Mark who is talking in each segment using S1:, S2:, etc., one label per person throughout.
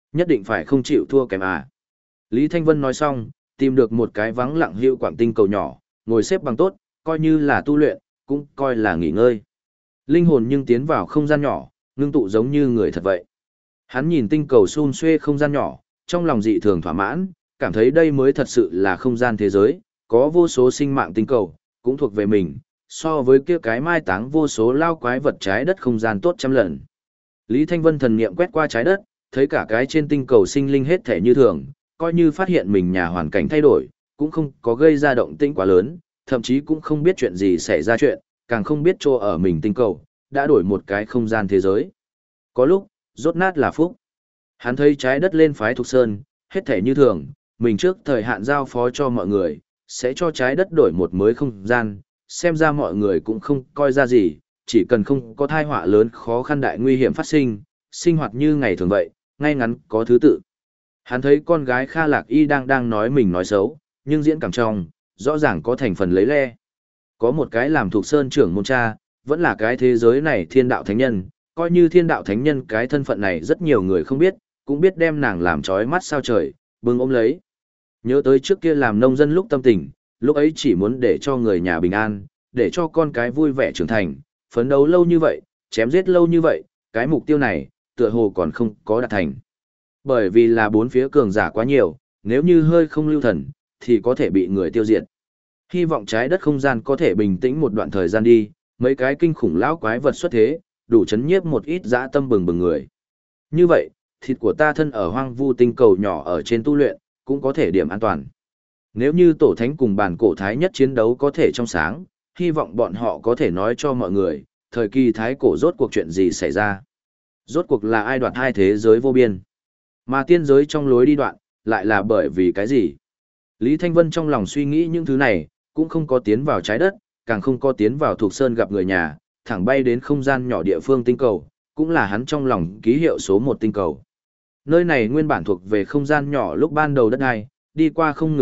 S1: Nhất định phải không chịu thua kém à. Lý Thanh Vân nói xong, tìm được một cái vắng lặng hữu quảng tinh cầu nhỏ, ngồi xếp bằng tốt, coi như là tu luyện, cũng coi là nghỉ ngơi. Linh hồn nhưng tiến vào không gian nhỏ, ngưng tụ giống như người thật vậy. Hắn nhìn tinh cầu xun xuê không gian nhỏ, trong lòng dị thường thỏa mãn, cảm thấy đây mới thật sự là không gian thế giới, có vô số sinh mạng tinh cầu, cũng thuộc về mình, so với kia cái mai táng vô số lao quái vật trái đất không gian tốt trăm lần. Lý Thanh Vân thần niệm quét qua trái đất, thấy cả cái trên tinh cầu sinh linh hết thể như thường, coi như phát hiện mình nhà hoàn cảnh thay đổi, cũng không có gây ra động tĩnh quá lớn, thậm chí cũng không biết chuyện gì xảy ra chuyện, càng không biết chỗ ở mình tinh cầu, đã đổi một cái không gian thế giới. Có lúc, rốt nát là phúc. Hắn thấy trái đất lên phái Thục Sơn, hết thể như thường, mình trước thời hạn giao phó cho mọi người, sẽ cho trái đất đổi một mới không gian, xem ra mọi người cũng không coi ra gì, chỉ cần không có tai họa lớn khó khăn đại nguy hiểm phát sinh, sinh hoạt như ngày thường vậy, ngay ngắn có thứ tự. Hắn thấy con gái Kha Lạc Y đang nói mình nói xấu, nhưng diễn cảm trong, rõ ràng có thành phần lấy le. Có một cái làm Thục Sơn trưởng môn cha, vẫn là cái thế giới này thiên đạo thánh nhân, coi như thiên đạo thánh nhân cái thân phận này rất nhiều người không biết, cũng biết đem nàng làm trói mắt sao trời, bưng ôm lấy. Nhớ tới trước kia làm nông dân lúc tâm tình, lúc ấy chỉ muốn để cho người nhà bình an, để cho con cái vui vẻ trưởng thành, phấn đấu lâu như vậy, chém giết lâu như vậy, cái mục tiêu này, tựa hồ còn không có đạt thành. Bởi vì là bốn phía cường giả quá nhiều, nếu như hơi không lưu thần, thì có thể bị người tiêu diệt. Hy vọng trái đất không gian có thể bình tĩnh một đoạn thời gian đi, mấy cái kinh khủng lão quái vật xuất thế, đủ chấn nhiếp một ít dã tâm bừng bừng người. Như vậy, thịt của ta thân ở hoang vu tinh cầu nhỏ ở trên tu luyện, cũng có thể điểm an toàn. Nếu như tổ thánh cùng bản cổ thái nhất chiến đấu có thể trong sáng, hy vọng bọn họ có thể nói cho mọi người, thời kỳ thái cổ rốt cuộc chuyện gì xảy ra. Rốt cuộc là ai đoạt hai thế giới vô biên. Mà tiên giới trong lối đi đoạn, lại là bởi vì cái gì? Lý Thanh Vân trong lòng suy nghĩ những thứ này, cũng không có tiến vào trái đất, càng không có tiến vào Thục Sơn gặp người nhà, thẳng bay đến không gian nhỏ địa phương tinh cầu, cũng là hắn trong lòng ký hiệu số một tinh cầu. Nơi này nguyên bản thuộc về không gian nhỏ lúc ban đầu đất ai, đi qua không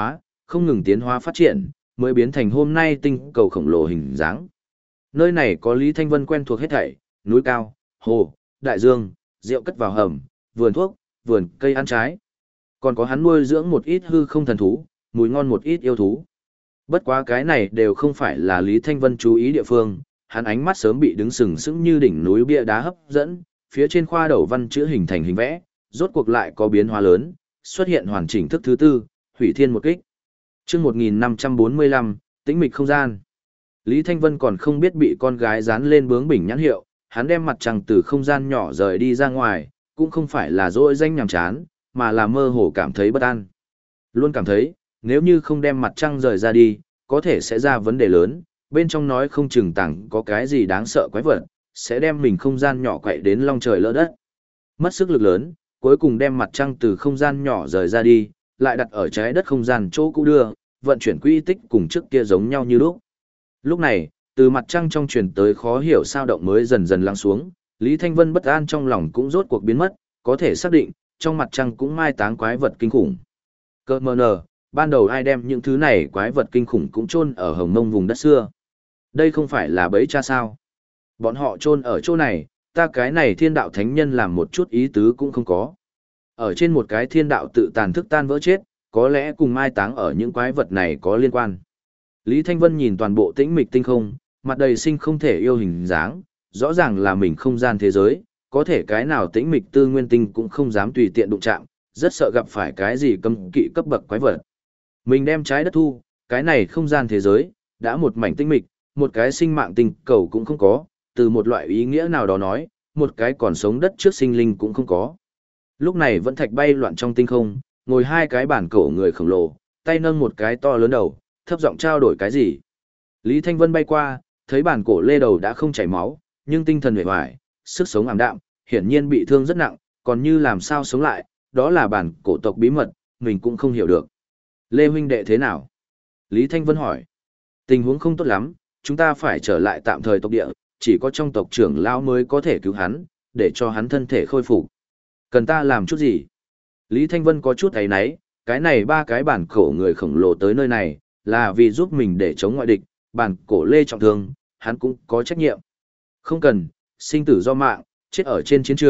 S1: ngừng tiến hóa phát triển, mới biến thành hôm nay tinh cầu khổng lồ hình dáng. Nơi này có Lý Thanh Vân quen thuộc hết thảy, núi cao, hồ, đại dương, rượu cất vào hầm, vườn thuốc, vườn cây ăn trái. Còn có hắn nuôi dưỡng một ít hư không thần thú, mùi ngon một ít yêu thú. Bất quá cái này đều không phải là Lý Thanh Vân chú ý địa phương, hắn ánh mắt sớm bị đứng sừng sững như đỉnh núi bia đá hấp dẫn, phía trên khoa đầu văn chữ hình thành hình vẽ, rốt cuộc lại có biến hóa lớn, xuất hiện hoàn chỉnh thức thứ tư, hủy thiên một kích. Chương 1545, tĩnh mịch không gian. Lý Thanh Vân còn không biết bị con gái dán lên bướng bỉnh nhãn hiệu, hắn đem mặt trăng từ không gian nhỏ rời đi ra ngoài, cũng không phải là dỗi danh nhàm chán, mà là mơ hồ cảm thấy bất an. Luôn cảm thấy, nếu như không đem mặt trăng rời ra đi, có thể sẽ ra vấn đề lớn, bên trong nói không chừng tảng có cái gì đáng sợ quái vật, sẽ đem mình không gian nhỏ quậy đến long trời lỡ đất. Mất sức lực lớn, cuối cùng đem mặt trăng từ không gian nhỏ rời ra đi, lại đặt ở trái đất không gian chỗ cũ đưa, vận chuyển quỹ tích cùng trước kia giống nhau như lúc. Lúc này, từ mặt trăng trong truyền tới khó hiểu sao động mới dần dần lắng xuống, Lý Thanh Vân bất an trong lòng cũng rốt cuộc biến mất, có thể xác định, trong mặt trăng cũng mai táng quái vật kinh khủng. Cơ mờ nờ, ban đầu ai đem những thứ này quái vật kinh khủng cũng chôn ở Hồng Mông vùng đất xưa. Đây không phải là bẫy cha sao? Bọn họ chôn ở chỗ này, ta cái này thiên đạo thánh nhân làm một chút ý tứ cũng không có. Ở trên một cái thiên đạo tự tàn thức tan vỡ chết, có lẽ cùng mai táng ở những quái vật này có liên quan. Lý Thanh Vân nhìn toàn bộ tĩnh mịch tinh không, mặt đầy sinh không thể yêu hình dáng, rõ ràng là mình không gian thế giới, có thể cái nào tĩnh mịch tư nguyên tinh cũng không dám tùy tiện đụng chạm, rất sợ gặp phải cái gì cấm kỵ cấp bậc quái vật. Mình đem trái đất thu, cái này không gian thế giới, đã một mảnh tĩnh mịch, một cái sinh mạng tinh cầu cũng không có, từ một loại ý nghĩa nào đó nói, một cái còn sống đất trước sinh linh cũng không có. Lúc này vẫn thạch bay loạn trong tinh không, ngồi hai cái bản cổ người khổng lồ, tay nâng một cái to lớn đầu, thấp giọng trao đổi cái gì. Lý Thanh Vân bay qua, thấy bản cổ lê đầu đã không chảy máu, nhưng tinh thần uể oải, sức sống ảm đạm, hiển nhiên bị thương rất nặng, còn như làm sao sống lại, đó là bản cổ tộc bí mật, mình cũng không hiểu được. Lê huynh đệ thế nào? Lý Thanh Vân hỏi. Tình huống không tốt lắm, chúng ta phải trở lại tạm thời tộc địa, chỉ có trong tộc trưởng lão mới có thể cứu hắn, để cho hắn thân thể khôi phục. Cần ta làm chút gì? Lý Thanh Vân có chút thấy náy, cái này ba cái bản cổ người khổng lồ tới nơi này, là vì giúp mình để chống ngoại địch, bản cổ lê trọng thương, hắn cũng có trách nhiệm. Không cần, sinh tử do mạng, chết ở trên chiến trường,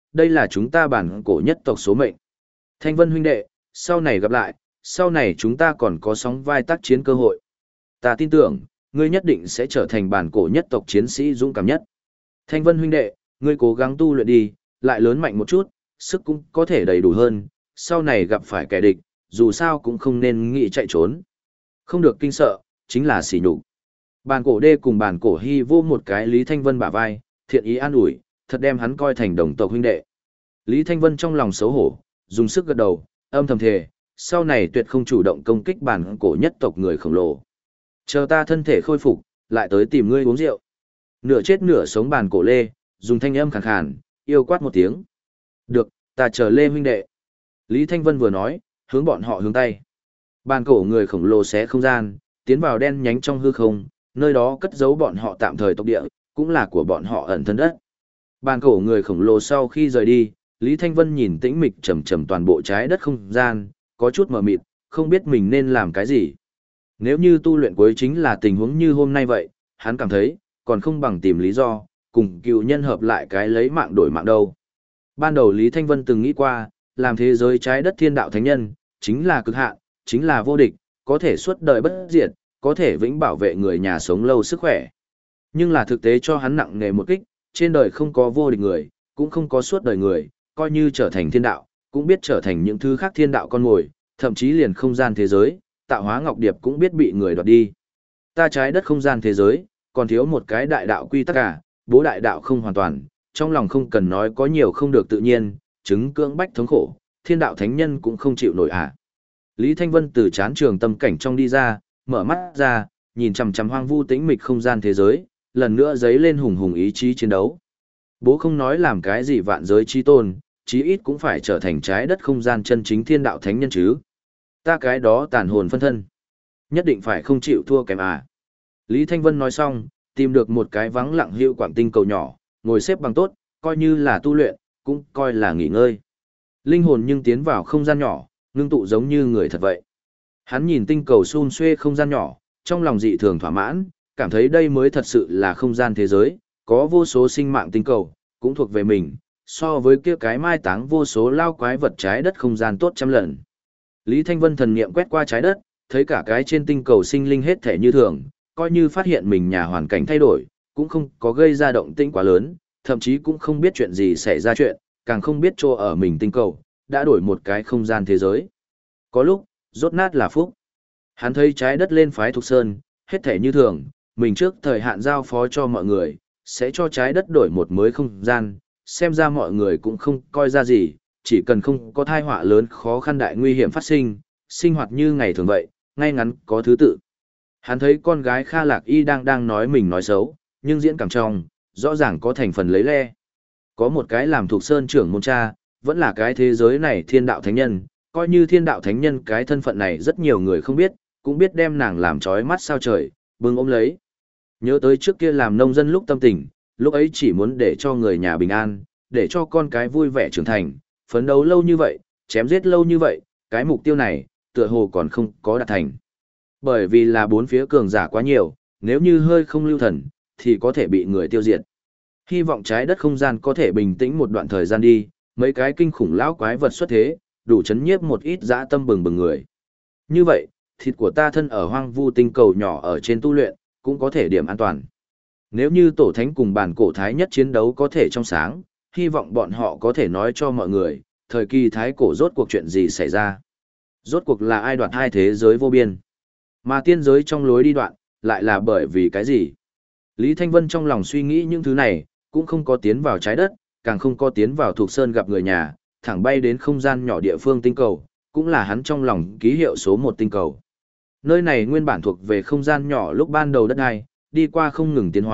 S1: đây là chúng ta bản cổ nhất tộc số mệnh. Thanh Vân huynh đệ, sau này gặp lại, sau này chúng ta còn có sóng vai tác chiến cơ hội. Ta tin tưởng, ngươi nhất định sẽ trở thành bản cổ nhất tộc chiến sĩ dũng cảm nhất. Thanh Vân huynh đệ, ngươi cố gắng tu luyện đi, lại lớn mạnh một chút, sức cũng có thể đầy đủ hơn, sau này gặp phải kẻ địch, dù sao cũng không nên nghĩ chạy trốn. Không được kinh sợ, chính là sỉ nhục. Bản cổ đê cùng bản cổ hy vô một cái Lý Thanh Vân bả vai, thiện ý an ủi, thật đem hắn coi thành đồng tộc huynh đệ. Lý Thanh Vân trong lòng xấu hổ, dùng sức gật đầu, âm thầm thề, sau này tuyệt không chủ động công kích bản cổ nhất tộc người khổng lồ. Chờ ta thân thể khôi phục, lại tới tìm ngươi uống rượu. Nửa chết nửa sống bản cổ Lê, dùng thanh âm khàn khàn, yêu quát một tiếng. Được, ta chờ Lê huynh đệ. Lý Thanh Vân vừa nói, hướng bọn họ hướng tay. Bản cổ người khổng lồ xé không gian, tiến vào đen nhánh trong hư không, nơi đó cất giấu bọn họ tạm thời tộc địa, cũng là của bọn họ ẩn thân đất. Bản cổ người khổng lồ sau khi rời đi, Lý Thanh Vân nhìn tĩnh mịch trầm trầm toàn bộ trái đất không gian, có chút mờ mịt, không biết mình nên làm cái gì. Nếu như tu luyện cuối chính là tình huống như hôm nay vậy, hắn cảm thấy, còn không bằng tìm lý do, cùng cựu nhân hợp lại cái lấy mạng đổi mạng đâu. Ban đầu Lý Thanh Vân từng nghĩ qua, làm thế giới trái đất thiên đạo thánh nhân, chính là cực hạn, chính là vô địch, có thể suốt đời bất diệt, có thể vĩnh bảo vệ người nhà sống lâu sức khỏe. Nhưng là thực tế cho hắn nặng nề một kích, trên đời không có vô địch người, cũng không có suốt đời người, coi như trở thành thiên đạo, cũng biết trở thành những thứ khác thiên đạo con mồi, thậm chí liền không gian thế giới, tạo hóa ngọc điệp cũng biết bị người đoạt đi. Ta trái đất không gian thế giới, còn thiếu một cái đại đạo quy tắc cả, bố đại đạo không hoàn toàn, trong lòng không cần nói có nhiều không được tự nhiên, chứng cưỡng bách thống khổ, thiên đạo thánh nhân cũng không chịu nổi à. Lý Thanh Vân từ chán trường tâm cảnh trong đi ra, mở mắt ra, nhìn chằm chằm hoang vu tĩnh mịch không gian thế giới, lần nữa dấy lên hùng hùng ý chí chiến đấu. Bố không nói làm cái gì vạn giới chi tôn, chí ít cũng phải trở thành trái đất không gian chân chính thiên đạo thánh nhân chứ. Ta cái đó tàn hồn phân thân. Nhất định phải không chịu thua kém à. Lý Thanh Vân nói xong, tìm được một cái vắng lặng hữu quảng tinh cầu nhỏ, ngồi xếp bằng tốt, coi như là tu luyện, cũng coi là nghỉ ngơi. Linh hồn nhưng tiến vào không gian nhỏ, ngưng tụ giống như người thật vậy. Hắn nhìn tinh cầu xun xuê không gian nhỏ, trong lòng dị thường thỏa mãn, cảm thấy đây mới thật sự là không gian thế giới, có vô số sinh mạng tinh cầu, cũng thuộc về mình, so với kia cái mai táng vô số lao quái vật trái đất không gian tốt trăm lần. Lý Thanh Vân thần niệm quét qua trái đất, thấy cả cái trên tinh cầu sinh linh hết thể như thường, coi như phát hiện mình nhà hoàn cảnh thay đổi, cũng không có gây ra động tĩnh quá lớn, thậm chí cũng không biết chuyện gì xảy ra chuyện, càng không biết chỗ ở mình tinh cầu, đã đổi một cái không gian thế giới. Có lúc, rốt nát là phúc. Hắn thấy trái đất lên phái Thục Sơn, hết thể như thường, mình trước thời hạn giao phó cho mọi người, sẽ cho trái đất đổi một mới không gian, xem ra mọi người cũng không coi ra gì, chỉ cần không có tai họa lớn khó khăn đại nguy hiểm phát sinh, sinh hoạt như ngày thường vậy, ngay ngắn có thứ tự. Hắn thấy con gái Kha Lạc Y đang nói mình nói xấu, nhưng diễn cảm trong, rõ ràng có thành phần lấy le. Có một cái làm Thục Sơn trưởng môn cha, vẫn là cái thế giới này thiên đạo thánh nhân, coi như thiên đạo thánh nhân cái thân phận này rất nhiều người không biết, cũng biết đem nàng làm trói mắt sao trời, bưng ôm lấy. Nhớ tới trước kia làm nông dân lúc tâm tình, lúc ấy chỉ muốn để cho người nhà bình an, để cho con cái vui vẻ trưởng thành, phấn đấu lâu như vậy, chém giết lâu như vậy, cái mục tiêu này, tựa hồ còn không có đạt thành. Bởi vì là bốn phía cường giả quá nhiều, nếu như hơi không lưu thần, thì có thể bị người tiêu diệt. Hy vọng trái đất không gian có thể bình tĩnh một đoạn thời gian đi, mấy cái kinh khủng lão quái vật xuất thế, đủ chấn nhiếp một ít dã tâm bừng bừng người. Như vậy, thịt của ta thân ở hoang vu tinh cầu nhỏ ở trên tu luyện, cũng có thể điểm an toàn. Nếu như tổ thánh cùng bản cổ thái nhất chiến đấu có thể trong sáng, hy vọng bọn họ có thể nói cho mọi người, thời kỳ thái cổ rốt cuộc chuyện gì xảy ra. Rốt cuộc là ai đoạt hai thế giới vô biên. Mà tiên giới trong lối đi đoạn, lại là bởi vì cái gì? Lý Thanh Vân trong lòng suy nghĩ những thứ này, cũng không có tiến vào trái đất, càng không có tiến vào Thục Sơn gặp người nhà, thẳng bay đến không gian nhỏ địa phương tinh cầu, cũng là hắn trong lòng ký hiệu số một tinh cầu. Nơi này nguyên bản thuộc về không gian nhỏ lúc ban đầu đất đai, đi qua không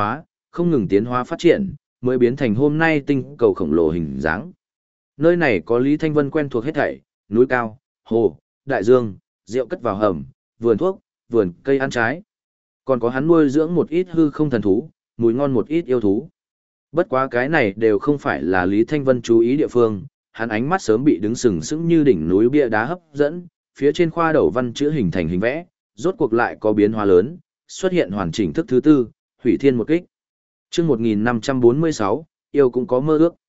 S1: ngừng tiến hóa phát triển, mới biến thành hôm nay tinh cầu khổng lồ hình dáng. Nơi này có Lý Thanh Vân quen thuộc hết thảy, núi cao, hồ, đại dương, rượu cất vào hầm, vườn thuốc, vườn cây ăn trái. Còn có hắn nuôi dưỡng một ít hư không thần thú, mùi ngon một ít yêu thú. Bất quá cái này đều không phải là Lý Thanh Vân chú ý địa phương, hắn ánh mắt sớm bị đứng sừng sững như đỉnh núi bia đá hấp dẫn, phía trên khoa đầu văn chữ hình thành hình vẽ, rốt cuộc lại có biến hóa lớn, xuất hiện hoàn chỉnh thức thứ tư, hủy thiên một kích. Chương 1546, yêu cũng có mơ ước.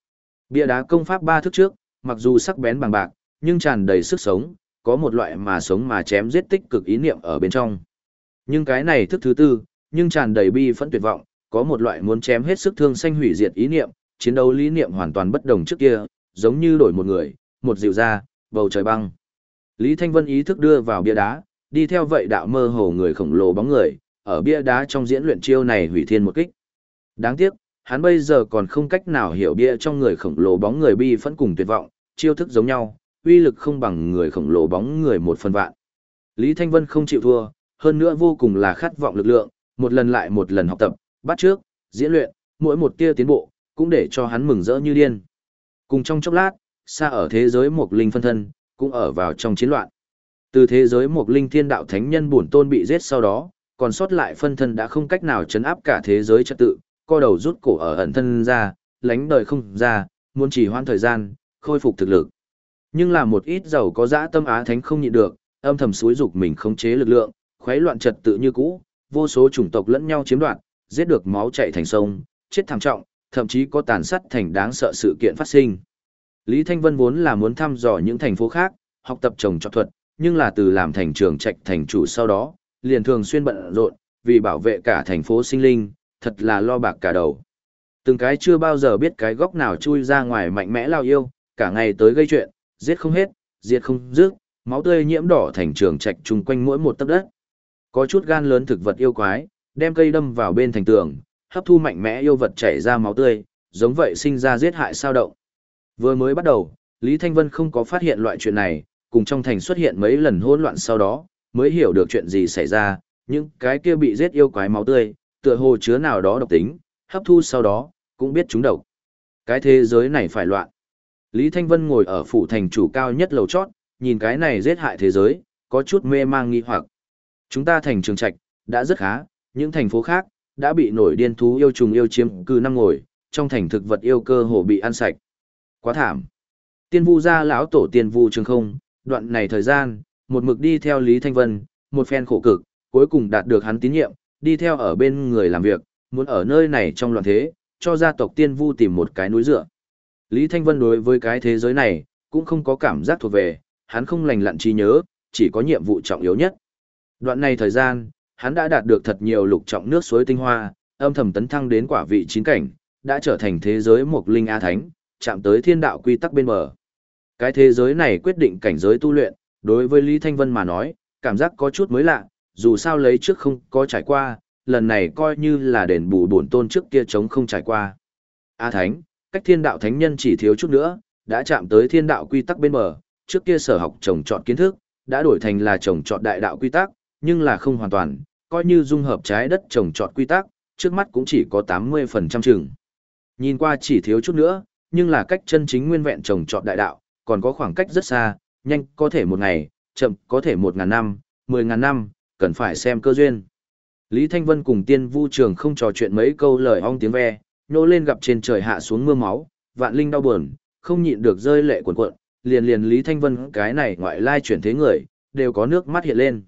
S1: Bia đá công pháp ba thức trước, mặc dù sắc bén bằng bạc, nhưng tràn đầy sức sống, có một loại mà sống mà chém giết tích cực ý niệm ở bên trong. Nhưng cái này thức thứ tư, nhưng tràn đầy bi phẫn tuyệt vọng, có một loại muốn chém hết sức thương sanh hủy diệt ý niệm, chiến đấu lý niệm hoàn toàn bất đồng trước kia, giống như đổi một người, một dịu da, bầu trời băng. Lý Thanh Vân ý thức đưa vào bia đá, đi theo vậy đạo mơ hồ người khổng lồ bóng người, ở bia đá trong diễn luyện chiêu này hủy thiên một kích. Đáng tiếc, hắn bây giờ còn không cách nào hiểu bia trong người khổng lồ bóng người bi phẫn cùng tuyệt vọng, chiêu thức giống nhau, uy lực không bằng người khổng lồ bóng người một phần vạn. Lý Thanh Vân không chịu thua, hơn nữa vô cùng là khát vọng lực lượng, một lần lại một lần học tập, bắt trước, diễn luyện, mỗi một tia tiến bộ, cũng để cho hắn mừng rỡ như điên. Cùng trong chốc lát, xa ở thế giới Mộc Linh phân thân, cũng ở vào trong chiến loạn. Từ thế giới Mộc Linh Thiên Đạo Thánh Nhân bổn tôn bị giết sau đó, còn sót lại phân thân đã không cách nào chấn áp cả thế giới trật tự, co đầu rút cổ ở ẩn thân ra, lánh đời không ra, muốn trì hoãn thời gian, khôi phục thực lực. Nhưng là một ít giàu có dã tâm Á Thánh không nhịn được, âm thầm xúi dục mình khống chế lực lượng, khuấy loạn trật tự như cũ, vô số chủng tộc lẫn nhau chiếm đoạt, giết được máu chảy thành sông, chết thảm trọng, thậm chí có tàn sát thành đáng sợ sự kiện phát sinh. Lý Thanh Vân vốn là muốn thăm dò những thành phố khác, học tập trồng trọt thuật, nhưng là từ làm thành trường trạch thành chủ sau đó, liền thường xuyên bận rộn, vì bảo vệ cả thành phố sinh linh, thật là lo bạc cả đầu. Từng cái chưa bao giờ biết cái góc nào chui ra ngoài mạnh mẽ lao yêu, cả ngày tới gây chuyện, giết không hết, diệt không dứt, máu tươi nhiễm đỏ thành trường trạch chung quanh mỗi một tấc đất. Có chút gan lớn thực vật yêu quái, đem cây đâm vào bên thành tường, hấp thu mạnh mẽ yêu vật chảy ra máu tươi, giống vậy sinh ra giết hại sao động. Vừa mới bắt đầu, Lý Thanh Vân không có phát hiện loại chuyện này, cùng trong thành xuất hiện mấy lần hỗn loạn sau đó, mới hiểu được chuyện gì xảy ra, những cái kia bị giết yêu quái máu tươi, tựa hồ chứa nào đó độc tính, hấp thu sau đó, cũng biết chúng độc. Cái thế giới này phải loạn. Lý Thanh Vân ngồi ở phủ thành chủ cao nhất lầu chót, nhìn cái này giết hại thế giới, có chút mê mang nghi hoặc. Chúng ta thành Trường Trạch, đã rất khá, những thành phố khác, đã bị nổi điên thú yêu trùng yêu chiếm cư năm ngồi, trong thành thực vật yêu cơ hồ bị ăn sạch. Quá thảm. Tiên vu gia lão tổ tiên vu trường không, đoạn này thời gian, một mực đi theo Lý Thanh Vân, một phen khổ cực, cuối cùng đạt được hắn tín nhiệm, đi theo ở bên người làm việc, muốn ở nơi này trong loạn thế, cho gia tộc tiên vu tìm một cái núi dựa. Lý Thanh Vân đối với cái thế giới này, cũng không có cảm giác thuộc về, hắn không lành lặn trí nhớ, chỉ có nhiệm vụ trọng yếu nhất. Đoạn này thời gian, hắn đã đạt được thật nhiều lục trọng nước suối tinh hoa, âm thầm tấn thăng đến quả vị chín cảnh, đã trở thành thế giới Mộc Linh A Thánh, chạm tới thiên đạo quy tắc bên bờ. Cái thế giới này quyết định cảnh giới tu luyện, đối với Lý Thanh Vân mà nói, cảm giác có chút mới lạ, dù sao lấy trước không có trải qua, lần này coi như là đền bù bổn tôn trước kia chống không trải qua. A Thánh, cách thiên đạo thánh nhân chỉ thiếu chút nữa, đã chạm tới thiên đạo quy tắc bên bờ, trước kia sở học trồng trọt kiến thức, đã đổi thành là trồng trọt đại đạo quy tắc, nhưng là không hoàn toàn, coi như dung hợp trái đất trồng trọt quy tắc, trước mắt cũng chỉ có 80% chừng. Nhìn qua chỉ thiếu chút nữa, nhưng là cách chân chính nguyên vẹn trồng trọt đại đạo, còn có khoảng cách rất xa, nhanh có thể một ngày, chậm có thể 1.000 năm, 10.000 năm, cần phải xem cơ duyên. Lý Thanh Vân cùng Tiên Vu Trường không trò chuyện mấy câu lời ong tiếng ve, nhô lên gặp trên trời hạ xuống mưa máu, vạn linh đau buồn, không nhịn được rơi lệ cuồn cuộn, liền Lý Thanh Vân cái này ngoại lai chuyển thế người, đều có nước mắt hiện lên.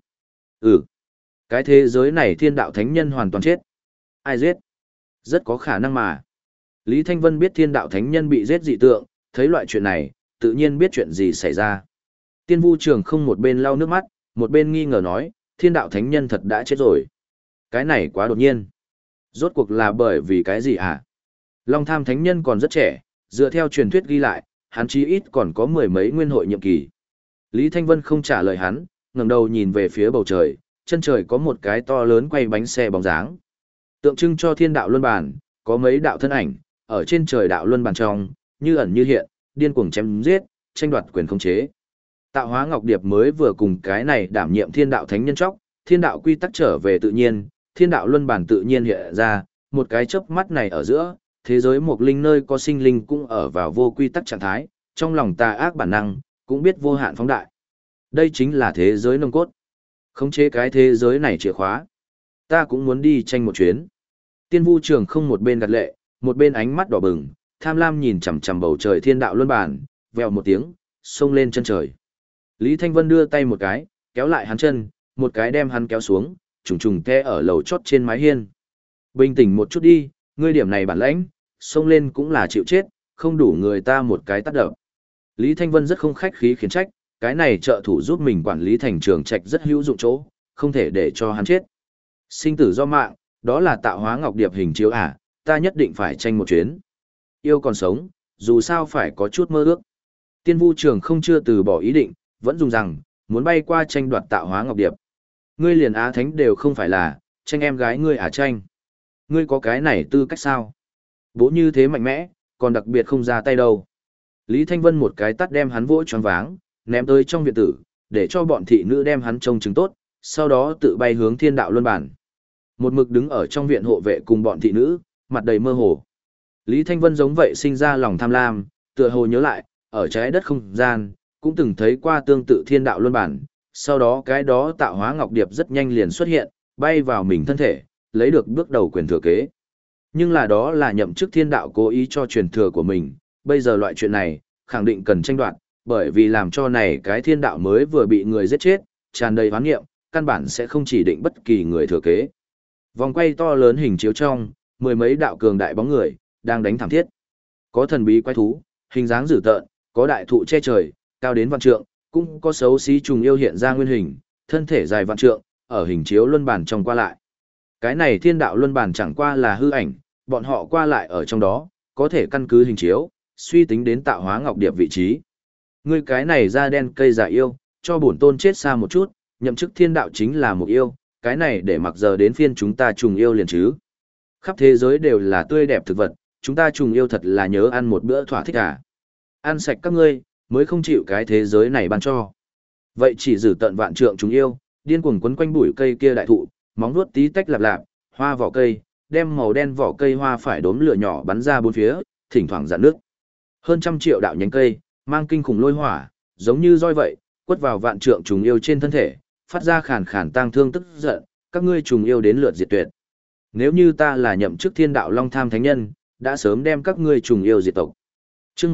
S1: Cái thế giới này thiên đạo thánh nhân hoàn toàn chết. Ai giết? Rất có khả năng mà. Lý Thanh Vân biết thiên đạo thánh nhân bị giết dị tượng, thấy loại chuyện này, tự nhiên biết chuyện gì xảy ra. Tiên Vu Trường không một bên lau nước mắt, một bên nghi ngờ nói, thiên đạo thánh nhân thật đã chết rồi. Cái này quá đột nhiên. Rốt cuộc là bởi vì cái gì hả? Long Tham thánh nhân còn rất trẻ, dựa theo truyền thuyết ghi lại, hắn chí ít còn có 10 mấy nguyên hội nhiệm kỳ. Lý Thanh Vân không trả lời hắn, ngẩng đầu nhìn về phía bầu trời, chân trời có một cái to lớn quay bánh xe bóng dáng. Tượng trưng cho thiên đạo luân bàn, có mấy đạo thân ảnh, ở trên trời đạo luân bàn trong, như ẩn như hiện, điên cuồng chém giết, tranh đoạt quyền khống chế. Tạo Hóa Ngọc Điệp mới vừa cùng cái này đảm nhiệm thiên đạo thánh nhân chóc, thiên đạo quy tắc trở về tự nhiên, thiên đạo luân bản tự nhiên hiện ra, một cái chớp mắt này ở giữa, thế giới Mộc Linh nơi có sinh linh cũng ở vào vô quy tắc trạng thái, trong lòng tà ác bản năng, cũng biết vô hạn phóng đại. Đây chính là thế giới nông cốt. Khống chế cái thế giới này chìa khóa. Ta cũng muốn đi tranh một chuyến. Tiên Vu Trường không một bên gật lệ, một bên ánh mắt đỏ bừng, tham lam nhìn chằm chằm bầu trời thiên đạo luân bản, vèo một tiếng, xông lên chân trời. Lý Thanh Vân đưa tay một cái, kéo lại hắn chân, một cái đem hắn kéo xuống, trùng trùng te ở lầu chót trên mái hiên. Bình tĩnh một chút đi, ngươi điểm này bản lãnh, xông lên cũng là chịu chết, không đủ người ta một cái tát đập. Lý Thanh Vân rất không khách khí khiển trách, cái này trợ thủ giúp mình quản lý thành trường trạch rất hữu dụng chỗ, không thể để cho hắn chết. Sinh tử do mạng, đó là tạo hóa ngọc điệp hình chiếu à, ta nhất định phải tranh một chuyến. Yêu còn sống, dù sao phải có chút mơ ước. Tiên Vu Trường không chưa từ bỏ ý định, vẫn dùng rằng, muốn bay qua tranh đoạt tạo hóa ngọc điệp. Ngươi liền Á Thánh đều không phải là, tranh em gái ngươi à tranh. Ngươi có cái này tư cách sao? Bố như thế mạnh mẽ, còn đặc biệt không ra tay đâu. Lý Thanh Vân một cái tắt đem hắn vỗ choáng váng, ném tới trong viện tử, để cho bọn thị nữ đem hắn trông chứng tốt, sau đó tự bay hướng thiên đạo luân bản. Một mực đứng ở trong viện hộ vệ cùng bọn thị nữ, mặt đầy mơ hồ. Lý Thanh Vân giống vậy sinh ra lòng tham lam, tựa hồ nhớ lại, ở trái đất không gian, cũng từng thấy qua tương tự thiên đạo luân bản, sau đó cái đó tạo hóa ngọc điệp rất nhanh liền xuất hiện, bay vào mình thân thể, lấy được bước đầu quyền thừa kế. Nhưng là đó là nhậm chức thiên đạo cố ý cho truyền thừa của mình, bây giờ loại chuyện này, khẳng định cần tranh đoạt, bởi vì làm cho này cái thiên đạo mới vừa bị người giết chết, tràn đầy hoán nghiệm, căn bản sẽ không chỉ định bất kỳ người thừa kế. Vòng quay to lớn hình chiếu trong, mười mấy đạo cường đại bóng người, đang đánh thảm thiết. Có thần bí quái thú, hình dáng dữ tợn, có đại thụ che trời, cao đến vạn trượng, cũng có xấu xí trùng yêu hiện ra nguyên hình, thân thể dài vạn trượng, ở hình chiếu luân bản trong qua lại. Cái này thiên đạo luân bản chẳng qua là hư ảnh, bọn họ qua lại ở trong đó, có thể căn cứ hình chiếu, suy tính đến tạo hóa ngọc điệp vị trí. Ngươi cái này da đen cây giả yêu, cho bổn tôn chết xa một chút, nhậm chức thiên đạo chính là một yêu, cái này để mặc giờ đến phiên chúng ta trùng yêu liền chứ. Khắp thế giới đều là tươi đẹp thực vật, chúng ta trùng yêu thật là nhớ ăn một bữa thỏa thích à. Ăn sạch các ngươi, mới không chịu cái thế giới này ban cho. Vậy chỉ giữ tận vạn trượng trùng yêu, điên cuồng quấn quanh bụi cây kia đại thụ, móng vuốt tí tách lạp lạp, hoa vỏ cây, đem màu đen vỏ cây hoa phải đốm lửa nhỏ bắn ra bốn phía, thỉnh thoảng dạn nước. Hơn trăm triệu đạo nhánh cây, mang kinh khủng lôi hỏa, giống như roi vậy, quất vào vạn trượng trùng yêu trên thân thể, phát ra khàn khàn tang thương tức giận, các ngươi trùng yêu đến lượt diệt tuyệt. Nếu như ta là nhậm chức thiên đạo long tham thánh nhân, đã sớm đem các ngươi trùng yêu diệt tộc. Chương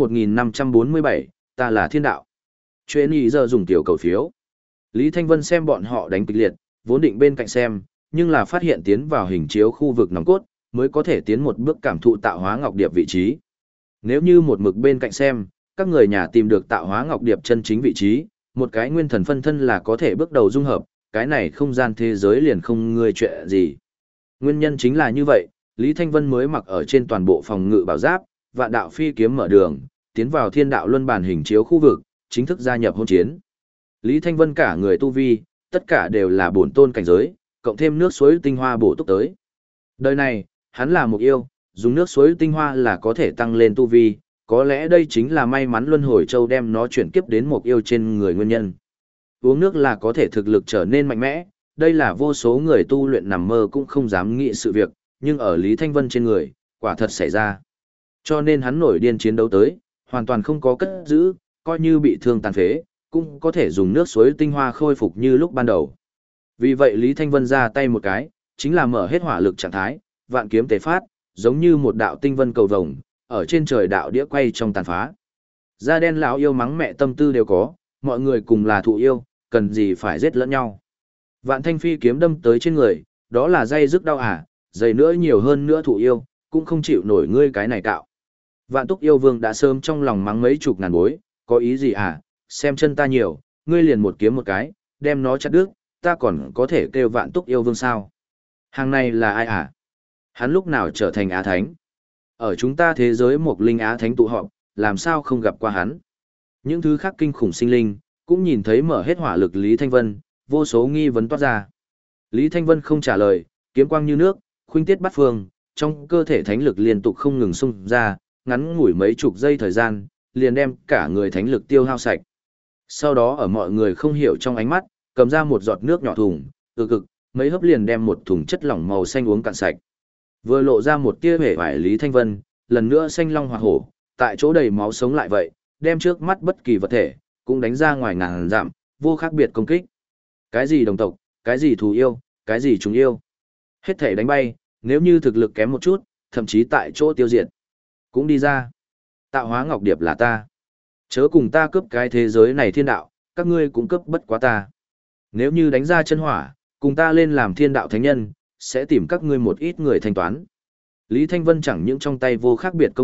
S1: 1547, ta là thiên đạo. Chuyện ý giờ dùng tiểu cầu phiếu. Lý Thanh Vân xem bọn họ đánh kịch liệt, vốn định bên cạnh xem, nhưng là phát hiện tiến vào hình chiếu khu vực nòng cốt, mới có thể tiến một bước cảm thụ tạo hóa ngọc điệp vị trí. Nếu như một mực bên cạnh xem, các người nhà tìm được tạo hóa ngọc điệp chân chính vị trí, một cái nguyên thần phân thân là có thể bước đầu dung hợp, cái này không gian thế giới liền không ngươi chuyện gì. Nguyên nhân chính là như vậy, Lý Thanh Vân mới mặc ở trên toàn bộ phòng ngự bảo giáp, vạn đạo phi kiếm mở đường, tiến vào thiên đạo luân bản hình chiếu khu vực, chính thức gia nhập hôn chiến. Lý Thanh Vân cả người tu vi, tất cả đều là bổn tôn cảnh giới, cộng thêm nước suối tinh hoa bổ túc tới. Đời này, hắn là một yêu, dùng nước suối tinh hoa là có thể tăng lên tu vi, có lẽ đây chính là may mắn luân hồi châu đem nó chuyển kiếp đến một yêu trên người nguyên nhân. Uống nước là có thể thực lực trở nên mạnh mẽ, đây là vô số người tu luyện nằm mơ cũng không dám nghĩ sự việc, nhưng ở Lý Thanh Vân trên người, quả thật xảy ra. Cho nên hắn nổi điên chiến đấu tới, hoàn toàn không có cất giữ, coi như bị thương tàn phế, cũng có thể dùng nước suối tinh hoa khôi phục như lúc ban đầu. Vì vậy Lý Thanh Vân ra tay một cái, chính là mở hết hỏa lực trạng thái, vạn kiếm tế phát, giống như một đạo tinh vân cầu vồng, ở trên trời đạo đĩa quay trong tàn phá. Da đen lão yêu mắng mẹ tâm tư đều có, mọi người cùng là thụ yêu, cần gì phải giết lẫn nhau. Vạn thanh phi kiếm đâm tới trên người, đó là dây rức đau à, dày nữa nhiều hơn nữa thụ yêu, cũng không chịu nổi ngươi cái này cạo. Vạn túc yêu vương đã sớm trong lòng mắng mấy chục ngàn bối, có ý gì à, xem chân ta nhiều, ngươi liền một kiếm một cái, đem nó chặt đứt, ta còn có thể kêu vạn túc yêu vương sao. Hàng này là ai à? Hắn lúc nào trở thành Á Thánh? Ở chúng ta thế giới một linh Á Thánh tụ họp, làm sao không gặp qua hắn? Những thứ khác kinh khủng sinh linh, cũng nhìn thấy mở hết hỏa lực Lý Thanh Vân, vô số nghi vấn toát ra. Lý Thanh Vân không trả lời, kiếm quang như nước, khuynh tiết bắt phương, trong cơ thể thánh lực liên tục không ngừng xung ra, ngắn ngủi mấy chục giây thời gian, liền đem cả người thánh lực tiêu hao sạch. Sau đó ở mọi người không hiểu trong ánh mắt, cầm ra một giọt nước nhỏ thùng, cực, mấy hớp liền đem một thùng chất lỏng màu xanh uống cạn sạch. Vừa lộ ra một tia hề vải Lý Thanh Vân, lần nữa xanh long hỏa hổ, tại chỗ đầy máu sống lại vậy, đem trước mắt bất kỳ vật thể, cũng đánh ra ngoài ngàn dặm, vô khác biệt công kích. Cái gì đồng tộc, cái gì thù yêu, cái gì chúng yêu. Hết thể đánh bay, nếu như thực lực kém một chút, thậm chí tại chỗ tiêu diệt. Cũng đi ra. Tạo hóa ngọc điệp là ta. Chớ cùng ta cướp cái thế giới này thiên đạo, các ngươi cũng cướp bất quá ta. Nếu như đánh ra chân hỏa, cùng ta lên làm thiên đạo thánh nhân, sẽ tìm các ngươi một ít người thanh toán. Lý Thanh Vân chẳng những trong tay vô khác biệt công kích,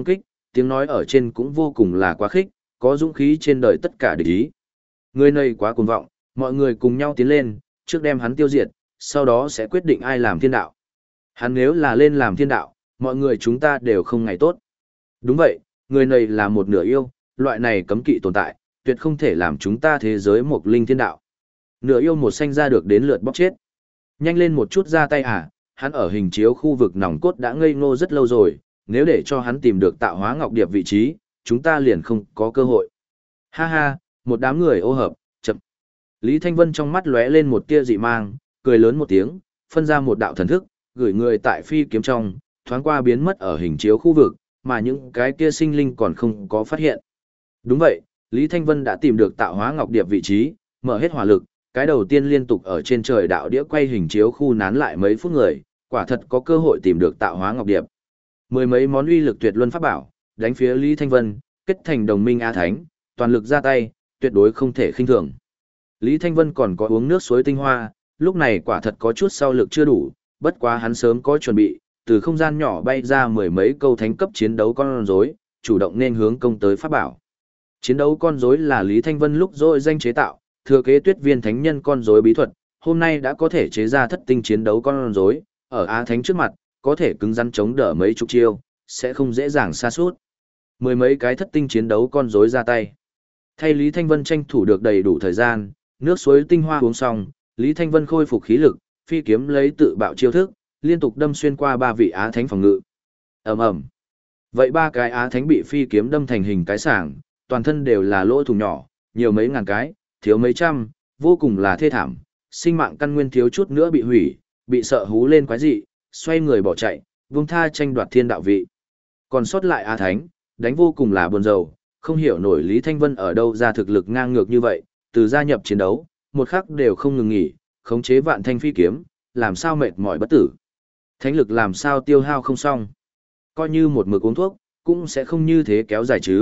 S1: tiếng nói ở trên cũng vô cùng là quá khích, có dũng khí trên đời tất cả địch ý. Người này quá cuồng vọng, mọi người cùng nhau tiến lên, trước đem hắn tiêu diệt, sau đó sẽ quyết định ai làm thiên đạo. Hắn nếu là lên làm thiên đạo, mọi người chúng ta đều không ngày tốt. Đúng vậy, người này là một nửa yêu, loại này cấm kỵ tồn tại, tuyệt không thể làm chúng ta thế giới một linh thiên đạo. Nửa yêu một sanh ra được đến lượt bóc chết. Nhanh lên một chút ra tay à, hắn ở hình chiếu khu vực nòng cốt đã ngây ngô rất lâu rồi, nếu để cho hắn tìm được tạo hóa ngọc điệp vị trí, chúng ta liền không có cơ hội. Ha ha, một đám người ô hợp, chậm. Lý Thanh Vân trong mắt lóe lên một tia dị mang, cười lớn một tiếng, phân ra một đạo thần thức, gửi người tại phi kiếm trong, thoáng qua biến mất ở hình chiếu khu vực, mà những cái kia sinh linh còn không có phát hiện. Đúng vậy, Lý Thanh Vân đã tìm được tạo hóa ngọc điệp vị trí, mở hết hỏa lực, cái đầu tiên liên tục ở trên trời đạo đĩa quay hình chiếu khu nán lại mấy phút người, quả thật có cơ hội tìm được tạo hóa ngọc điệp. Mười mấy món uy lực tuyệt luân pháp bảo, đánh phía Lý Thanh Vân, kết thành đồng minh A Thánh, toàn lực ra tay, tuyệt đối không thể khinh thường. Lý Thanh Vân còn có uống nước suối tinh hoa, lúc này quả thật có chút sau lực chưa đủ, bất quá hắn sớm có chuẩn bị, từ không gian nhỏ bay ra mười mấy câu thánh cấp chiến đấu con rối, chủ động nên hướng công tới pháp bảo. Chiến đấu con rối là Lý Thanh Vân lúc rỗi danh chế tạo, thừa kế Tuyết Viên thánh nhân con rối bí thuật, hôm nay đã có thể chế ra thất tinh chiến đấu con rối, ở Á Thánh trước mặt, có thể cứng rắn chống đỡ mấy chục chiêu, sẽ không dễ dàng sa sút. Mười mấy cái thất tinh chiến đấu con rối ra tay. Thay Lý Thanh Vân tranh thủ được đầy đủ thời gian, nước suối tinh hoa uống xong, Lý Thanh Vân khôi phục khí lực, phi kiếm lấy tự bạo chiêu thức, liên tục đâm xuyên qua ba vị Á Thánh phòng ngự. Ầm ầm. Vậy ba cái Á Thánh bị phi kiếm đâm thành hình cái sảng, toàn thân đều là lỗ thủng nhỏ, nhiều mấy ngàn cái, thiếu mấy trăm, vô cùng là thê thảm, sinh mạng căn nguyên thiếu chút nữa bị hủy, bị sợ hú lên quái dị, xoay người bỏ chạy, vung tha tranh đoạt thiên đạo vị. Còn sót lại Á Thánh, đánh vô cùng là buồn rầu, không hiểu nổi Lý Thanh Vân ở đâu ra thực lực ngang ngược như vậy, từ gia nhập chiến đấu, một khắc đều không ngừng nghỉ, khống chế vạn thanh phi kiếm, làm sao mệt mỏi bất tử. Thánh lực làm sao tiêu hao không xong. Coi như một mực uống thuốc, cũng sẽ không như thế kéo dài chứ.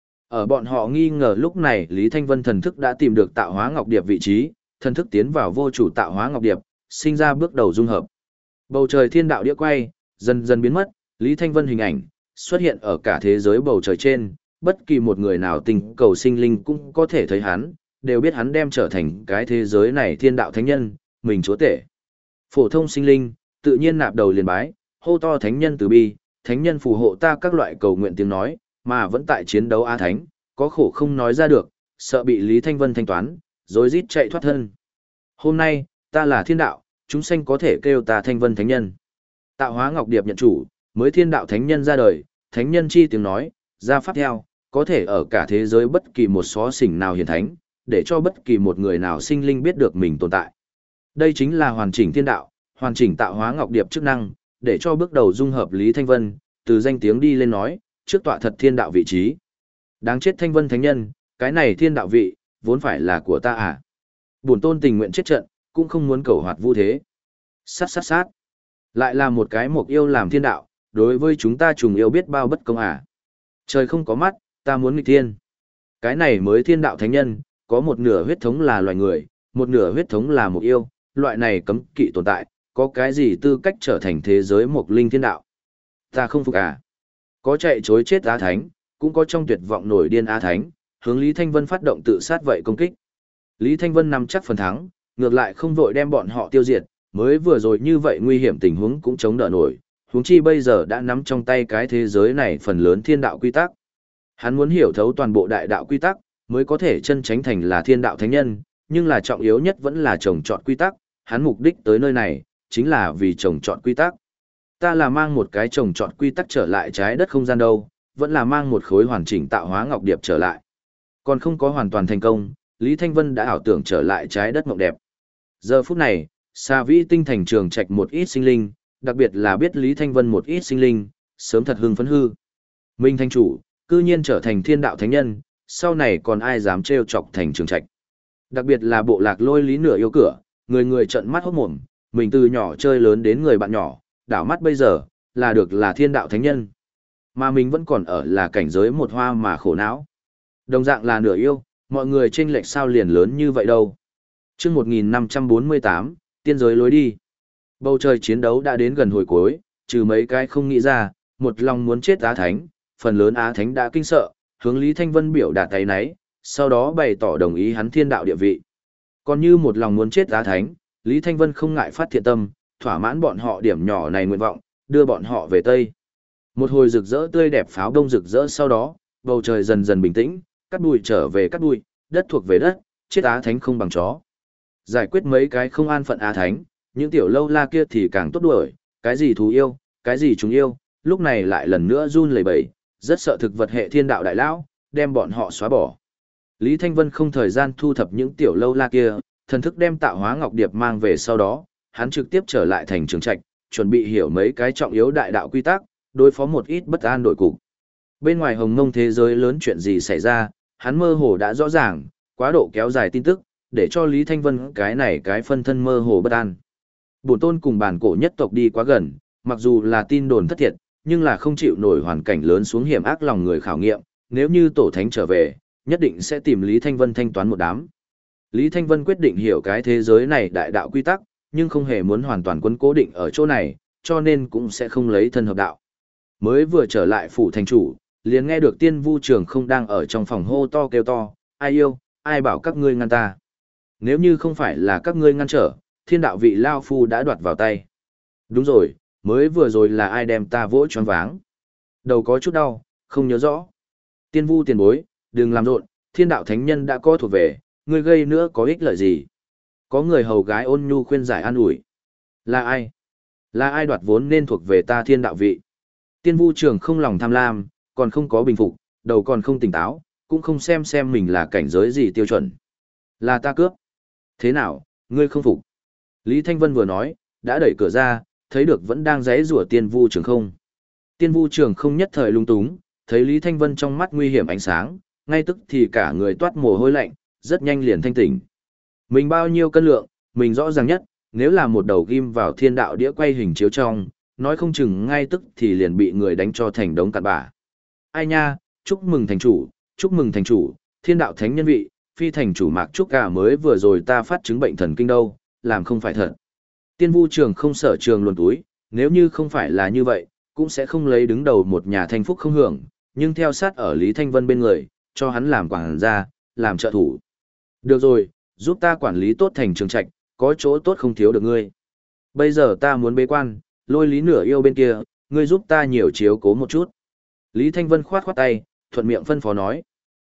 S1: Ở bọn họ nghi ngờ lúc này Lý Thanh Vân thần thức đã tìm được tạo hóa ngọc điệp vị trí, thần thức tiến vào vô chủ tạo hóa ngọc điệp, sinh ra bước đầu dung hợp. Bầu trời thiên đạo đĩa quay, dần dần biến mất, Lý Thanh Vân hình ảnh xuất hiện ở cả thế giới bầu trời trên, bất kỳ một người nào tình cầu sinh linh cũng có thể thấy hắn, đều biết hắn đem trở thành cái thế giới này thiên đạo thánh nhân, mình chúa tể. Phổ thông sinh linh, tự nhiên nạp đầu liền bái, hô to thánh nhân từ bi, thánh nhân phù hộ ta các loại cầu nguyện tiếng nói, mà vẫn tại chiến đấu A Thánh, có khổ không nói ra được, sợ bị Lý Thanh Vân thanh toán, rồi rít chạy thoát thân. Hôm nay, ta là thiên đạo, chúng sanh có thể kêu ta Thanh Vân Thánh Nhân. Tạo hóa Ngọc Điệp nhận chủ, mới thiên đạo Thánh Nhân ra đời, Thánh Nhân chi tiếng nói, ra pháp theo, có thể ở cả thế giới bất kỳ một xó xỉnh nào hiển thánh, để cho bất kỳ một người nào sinh linh biết được mình tồn tại. Đây chính là hoàn chỉnh thiên đạo, hoàn chỉnh tạo hóa Ngọc Điệp chức năng, để cho bước đầu dung hợp Lý Thanh Vân, từ danh tiếng đi lên nói, trước tọa thật thiên đạo vị trí. Đáng chết Thanh Vân Thánh Nhân, cái này thiên đạo vị, vốn phải là của ta à. Bổn tôn tình nguyện chết trận, cũng không muốn cầu hoạt vu thế. Sát sát sát. Lại là một cái mục yêu làm thiên đạo, đối với chúng ta trùng yêu biết bao bất công à. Trời không có mắt, ta muốn nghịch thiên. Cái này mới thiên đạo thánh nhân, có một nửa huyết thống là loài người, một nửa huyết thống là mục yêu, loại này cấm kỵ tồn tại, có cái gì tư cách trở thành thế giới mục linh thiên đạo. Ta không phục à. Có chạy chối chết Á Thánh, cũng có trong tuyệt vọng nổi điên Á Thánh, hướng Lý Thanh Vân phát động tự sát vậy công kích. Lý Thanh Vân nắm chắc phần thắng, ngược lại không vội đem bọn họ tiêu diệt, mới vừa rồi như vậy nguy hiểm tình huống cũng chống đỡ nổi, huống chi bây giờ đã nắm trong tay cái thế giới này phần lớn thiên đạo quy tắc. Hắn muốn hiểu thấu toàn bộ đại đạo quy tắc, mới có thể chân tránh thành là thiên đạo thánh nhân, nhưng là trọng yếu nhất vẫn là trồng trọt quy tắc, hắn mục đích tới nơi này, chính là vì trồng trọt quy tắc. Ta là mang một cái trồng trọt quy tắc trở lại trái đất không gian đâu, vẫn là mang một khối hoàn chỉnh tạo hóa ngọc điệp trở lại. Còn không có hoàn toàn thành công, Lý Thanh Vân đã ảo tưởng trở lại trái đất mộng đẹp. Giờ phút này, Sa Vĩ Tinh thành trường trạch một ít sinh linh, đặc biệt là biết Lý Thanh Vân một ít sinh linh, sớm thật hưng phấn hư. Minh Thanh chủ, cư nhiên trở thành thiên đạo thánh nhân, sau này còn ai dám trêu chọc thành trường trạch. Đặc biệt là bộ lạc Lôi Lý nửa yêu cửa, người người trợn mắt hốt mồm, mình từ nhỏ chơi lớn đến người bạn nhỏ, đảo mắt bây giờ, là được là thiên đạo thánh nhân. Mà mình vẫn còn ở là cảnh giới một hoa mà khổ não. Đồng dạng là nửa yêu, mọi người chênh lệch sao liền lớn như vậy đâu. Chương 1548, tiên giới lối đi. Bầu trời chiến đấu đã đến gần hồi cuối, trừ mấy cái không nghĩ ra, một lòng muốn chết Á Thánh, phần lớn Á Thánh đã kinh sợ, hướng Lý Thanh Vân biểu đạt áy náy, sau đó bày tỏ đồng ý hắn thiên đạo địa vị. Còn như một lòng muốn chết Á Thánh, Lý Thanh Vân không ngại phát thiện tâm, thỏa mãn bọn họ điểm nhỏ này nguyện vọng, đưa bọn họ về Tây. Một hồi rực rỡ tươi đẹp pháo đông rực rỡ sau đó, bầu trời dần dần bình tĩnh, cát bụi trở về cát bụi, đất thuộc về đất, chết Á Thánh không bằng chó. Giải quyết mấy cái không an phận Á Thánh, những tiểu lâu la kia thì càng tốt đuổi, cái gì thú yêu, cái gì chúng yêu, lúc này lại lần nữa run lẩy bẩy, rất sợ thực vật hệ thiên đạo đại lão, đem bọn họ xóa bỏ. Lý Thanh Vân không thời gian thu thập những tiểu lâu la kia, thần thức đem Tạo Hóa Ngọc Điệp mang về sau đó, hắn trực tiếp trở lại thành Trường Trạch, chuẩn bị hiểu mấy cái trọng yếu đại đạo quy tắc, đối phó một ít bất an đổi cục. Bên ngoài hồng mông thế giới lớn chuyện gì xảy ra, hắn mơ hồ đã rõ ràng, quá độ kéo dài tin tức, để cho Lý Thanh Vân cái phân thân mơ hồ bất an. Bổn tôn cùng bản cổ nhất tộc đi quá gần, mặc dù là tin đồn thất thiệt, nhưng là không chịu nổi hoàn cảnh lớn xuống hiểm ác lòng người khảo nghiệm, nếu như tổ thánh trở về, nhất định sẽ tìm Lý Thanh Vân thanh toán một đám. Lý Thanh Vân quyết định hiểu cái thế giới này đại đạo quy tắc, nhưng không hề muốn hoàn toàn quấn cố định ở chỗ này, cho nên cũng sẽ không lấy thân hợp đạo. Mới vừa trở lại phủ thành chủ, liền nghe được Tiên Vu Trường không đang ở trong phòng hô to kêu to, ai yêu, ai bảo các ngươi ngăn ta. Nếu như không phải là các ngươi ngăn trở, thiên đạo vị Lao Phu đã đoạt vào tay. Đúng rồi, mới vừa rồi là ai đem ta vỗ choáng váng. Đầu có chút đau, không nhớ rõ. Tiên Vu tiền bối, đừng làm rộn, thiên đạo thánh nhân đã có thuộc về, ngươi gây nữa có ích lợi gì. Có người hầu gái ôn nhu khuyên giải an ủi. Là ai? Là ai đoạt vốn nên thuộc về ta thiên đạo vị? Tiên Vu Trường không lòng tham lam, còn không có bình phục, đầu còn không tỉnh táo, cũng không xem mình là cảnh giới gì tiêu chuẩn. Là ta cướp. Thế nào, ngươi không phục? Lý Thanh Vân vừa nói, đã đẩy cửa ra, thấy được vẫn đang giãy giụa Tiên Vu Trường không. Tiên Vu Trường không nhất thời lung túng, thấy Lý Thanh Vân trong mắt nguy hiểm ánh sáng, ngay tức thì cả người toát mồ hôi lạnh, rất nhanh liền thanh tỉnh. Mình bao nhiêu cân lượng, mình rõ ràng nhất, nếu là một đầu ghim vào thiên đạo đĩa quay hình chiếu trong, nói không chừng ngay tức thì liền bị người đánh cho thành đống cặn bã. Ai nha, chúc mừng thành chủ, thiên đạo thánh nhân vị, phi thành chủ Mạc Trúc cả mới vừa rồi ta phát chứng bệnh thần kinh đâu, làm không phải thật. Tiên Vu Trường không sở trường luồn túi, nếu như không phải là như vậy, cũng sẽ không lấy đứng đầu một nhà thanh phúc không hưởng, nhưng theo sát ở Lý Thanh Vân bên người, cho hắn làm quản gia, làm trợ thủ. Được rồi, giúp ta quản lý tốt thành Trường Trạch, có chỗ tốt không thiếu được ngươi. Bây giờ ta muốn bế quan, lôi Lý nửa yêu bên kia, ngươi giúp ta nhiều chiếu cố một chút. Lý Thanh Vân khoát khoát tay, thuận miệng phân phó nói.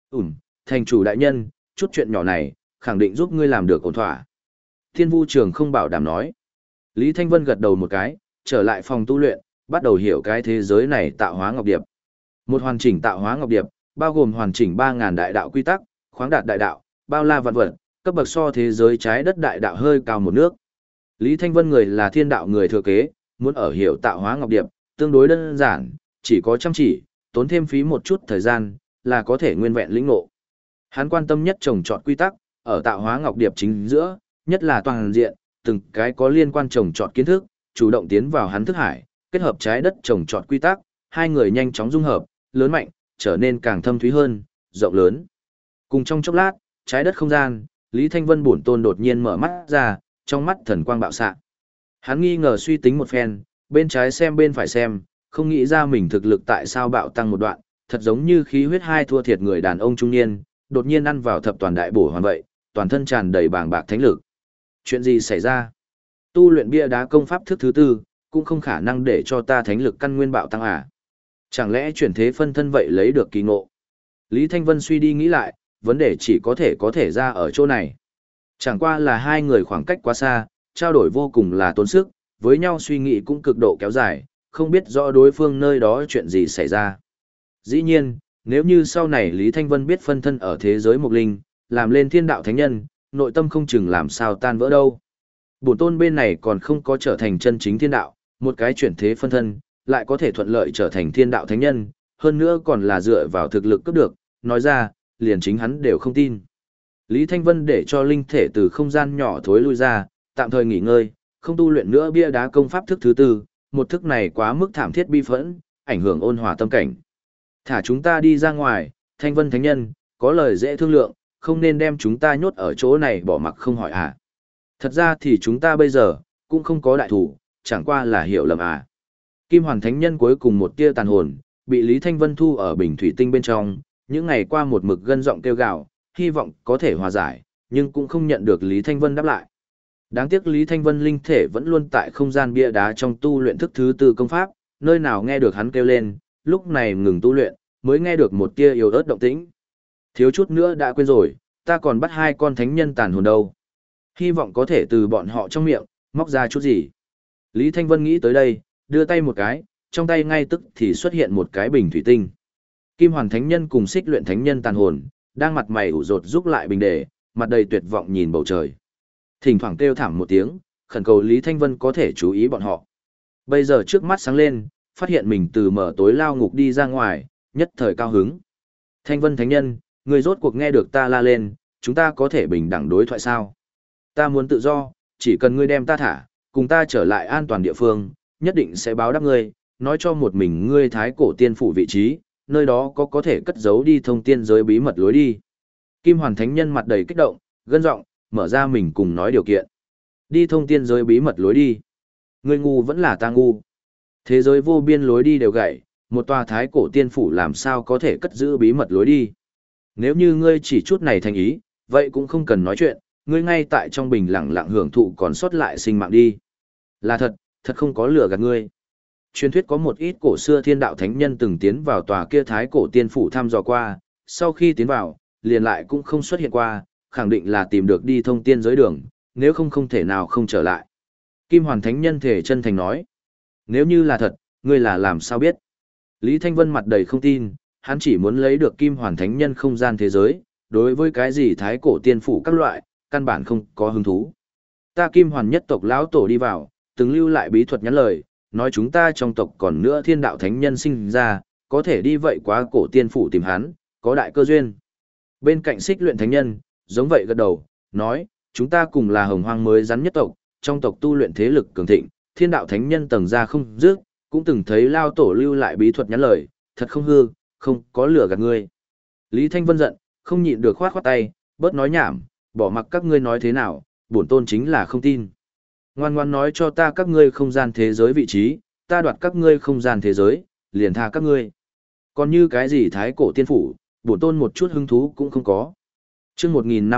S1: Thành chủ đại nhân, chút chuyện nhỏ này, khẳng định giúp ngươi làm được ổn thỏa. Thiên Vu Trường không bảo đảm nói. Lý Thanh Vân gật đầu một cái, trở lại phòng tu luyện, bắt đầu hiểu cái thế giới này tạo hóa ngọc điệp. Một hoàn chỉnh tạo hóa ngọc điệp, bao gồm hoàn chỉnh 3.000 đại đạo quy tắc, khoáng đạt đại đạo, bao la vạn vật, cấp bậc so thế giới trái đất đại đạo hơi cao một nước. Lý Thanh Vân người là thiên đạo người thừa kế, muốn ở hiểu tạo hóa ngọc điệp, tương đối đơn giản, chỉ có chăm chỉ, tốn thêm phí một chút thời gian, là có thể nguyên vẹn lĩnh ngộ. Hắn quan tâm nhất trồng trọt quy tắc, ở tạo hóa ngọc điệp chính giữa, nhất là toàn diện, từng cái có liên quan trồng trọt kiến thức, chủ động tiến vào hắn thức hải, kết hợp trái đất trồng trọt quy tắc, hai người nhanh chóng dung hợp, lớn mạnh, trở nên càng thâm thúy hơn, rộng lớn. Cùng trong chốc lát, trái đất không gian, Lý Thanh Vân bổn tôn đột nhiên mở mắt ra, trong mắt thần quang bạo xạ. Hắn nghi ngờ suy tính một phen, bên trái xem bên phải xem, không nghĩ ra mình thực lực tại sao bạo tăng một đoạn, thật giống như khí huyết hai thua thiệt người đàn ông trung niên, đột nhiên ăn vào thập toàn đại bổ hoàn vậy, toàn thân tràn đầy bàng bạc thánh lực. Chuyện gì xảy ra? Tu luyện bia đá công pháp thức thứ tư, cũng không khả năng để cho ta thánh lực căn nguyên bạo tăng à? Chẳng lẽ chuyển thế phân thân vậy lấy được kỳ ngộ? Lý Thanh Vân suy đi nghĩ lại, vấn đề chỉ có thể ra ở chỗ này. Chẳng qua là hai người khoảng cách quá xa, trao đổi vô cùng là tốn sức, với nhau suy nghĩ cũng cực độ kéo dài, không biết rõ đối phương nơi đó chuyện gì xảy ra. Dĩ nhiên, nếu như sau này Lý Thanh Vân biết phân thân ở thế giới mục linh, làm lên thiên đạo thánh nhân, nội tâm không chừng làm sao tan vỡ đâu. Bổn tôn bên này còn không có trở thành chân chính thiên đạo, một cái chuyển thế phân thân, lại có thể thuận lợi trở thành thiên đạo thánh nhân, hơn nữa còn là dựa vào thực lực cấp được, nói ra, liền chính hắn đều không tin. Lý Thanh Vân để cho linh thể từ không gian nhỏ thối lui ra, tạm thời nghỉ ngơi, không tu luyện nữa bia đá công pháp thức thứ tư, một thức này quá mức thảm thiết bi phẫn, ảnh hưởng ôn hòa tâm cảnh. Thả chúng ta đi ra ngoài, Thanh Vân thánh nhân, có lời dễ thương lượng, không nên đem chúng ta nhốt ở chỗ này bỏ mặc không hỏi à. Thật ra thì chúng ta bây giờ, cũng không có đại thủ, chẳng qua là hiểu lầm à. Kim Hoàn thánh nhân cuối cùng một tia tàn hồn, bị Lý Thanh Vân thu ở bình thủy tinh bên trong, những ngày qua một mực gân giọng kêu gào, hy vọng có thể hòa giải, nhưng cũng không nhận được Lý Thanh Vân đáp lại. Đáng tiếc Lý Thanh Vân linh thể vẫn luôn tại không gian bia đá trong tu luyện thức thứ tư công pháp, nơi nào nghe được hắn kêu lên, lúc này ngừng tu luyện, mới nghe được một tia yếu ớt động tĩnh. Thiếu chút nữa đã quên rồi, ta còn bắt hai con thánh nhân tàn hồn đâu. Hy vọng có thể từ bọn họ trong miệng, móc ra chút gì. Lý Thanh Vân nghĩ tới đây, đưa tay một cái, trong tay ngay tức thì xuất hiện một cái bình thủy tinh. Kim Hoàn Thánh Nhân cùng Xích Luyện Thánh Nhân tàn hồn, đang mặt mày ủ rột giúp lại bình đề, mặt đầy tuyệt vọng nhìn bầu trời. Thỉnh thoảng kêu thảm một tiếng, khẩn cầu Lý Thanh Vân có thể chú ý bọn họ. Bây giờ trước mắt sáng lên, phát hiện mình từ mở tối lao ngục đi ra ngoài, nhất thời cao hứng. Thanh Vân Thánh Nhân, người rốt cuộc nghe được ta la lên, chúng ta có thể bình đẳng đối thoại sao? Ta muốn tự do, chỉ cần ngươi đem ta thả, cùng ta trở lại an toàn địa phương, nhất định sẽ báo đáp ngươi, nói cho một mình ngươi thái cổ tiên phủ vị trí, nơi đó có thể cất giấu đi thông tiên giới bí mật lối đi. Kim Hoàn Thánh Nhân mặt đầy kích động, gân giọng, mở ra mình cùng nói điều kiện. Đi thông tiên giới bí mật lối đi. Ngươi ngu vẫn là ta ngu. Thế giới vô biên lối đi đều gãy, một tòa thái cổ tiên phủ làm sao có thể cất giữ bí mật lối đi. Nếu như ngươi chỉ chút này thành ý, vậy cũng không cần nói chuyện, ngươi ngay tại trong bình lặng lặng hưởng thụ còn sót lại sinh mạng đi. Là thật, thật không có lừa gạt ngươi. Truyền thuyết có một ít cổ xưa thiên đạo thánh nhân từng tiến vào tòa kia thái cổ tiên phủ thăm dò qua, sau khi tiến vào, liền lại cũng không xuất hiện qua, khẳng định là tìm được đi thông tiên giới đường, nếu không không thể nào không trở lại. Kim Hoàn Thánh Nhân thể chân thành nói, nếu như là thật, ngươi là làm sao biết? Lý Thanh Vân mặt đầy không tin, hắn chỉ muốn lấy được Kim Hoàn Thánh Nhân không gian thế giới, đối với cái gì thái cổ tiên phủ các loại, căn bản không có hứng thú. Ta Kim Hoàn nhất tộc lão tổ đi vào, từng lưu lại bí thuật nhắn lời, nói chúng ta trong tộc còn nữa thiên đạo thánh nhân sinh ra, có thể đi vậy quá cổ tiên phủ tìm hắn, có đại cơ duyên. Bên cạnh Xích Luyện Thánh Nhân, giống vậy gật đầu, nói, chúng ta cùng là hồng hoang mới rắn nhất tộc, trong tộc tu luyện thế lực cường thịnh, thiên đạo thánh nhân tầng ra không dứt, cũng từng thấy lao tổ lưu lại bí thuật nhắn lời, thật không hư, không có lửa gạt ngươi. Lý Thanh Vân giận, không nhịn được khoát khoát tay, bớt nói nhảm, bỏ mặc các ngươi nói thế nào, bổn tôn chính là không tin. Ngoan ngoan nói cho ta các ngươi không gian thế giới vị trí, ta đoạt các ngươi không gian thế giới, liền tha các ngươi. Còn như cái gì thái cổ tiên phủ, bổn tôn một chút hứng thú cũng không có. Chương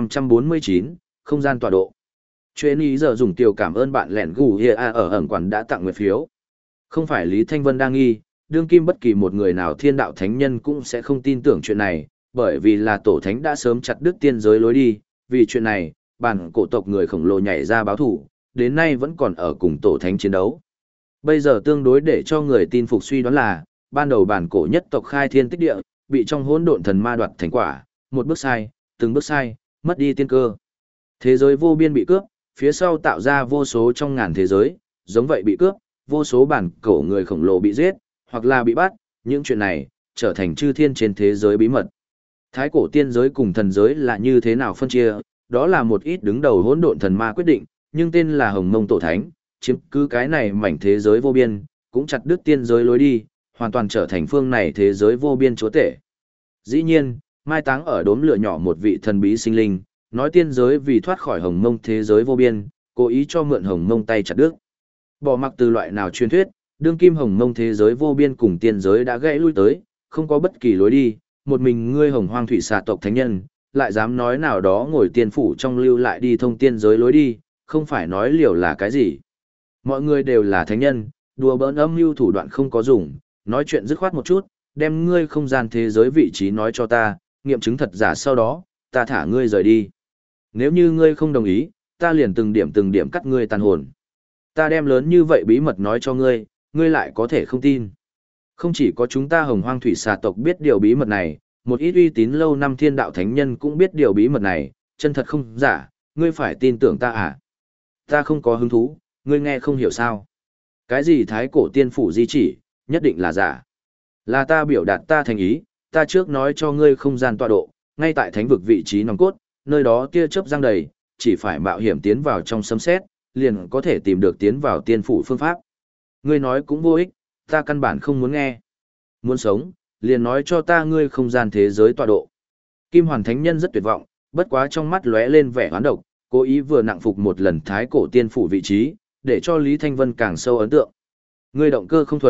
S1: 1549, không gian tọa độ. Chuyện ý giờ dùng tiểu cảm ơn bạn lẻn gù hìa ở ẩn quản đã tặng nguyệt phiếu. Không phải Lý Thanh Vân đang nghi, đương kim bất kỳ một người nào thiên đạo thánh nhân cũng sẽ không tin tưởng chuyện này, bởi vì là tổ thánh đã sớm chặt đứt tiên giới lối đi, vì chuyện này, bản cổ tộc người khổng lồ nhảy ra báo thủ, đến nay vẫn còn ở cùng tổ thánh chiến đấu. Bây giờ tương đối để cho người tin phục suy đoán là, ban đầu bản cổ nhất tộc khai thiên tích địa, bị trong hỗn độn thần ma đoạt thành quả, một bước sai, từng bước sai, mất đi tiên cơ. Thế giới vô biên bị cướp, phía sau tạo ra vô số trong ngàn thế giới, giống vậy bị cướp, vô số bản cổ người khổng lồ bị giết, hoặc là bị bắt, những chuyện này, trở thành chư thiên trên thế giới bí mật. Thái cổ tiên giới cùng thần giới là như thế nào phân chia, đó là một ít đứng đầu hỗn độn thần ma quyết định, nhưng tên là Hồng Mông Tổ Thánh, chiếm cứ cái này mảnh thế giới vô biên, cũng chặt đứt tiên giới lối đi, hoàn toàn trở thành phương này thế giới vô biên chúa tể. Dĩ nhiên, mai táng ở đốm lửa nhỏ một vị thần bí sinh linh, nói tiên giới vì thoát khỏi Hồng Mông thế giới vô biên, cố ý cho mượn Hồng Mông tay chặt đứt. Bỏ mặc từ loại nào truyền thuyết, đương kim Hồng Mông thế giới vô biên cùng tiên giới đã gãy lui tới, không có bất kỳ lối đi, một mình ngươi Hồng Hoang thủy xà tộc thánh nhân, lại dám nói nào đó ngồi tiên phủ trong lưu lại đi thông tiên giới lối đi, không phải nói liều là cái gì. Mọi người đều là thánh nhân, đùa bỡn âm mưu thủ đoạn không có dùng, nói chuyện dứt khoát một chút, đem ngươi không gian thế giới vị trí nói cho ta, nghiệm chứng thật giả sau đó, ta thả ngươi rời đi. Nếu như ngươi không đồng ý, ta liền từng điểm cắt ngươi tàn hồn. Ta đem lớn như vậy bí mật nói cho ngươi, ngươi lại có thể không tin. Không chỉ có chúng ta Hồng Hoang thủy xà tộc biết điều bí mật này, một ít uy tín lâu năm thiên đạo thánh nhân cũng biết điều bí mật này, chân thật không giả, ngươi phải tin tưởng ta à? Ta không có hứng thú, ngươi nghe không hiểu sao? Cái gì thái cổ tiên phủ di chỉ, nhất định là giả. Là ta biểu đạt ta thành ý, ta trước nói cho ngươi không gian tọa độ, ngay tại thánh vực vị trí nòng cốt, nơi đó tia chớp giăng đầy, chỉ phải mạo hiểm tiến vào trong sấm sét, liền có thể tìm được tiến vào tiên phủ phương pháp. Ngươi nói cũng vô ích, ta căn bản không muốn nghe. Muốn sống, liền nói cho ta ngươi không gian thế giới tọa độ. Kim Hoàn Thánh Nhân rất tuyệt vọng, bất quá trong mắt lóe lên vẻ hoán độc, cố ý vừa nặng phục một lần thái cổ tiên phủ vị trí, để cho Lý Thanh Vân càng sâu ấn tượng. Ngươi động cơ không thuần,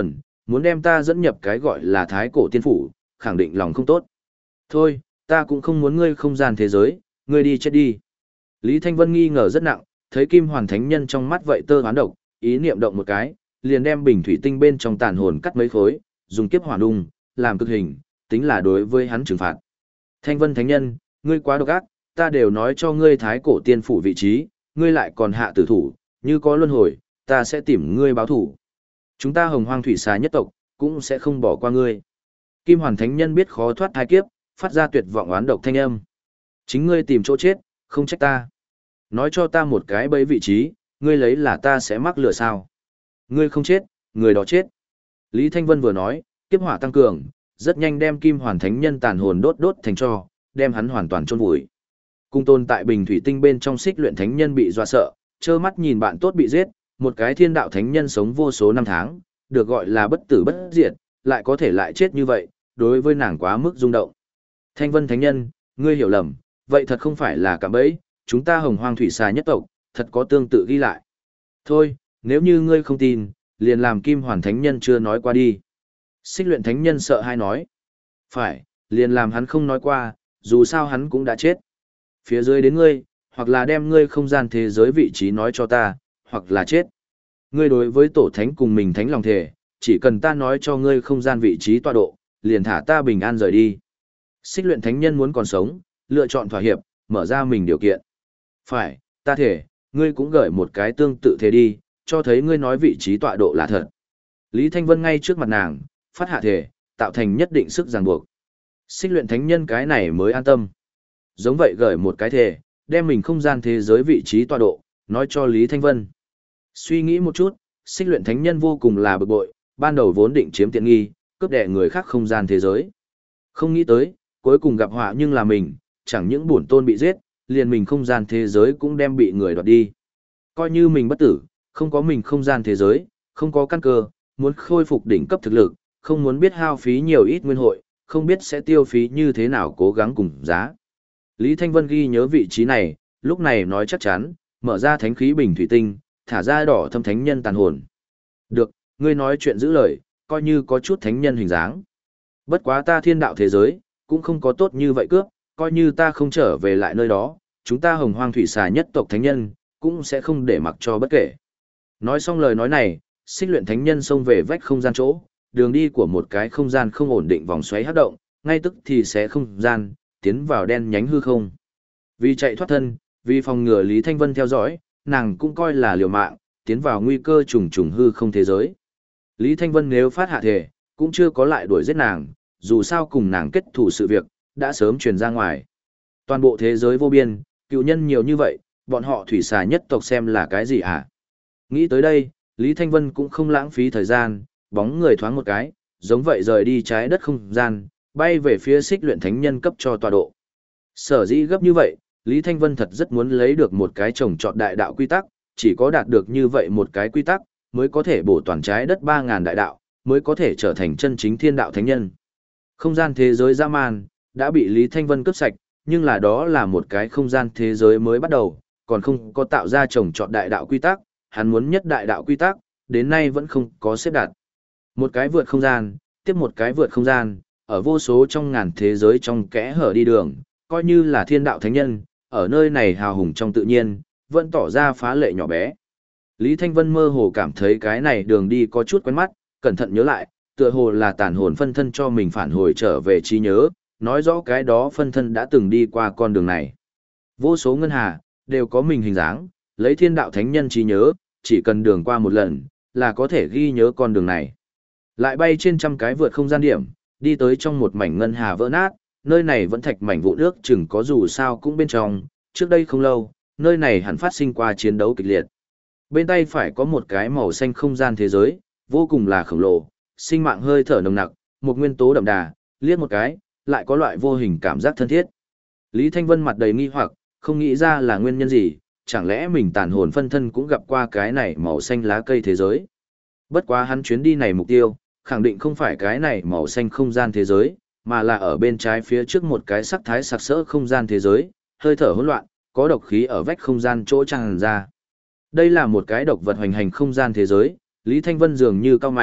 S1: muốn đem ta dẫn nhập cái gọi là thái cổ tiên phủ, khẳng định lòng không tốt. Thôi, ta cũng không muốn ngươi không gian thế giới, ngươi đi chết đi. Lý Thanh Vân nghi ngờ rất nặng, thấy Kim Hoàn Thánh Nhân trong mắt vậy tơ hoán độc, ý niệm động một cái, liền đem bình thủy tinh bên trong tàn hồn cắt mấy khối, dùng kiếp hỏa đung, làm cực hình, tính là đối với hắn trừng phạt. Thanh Vân Thánh Nhân, ngươi quá độc ác, ta đều nói cho ngươi thái cổ tiên phủ vị trí, ngươi lại còn hạ tử thủ, như có luân hồi, ta sẽ tìm ngươi báo thủ. Chúng ta Hồng Hoang Thủy Xà nhất tộc, cũng sẽ không bỏ qua ngươi. Kim Hoàn Thánh Nhân biết khó thoát thai kiếp, phát ra tuyệt vọng oán độc thanh âm. Chính ngươi tìm chỗ chết, không trách ta. Nói cho ta một cái bẫy vị trí, ngươi lấy là ta sẽ mắc lửa sao. Ngươi không chết, người đó chết. Lý Thanh Vân vừa nói, kiếp hỏa tăng cường, rất nhanh đem Kim Hoàn Thánh Nhân tàn hồn đốt đốt thành tro, đem hắn hoàn toàn chôn vùi. Cung tôn tại bình thủy tinh bên trong xích luyện thánh nhân bị dọa sợ, trơ mắt nhìn bạn tốt bị giết, một cái thiên đạo thánh nhân sống vô số năm tháng, được gọi là bất tử bất diệt, lại có thể lại chết như vậy, đối với nàng quá mức rung động. Thanh Vân Thánh Nhân, ngươi hiểu lầm, vậy thật không phải là cạm bẫy, chúng ta Hồng Hoang Thủy Xà nhất tộc, thật có tương tự ghi lại. Thôi, nếu như ngươi không tin, liền làm Kim Hoàn Thánh Nhân chưa nói qua đi. Xích luyện Thánh Nhân sợ hai nói. Phải, liền làm hắn không nói qua, dù sao hắn cũng đã chết. Phía dưới đến ngươi, hoặc là đem ngươi không gian thế giới vị trí nói cho ta, hoặc là chết. Ngươi đối với tổ thánh cùng mình thánh lòng thể, chỉ cần ta nói cho ngươi không gian vị trí tọa độ, liền thả ta bình an rời đi. Xích luyện thánh nhân muốn còn sống, lựa chọn thỏa hiệp, mở ra mình điều kiện. Phải, ta thể, ngươi cũng gửi một cái tương tự thế đi, cho thấy ngươi nói vị trí tọa độ là thật. Lý Thanh Vân ngay trước mặt nàng, phát hạ thể, tạo thành nhất định sức ràng buộc. Xích luyện thánh nhân cái này mới an tâm. Giống vậy gửi một cái thể, đem mình không gian thế giới vị trí tọa độ, nói cho Lý Thanh Vân. Suy nghĩ một chút, xích luyện thánh nhân vô cùng là bực bội, ban đầu vốn định chiếm tiện nghi, cướp đẻ người khác không gian thế giới. Không nghĩ tới, cuối cùng gặp họa nhưng là mình, chẳng những bổn tôn bị giết, liền mình không gian thế giới cũng đem bị người đoạt đi. Coi như mình bất tử, không có mình không gian thế giới, không có căn cơ, muốn khôi phục đỉnh cấp thực lực, không muốn biết hao phí nhiều ít nguyên hội, không biết sẽ tiêu phí như thế nào cố gắng cùng giá. Lý Thanh Vân ghi nhớ vị trí này, lúc này nói chắc chắn, mở ra thánh khí bình thủy tinh, thả ra đỏ thâm thánh nhân tàn hồn. Được, ngươi nói chuyện giữ lời, coi như có chút thánh nhân hình dáng. Bất quá ta thiên đạo thế giới, cũng không có tốt như vậy cướp, coi như ta không trở về lại nơi đó, chúng ta Hồng Hoang Thủy Xà nhất tộc thánh nhân, cũng sẽ không để mặc cho bất kể. Nói xong lời nói này, xích luyện thánh nhân xông về vách không gian chỗ, đường đi của một cái không gian không ổn định vòng xoáy hấp động, ngay tức thì sẽ không gian, tiến vào đen nhánh hư không. Vì chạy thoát thân, vì phòng ngừa Lý Thanh Vân theo dõi, nàng cũng coi là liều mạng, tiến vào nguy cơ trùng trùng hư không thế giới. Lý Thanh Vân nếu phát hạ thể, cũng chưa có lại đuổi giết nàng, dù sao cùng nàng kết thủ sự việc, đã sớm truyền ra ngoài. Toàn bộ thế giới vô biên, cựu nhân nhiều như vậy, bọn họ Thủy Xà nhất tộc xem là cái gì hả? Nghĩ tới đây, Lý Thanh Vân cũng không lãng phí thời gian, bóng người thoáng một cái, giống vậy rời đi trái đất không gian, bay về phía xích luyện thánh nhân cấp cho tọa độ. Sở dĩ gấp như vậy, Lý Thanh Vân thật rất muốn lấy được một cái trồng trọt đại đạo quy tắc, chỉ có đạt được như vậy một cái quy tắc, mới có thể bổ toàn trái đất 3.000 đại đạo, mới có thể trở thành chân chính thiên đạo thánh nhân. Không gian thế giới dã man, đã bị Lý Thanh Vân cướp sạch, nhưng là đó là một cái không gian thế giới mới bắt đầu, còn không có tạo ra trồng trọt đại đạo quy tắc, hắn muốn nhất đại đạo quy tắc, đến nay vẫn không có xếp đặt. Một cái vượt không gian, tiếp một cái vượt không gian, ở vô số trong ngàn thế giới trong kẽ hở đi đường, coi như là thiên đạo thánh nhân, ở nơi này hào hùng trong tự nhiên, vẫn tỏ ra phá lệ nhỏ bé. Lý Thanh Vân mơ hồ cảm thấy cái này đường đi có chút quen mắt, cẩn thận nhớ lại, tựa hồ là tàn hồn phân thân cho mình phản hồi trở về trí nhớ, nói rõ cái đó phân thân đã từng đi qua con đường này. Vô số ngân hà, đều có mình hình dáng, lấy thiên đạo thánh nhân trí nhớ, chỉ cần đường qua một lần, là có thể ghi nhớ con đường này. Lại bay trên trăm cái vượt không gian điểm, đi tới trong một mảnh ngân hà vỡ nát, nơi này vẫn thạch mảnh vụn nước chừng có dù sao cũng bên trong, trước đây không lâu, nơi này hẳn phát sinh qua chiến đấu kịch liệt. Bên tay phải có một cái màu xanh không gian thế giới, vô cùng là khổng lồ, sinh mạng hơi thở nồng nặc, một nguyên tố đậm đà, liếc một cái, lại có loại vô hình cảm giác thân thiết. Lý Thanh Vân mặt đầy nghi hoặc, không nghĩ ra là nguyên nhân gì, chẳng lẽ mình tàn hồn phân thân cũng gặp qua cái này màu xanh lá cây thế giới. Bất quá hắn chuyến đi này mục tiêu, khẳng định không phải cái này màu xanh không gian thế giới, mà là ở bên trái phía trước một cái sắc thái sặc sỡ không gian thế giới, hơi thở hỗn loạn, có độc khí ở vách không gian chỗ tràn ra. Đây là một cái độc vật hoành hành không gian thế giới, Lý Thanh Vân dường như cao mày,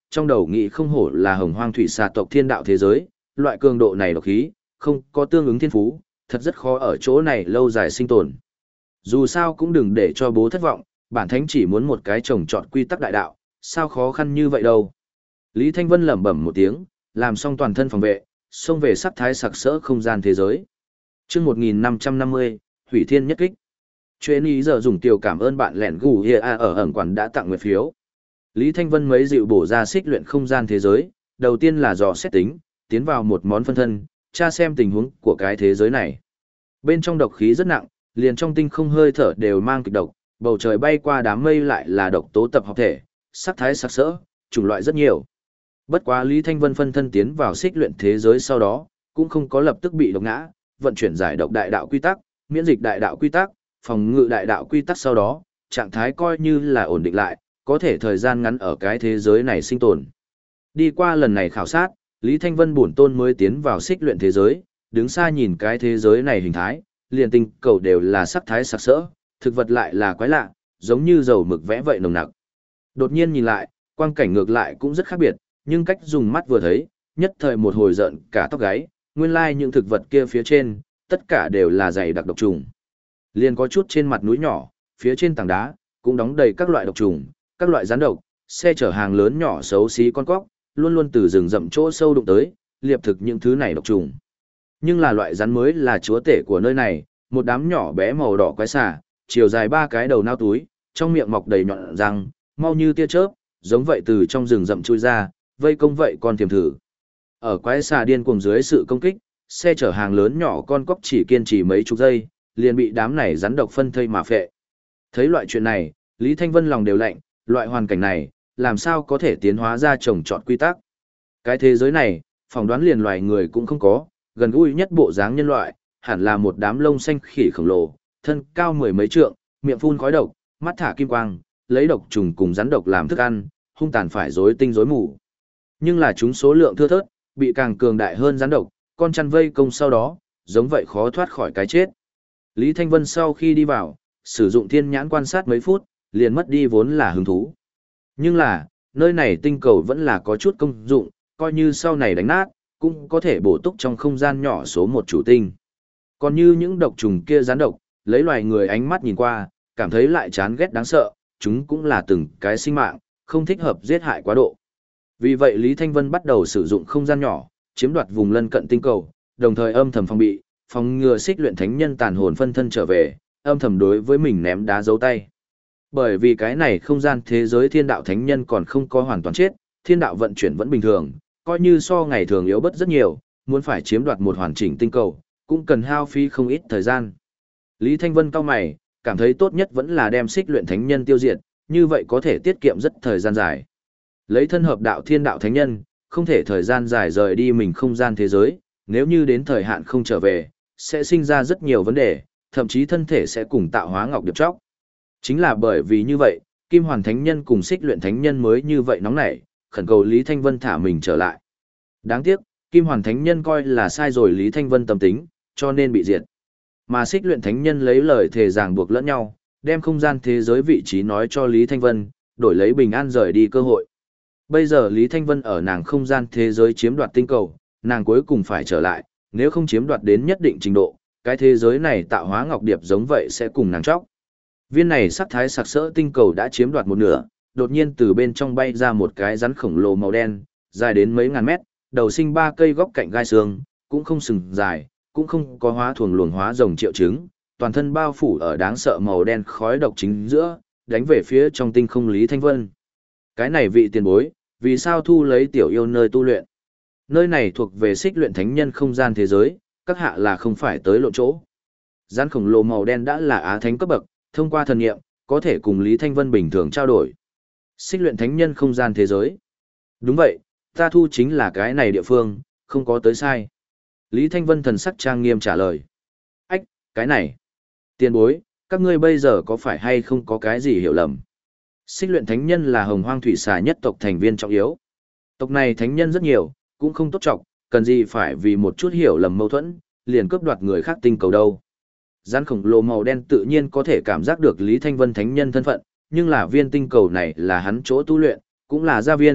S1: Trong đầu nghĩ không hổ là hồng hoang thủy xà tộc thiên đạo thế giới, loại cường độ này độc khí, không có tương ứng thiên phú, thật rất khó ở chỗ này lâu dài sinh tồn. Dù sao cũng đừng để cho bố thất vọng, bản thánh chỉ muốn một cái trồng trọt quy tắc đại đạo, sao khó khăn như vậy đâu. Lý Thanh Vân lẩm bẩm một tiếng, làm xong toàn thân phòng vệ, xông về sắc thái sặc sỡ không gian thế giới. Chương 1550, Hủy Thiên nhất kích. Chuyên ý giờ dùng tiểu cảm ơn bạn lẻn gù hìa ở ẩn quản đã tặng nguyệt phiếu. Lý Thanh Vân mấy dịu bổ ra xích luyện không gian thế giới, đầu tiên là dò xét tính, tiến vào một món phân thân, tra xem tình huống của cái thế giới này. Bên trong độc khí rất nặng, liền trong tinh không hơi thở đều mang kịch độc, bầu trời bay qua đám mây lại là độc tố tập hợp thể, sắc thái sặc sỡ, chủng loại rất nhiều. Bất quá Lý Thanh Vân phân thân tiến vào xích luyện thế giới sau đó, cũng không có lập tức bị độc ngã, vận chuyển giải độc đại đạo quy tắc, miễn dịch đại đạo quy tắc, phòng ngự đại đạo quy tắc sau đó, trạng thái coi như là ổn định lại, có thể thời gian ngắn ở cái thế giới này sinh tồn. Đi qua lần này khảo sát, Lý Thanh Vân bổn tôn mới tiến vào xích luyện thế giới, đứng xa nhìn cái thế giới này hình thái, liền tinh cầu đều là sắc thái sặc sỡ, thực vật lại là quái lạ, giống như dầu mực vẽ vậy nồng nặc. Đột nhiên nhìn lại, quang cảnh ngược lại cũng rất khác biệt, nhưng cách dùng mắt vừa thấy, nhất thời một hồi giận cả tóc gáy, nguyên lai những thực vật kia phía trên, tất cả đều là dày đặc độc trùng. Liền có chút trên mặt núi nhỏ, phía trên tảng đá, cũng đóng đầy các loại độc trùng, các loại rắn độc, xe chở hàng lớn nhỏ xấu xí con cóc, luôn luôn từ rừng rậm chỗ sâu đụng tới, liệp thực những thứ này độc trùng. Nhưng là loại rắn mới là chúa tể của nơi này, một đám nhỏ bé màu đỏ quái xà, chiều dài 3 cái đầu nao túi, trong miệng mọc đầy nhọn răng, mau như tia chớp, giống vậy từ trong rừng rậm chui ra, vây công vậy con tiềm thử. Ở quái xà điên cuồng dưới sự công kích, xe chở hàng lớn nhỏ con cóc chỉ kiên trì mấy chục giây, liền bị đám này rắn độc phân thây mà phệ. Thấy loại chuyện này, Lý Thanh Vân lòng đều lạnh, loại hoàn cảnh này, làm sao có thể tiến hóa ra trồng trọt quy tắc. Cái thế giới này, phỏng đoán liền loài người cũng không có, gần gũi nhất bộ dáng nhân loại, hẳn là một đám lông xanh khỉ khổng lồ, thân cao 10 mấy trượng, miệng phun khói độc, mắt thả kim quang, lấy độc trùng cùng rắn độc làm thức ăn, hung tàn phải rối tinh rối mù. Nhưng là chúng số lượng thưa thớt, bị càng cường đại hơn rắn độc, con chăn vây công sau đó, giống vậy khó thoát khỏi cái chết. Lý Thanh Vân sau khi đi vào, sử dụng thiên nhãn quan sát mấy phút, liền mất đi vốn là hứng thú. Nhưng là, nơi này tinh cầu vẫn là có chút công dụng, coi như sau này đánh nát, cũng có thể bổ túc trong không gian nhỏ số một chủ tinh. Còn như những độc trùng kia rắn độc, lấy loài người ánh mắt nhìn qua, cảm thấy lại chán ghét đáng sợ, chúng cũng là từng cái sinh mạng, không thích hợp giết hại quá độ. Vì vậy Lý Thanh Vân bắt đầu sử dụng không gian nhỏ, chiếm đoạt vùng lân cận tinh cầu, đồng thời âm thầm phòng ngừa xích luyện thánh nhân tàn hồn phân thân trở về, âm thầm đối với mình ném đá dấu tay. Bởi vì cái này không gian thế giới thiên đạo thánh nhân còn không có hoàn toàn chết, thiên đạo vận chuyển vẫn bình thường, coi như so ngày thường yếu bớt rất nhiều, muốn phải chiếm đoạt một hoàn chỉnh tinh cầu, cũng cần hao phí không ít thời gian. Lý Thanh Vân cau mày, cảm thấy tốt nhất vẫn là đem xích luyện thánh nhân tiêu diệt, như vậy có thể tiết kiệm rất thời gian dài. Lấy thân hợp đạo thiên đạo thánh nhân, không thể thời gian dài rời đi mình không gian thế giới, nếu như đến thời hạn không trở về, sẽ sinh ra rất nhiều vấn đề, thậm chí thân thể sẽ cùng tạo hóa ngọc điệp chóc. Chính là bởi vì như vậy, Kim Hoàn Thánh Nhân cùng Xích Luyện Thánh Nhân mới như vậy nóng nảy, khẩn cầu Lý Thanh Vân thả mình trở lại. Đáng tiếc, Kim Hoàn Thánh Nhân coi là sai rồi Lý Thanh Vân tâm tính, cho nên bị diệt. Mà Xích Luyện Thánh Nhân lấy lời thề ràng buộc lẫn nhau, đem không gian thế giới vị trí nói cho Lý Thanh Vân, đổi lấy bình an rời đi cơ hội. Bây giờ Lý Thanh Vân ở nàng không gian thế giới chiếm đoạt tinh cầu, nàng cuối cùng phải trở lại, nếu không chiếm đoạt đến nhất định trình độ, cái thế giới này tạo hóa ngọc điệp giống vậy sẽ cùng nàng chóc. Viên này sắc thái sặc sỡ tinh cầu đã chiếm đoạt một nửa, đột nhiên từ bên trong bay ra một cái rắn khổng lồ màu đen, dài đến mấy ngàn mét, đầu sinh 3 cây góc cạnh gai xương, cũng không sừng dài, cũng không có hóa thuần luồng hóa rồng triệu chứng, toàn thân bao phủ ở đáng sợ màu đen khói độc chính giữa, đánh về phía trong tinh không Lý Thanh Vân. Cái này vị tiền bối, vì sao thu lấy tiểu yêu nơi tu luyện? Nơi này thuộc về Xích Luyện Thánh Nhân không gian thế giới, các hạ là không phải tới lộ chỗ. Rắn khổng lồ màu đen đã là á thánh cấp bậc, thông qua thần nghiệm, có thể cùng Lý Thanh Vân bình thường trao đổi. Xích Luyện Thánh Nhân không gian thế giới. Đúng vậy, ta thu chính là cái này địa phương, không có tới sai. Lý Thanh Vân thần sắc trang nghiêm trả lời. Ách, cái này. Tiền bối, các ngươi bây giờ có phải hay không có cái gì hiểu lầm? Xích Luyện Thánh Nhân là Hồng Hoang thủy xà nhất tộc thành viên trọng yếu. Tộc này thánh nhân rất nhiều, cũng không tốt trọng, cần gì phải vì một chút hiểu lầm mâu thuẫn, liền cướp đoạt người khác tinh cầu đâu. Rắn khổng lồ màu đen tự nhiên có thể cảm giác được Lý Thanh Vân thánh nhân thân phận, nhưng là viên tinh cầu này là hắn chỗ tu luyện, cũng là gia viên,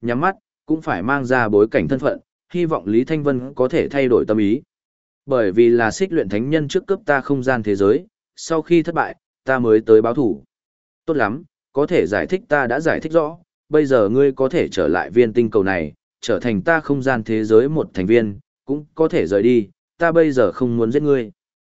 S1: nhắm mắt, cũng phải mang ra bối cảnh thân phận, hy vọng Lý Thanh Vân có thể thay đổi tâm ý. Bởi vì là xích luyện thánh nhân trước cướp ta không gian thế giới, sau khi thất bại, ta mới tới báo thủ. Tốt lắm, có thể giải thích ta đã giải thích rõ, bây giờ ngươi có thể trở lại viên tinh cầu này, trở thành ta không gian thế giới một thành viên, cũng có thể rời đi, ta bây giờ không muốn giết ngươi.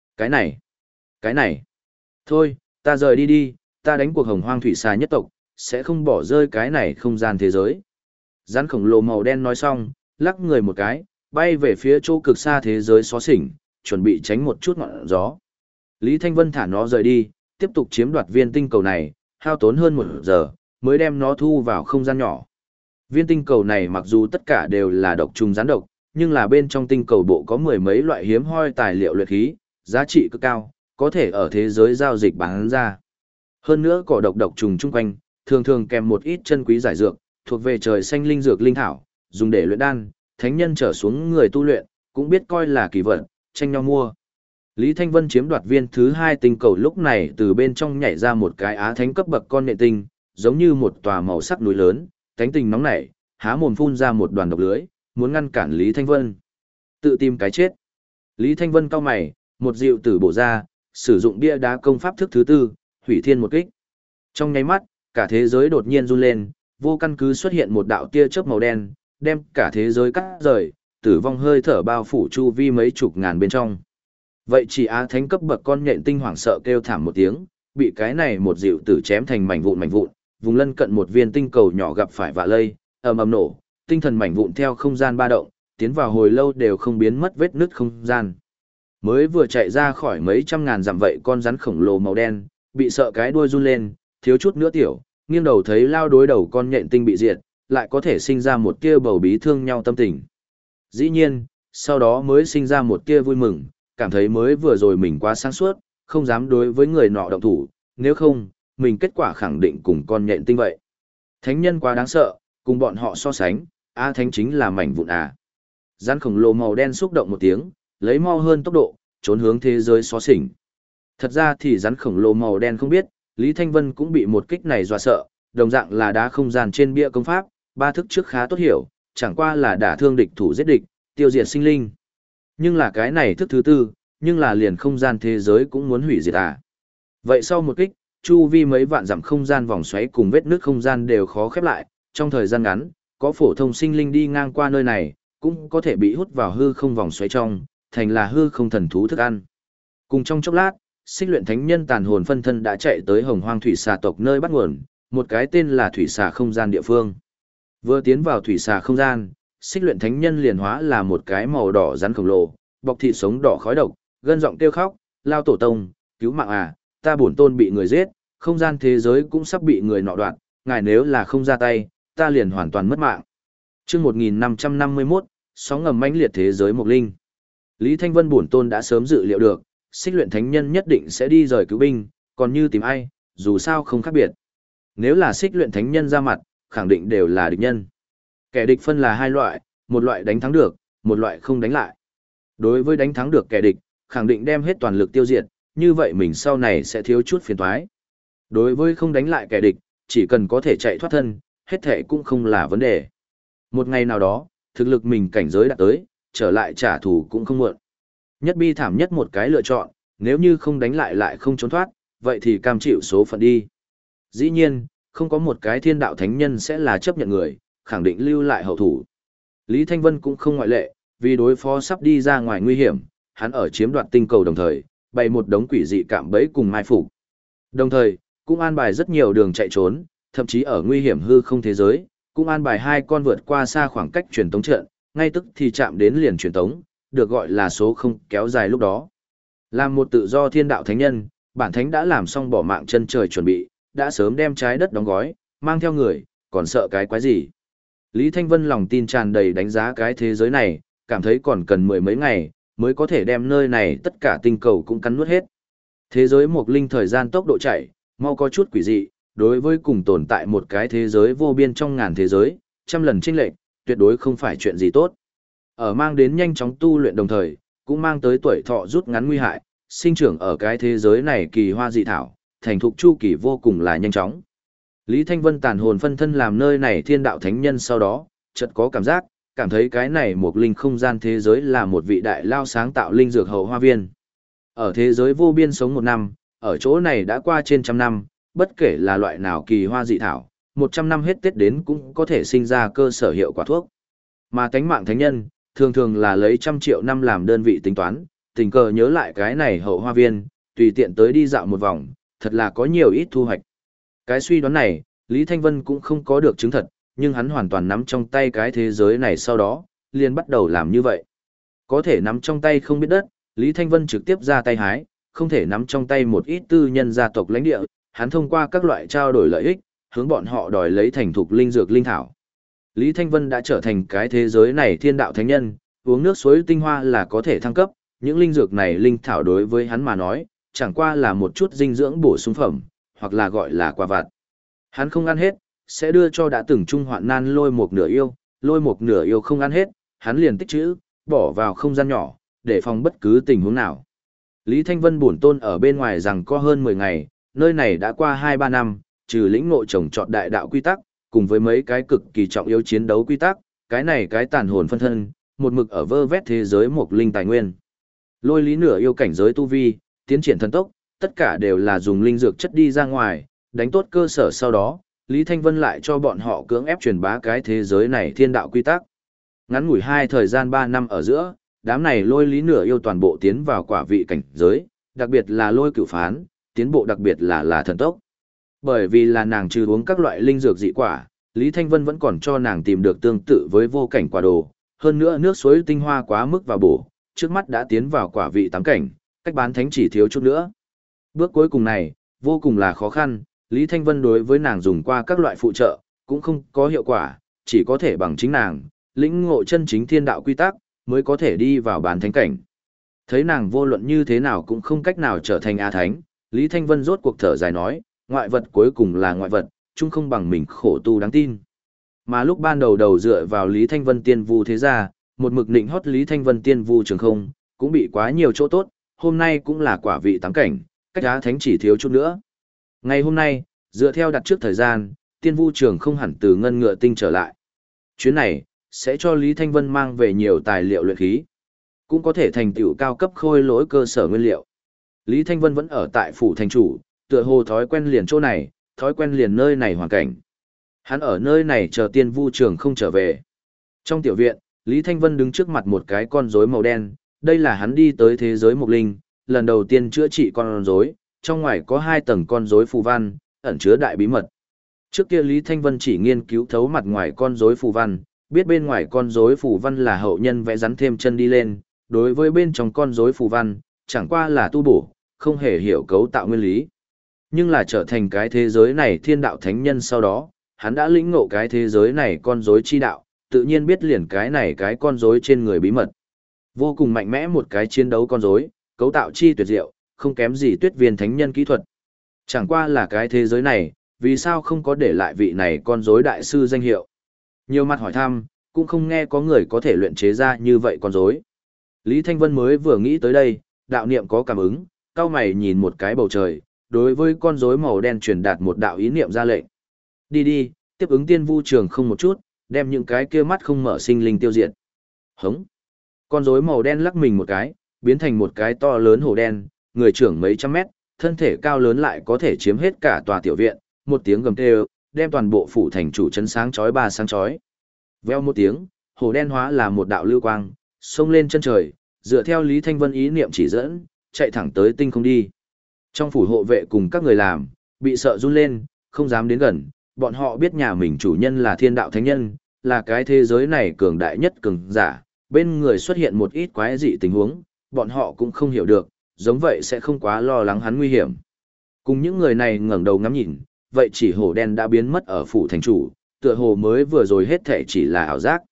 S1: Cái này, thôi, ta rời đi đi, ta đánh cuộc hồng hoang thủy xà nhất tộc, sẽ không bỏ rơi cái này không gian thế giới. Rắn khổng lồ màu đen nói xong, lắc người một cái, bay về phía chỗ cực xa thế giới xóa xỉnh, chuẩn bị tránh một chút ngọn gió. Lý Thanh Vân thả nó rời đi, tiếp tục chiếm đoạt viên tinh cầu này, hao tốn hơn 1 giờ, mới đem nó thu vào không gian nhỏ. Viên tinh cầu này mặc dù tất cả đều là độc trùng rắn độc, nhưng là bên trong tinh cầu bộ có mười mấy loại hiếm hoi tài liệu luyện khí, giá trị cực cao, có thể ở thế giới giao dịch bán ra. Hơn nữa cỏ độc trùng chung quanh, thường thường kèm một ít chân quý giải dược, thuộc về trời xanh linh dược linh thảo, dùng để luyện đan, thánh nhân trở xuống người tu luyện, cũng biết coi là kỳ vật, tranh nhau mua. Lý Thanh Vân chiếm đoạt viên thứ 2 tinh cầu lúc này từ bên trong nhảy ra một cái á thánh cấp bậc con nhện tinh, giống như một tòa màu sắc núi lớn, cánh tình nóng nảy, há mồm phun ra một đoàn độc lưới, muốn ngăn cản Lý Thanh Vân. Tự tìm cái chết. Lý Thanh Vân cau mày, một dịu tử bổ ra, sử dụng bia đá công pháp thức thứ 4, hủy thiên một kích. Trong nháy mắt, cả thế giới đột nhiên run lên, vô căn cứ xuất hiện một đạo tia chớp màu đen, đem cả thế giới cắt rời, tử vong hơi thở bao phủ chu vi mấy chục ngàn bên trong. Vậy chỉ á thánh cấp bậc con nhện tinh hoảng sợ kêu thảm một tiếng, bị cái này một dịu tử chém thành mảnh vụn, vùng lân cận một viên tinh cầu nhỏ gặp phải vạ lây, ầm ầm nổ, tinh thần mảnh vụn theo không gian ba động, tiến vào hồi lâu đều không biến mất vết nứt không gian. Mới vừa chạy ra khỏi mấy trăm ngàn dặm vậy con rắn khổng lồ màu đen, bị sợ cái đuôi run lên, thiếu chút nữa tiểu, nghiêng đầu thấy lao đối đầu con nhện tinh bị diệt, lại có thể sinh ra một tia bầu bí thương nhau tâm tình. Dĩ nhiên, sau đó mới sinh ra một tia vui mừng, cảm thấy mới vừa rồi mình quá sáng suốt, không dám đối với người nọ động thủ, nếu không, mình kết quả khẳng định cùng con nhện tinh vậy. Thánh nhân quá đáng sợ, cùng bọn họ so sánh, A Thánh chính là mảnh vụn à. Rắn khổng lồ màu đen xúc động một tiếng, lấy mau hơn tốc độ, trốn hướng thế giới xóa xỉnh. Thật ra thì rắn khổng lồ màu đen không biết, Lý Thanh Vân cũng bị một kích này dọa sợ, đồng dạng là đá không gian trên bia công pháp, 3 thức trước khá tốt hiểu, chẳng qua là đả thương địch thủ giết địch, tiêu diệt sinh linh. Nhưng là cái này thức thứ 4, nhưng là liền không gian thế giới cũng muốn hủy diệt à. Vậy sau một kích, chu vi mấy vạn dặm không gian vòng xoáy cùng vết nước không gian đều khó khép lại, trong thời gian ngắn, có phổ thông sinh linh đi ngang qua nơi này, cũng có thể bị hút vào hư không vòng xoáy trong, thành là hư không thần thú thức ăn. Cùng trong chốc lát, xích luyện thánh nhân tàn hồn phân thân đã chạy tới hồng hoang thủy xà tộc nơi bắt nguồn, một cái tên là thủy xà không gian địa phương. Vừa tiến vào thủy xà không gian, xích luyện thánh nhân liền hóa là một cái màu đỏ rắn khổng lồ, bọc thịt sống đỏ khói độc, gân giọng kêu khóc, lao tổ tông, cứu mạng à, ta bổn tôn bị người giết, không gian thế giới cũng sắp bị người nọ đoạt, ngài nếu là không ra tay, ta liền hoàn toàn mất mạng. Chương 1551, sóng ngầm mãnh liệt thế giới Mộc Linh. Lý Thanh Vân bổn tôn đã sớm dự liệu được, xích luyện thánh nhân nhất định sẽ đi rời cứu binh, còn như tìm ai, dù sao không khác biệt. Nếu là xích luyện thánh nhân ra mặt, khẳng định đều là địch nhân. Kẻ địch phân là 2 loại, một loại đánh thắng được, một loại không đánh lại. Đối với đánh thắng được kẻ địch, khẳng định đem hết toàn lực tiêu diệt, như vậy mình sau này sẽ thiếu chút phiền toái. Đối với không đánh lại kẻ địch, chỉ cần có thể chạy thoát thân, hết thảy cũng không là vấn đề. Một ngày nào đó, thực lực mình cảnh giới đạt tới, trở lại trả thù cũng không muộn. Nhất bi thảm nhất một cái lựa chọn, nếu như không đánh lại không trốn thoát, vậy thì cam chịu số phận đi. Dĩ nhiên, không có một cái thiên đạo thánh nhân sẽ là chấp nhận người, khẳng định lưu lại hậu thủ. Lý Thanh Vân cũng không ngoại lệ, vì đối phó sắp đi ra ngoài nguy hiểm, hắn ở chiếm đoạt tinh cầu đồng thời, bày một đống quỷ dị cạm bẫy cùng mai phục. Đồng thời, cũng an bài rất nhiều đường chạy trốn, thậm chí ở nguy hiểm hư không thế giới, cũng an bài 2 con vượt qua xa khoảng cách truyền tống trận, ngay tức thì chạm đến liền truyền tống, được gọi là số không kéo dài lúc đó. Làm một tự do thiên đạo thánh nhân, bản thánh đã làm xong bỏ mạng chân trời chuẩn bị, đã sớm đem trái đất đóng gói, mang theo người, còn sợ cái quái gì. Lý Thanh Vân lòng tin tràn đầy đánh giá cái thế giới này, cảm thấy còn cần 10 mấy ngày, mới có thể đem nơi này tất cả tinh cầu cũng cắn nuốt hết. Thế giới Mộc Linh thời gian tốc độ chạy, mau có chút quỷ dị, đối với cùng tồn tại một cái thế giới vô biên trong ngàn thế giới, trăm lần chênh lệch, tuyệt đối không phải chuyện gì tốt. Ở mang đến nhanh chóng tu luyện đồng thời, cũng mang tới tuổi thọ rút ngắn nguy hại, sinh trưởng ở cái thế giới này kỳ hoa dị thảo, thành thục chu kỳ vô cùng là nhanh chóng. Lý Thanh Vân tàn hồn phân thân làm nơi này thiên đạo thánh nhân sau đó, chợt có cảm thấy cái này một linh không gian thế giới là một vị đại lao sáng tạo linh dược hậu hoa viên. Ở thế giới vô biên sống 1 năm, ở chỗ này đã qua trên 100 năm, bất kể là loại nào kỳ hoa dị thảo, 100 năm hết Tết đến cũng có thể sinh ra cơ sở hiệu quả thuốc. Mà tánh mạng thánh nhân, thường thường là lấy 100 triệu năm làm đơn vị tính toán, tình cờ nhớ lại cái này hậu hoa viên, tùy tiện tới đi dạo một vòng, thật là có nhiều ít thu hoạch. Cái suy đoán này, Lý Thanh Vân cũng không có được chứng thật, nhưng hắn hoàn toàn nắm trong tay cái thế giới này sau đó, liền bắt đầu làm như vậy. Có thể nắm trong tay không biết đất, Lý Thanh Vân trực tiếp ra tay hái, không thể nắm trong tay một ít tư nhân gia tộc lãnh địa, hắn thông qua các loại trao đổi lợi ích, hướng bọn họ đòi lấy thành thục linh dược linh thảo. Lý Thanh Vân đã trở thành cái thế giới này thiên đạo thánh nhân, uống nước suối tinh hoa là có thể thăng cấp, những linh dược này linh thảo đối với hắn mà nói, chẳng qua là một chút dinh dưỡng bổ sung phẩm, hoặc là gọi là quà vặt. Hắn không ăn hết, sẽ đưa cho đã từng chung hoạn nan lôi một nửa yêu không ăn hết, hắn liền tích trữ, bỏ vào không gian nhỏ, để phòng bất cứ tình huống nào. Lý Thanh Vân bổn tôn ở bên ngoài rằng có hơn 10 ngày, nơi này đã qua 2-3 năm, trừ lĩnh ngộ trồng trọt đại đạo quy tắc, cùng với mấy cái cực kỳ trọng yếu chiến đấu quy tắc, cái này cái tàn hồn phân thân, một mực ở vơ vét thế giới một linh tài nguyên. Lôi lý nửa yêu cảnh giới tu vi, tiến triển thần tốc, tất cả đều là dùng linh dược chất đi ra ngoài, đánh tốt cơ sở sau đó, Lý Thanh Vân lại cho bọn họ cưỡng ép truyền bá cái thế giới này thiên đạo quy tắc. Ngắn ngủi thời gian 3 năm ở giữa, đám này lôi lý nửa yêu toàn bộ tiến vào quả vị cảnh giới, đặc biệt là lôi cửu phán, tiến bộ đặc biệt là thần tốc. Bởi vì là nàng trừ uống các loại linh dược dị quả, Lý Thanh Vân vẫn còn cho nàng tìm được tương tự với vô cảnh quả đồ, hơn nữa nước suối tinh hoa quá mức và bổ, trước mắt đã tiến vào quả vị 8 cảnh, cách bán thánh chỉ thiếu chút nữa. Bước cuối cùng này, vô cùng là khó khăn, Lý Thanh Vân đối với nàng dùng qua các loại phụ trợ, cũng không có hiệu quả, chỉ có thể bằng chính nàng, lĩnh ngộ chân chính thiên đạo quy tắc, mới có thể đi vào bán thánh cảnh. Thấy nàng vô luận như thế nào cũng không cách nào trở thành A Thánh, Lý Thanh Vân rốt cuộc thở dài nói, ngoại vật cuối cùng là ngoại vật, chung không bằng mình khổ tu đáng tin. Mà lúc ban đầu dựa vào Lý Thanh Vân tiên vu thế gia, một mực nịnh hót Lý Thanh Vân tiên vu trường không, cũng bị quá nhiều chỗ tốt, hôm nay cũng là quả vị 8 cảnh, cách Á Thánh chỉ thiếu chút nữa. Ngày hôm nay, dựa theo đặt trước thời gian, tiên vu trường không hẳn từ ngân ngựa tinh trở lại. Chuyến này, sẽ cho Lý Thanh Vân mang về nhiều tài liệu luyện khí, cũng có thể thành tựu cao cấp khôi lỗi cơ sở nguyên liệu. Lý Thanh Vân vẫn ở tại phủ thành chủ, tựa hồ thói quen liền chỗ này, thói quen liền nơi này hoàn cảnh. Hắn ở nơi này chờ tiên vu trường không trở về. Trong tiểu viện, Lý Thanh Vân đứng trước mặt một cái con rối màu đen, đây là hắn đi tới thế giới mộc linh, lần đầu tiên chữa trị con rối, trong ngoài có 2 tầng con rối phù văn, ẩn chứa đại bí mật. Trước kia Lý Thanh Vân chỉ nghiên cứu thấu mặt ngoài con rối phù văn, biết bên ngoài con rối phù văn là hậu nhân vẽ rắn thêm chân đi lên, đối với bên trong con rối phù văn, chẳng qua là tu bổ, không hề hiểu cấu tạo nguyên lý. Nhưng là trở thành cái thế giới này thiên đạo thánh nhân sau đó, hắn đã lĩnh ngộ cái thế giới này con rối chi đạo, tự nhiên biết liền cái này cái con rối trên người bí mật. Vô cùng mạnh mẽ một cái chiến đấu con rối, cấu tạo chi tuyệt diệu, không kém gì Tuyết Viên thánh nhân kỹ thuật. Chẳng qua là cái thế giới này, vì sao không có để lại vị này con rối đại sư danh hiệu? Nhiều mặt hỏi thăm, cũng không nghe có người có thể luyện chế ra như vậy con rối. Lý Thanh Vân mới vừa nghĩ tới đây, đạo niệm có cảm ứng, cao mày nhìn một cái bầu trời, đối với con rối màu đen truyền đạt một đạo ý niệm ra lệnh. Đi đi, tiếp ứng tiên vu trường không một chút, đem những cái kia mắt không mở sinh linh tiêu diệt. Hống. Con rối màu đen lắc mình một cái, biến thành một cái to lớn hổ đen, người trưởng mấy trăm mét, thân thể cao lớn lại có thể chiếm hết cả tòa tiểu viện, một tiếng gầm kêu, đem toàn bộ phủ thành chủ chấn sáng chói ba sáng chói. Veo một tiếng, hổ đen hóa là một đạo lưu quang, xông lên chân trời, dựa theo Lý Thanh Vân ý niệm chỉ dẫn, chạy thẳng tới tinh không đi. Trong phủ hộ vệ cùng các người làm, bị sợ run lên, không dám đến gần, bọn họ biết nhà mình chủ nhân là thiên đạo thánh nhân, là cái thế giới này cường đại nhất cường giả, bên người xuất hiện một ít quái dị tình huống, bọn họ cũng không hiểu được, giống vậy sẽ không quá lo lắng hắn nguy hiểm. Cùng những người này ngẩng đầu ngắm nhìn, vậy chỉ hổ đen đã biến mất ở phủ thành chủ, tựa hồ mới vừa rồi hết thể chỉ là ảo giác.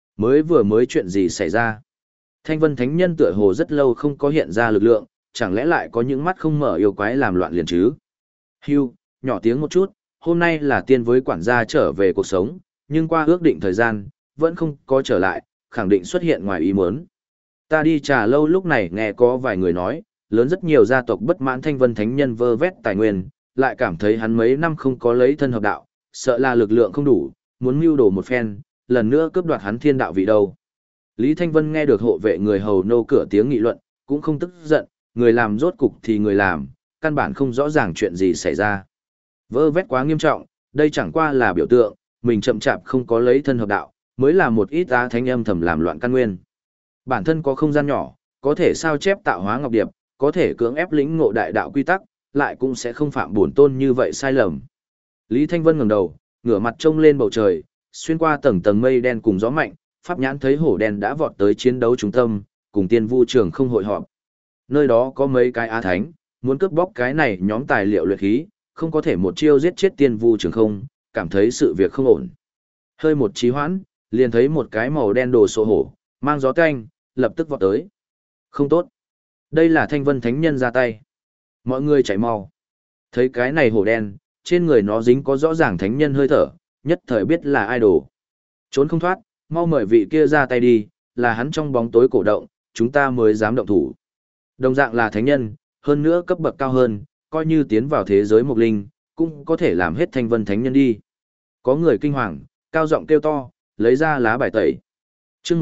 S1: Mới chuyện gì xảy ra? Thanh Vân Thánh Nhân tựa hồ rất lâu không có hiện ra lực lượng, chẳng lẽ lại có những mắt không mở yêu quái làm loạn liền chứ? Hưu, nhỏ tiếng một chút, hôm nay là tiên với quản gia trở về cuộc sống, nhưng qua ước định thời gian, vẫn không có trở lại, khẳng định xuất hiện ngoài ý muốn. Ta đi trà lâu lúc này nghe có vài người nói, lớn rất nhiều gia tộc bất mãn Thanh Vân Thánh Nhân vơ vét tài nguyên, lại cảm thấy hắn mấy năm không có lấy thân hợp đạo, sợ là lực lượng không đủ, muốn mưu đồ một phen, lần nữa cướp đoạt hắn thiên đạo vị đâu. Lý Thanh Vân nghe được hộ vệ người hầu nô cửa tiếng nghị luận, cũng không tức giận, người làm rốt cục thì người làm, căn bản không rõ ràng chuyện gì xảy ra. Vơ vét quá nghiêm trọng, đây chẳng qua là biểu tượng, mình chậm chạp không có lấy thân hợp đạo, mới là một ít á thánh âm thầm làm loạn căn nguyên. Bản thân có không gian nhỏ, có thể sao chép tạo hóa ngọc điệp, có thể cưỡng ép lĩnh ngộ đại đạo quy tắc, lại cũng sẽ không phạm bổn tôn như vậy sai lầm. Lý Thanh Vân ngẩng đầu, ngửa mặt trông lên bầu trời, xuyên qua tầng tầng mây đen cùng gió mạnh, pháp nhãn thấy hổ đen đã vọt tới chiến đấu trung tâm, cùng tiên vu trường không hội họp. Nơi đó có mấy cái á thánh, muốn cướp bóc cái này nhóm tài liệu luyện khí, không có thể một chiêu giết chết tiên vu trường không, cảm thấy sự việc không ổn. Hơi một trí hoãn, liền thấy một cái màu đen đồ sộ hổ, mang gió canh, lập tức vọt tới. Không tốt. Đây là Thanh Vân Thánh Nhân ra tay. Mọi người chạy mau. Thấy cái này hổ đen, trên người nó dính có rõ ràng thánh nhân hơi thở, nhất thời biết là ai đồ. Trốn không thoát, mau mời vị kia ra tay đi, là hắn trong bóng tối cổ động, chúng ta mới dám động thủ. Đồng dạng là thánh nhân, hơn nữa cấp bậc cao hơn, coi như tiến vào thế giới mục linh, cũng có thể làm hết Thanh Vân Thánh Nhân đi. Có người kinh hoàng, cao giọng kêu to, lấy ra lá bài tẩy. Chương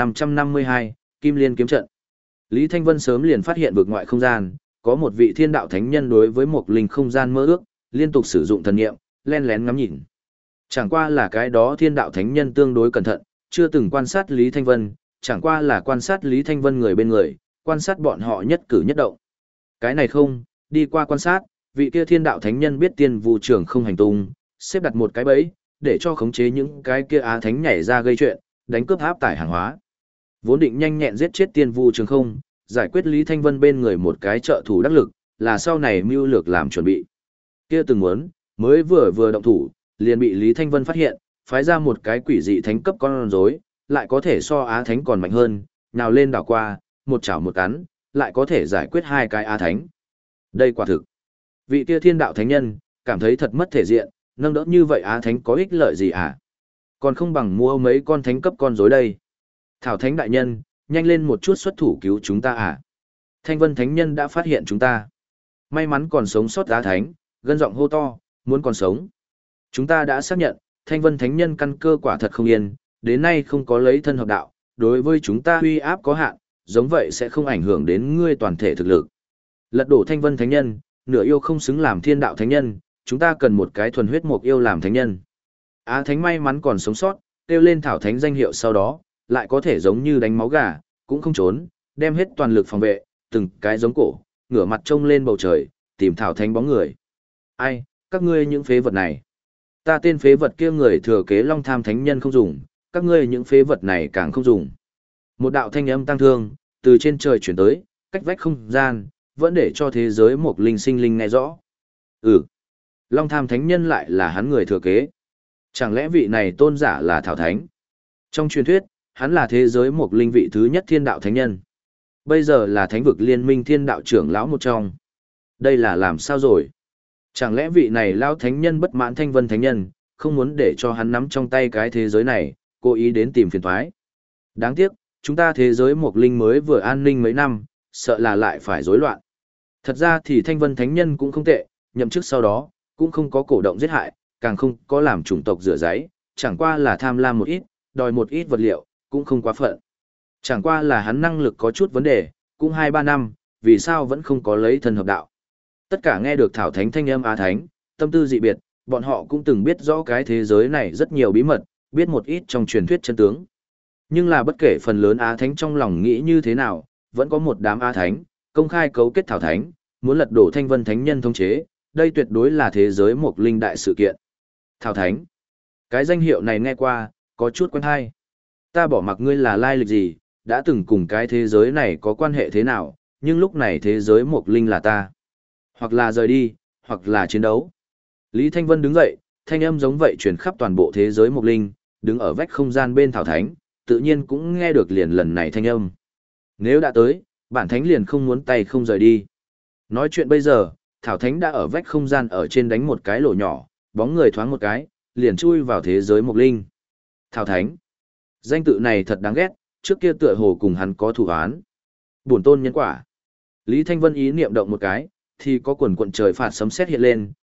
S1: 1552, Kim Liên kiếm trận. Lý Thanh Vân sớm liền phát hiện vực ngoại không gian, có một vị thiên đạo thánh nhân đối với một linh không gian mơ ước, liên tục sử dụng thần niệm, len lén ngắm nhìn. Chẳng qua là cái đó thiên đạo thánh nhân tương đối cẩn thận, chưa từng quan sát Lý Thanh Vân, chẳng qua là quan sát Lý Thanh Vân người bên người, quan sát bọn họ nhất cử nhất động. Cái này không, đi qua quan sát, vị kia thiên đạo thánh nhân biết tiên vu trưởng không hành tung, xếp đặt một cái bẫy, để cho khống chế những cái kia á thánh nhảy ra gây chuyện, đánh cướp áp tải hàng hóa. Vốn định nhanh nhẹn giết chết tiên vu trường không, giải quyết Lý Thanh Vân bên người một cái trợ thủ đắc lực, là sau này mưu lược làm chuẩn bị. Kia từng muốn, mới vừa động thủ, liền bị Lý Thanh Vân phát hiện, phái ra một cái quỷ dị thánh cấp con rối, lại có thể so á thánh còn mạnh hơn, nào lên đảo qua, một chảo một cắn, lại có thể giải quyết hai cái á thánh. Đây quả thực. Vị kia thiên đạo thánh nhân, cảm thấy thật mất thể diện, nâng đỡ như vậy á thánh có ích lợi gì à? Còn không bằng mua mấy con thánh cấp con rối đây. Thảo thánh đại nhân, nhanh lên một chút xuất thủ cứu chúng ta à? Thanh Vân thánh nhân đã phát hiện chúng ta. May mắn còn sống sót á thánh, gân giọng hô to, muốn còn sống. Chúng ta đã xác nhận, Thanh Vân thánh nhân căn cơ quả thật không yên, đến nay không có lấy thân hợp đạo, đối với chúng ta uy áp có hạn, giống vậy sẽ không ảnh hưởng đến ngươi toàn thể thực lực. Lật đổ Thanh Vân thánh nhân, nửa yêu không xứng làm thiên đạo thánh nhân, chúng ta cần một cái thuần huyết mục yêu làm thánh nhân. Á thánh may mắn còn sống sót, kêu lên thảo thánh danh hiệu sau đó, lại có thể giống như đánh máu gà, cũng không trốn, đem hết toàn lực phòng vệ, từng cái giống cổ, ngửa mặt trông lên bầu trời, tìm thảo thánh bóng người. Ai, các ngươi những phế vật này. Ta tên phế vật kia người thừa kế Long Tham thánh nhân không dùng, các ngươi những phế vật này càng không dùng. Một đạo thanh âm tăng thương, từ trên trời chuyển tới, cách vách không gian, vẫn để cho thế giới một linh sinh linh nghe rõ. Long Tham thánh nhân lại là hắn người thừa kế. Chẳng lẽ vị này tôn giả là thảo thánh? Trong truyền thuyết, hắn là thế giới một linh vị thứ nhất thiên đạo thánh nhân. Bây giờ là thánh vực liên minh thiên đạo trưởng lão một trong. Đây là làm sao rồi? Chẳng lẽ vị này lão thánh nhân bất mãn Thanh Vân thánh nhân, không muốn để cho hắn nắm trong tay cái thế giới này, cố ý đến tìm phiền toái. Đáng tiếc, chúng ta thế giới một linh mới vừa an ninh mấy năm, sợ là lại phải rối loạn. Thật ra thì Thanh Vân thánh nhân cũng không tệ, nhậm chức sau đó, cũng không có cổ động giết hại, càng không có làm chủng tộc rửa giấy, chẳng qua là tham lam một ít, đòi một ít vật liệu, cũng không quá phận. Chẳng qua là hắn năng lực có chút vấn đề, cũng 2-3 năm, vì sao vẫn không có lấy thân hợp đạo. Tất cả nghe được thảo thánh thanh âm á thánh, tâm tư dị biệt, bọn họ cũng từng biết rõ cái thế giới này rất nhiều bí mật, biết một ít trong truyền thuyết chân tướng. Nhưng là bất kể phần lớn á thánh trong lòng nghĩ như thế nào, vẫn có một đám á thánh, công khai cấu kết thảo thánh, muốn lật đổ Thanh Vân thánh nhân thống chế, đây tuyệt đối là thế giới một linh đại sự kiện. Thảo thánh. Cái danh hiệu này nghe qua, có chút quen hay. Ta bỏ mặc ngươi là lai lịch gì, đã từng cùng cái thế giới này có quan hệ thế nào, nhưng lúc này thế giới một linh là ta. Hoặc là rời đi, hoặc là chiến đấu. Lý Thanh Vân đứng dậy, thanh âm giống vậy truyền khắp toàn bộ thế giới một linh, đứng ở vách không gian bên thảo thánh, tự nhiên cũng nghe được liền lần này thanh âm. Nếu đã tới, bản thánh liền không muốn tay không rời đi. Nói chuyện bây giờ, thảo thánh đã ở vách không gian ở trên đánh một cái lỗ nhỏ, bóng người thoáng một cái, liền chui vào thế giới một linh. Thảo thánh. Danh tự này thật đáng ghét, trước kia tựa hồ cùng hắn có thủ án. Bổn tôn nhân quả. Lý Thanh Vân ý niệm động một cái, thì có quần quận trời phạt sấm sét hiện lên,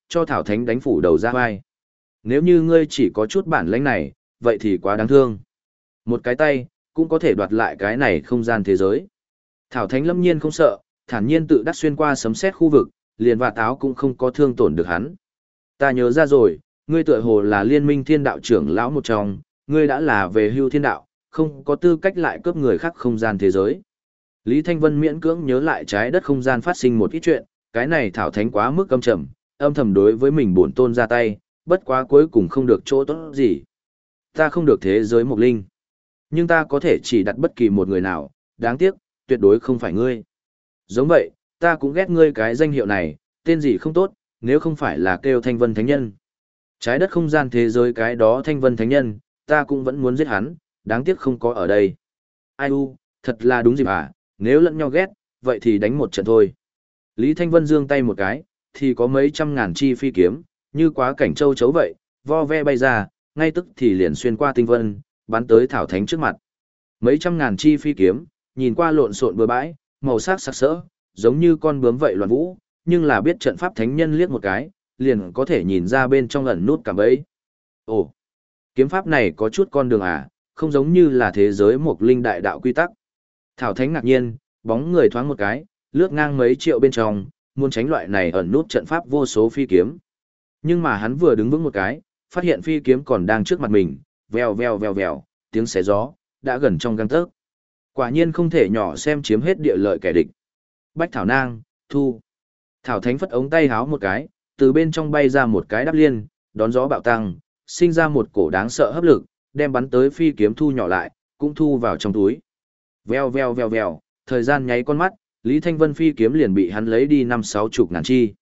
S1: cho Thảo Thánh đánh phủ đầu ra vai. Nếu như ngươi chỉ có chút bản lĩnh này, vậy thì quá đáng thương. Một cái tay, cũng có thể đoạt lại cái này không gian thế giới. Thảo Thánh lâm nhiên không sợ, thản nhiên tự đắc xuyên qua sấm sét khu vực, liền và táo cũng không có thương tổn được hắn. Ta nhớ ra rồi, ngươi tựa hồ là liên minh thiên đạo trưởng lão một trong, ngươi đã là về hưu thiên đạo, không có tư cách lại cướp người khác không gian thế giới. Lý Thanh Vân miễn cưỡng nhớ lại trái đất không gian phát sinh một ít chuyện, cái này Thảo Thánh quá mức âm trầm, âm thầm đối với mình bổn tôn ra tay, bất quá cuối cùng không được chỗ tốt gì. Ta không được thế giới mộc linh, nhưng ta có thể chỉ đặt bất kỳ một người nào, đáng tiếc, tuyệt đối không phải ngươi. Giống vậy, ta cũng ghét ngươi cái danh hiệu này, tên gì không tốt, nếu không phải là kêu Thanh Vân Thánh Nhân. Trái đất không gian thế giới cái đó Thanh Vân Thánh Nhân, ta cũng vẫn muốn giết hắn, đáng tiếc không có ở đây. Ai u, thật là đúng dịp à, nếu lẫn nhau ghét, vậy thì đánh một trận thôi. Lý Thanh Vân giương tay một cái, thì có mấy trăm ngàn chi phi kiếm, như quá cảnh châu chấu vậy, vo ve bay ra, ngay tức thì liền xuyên qua tinh vân, bắn tới Thảo Thánh trước mặt. Mấy trăm ngàn chi phi kiếm, nhìn qua lộn xộn bừa bãi, màu sắc sặc sỡ, giống như con bướm vậy loạn vũ, nhưng là biết trận pháp thánh nhân liếc một cái, liền có thể nhìn ra bên trong ẩn nút cả bấy. Ồ, kiếm pháp này có chút con đường à, không giống như là thế giới một linh đại đạo quy tắc. Thảo Thánh ngạc nhiên, bóng người thoáng một cái, lướt ngang mấy triệu bên trong, muốn tránh loại này ẩn nút trận pháp vô số phi kiếm. Nhưng mà hắn vừa đứng vững một cái, phát hiện phi kiếm còn đang trước mặt mình, vèo vèo vèo vèo, tiếng xé gió, đã gần trong gang tấc. Quả nhiên không thể nhỏ xem chiếm hết địa lợi kẻ địch. Bách Thảo Nang, thu. Thảo Thánh phất ống tay háo một cái, từ bên trong bay ra một cái đắp liên, đón gió bạo tăng, sinh ra một cổ đáng sợ hấp lực, đem bắn tới phi kiếm thu nhỏ lại, cũng thu vào trong túi. Vèo vèo vèo vèo, thời gian nháy con mắt, Lý Thanh Vân phi kiếm liền bị hắn lấy đi 50-60 ngàn chi.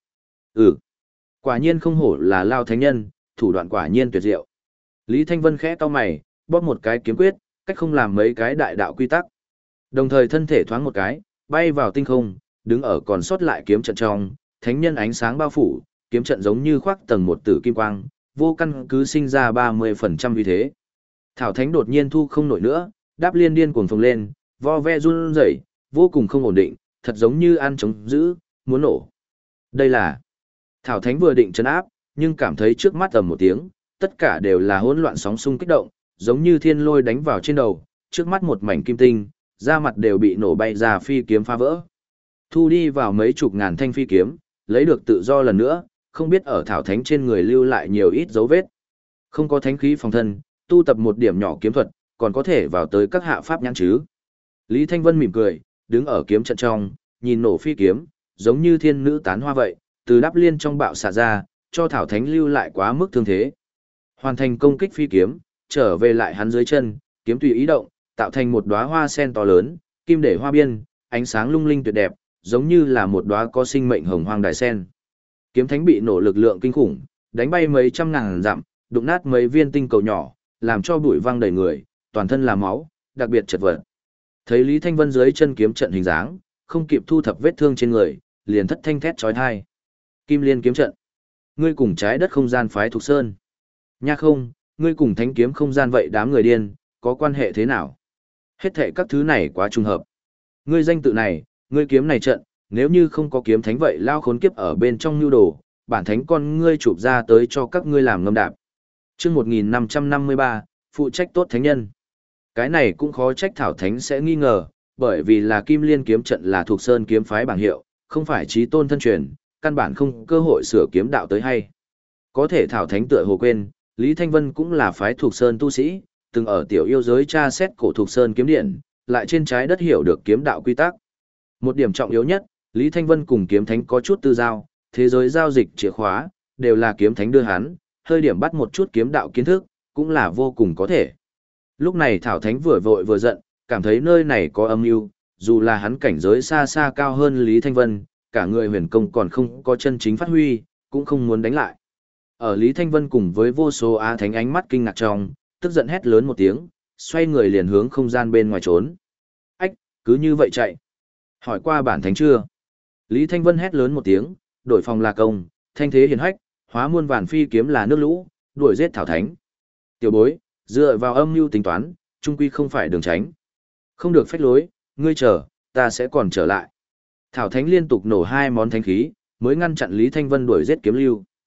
S1: Quả nhiên không hổ là Lao Thánh Nhân, thủ đoạn quả nhiên tuyệt diệu. Lý Thanh Vân khẽ cau mày, bóp một cái kiếm quyết, cách không làm mấy cái đại đạo quy tắc. Đồng thời thân thể thoáng một cái, bay vào tinh không, đứng ở còn sót lại kiếm trận trong, thánh nhân ánh sáng bao phủ, kiếm trận giống như khoác tầng một tử kim quang, vô căn cứ sinh ra 30% uy thế. Thảo Thánh đột nhiên thu không nổi nữa, đáp liên điên cuồng phồng lên, vo ve run rẩy, vô cùng không ổn định, thật giống như ăn trống giữ, muốn nổ. Đây là Thảo Thánh vừa định trấn áp, nhưng cảm thấy trước mắt ầm một tiếng, tất cả đều là hỗn loạn sóng xung kích động, giống như thiên lôi đánh vào trên đầu, trước mắt một mảnh kim tinh, da mặt đều bị nổ bay ra phi kiếm phá vỡ. Thu đi vào mấy chục ngàn thanh phi kiếm, lấy được tự do lần nữa, không biết ở Thảo Thánh trên người lưu lại nhiều ít dấu vết. Không có thánh khí phòng thân, tu tập một điểm nhỏ kiếm thuật, còn có thể vào tới các hạ pháp nhãn chứ. Lý Thanh Vân mỉm cười, đứng ở kiếm trận trong, nhìn nổ phi kiếm, giống như thiên nữ tán hoa vậy, từ đắp liên trong bạo xạ ra, cho Thảo Thánh lưu lại quá mức thương thế. Hoàn thành công kích phi kiếm, trở về lại hắn dưới chân, kiếm tùy ý động, tạo thành một đóa hoa sen to lớn, kim để hoa biên, ánh sáng lung linh tuyệt đẹp, giống như là một đóa có sinh mệnh hồng hoang đài sen. Kiếm thánh bị nổ lực lượng kinh khủng, đánh bay mấy trăm ngàn dặm, đụng nát mấy viên tinh cầu nhỏ, làm cho bụi văng đầy người, toàn thân là máu, đặc biệt chật vật. Thấy Lý Thanh Vân dưới chân kiếm trận hình dáng, không kịp thu thập vết thương trên người, liền thất thanh thét chói tai. Kim Liên kiếm trận, ngươi cùng trái đất không gian phái thuộc sơn. Nha không, ngươi cùng thánh kiếm không gian vậy đám người điên, có quan hệ thế nào? Hết thệ các thứ này quá trùng hợp. Ngươi danh tự này, ngươi kiếm này trận, nếu như không có kiếm thánh vậy lao khốn kiếp ở bên trong nhu đồ, bản thánh con ngươi chụp ra tới cho các ngươi làm ngâm đạp. Chương 1553, phụ trách tốt thánh nhân. Cái này cũng khó trách Thảo Thánh sẽ nghi ngờ, bởi vì là Kim Liên kiếm trận là thuộc sơn kiếm phái bảng hiệu, không phải chí tôn thân truyền, căn bản không cơ hội sửa kiếm đạo tới hay. Có thể Thảo Thánh tựa hồ quên, Lý Thanh Vân cũng là phái thuộc sơn tu sĩ, từng ở tiểu yêu giới tra xét cổ thuộc sơn kiếm điện, lại trên trái đất hiểu được kiếm đạo quy tắc. Một điểm trọng yếu nhất, Lý Thanh Vân cùng kiếm thánh có chút tư giao, thế giới giao dịch chìa khóa, đều là kiếm thánh đưa hắn, hơi điểm bắt một chút kiếm đạo kiến thức, cũng là vô cùng có thể. Lúc này Thảo Thánh vừa vội vừa giận, cảm thấy nơi này có âm mưu, dù là hắn cảnh giới xa xa cao hơn Lý Thanh Vân, cả người huyền công còn không có chân chính phát huy, cũng không muốn đánh lại. Ở Lý Thanh Vân cùng với vô số á thánh ánh mắt kinh ngạc trong, tức giận hét lớn một tiếng, xoay người liền hướng không gian bên ngoài trốn. Ách, cứ như vậy chạy. Hỏi qua bản thánh chưa? Lý Thanh Vân hét lớn một tiếng, đổi phòng là công, thanh thế hiển hách, hóa muôn vàn phi kiếm là nước lũ, đuổi giết Thảo Thánh. Tiểu bối, dựa vào âm mưu tính toán, trung quy không phải đường tránh. Không được phách lối, ngươi chờ, ta sẽ còn trở lại. Thảo Thánh liên tục nổ hai món thánh khí, mới ngăn chặn Lý Thanh Vân đuổi giết kiếm lưu.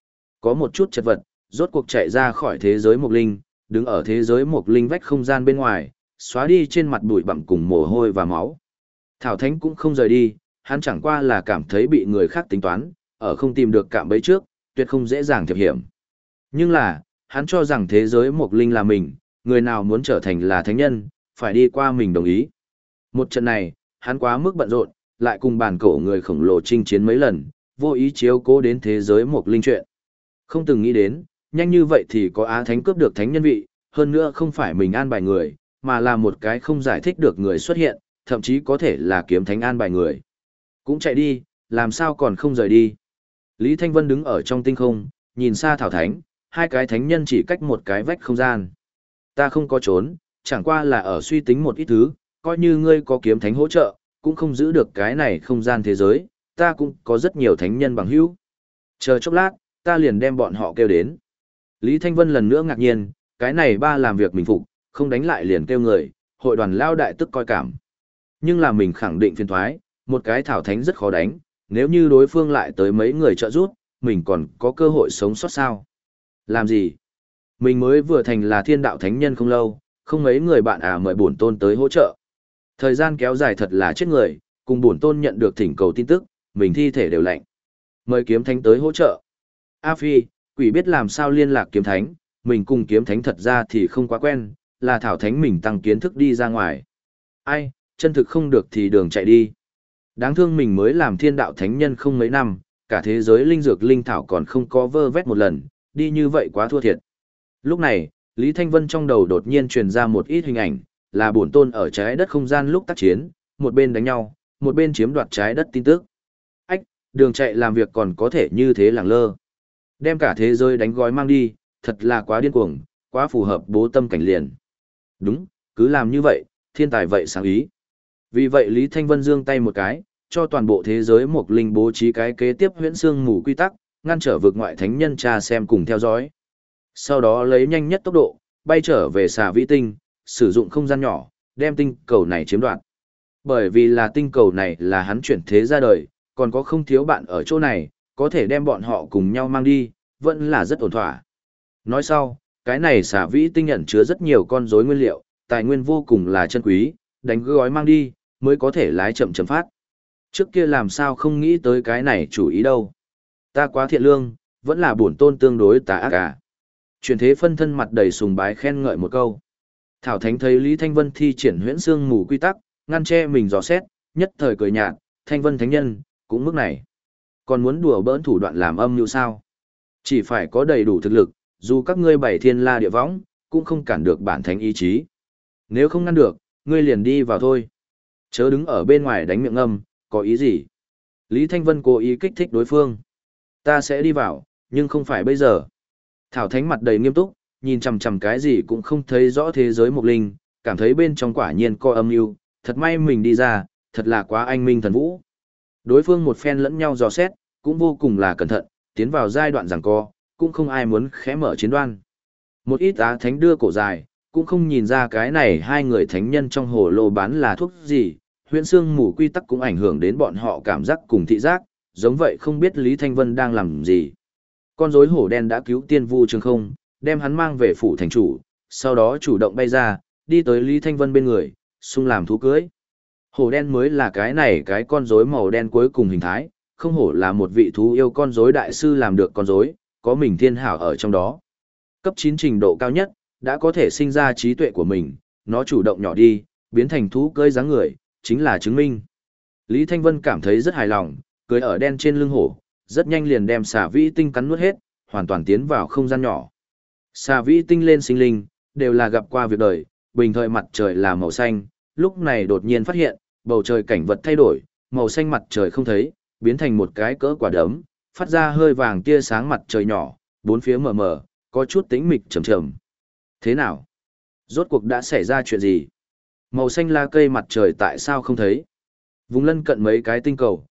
S1: có một chút chật vật, rốt cuộc chạy ra khỏi thế giới mộc linh, đứng ở thế giới mộc linh vách không gian bên ngoài, xóa đi trên mặt bụi bặm cùng mồ hôi và máu. Thảo Thánh cũng không rời đi, hắn chẳng qua là cảm thấy bị người khác tính toán, ở không tìm được cạm bẫy trước, tuyệt không dễ dàng thiệp hiểm. Nhưng là, hắn cho rằng thế giới mộc linh là mình, người nào muốn trở thành là thánh nhân, phải đi qua mình đồng ý. Một trận này, hắn quá mức bận rộn, lại cùng bản cổ người khổng lồ chinh chiến mấy lần, vô ý chiếu cố đến thế giới mộc linh chuyện. Không từng nghĩ đến, nhanh như vậy thì có Á Thánh cướp được thánh nhân vị, hơn nữa không phải mình an bài người, mà là một cái không giải thích được người xuất hiện, thậm chí có thể là kiếm thánh an bài người. Cũng chạy đi, làm sao còn không rời đi. Lý Thanh Vân đứng ở trong tinh không, nhìn xa Thảo Thánh, hai cái thánh nhân chỉ cách một cái vách không gian. Ta không có trốn, chẳng qua là ở suy tính một ít thứ, coi như ngươi có kiếm thánh hỗ trợ, cũng không giữ được cái này không gian thế giới, ta cũng có rất nhiều thánh nhân bằng hữu. Chờ chốc lát, ta liền đem bọn họ kêu đến. Lý Thanh Vân lần nữa ngạc nhiên, cái này ba làm việc mình phục, không đánh lại liền kêu người, hội đoàn lao đại tức coi cảm. Nhưng là mình khẳng định phiền thoái, một cái Thảo Thánh rất khó đánh, nếu như đối phương lại tới mấy người trợ giúp, mình còn có cơ hội sống sót sao. Làm gì? Mình mới vừa thành là thiên đạo thánh nhân không lâu, không mấy người bạn mời bổn tôn tới hỗ trợ. Thời gian kéo dài thật là chết người, cùng bổn tôn nhận được thỉnh cầu tin tức, mình thi thể đều lạnh. Mời kiếm thánh tới hỗ trợ. A Phi, quỷ biết làm sao liên lạc kiếm thánh, mình cùng kiếm thánh thật ra thì không quá quen, là Thảo Thánh mình tăng kiến thức đi ra ngoài. Ai, chân thực không được thì đường chạy đi. Đáng thương mình mới làm thiên đạo thánh nhân không mấy năm, cả thế giới linh dược linh thảo còn không có vơ vét một lần, đi như vậy quá thua thiệt. Lúc này, Lý Thanh Vân trong đầu đột nhiên truyền ra một ít hình ảnh, là bổn tôn ở trái đất không gian lúc tác chiến, một bên đánh nhau, một bên chiếm đoạt trái đất tin tức. Ách, đường chạy làm việc còn có thể như thế lẳng lơ. Đem cả thế giới đánh gói mang đi, thật là quá điên cuồng, quá phù hợp bố tâm cảnh liền. Đúng, cứ làm như vậy, thiên tài vậy sáng ý. Vì vậy Lý Thanh Vân giương tay một cái, cho toàn bộ thế giới một linh bố trí cái kế tiếp huyễn xương mù quy tắc, ngăn trở vực ngoại thánh nhân tra xem cùng theo dõi. Sau đó lấy nhanh nhất tốc độ, bay trở về xà vĩ tinh, sử dụng không gian nhỏ, đem tinh cầu này chiếm đoạt. Bởi vì là tinh cầu này là hắn chuyển thế ra đời, còn có không thiếu bạn ở chỗ này, có thể đem bọn họ cùng nhau mang đi, vẫn là rất ổn thỏa. Nói sau, cái này xà vĩ tinh ẩn chứa rất nhiều con rối nguyên liệu, tài nguyên vô cùng là chân quý, đánh gói mang đi, mới có thể lái chậm chậm phát. Trước kia làm sao không nghĩ tới cái này chủ ý đâu. Ta quá thiện lương, vẫn là bổn tôn tương đối tà ác cả. Chuyển thế phân thân mặt đầy sùng bái khen ngợi một câu. Thảo Thánh thấy Lý Thanh Vân thi triển huyễn xương mù quy tắc, ngăn che mình dò xét, nhất thời cười nhạt, Thanh Vân thánh nhân, cũng mức này. Còn muốn đùa bỡn thủ đoạn làm âm như sao? Chỉ phải có đầy đủ thực lực, dù các ngươi bảy thiên la địa võng, cũng không cản được bản thánh ý chí. Nếu không ngăn được, ngươi liền đi vào thôi. Chớ đứng ở bên ngoài đánh miệng âm, có ý gì? Lý Thanh Vân cố ý kích thích đối phương. Ta sẽ đi vào, nhưng không phải bây giờ. Thảo Thánh mặt đầy nghiêm túc, nhìn chằm chằm cái gì cũng không thấy rõ thế giới mộc linh, cảm thấy bên trong quả nhiên có âm mưu, thật may mình đi ra, thật là quá anh minh thần vũ. Đối phương một phen lẫn nhau dò xét, cũng vô cùng là cẩn thận, tiến vào giai đoạn giằng co, cũng không ai muốn khẽ mở chiến đoan. Một ít Á Thánh đưa cổ dài, cũng không nhìn ra cái này hai người thánh nhân trong hồ lô bán là thuốc gì, huyễn xương mù quy tắc cũng ảnh hưởng đến bọn họ cảm giác cùng thị giác, giống vậy không biết Lý Thanh Vân đang làm gì. Con rối hổ đen đã cứu Tiên Vu Trường Không, đem hắn mang về phủ thành chủ, sau đó chủ động bay ra, đi tới Lý Thanh Vân bên người, xung làm thú cưới. Hổ đen mới là cái này cái con rối màu đen cuối cùng hình thái, không hổ là một vị thú yêu con rối đại sư làm được con rối, có mình thiên hảo ở trong đó. Cấp 9 trình độ cao nhất, đã có thể sinh ra trí tuệ của mình, nó chủ động nhỏ đi, biến thành thú cưỡi dáng người, chính là chứng minh. Lý Thanh Vân cảm thấy rất hài lòng, cưỡi ở đen trên lưng hổ, rất nhanh liền đem xà vĩ tinh cắn nuốt hết, hoàn toàn tiến vào không gian nhỏ. Xà vĩ tinh lên sinh linh, đều là gặp qua việc đời, bình thời mặt trời là màu xanh, lúc này đột nhiên phát hiện, bầu trời cảnh vật thay đổi, màu xanh mặt trời không thấy, biến thành một cái cỡ quả đấm, phát ra hơi vàng tia sáng mặt trời nhỏ, bốn phía mờ mờ, có chút tĩnh mịch trầm trầm. Thế nào? Rốt cuộc đã xảy ra chuyện gì? Màu xanh lá cây mặt trời tại sao không thấy? Vùng lân cận mấy cái tinh cầu,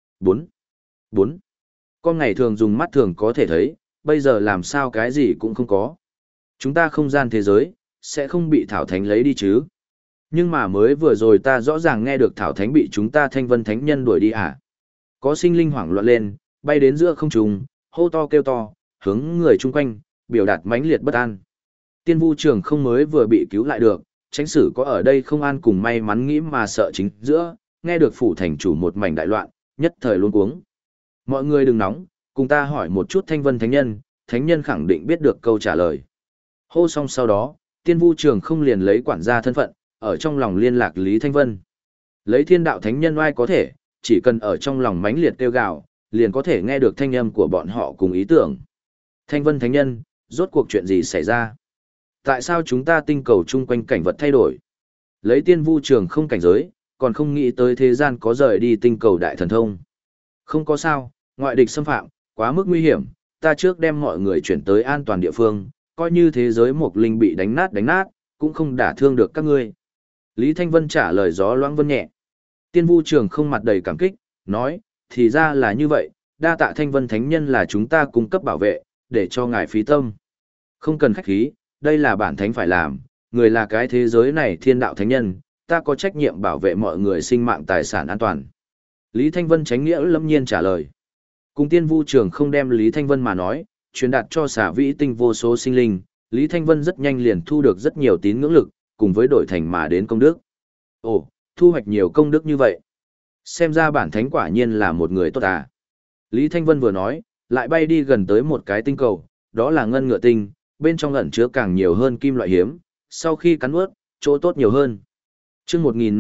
S1: 4. Con ngày thường dùng mắt thường có thể thấy, bây giờ làm sao cái gì cũng không có. Chúng ta không gian thế giới, sẽ không bị Thảo Thánh lấy đi chứ? Nhưng mà mới vừa rồi ta rõ ràng nghe được Thảo Thánh bị chúng ta Thanh Vân Thánh Nhân đuổi đi à? Có sinh linh hoảng loạn lên, bay đến giữa không trung, hô to kêu to, hướng người chung quanh, biểu đạt mãnh liệt bất an. Tiên Vu Trường không mới vừa bị cứu lại được, tránh sử có ở đây không an cùng may mắn nghĩ mà sợ chính giữa, nghe được phủ thành chủ một mảnh đại loạn, nhất thời luống cuống. Mọi người đừng nóng, cùng ta hỏi một chút Thanh Vân Thánh nhân khẳng định biết được câu trả lời. Hô xong sau đó, Tiên Vu Trường không liền lấy quản gia thân phận, ở trong lòng liên lạc Lý Thanh Vân. Lấy Thiên Đạo Thánh nhân oai có thể, chỉ cần ở trong lòng mãnh liệt kêu gào, liền có thể nghe được thanh âm của bọn họ cùng ý tưởng. Thanh Vân Thánh nhân, rốt cuộc chuyện gì xảy ra? Tại sao chúng ta tinh cầu chung quanh cảnh vật thay đổi? Lấy Tiên Vu Trường không cảnh giới, còn không nghĩ tới thế gian có rời đi tinh cầu đại thần thông. Không có sao, ngoại địch xâm phạm, quá mức nguy hiểm, ta trước đem mọi người chuyển tới an toàn địa phương, coi như thế giới Mộc Linh bị đánh nát, cũng không đả thương được các ngươi. Lý Thanh Vân trả lời gió loãng vân nhẹ. Tiên Vu Trường không mặt đầy cảm kích, nói, thì ra là như vậy, đa tạ Thanh Vân Thánh nhân là chúng ta cung cấp bảo vệ, để cho ngài phí tâm. Không cần khách khí, đây là bản thánh phải làm, người là cái thế giới này Thiên Đạo Thánh nhân, ta có trách nhiệm bảo vệ mọi người sinh mạng tài sản an toàn. Lý Thanh Vân chánh nghĩa lâm nhiên trả lời. Cùng Tiên Vu Trường không đem Lý Thanh Vân mà nói, truyền đạt cho Xà Vĩ Tinh vô số sinh linh, Lý Thanh Vân rất nhanh liền thu được rất nhiều tín ngưỡng lực, cùng với đổi thành mà đến công đức. Ồ, thu hoạch nhiều công đức như vậy. Xem ra bản thánh quả nhiên là một người tốt à. Lý Thanh Vân vừa nói, lại bay đi gần tới một cái tinh cầu, đó là ngân ngựa tinh, bên trong ẩn chứa càng nhiều hơn kim loại hiếm, sau khi cắn nuốt, chỗ tốt nhiều hơn. Chương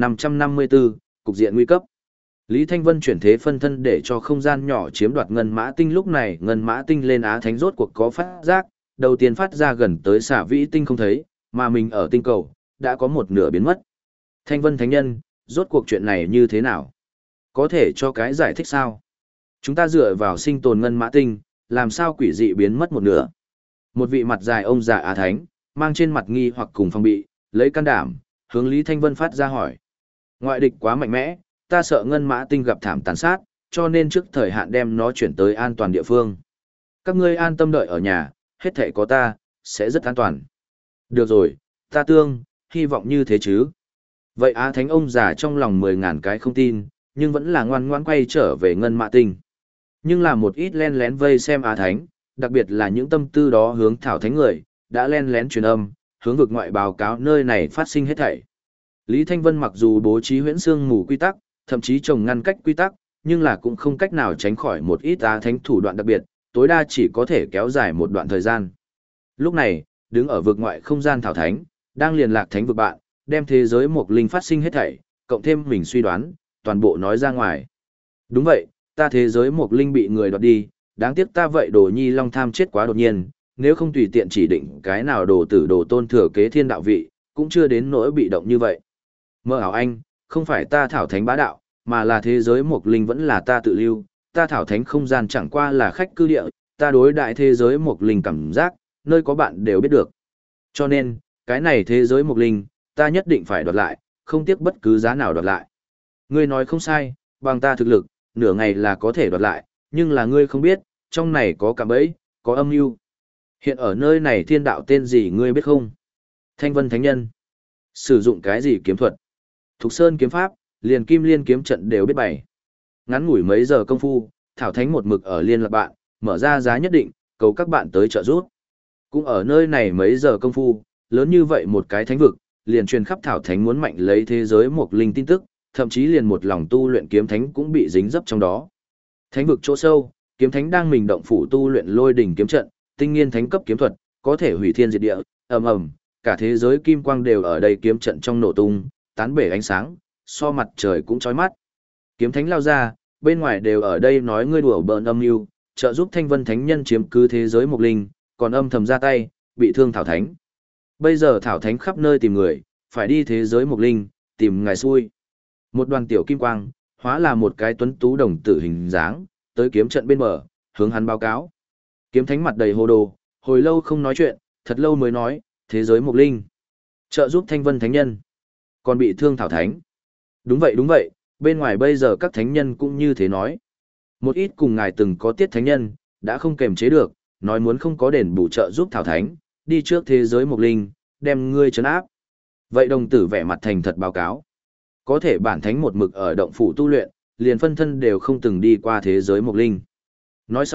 S1: 1554, cục diện nguy cấp. Lý Thanh Vân chuyển thế phân thân để cho không gian nhỏ chiếm đoạt ngân mã tinh, lúc này ngân mã tinh lên Á Thánh rốt cuộc có phát giác, đầu tiên phát ra gần tới Xà Vĩ Tinh không thấy, mà mình ở tinh cầu đã có một nửa biến mất. Thanh Vân Thánh nhân, rốt cuộc chuyện này như thế nào? Có thể cho cái giải thích sao? Chúng ta dựa vào sinh tồn ngân mã tinh, làm sao quỷ dị biến mất một nửa? Một vị mặt dài ông già Á Thánh, mang trên mặt nghi hoặc cùng phong bị, lấy can đảm, hướng Lý Thanh Vân phát ra hỏi. Ngoại địch quá mạnh mẽ, ta sợ ngân mã tinh gặp thảm tàn sát, cho nên trước thời hạn đem nó chuyển tới an toàn địa phương. Các ngươi an tâm đợi ở nhà, hết thảy có ta, sẽ rất an toàn. Được rồi, ta hy vọng như thế chứ. Vậy Á Thánh ông già trong lòng 10.000 cái không tin, nhưng vẫn là ngoan ngoãn quay trở về ngân mã tinh. Nhưng là một ít len lén vây xem Á Thánh, đặc biệt là những tâm tư đó hướng Thảo Thánh người, đã len lén truyền âm, hướng vực ngoại báo cáo nơi này phát sinh hết thảy. Lý Thanh Vân mặc dù bố trí huyễn xương mù quy tắc, thậm chí trồng ngăn cách quy tắc, nhưng là cũng không cách nào tránh khỏi một ít Á Thánh thủ đoạn đặc biệt, tối đa chỉ có thể kéo dài một đoạn thời gian. Lúc này, đứng ở vực ngoại không gian Thảo Thánh, đang liên lạc Thánh vực bạn, đem thế giới Mộc Linh phát sinh hết thảy, cộng thêm mình suy đoán, toàn bộ nói ra ngoài. Đúng vậy, ta thế giới Mộc Linh bị người đoạt đi, đáng tiếc ta vậy Đồ Nhi Long tham chết quá đột nhiên, nếu không tùy tiện chỉ định cái nào đồ tử đồ tôn thừa kế thiên đạo vị, cũng chưa đến nỗi bị động như vậy. Mơ ảo anh, không phải ta Thảo Thánh bá đạo, mà là thế giới Mộc Linh vẫn là ta tự lưu, ta Thảo Thánh không gian chẳng qua là khách cư địa, ta đối đại thế giới Mộc Linh cảm giác, nơi có bạn đều biết được. Cho nên, cái này thế giới Mộc Linh, ta nhất định phải đoạt lại, không tiếc bất cứ giá nào đoạt lại. Ngươi nói không sai, bằng ta thực lực, nửa ngày là có thể đoạt lại, nhưng là ngươi không biết, trong này có cạm bẫy, có âm mưu. Hiện ở nơi này thiên đạo tên gì ngươi biết không? Thanh Vân Thánh Nhân. Sử dụng cái gì kiếm thuật? Thục Sơn kiếm pháp, liền Kim Liên kiếm trận đều biết bày. Ngắn ngủi mấy giờ công phu, Thảo Thánh một mực ở liên lạc bạn, mở ra giá nhất định, cầu các bạn tới trợ giúp. Cũng ở nơi này mấy giờ công phu, lớn như vậy một cái thánh vực, liền truyền khắp Thảo Thánh muốn mạnh lấy thế giới Mộc Linh tin tức, thậm chí liền một lòng tu luyện kiếm thánh cũng bị dính dấp trong đó. Thánh vực chỗ sâu, kiếm thánh đang mình động phủ tu luyện Lôi đỉnh kiếm trận, tinh nghiên thánh cấp kiếm thuật, có thể hủy thiên diệt địa, ầm ầm, cả thế giới kim quang đều ở đây kiếm trận trong nổ tung, tán bể ánh sáng, so mặt trời cũng chói mắt. Kiếm thánh lao ra, bên ngoài đều ở đây nói ngươi đùa bỡn âm mưu, trợ giúp Thanh Vân Thánh nhân chiếm cứ thế giới Mộc Linh, còn âm thầm ra tay, bị thương Thảo Thánh. Bây giờ Thảo Thánh khắp nơi tìm người, phải đi thế giới Mộc Linh, tìm ngài xui. Một đoàn tiểu kim quang, hóa là một cái tuấn tú đồng tử hình dáng, tới kiếm trận bên bờ, hướng hắn báo cáo. Kiếm thánh mặt đầy hồ đồ, hồi lâu không nói chuyện, thật lâu mới nói, thế giới Mộc Linh. Trợ giúp Thanh Vân Thánh nhân. Còn bị thương Thảo Thánh. Đúng vậy, bên ngoài bây giờ các thánh nhân cũng như thế nói. Một ít cùng ngài từng có tiết thánh nhân, đã không kềm chế được, nói muốn không có đền bù trợ giúp Thảo Thánh, đi trước thế giới Mộc Linh, đem ngươi trấn áp. Vậy đồng tử vẻ mặt thành thật báo cáo. Có thể bản thánh một mực ở động phủ tu luyện, liền phân thân đều không từng đi qua thế giới Mộc Linh. Nói sau,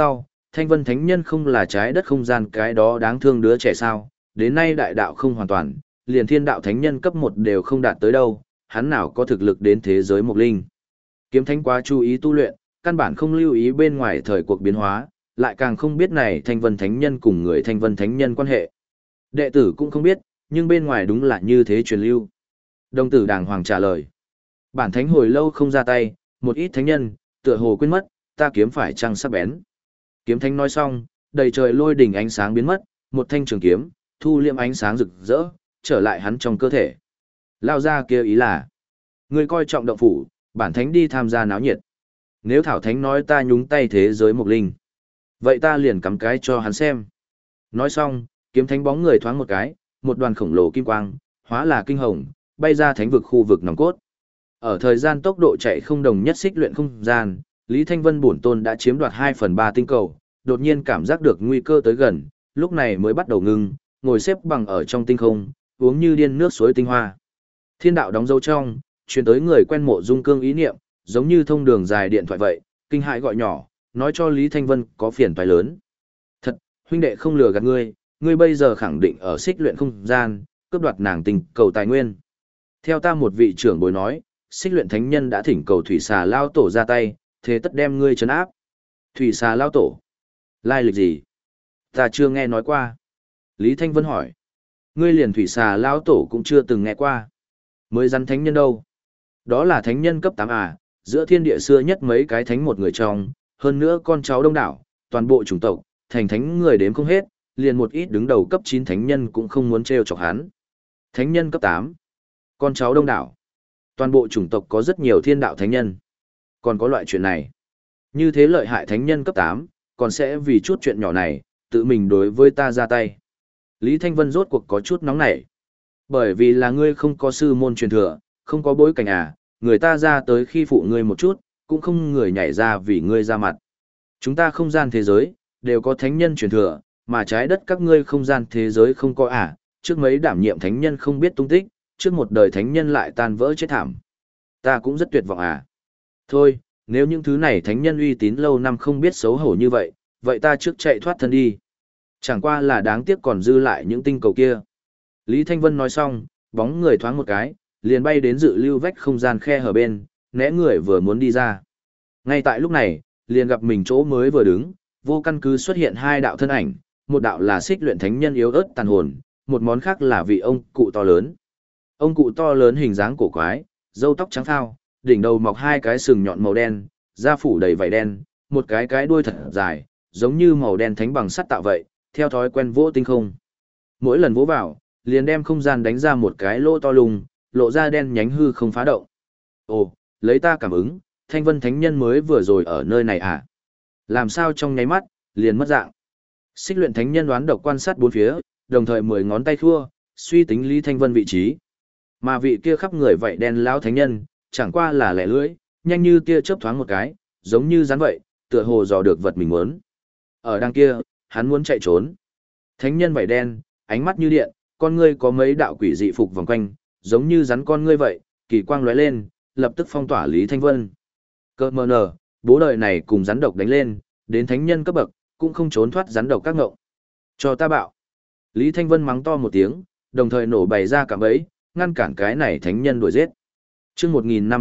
S1: Thanh Vân Thánh Nhân không là trái đất không gian cái đó đáng thương đứa trẻ sao, đến nay đại đạo không hoàn toàn, liền thiên đạo thánh nhân cấp 1 đều không đạt tới đâu, hắn nào có thực lực đến thế giới mục linh. Kiếm Thánh quá chú ý tu luyện, căn bản không lưu ý bên ngoài thời cuộc biến hóa, lại càng không biết này Thanh Vân Thánh Nhân cùng người Thanh Vân Thánh Nhân quan hệ. Đệ tử cũng không biết, nhưng bên ngoài đúng là như thế truyền lưu. Đồng tử đàng hoàng trả lời. Bản thánh hồi lâu không ra tay, một ít thánh nhân, tựa hồ quên mất, ta kiếm phải trăng sắc bén. Kiếm thánh nói xong, đầy trời lôi đỉnh ánh sáng biến mất, một thanh trường kiếm, thu liệm ánh sáng rực rỡ, trở lại hắn trong cơ thể. Lao ra kia ý là, người coi trọng động phủ, bản thánh đi tham gia náo nhiệt. Nếu thảo thánh nói ta nhúng tay thế giới mục linh, vậy ta liền cắm cái cho hắn xem. Nói xong, kiếm thánh bóng người thoáng một cái, một đoàn khổng lồ kim quang, hóa là kinh hồng, bay ra thánh vực khu vực nòng cốt. Ở thời gian tốc độ chạy không đồng nhất xích luyện không gian, Lý Thanh Vân bổn tôn đã chiếm đoạt 2/3 tinh cầu, đột nhiên cảm giác được nguy cơ tới gần, lúc này mới bắt đầu ngưng, ngồi xếp bằng ở trong tinh không, uống như điên nước suối tinh hoa. Thiên đạo đóng dấu trong, truyền tới người quen Mộ Dung Cương ý niệm, giống như thông đường dài điện thoại vậy, kinh hãi gọi nhỏ, nói cho Lý Thanh Vân có phiền toái lớn. Thật, huynh đệ không lừa gạt ngươi, ngươi bây giờ khẳng định ở xích luyện không gian, cướp đoạt nàng tình cầu tài nguyên. Theo ta một vị trưởng bối nói, xích luyện thánh nhân đã thỉnh cầu thủy xà lao tổ ra tay, thế tất đem ngươi trấn áp. Thủy xà lao tổ? Lai lịch gì? Ta chưa nghe nói qua. Lý Thanh Vân hỏi. Ngươi liền thủy xà lao tổ cũng chưa từng nghe qua. Mới rắn thánh nhân đâu? Đó là thánh nhân cấp 8 à, giữa thiên địa xưa nhất mấy cái thánh một người trong, hơn nữa con cháu đông đảo, toàn bộ chủng tộc, thành thánh người đếm không hết, liền một ít đứng đầu cấp 9 thánh nhân cũng không muốn trêu chọc hắn. Thánh nhân cấp 8, con cháu đông đảo. Toàn bộ chủng tộc có rất nhiều thiên đạo thánh nhân. Còn có loại chuyện này. Như thế lợi hại thánh nhân cấp 8, còn sẽ vì chút chuyện nhỏ này, tự mình đối với ta ra tay. Lý Thanh Vân rốt cuộc có chút nóng nảy. Bởi vì là ngươi không có sư môn truyền thừa, không có bối cảnh à, người ta ra tới khi phụ ngươi một chút, cũng không người nhảy ra vì ngươi ra mặt. Chúng ta không gian thế giới, đều có thánh nhân truyền thừa, mà trái đất các ngươi không gian thế giới không có à, trước mấy đảm nhiệm thánh nhân không biết tung tích, trước một đời thánh nhân lại tan vỡ chết thảm. Ta cũng rất tuyệt vọng à. Thôi, nếu những thứ này thánh nhân uy tín lâu năm không biết xấu hổ như vậy, vậy ta trước chạy thoát thân đi. Chẳng qua là đáng tiếc còn dư lại những tinh cầu kia. Lý Thanh Vân nói xong, bóng người thoáng một cái, liền bay đến dự lưu vách không gian khe hở bên, né người vừa muốn đi ra. Ngay tại lúc này, liền gặp mình chỗ mới vừa đứng, vô căn cứ xuất hiện hai đạo thân ảnh, một đạo là xích luyện thánh nhân yếu ớt tàn hồn, một món khác là vị ông cụ to lớn. Ông cụ to lớn hình dáng cổ quái, râu tóc trắng phao, đỉnh đầu mọc hai cái sừng nhọn màu đen, da phủ đầy vảy đen, một cái đuôi thật dài, giống như màu đen thánh bằng sắt tạo vậy, theo thói quen vỗ tinh không. Mỗi lần vỗ vào, liền đem không gian đánh ra một cái lỗ to lùng, lộ ra đen nhánh hư không phá động. Ồ, lấy ta cảm ứng, Thanh Vân Thánh Nhân mới vừa rồi ở nơi này à? Làm sao trong nháy mắt, liền mất dạng. Xích luyện Thánh Nhân đoán độc quan sát bốn phía, đồng thời 10 ngón tay khua, suy tính Lý Thanh Vân vị trí. Mà vị kia khắp người vậy đen lão thánh nhân, chẳng qua là lẻ lưỡi, nhanh như tia chớp thoáng một cái, giống như rắn vậy, tựa hồ dò được vật mình muốn. Ở đằng kia, hắn muốn chạy trốn. Thánh nhân vảy đen, ánh mắt như điện, con ngươi có mấy đạo quỷ dị phục vòng quanh, giống như rắn con ngươi vậy, kỳ quang lóe lên, lập tức phong tỏa Lý Thanh Vân. Cơ mờ nở, bố đời này cùng rắn độc đánh lên, đến thánh nhân cấp bậc, cũng không trốn thoát rắn độc các ngộng. Cho ta bạo. Lý Thanh Vân mắng to một tiếng, đồng thời nổ bày ra cả bẫy, ngăn cản cái này thánh nhân đuổi giết. Chương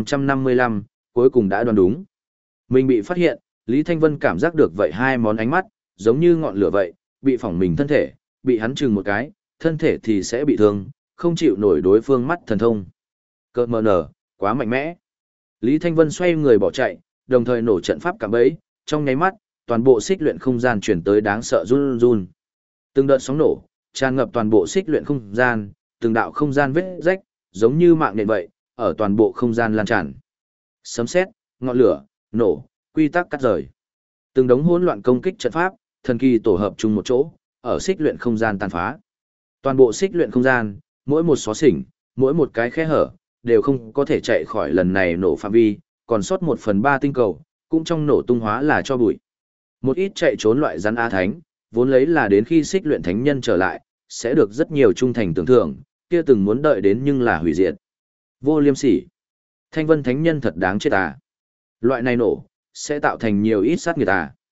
S1: 1555, cuối cùng đã đoán đúng. Mình bị phát hiện, Lý Thanh Vân cảm giác được vậy hai món ánh mắt, giống như ngọn lửa vậy, bị phỏng mình thân thể, bị hắn chừng một cái, thân thể thì sẽ bị thương, không chịu nổi đối phương mắt thần thông. Cơ mờ nở, quá mạnh mẽ. Lý Thanh Vân xoay người bỏ chạy, đồng thời nổ trận pháp cạm bẫy, trong nháy mắt, toàn bộ xích luyện không gian chuyển tới đáng sợ run run. Từng đợt sóng nổ, tràn ngập toàn bộ xích luyện không gian, từng đạo không gian vết rách, giống như mạng nện vậy, ở toàn bộ không gian lan tràn. Sấm sét, ngọn lửa, nổ, quy tắc cắt rời. Từng đống hỗn loạn công kích trận pháp, thần kỳ tổ hợp chung một chỗ, ở xích luyện không gian tàn phá. Toàn bộ xích luyện không gian, mỗi một xó xỉnh, mỗi một cái khe hở, đều không có thể chạy khỏi lần này nổ phạm vi, còn sót 1/3 tinh cầu, cũng trong nổ tung hóa là cho bụi. Một ít chạy trốn loại rắn A Thánh, vốn lấy là đến khi xích luyện thánh nhân trở lại, sẽ được rất nhiều trung thành tưởng thưởng, kia từng muốn đợi đến nhưng là hủy diệt. Vô liêm sỉ. Thanh Vân thánh nhân thật đáng chết à. Loại này nổ, sẽ tạo thành nhiều ít sát nghiệt à.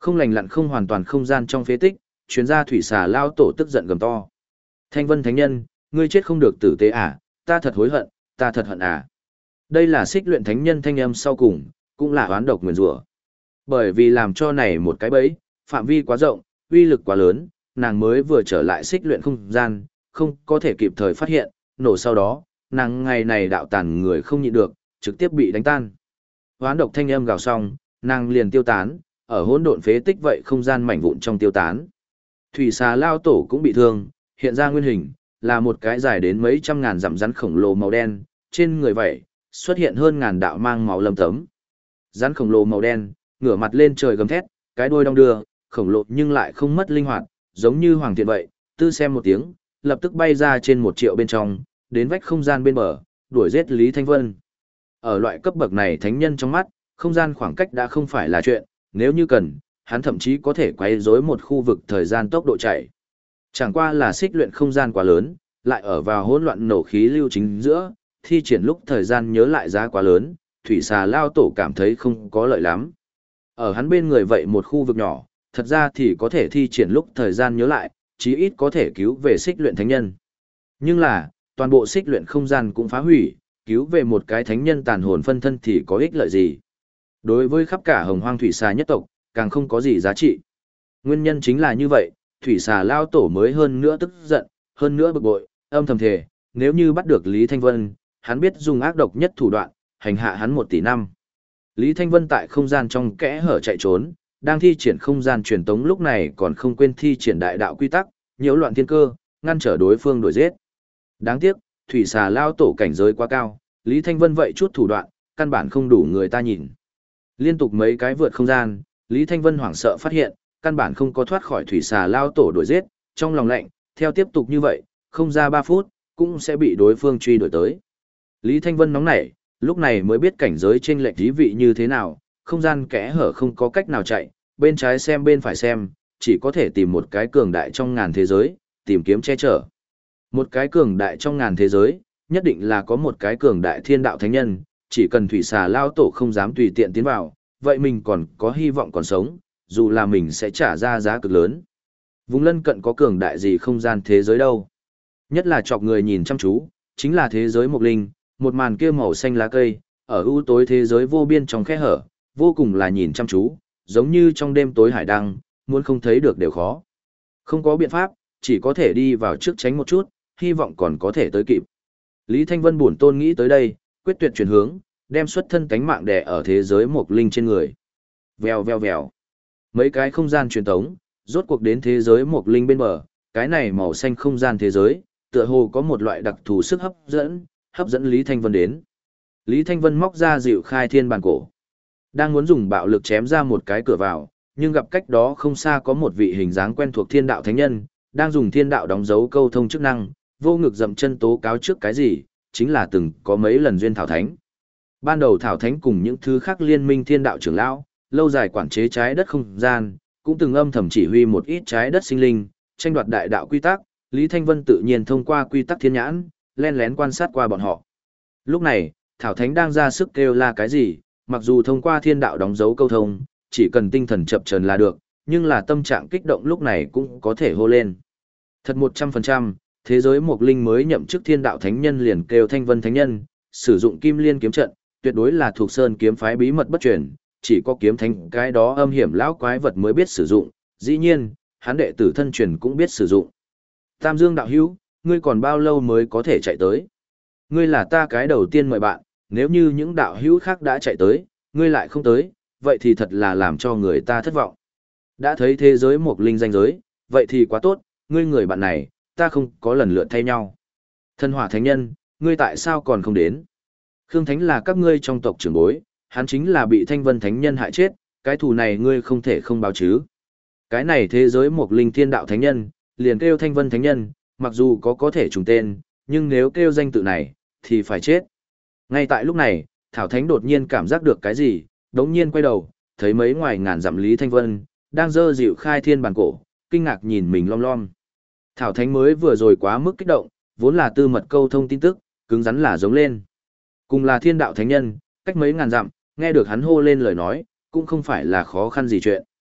S1: Không lành lặn không hoàn toàn không gian trong phế tích, chuyên gia thủy xà lao tổ tức giận gầm to. Thanh Vân Thánh Nhân, ngươi chết không được tử tế à, ta thật hối hận, ta thật hận à. Đây là xích luyện thánh nhân thanh âm sau cùng, cũng là oán độc nguyền rủa. Bởi vì làm cho này một cái bẫy, phạm vi quá rộng, uy lực quá lớn, nàng mới vừa trở lại xích luyện không gian, không có thể kịp thời phát hiện, nổ sau đó, nàng ngày này đạo tàn người không nhịn được, trực tiếp bị đánh tan. Oán độc thanh âm gào xong, nàng liền tiêu tán, ở hỗn độn phế tích vậy không gian mảnh vụn trong tiêu tán. Thủy xà lao tổ cũng bị thương, hiện ra nguyên hình, là một cái dài đến mấy trăm ngàn dặm rắn khổng lồ màu đen, trên người vậy, xuất hiện hơn ngàn đạo mang máu lấm tấm. Rắn khổng lồ màu đen, ngửa mặt lên trời gầm thét, cái đuôi đong đưa, khổng lồ nhưng lại không mất linh hoạt, giống như hoàng thiện vậy, tư xem một tiếng, lập tức bay ra trên 1 triệu bên trong, đến vách không gian bên bờ, đuổi giết Lý Thanh Vân. Ở loại cấp bậc này thánh nhân trong mắt, không gian khoảng cách đã không phải là chuyện, nếu như cần, hắn thậm chí có thể quay rối một khu vực thời gian tốc độ chạy. Chẳng qua là xích luyện không gian quá lớn, lại ở vào hỗn loạn nổ khí lưu chính giữa, thi triển lúc thời gian nhớ lại giá quá lớn, thủy xà lao tổ cảm thấy không có lợi lắm. Ở hắn bên người vậy một khu vực nhỏ, thật ra thì có thể thi triển lúc thời gian nhớ lại, chí ít có thể cứu về xích luyện thánh nhân. Nhưng là, toàn bộ xích luyện không gian cũng phá hủy, cứu về một cái thánh nhân tàn hồn phân thân thì có ích lợi gì. Đối với khắp cả hồng hoang thủy xà nhất tộc, càng không có gì giá trị. Nguyên nhân chính là như vậy, thủy xà lao tổ mới hơn nữa tức giận, hơn nữa bực bội, âm thầm thề, nếu như bắt được Lý Thanh Vân, hắn biết dùng ác độc nhất thủ đoạn, hành hạ hắn 1 tỷ năm. Lý Thanh Vân tại không gian trong kẽ hở chạy trốn, đang thi triển không gian truyền tống lúc này còn không quên thi triển đại đạo quy tắc, nhiễu loạn thiên cơ, ngăn trở đối phương đuổi giết. Đáng tiếc, thủy xà lao tổ cảnh giới quá cao, Lý Thanh Vân vậy chút thủ đoạn, căn bản không đủ người ta nhìn. Liên tục mấy cái vượt không gian, Lý Thanh Vân hoảng sợ phát hiện, căn bản không có thoát khỏi thủy xà lao tổ đuổi giết, trong lòng lạnh, theo tiếp tục như vậy, không ra 3 phút, cũng sẽ bị đối phương truy đuổi tới. Lý Thanh Vân nóng nảy, lúc này mới biết cảnh giới chênh lệch thí vị như thế nào, không gian kẽ hở không có cách nào chạy, bên trái xem bên phải xem, chỉ có thể tìm một cái cường đại trong ngàn thế giới, tìm kiếm che chở. Một cái cường đại trong ngàn thế giới, nhất định là có một cái cường đại thiên đạo thánh nhân, chỉ cần thủy xà lao tổ không dám tùy tiện tiến vào, vậy mình còn có hy vọng còn sống, dù là mình sẽ trả ra giá cực lớn. Vùng lân cận có cường đại gì không gian thế giới đâu. Nhất là chọc người nhìn chăm chú, chính là thế giới mộc linh, một màn kia màu xanh lá cây, ở ưu tối thế giới vô biên trong khe hở, vô cùng là nhìn chăm chú, giống như trong đêm tối hải đăng, muốn không thấy được đều khó. Không có biện pháp, chỉ có thể đi vào trước tránh một chút, hy vọng còn có thể tới kịp. Lý Thanh Vân buồn tôn nghĩ tới đây, quyết tuyệt chuyển hướng, đem xuất thân cánh mạng đè ở thế giới mộc linh trên người. Vèo vèo vèo. Mấy cái không gian truyền tống, rốt cuộc đến thế giới mộc linh bên bờ, cái này màu xanh không gian thế giới, tựa hồ có một loại đặc thù sức hấp dẫn Lý Thanh Vân đến. Lý Thanh Vân móc ra dịu khai thiên bàn cổ. Đang muốn dùng bạo lực chém ra một cái cửa vào, nhưng gặp cách đó không xa có một vị hình dáng quen thuộc thiên đạo thánh nhân, đang dùng thiên đạo đóng dấu câu thông chức năng, vô ngực dậm chân tố cáo trước cái gì, chính là từng có mấy lần duyên thảo thánh. Ban đầu thảo thánh cùng những thứ khác liên minh thiên đạo trưởng lão, lâu dài quản chế trái đất không gian, cũng từng âm thầm chỉ huy một ít trái đất sinh linh, tranh đoạt đại đạo quy tắc, Lý Thanh Vân tự nhiên thông qua quy tắc thiên nhãn, len lén quan sát qua bọn họ. Lúc này, thảo thánh đang ra sức kêu la cái gì, mặc dù thông qua thiên đạo đóng dấu câu thông, chỉ cần tinh thần chập chờn là được, nhưng là tâm trạng kích động lúc này cũng có thể hô lên. Thật 100%, thế giới Mộc Linh mới nhậm chức thiên đạo thánh nhân liền kêu Thanh Vân thánh nhân, sử dụng Kim Liên kiếm trận, tuyệt đối là thuộc sơn kiếm phái bí mật bất truyền, chỉ có kiếm thánh cái đó âm hiểm lão quái vật mới biết sử dụng, dĩ nhiên, hắn đệ tử thân truyền cũng biết sử dụng. Tam Dương đạo hữu, ngươi còn bao lâu mới có thể chạy tới? Ngươi là ta cái đầu tiên mời bạn, nếu như những đạo hữu khác đã chạy tới, ngươi lại không tới, vậy thì thật là làm cho người ta thất vọng. Đã thấy thế giới Mộc Linh danh giới, vậy thì quá tốt, ngươi người bạn này, ta không có lần lượt thay nhau. Thân hỏa thánh nhân, ngươi tại sao còn không đến? Khương Thánh là các ngươi trong tộc trưởng bối, hắn chính là bị Thanh Vân thánh nhân hại chết, cái thù này ngươi không thể không báo chứ. Cái này thế giới Mộc Linh thiên đạo thánh nhân, liền kêu Thanh Vân thánh nhân, mặc dù có thể trùng tên, nhưng nếu kêu danh tự này, thì phải chết. Ngay tại lúc này, Thảo Thánh đột nhiên cảm giác được cái gì, đống nhiên quay đầu, thấy mấy ngoài ngàn dặm Lý Thanh Vân, đang dơ dịu khai thiên bàn cổ, kinh ngạc nhìn mình lom lom. Thảo Thánh mới vừa rồi quá mức kích động, vốn là tư mật câu thông tin tức, cứng rắn là giống lên. Cùng là thiên đạo thánh nhân, cách mấy ngàn dặm, nghe được hắn hô lên lời nói, cũng không phải là khó khăn gì chuyện.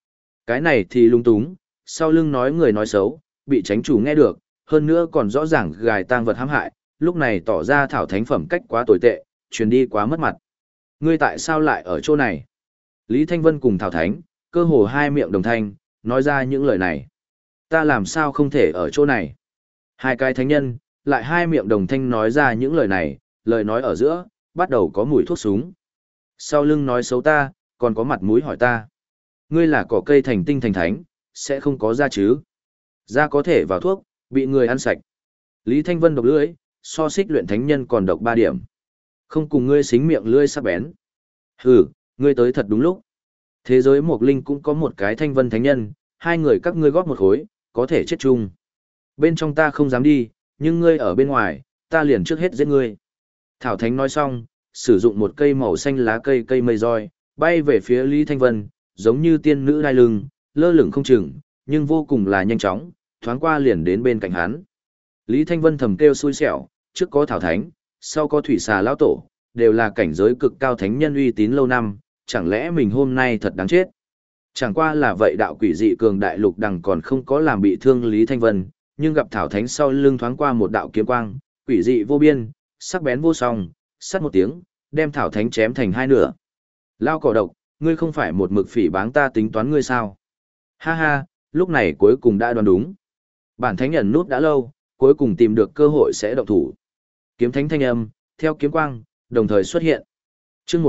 S1: Cái này thì lung túng, sau lưng nói người nói xấu, bị chánh chủ nghe được, hơn nữa còn rõ ràng gài tang vật hãm hại, lúc này tỏ ra thảo thánh phẩm cách quá tồi tệ, truyền đi quá mất mặt. Ngươi tại sao lại ở chỗ này? Lý Thanh Vân cùng thảo thánh, cơ hồ hai miệng đồng thanh, nói ra những lời này. Ta làm sao không thể ở chỗ này? Hai cái thánh nhân, lại hai miệng đồng thanh nói ra những lời này, lời nói ở giữa, bắt đầu có mùi thuốc súng. Sau lưng nói xấu ta, còn có mặt mũi hỏi ta. Ngươi là cỏ cây thành tinh thành thánh, sẽ không có da chứ? Da có thể vào thuốc, bị người ăn sạch. Lý Thanh Vân độc lưỡi, so xích luyện thánh nhân còn độc 3 điểm. Không cùng ngươi xính miệng lưỡi sắc bén. Hừ, ngươi tới thật đúng lúc. Thế giới Mộc Linh cũng có một cái Thanh Vân thánh nhân, hai người các ngươi góp một khối, có thể chết chung. Bên trong ta không dám đi, nhưng ngươi ở bên ngoài, ta liền trước hết giết ngươi. Thảo Thánh nói xong, sử dụng một cây màu xanh lá cây mây roi, bay về phía Lý Thanh Vân, giống như tiên nữ đai lưng, lơ lửng không chừng, nhưng vô cùng là nhanh chóng, thoáng qua liền đến bên cạnh hắn. Lý Thanh Vân thầm kêu xui xẻo, trước có Thảo Thánh, sau có Thủy Xà lão tổ, đều là cảnh giới cực cao thánh nhân uy tín lâu năm, chẳng lẽ mình hôm nay thật đáng chết. Chẳng qua là vậy đạo quỷ dị cường đại lục đằng còn không có làm bị thương Lý Thanh Vân, nhưng gặp Thảo Thánh sau lưng thoáng qua một đạo kiếm quang, quỷ dị vô biên, sắc bén vô song, sắt một tiếng, đem Thảo Thánh chém thành hai nửa. Lao cỏ độc, ngươi không phải một mực phỉ báng ta tính toán ngươi sao? Ha ha, lúc này cuối cùng đã đoán đúng. Bản thánh ẩn nút đã lâu, cuối cùng tìm được cơ hội sẽ động thủ. Kiếm thánh thanh âm, theo kiếm quang, đồng thời xuất hiện. Chương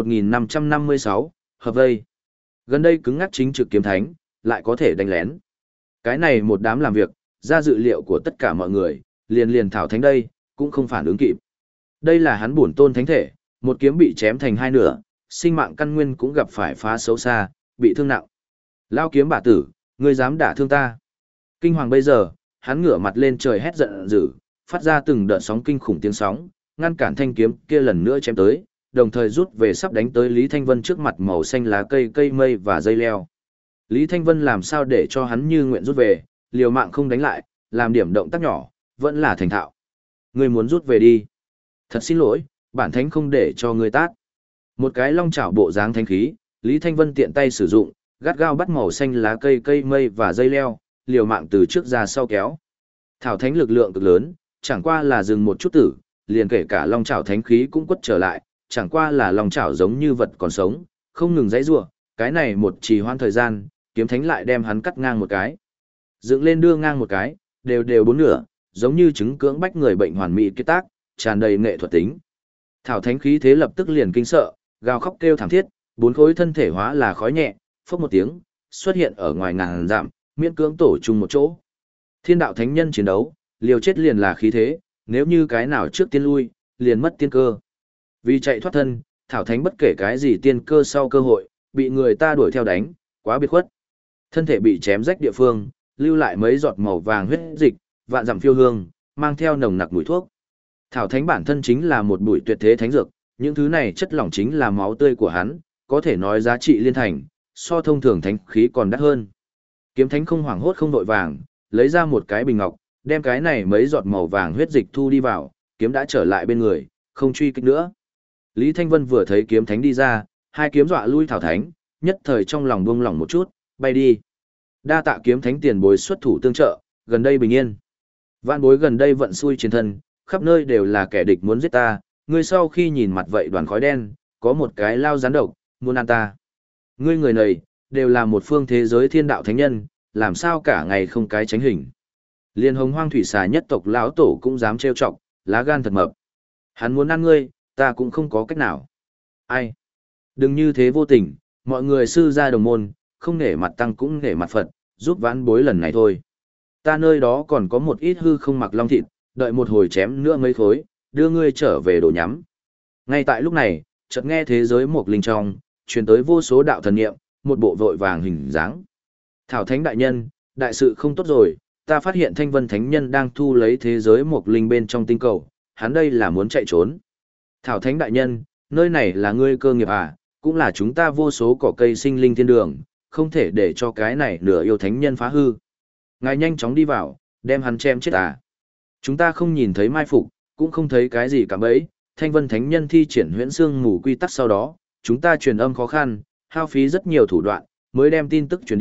S1: 1556, hợp vây. Gần đây cứng ngắc chính trực kiếm thánh, lại có thể đánh lén. Cái này một đám làm việc, ra dự liệu của tất cả mọi người, liền Thảo Thánh đây, cũng không phản ứng kịp. Đây là hắn bổn tôn thánh thể, một kiếm bị chém thành hai nửa, sinh mạng căn nguyên cũng gặp phải phá xấu xa, bị thương nặng. Lao kiếm bả tử, ngươi dám đả thương ta. Kinh hoàng bây giờ, hắn ngửa mặt lên trời hét giận dữ, phát ra từng đợt sóng kinh khủng tiếng sóng, ngăn cản thanh kiếm kia lần nữa chém tới, đồng thời rút về sắp đánh tới Lý Thanh Vân trước mặt màu xanh lá cây mây và dây leo. Lý Thanh Vân làm sao để cho hắn như nguyện rút về, liều mạng không đánh lại, làm điểm động tác nhỏ, vẫn là thành thạo. Ngươi muốn rút về đi. Thật xin lỗi, bản thánh không để cho ngươi tát. Một cái long chảo bộ dáng thánh khí, Lý Thanh Vân tiện tay sử dụng, gắt gao bắt màu xanh lá cây mây và dây leo, liều mạng từ trước ra sau kéo. Thảo thánh lực lượng cực lớn, chẳng qua là dừng một chút tử, liền kể cả long chảo thánh khí cũng quất trở lại, chẳng qua là long chảo giống như vật còn sống, không ngừng giãy giụa, cái này một trì hoãn thời gian, kiếm thánh lại đem hắn cắt ngang một cái. Dựng lên đưa ngang một cái, đều bốn nửa, giống như chứng cưỡng bách người bệnh hoàn mỹ kết tác, tràn đầy nghệ thuật tính. Thảo thánh khí thế lập tức liền kinh sợ, gào khóc kêu thảm thiết, bốn khối thân thể hóa là khói nhẹ, phốc một tiếng, xuất hiện ở ngoài ngàn dặm, miễn cưỡng tổ chung một chỗ. Thiên đạo thánh nhân chiến đấu, liều chết liền là khí thế, nếu như cái nào trước tiên lui, liền mất tiên cơ. Vì chạy thoát thân, Thảo Thánh bất kể cái gì tiên cơ sau cơ hội, bị người ta đuổi theo đánh, quá biệt khuất. Thân thể bị chém rách địa phương, lưu lại mấy giọt màu vàng huyết dịch, vạn dặm phiêu hương, mang theo nồng nặc mùi thuốc. Thảo Thánh bản thân chính là một bụi tuyệt thế thánh dược, những thứ này chất lỏng chính là máu tươi của hắn, có thể nói giá trị liên thành, so thông thường thánh khí còn đắt hơn. Kiếm Thánh không hoảng hốt không vội vàng, lấy ra một cái bình ngọc, đem cái này mấy giọt màu vàng huyết dịch thu đi vào, kiếm đã trở lại bên người, không truy kích nữa. Lý Thanh Vân vừa thấy kiếm thánh đi ra, hai kiếm dọa lui Thảo Thánh, nhất thời trong lòng buông lỏng một chút, bay đi. Đa tạ kiếm thánh tiền bối xuất thủ tương trợ, gần đây bình yên. Vạn bối gần đây vận xui trên thân, khắp nơi đều là kẻ địch muốn giết ta, ngươi sau khi nhìn mặt vậy đoàn khói đen, có một cái lao rắn độc, muốn ăn ta. Ngươi người này, đều là một phương thế giới thiên đạo thánh nhân, làm sao cả ngày không cái tránh hình. Liên Hồng Hoang Thủy Xà nhất tộc lão tổ cũng dám trêu chọc, lá gan thật mập. Hắn muốn ăn ngươi, ta cũng không có cách nào. Ai? Đừng như thế vô tình, mọi người sư gia đồng môn, không nể mặt tăng cũng nể mặt Phật, giúp vãn bối lần này thôi. Ta nơi đó còn có một ít hư không mặc long thịt, đợi một hồi chém nữa mấy khối, đưa ngươi trở về đồ nhắm. Ngay tại lúc này, chợt nghe thế giới một linh trong, truyền tới vô số đạo thần niệm, một bộ vội vàng hình dáng. Thảo Thánh đại nhân, đại sự không tốt rồi, ta phát hiện Thanh Vân Thánh Nhân đang thu lấy thế giới một linh bên trong tinh cầu, hắn đây là muốn chạy trốn. Thảo Thánh đại nhân, nơi này là ngươi cơ nghiệp à, cũng là chúng ta vô số cỏ cây sinh linh thiên đường, không thể để cho cái này nửa yêu thánh nhân phá hư. Ngài nhanh chóng đi vào, đem hắn chém chết à. Chúng ta không nhìn thấy mai phục, cũng không thấy cái gì cả bấy, Thanh Vân Thánh Nhân thi triển huyễn xương mù quy tắc sau đó, chúng ta truyền âm khó khăn, hao phí rất nhiều thủ đoạn, mới đem tin tức truyền đi,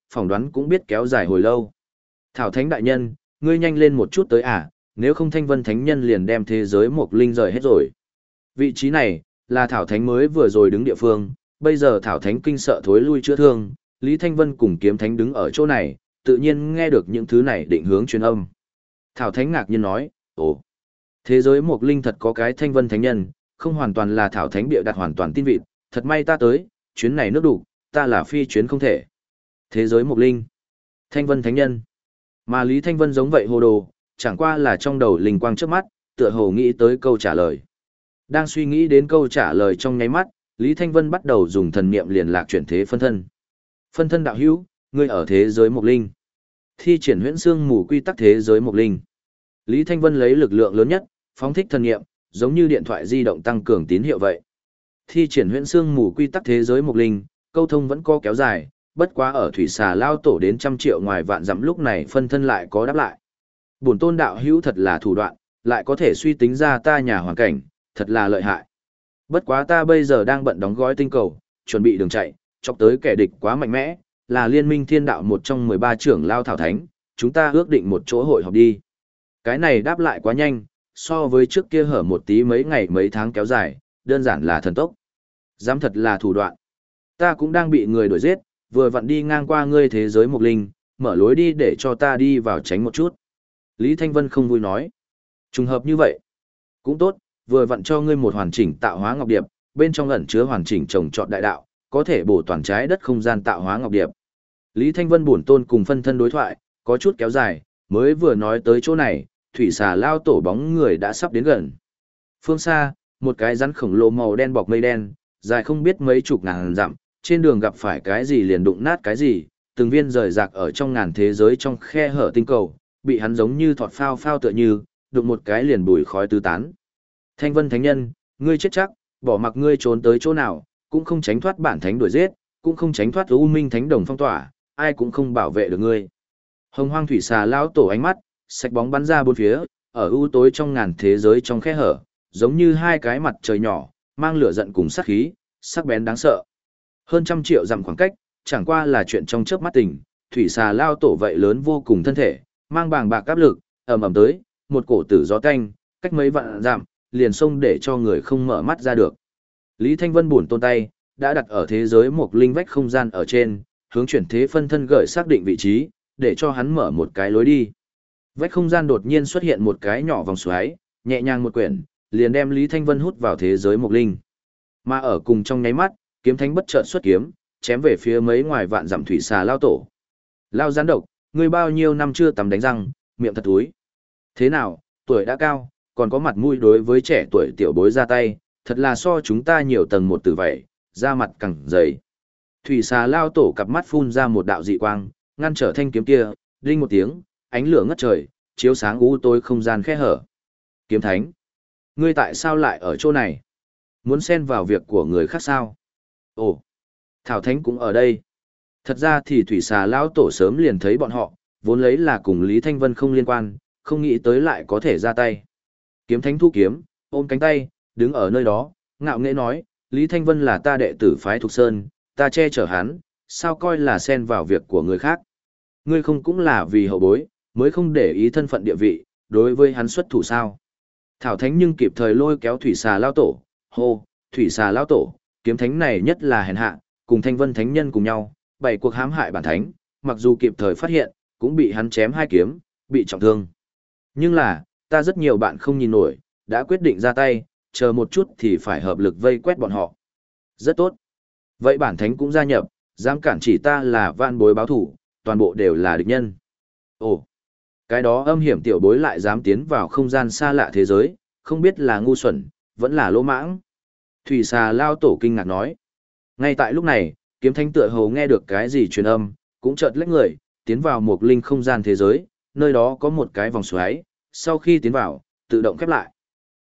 S1: phỏng đoán cũng biết kéo dài hồi lâu. Thảo Thánh đại nhân, ngươi nhanh lên một chút tới à, nếu không Thanh Vân Thánh Nhân liền đem thế giới Mộc Linh rời hết rồi. Vị trí này, là Thảo Thánh mới vừa rồi đứng địa phương, bây giờ Thảo Thánh kinh sợ thối lui chữa thương, Lý Thanh Vân cùng Kiếm Thánh đứng ở chỗ này, tự nhiên nghe được những thứ này định hướng truyền âm. Thảo Thánh ngạc nhiên nói, ồ, thế giới Mộc Linh thật có cái Thanh Vân Thánh Nhân, không hoàn toàn là Thảo Thánh bịa đặt hoàn toàn tin vịt, thật may ta tới, chuyến này nước đủ, ta là phi chuyến không thể. Thế giới Mộc Linh, Thanh Vân Thánh Nhân, mà Lý Thanh Vân giống vậy hồ đồ, chẳng qua là trong đầu linh quang trước mắt, tựa hồ nghĩ tới câu trả lời. Đang suy nghĩ đến câu trả lời trong nháy mắt, Lý Thanh Vân bắt đầu dùng thần niệm liền lạc chuyển thế phân thân. Phân thân đạo hữu, ngươi ở thế giới Mộc Linh. Thi triển huyễn xương mù quy tắc thế giới Mộc Linh. Lý Thanh Vân lấy lực lượng lớn nhất, phóng thích thần niệm, giống như điện thoại di động tăng cường tín hiệu vậy. Thi triển huyễn xương mù quy tắc thế giới Mộc Linh, câu thông vẫn có kéo dài, bất quá ở thủy xà lao tổ đến trăm triệu ngoài vạn dặm lúc này phân thân lại có đáp lại. Bổn tôn đạo hữu thật là thủ đoạn, lại có thể suy tính ra ta nhà hoàn cảnh, thật là lợi hại. Bất quá ta bây giờ đang bận đóng gói tinh cầu, chuẩn bị đường chạy, chọc tới kẻ địch quá mạnh mẽ, là liên minh thiên đạo một trong 13 trưởng lao thảo thánh, chúng ta ước định một chỗ hội họp đi. Cái này đáp lại quá nhanh, so với trước kia hở một tí mấy ngày mấy tháng kéo dài, đơn giản là thần tốc. Dám thật là thủ đoạn. Ta cũng đang bị người đuổi giết, vừa vặn đi ngang qua ngươi thế giới Mộc Linh, mở lối đi để cho ta đi vào tránh một chút. Lý Thanh Vân không vui nói. Trùng hợp như vậy. Cũng tốt, vừa vặn cho ngươi một hoàn chỉnh tạo hóa ngọc điệp, bên trong ẩn chứa hoàn chỉnh trồng trọt đại đạo, có thể bổ toàn trái đất không gian tạo hóa ngọc điệp. Lý Thanh Vân bổn tôn cùng phân thân đối thoại, có chút kéo dài, mới vừa nói tới chỗ này, thủy xà lao tổ bóng người đã sắp đến gần. Phương xa, một cái rắn khổng lồ màu đen bọc mây đen, dài không biết mấy chục ngàn dặm, trên đường gặp phải cái gì liền đụng nát cái gì, từng viên rời rạc ở trong ngàn thế giới trong khe hở tinh cầu, bị hắn giống như thọt phao phao tựa như, đụng một cái liền bùi khói tứ tán. Thanh Vân Thánh Nhân, ngươi chết chắc, bỏ mặc ngươi trốn tới chỗ nào, cũng không tránh thoát bản thánh đuổi giết, cũng không tránh thoát U Minh Thánh Đồng phong tỏa, ai cũng không bảo vệ được ngươi. Hồng Hoang thủy xà lão tổ ánh mắt, sạch bóng bắn ra bốn phía, ở u tối trong ngàn thế giới trong khe hở, giống như hai cái mặt trời nhỏ, mang lửa giận cùng sát khí, sắc bén đáng sợ. Hơn trăm triệu dặm khoảng cách, chẳng qua là chuyện trong chớp mắt tình, thủy xà lao tổ vậy lớn vô cùng thân thể, mang bàng bạc áp lực, ầm ầm tới, một cổ tử gió canh, cách mấy vạn dặm, liền xông để cho người không mở mắt ra được. Lý Thanh Vân buồn tôn tay, đã đặt ở thế giới một linh vách không gian ở trên, hướng chuyển thế phân thân gửi xác định vị trí, để cho hắn mở một cái lối đi. Vách không gian đột nhiên xuất hiện một cái nhỏ vòng xoáy, nhẹ nhàng một quyển, liền đem Lý Thanh Vân hút vào thế giới một linh. Mà ở cùng trong nháy mắt, kiếm thánh bất chợt xuất kiếm, chém về phía mấy ngoài vạn dặm thủy xà lao tổ. Lao gián độc, ngươi bao nhiêu năm chưa tắm đánh răng, miệng thật túi. Thế nào, tuổi đã cao, còn có mặt mũi đối với trẻ tuổi tiểu bối ra tay, thật là so chúng ta nhiều tầng một từ vậy, da mặt càng dày. Thủy xà lao tổ cặp mắt phun ra một đạo dị quang, ngăn trở thanh kiếm kia, đinh một tiếng, ánh lửa ngất trời, chiếu sáng u tối không gian khe hở. Kiếm thánh, ngươi tại sao lại ở chỗ này? Muốn xen vào việc của người khác sao? Ồ, Thảo Thánh cũng ở đây. Thật ra thì thủy xà lão tổ sớm liền thấy bọn họ, vốn lấy là cùng Lý Thanh Vân không liên quan, không nghĩ tới lại có thể ra tay. Kiếm thánh thu kiếm, ôm cánh tay, đứng ở nơi đó, ngạo nghễ nói, Lý Thanh Vân là ta đệ tử phái Thục Sơn, ta che chở hắn, sao coi là xen vào việc của người khác. Ngươi không cũng là vì hậu bối, mới không để ý thân phận địa vị, đối với hắn xuất thủ sao. Thảo Thánh nhưng kịp thời lôi kéo thủy xà lao tổ, hô, thủy xà lao tổ, kiếm thánh này nhất là hèn hạ, cùng Thanh Vân Thánh Nhân cùng nhau, bảy cuộc hãm hại bản thánh, mặc dù kịp thời phát hiện, cũng bị hắn chém hai kiếm, bị trọng thương. Nhưng là, ta rất nhiều bạn không nhìn nổi, đã quyết định ra tay, chờ một chút thì phải hợp lực vây quét bọn họ. Rất tốt. Vậy bản thánh cũng gia nhập, dám cản chỉ ta là vạn bối báo thủ, toàn bộ đều là địch nhân. Ồ, cái đó âm hiểm tiểu bối lại dám tiến vào không gian xa lạ thế giới, không biết là ngu xuẩn, vẫn là lỗ mãng. Thủy xà lao tổ kinh ngạc nói. Ngay tại lúc này, kiếm thánh tựa hồ nghe được cái gì truyền âm, cũng chợt lách người, tiến vào một linh không gian thế giới, nơi đó có một cái vòng xoáy, sau khi tiến vào, tự động khép lại.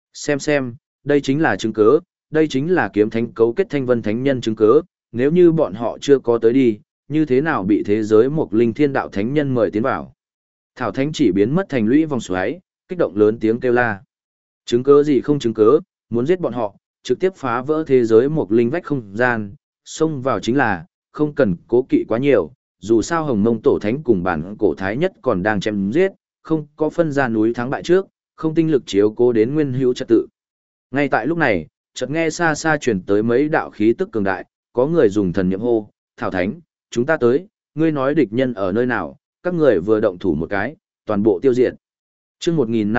S1: Xem, đây chính là chứng cứ, đây chính là kiếm thánh cấu kết Thanh Vân Thánh Nhân chứng cứ, nếu như bọn họ chưa có tới đi, như thế nào bị thế giới một linh thiên đạo thánh nhân mời tiến vào. Thảo Thánh chỉ biến mất thành lũy vòng xoáy, kích động lớn tiếng kêu la. Chứng cứ gì không chứng cứ, muốn giết bọn họ, trực tiếp phá vỡ thế giới một linh vách không gian, xông vào chính là, không cần cố kỵ quá nhiều, dù sao Hồng Mông Tổ Thánh cùng bản cổ thái nhất còn đang chém giết, không có phân ra núi thắng bại trước, không tinh lực chiếu cố đến nguyên hữu trật tự. Ngay tại lúc này, chợt nghe xa xa truyền tới mấy đạo khí tức cường đại, có người dùng thần niệm hô, "Thảo Thánh, chúng ta tới, ngươi nói địch nhân ở nơi nào?" Các người vừa động thủ một cái, toàn bộ tiêu diệt. Chương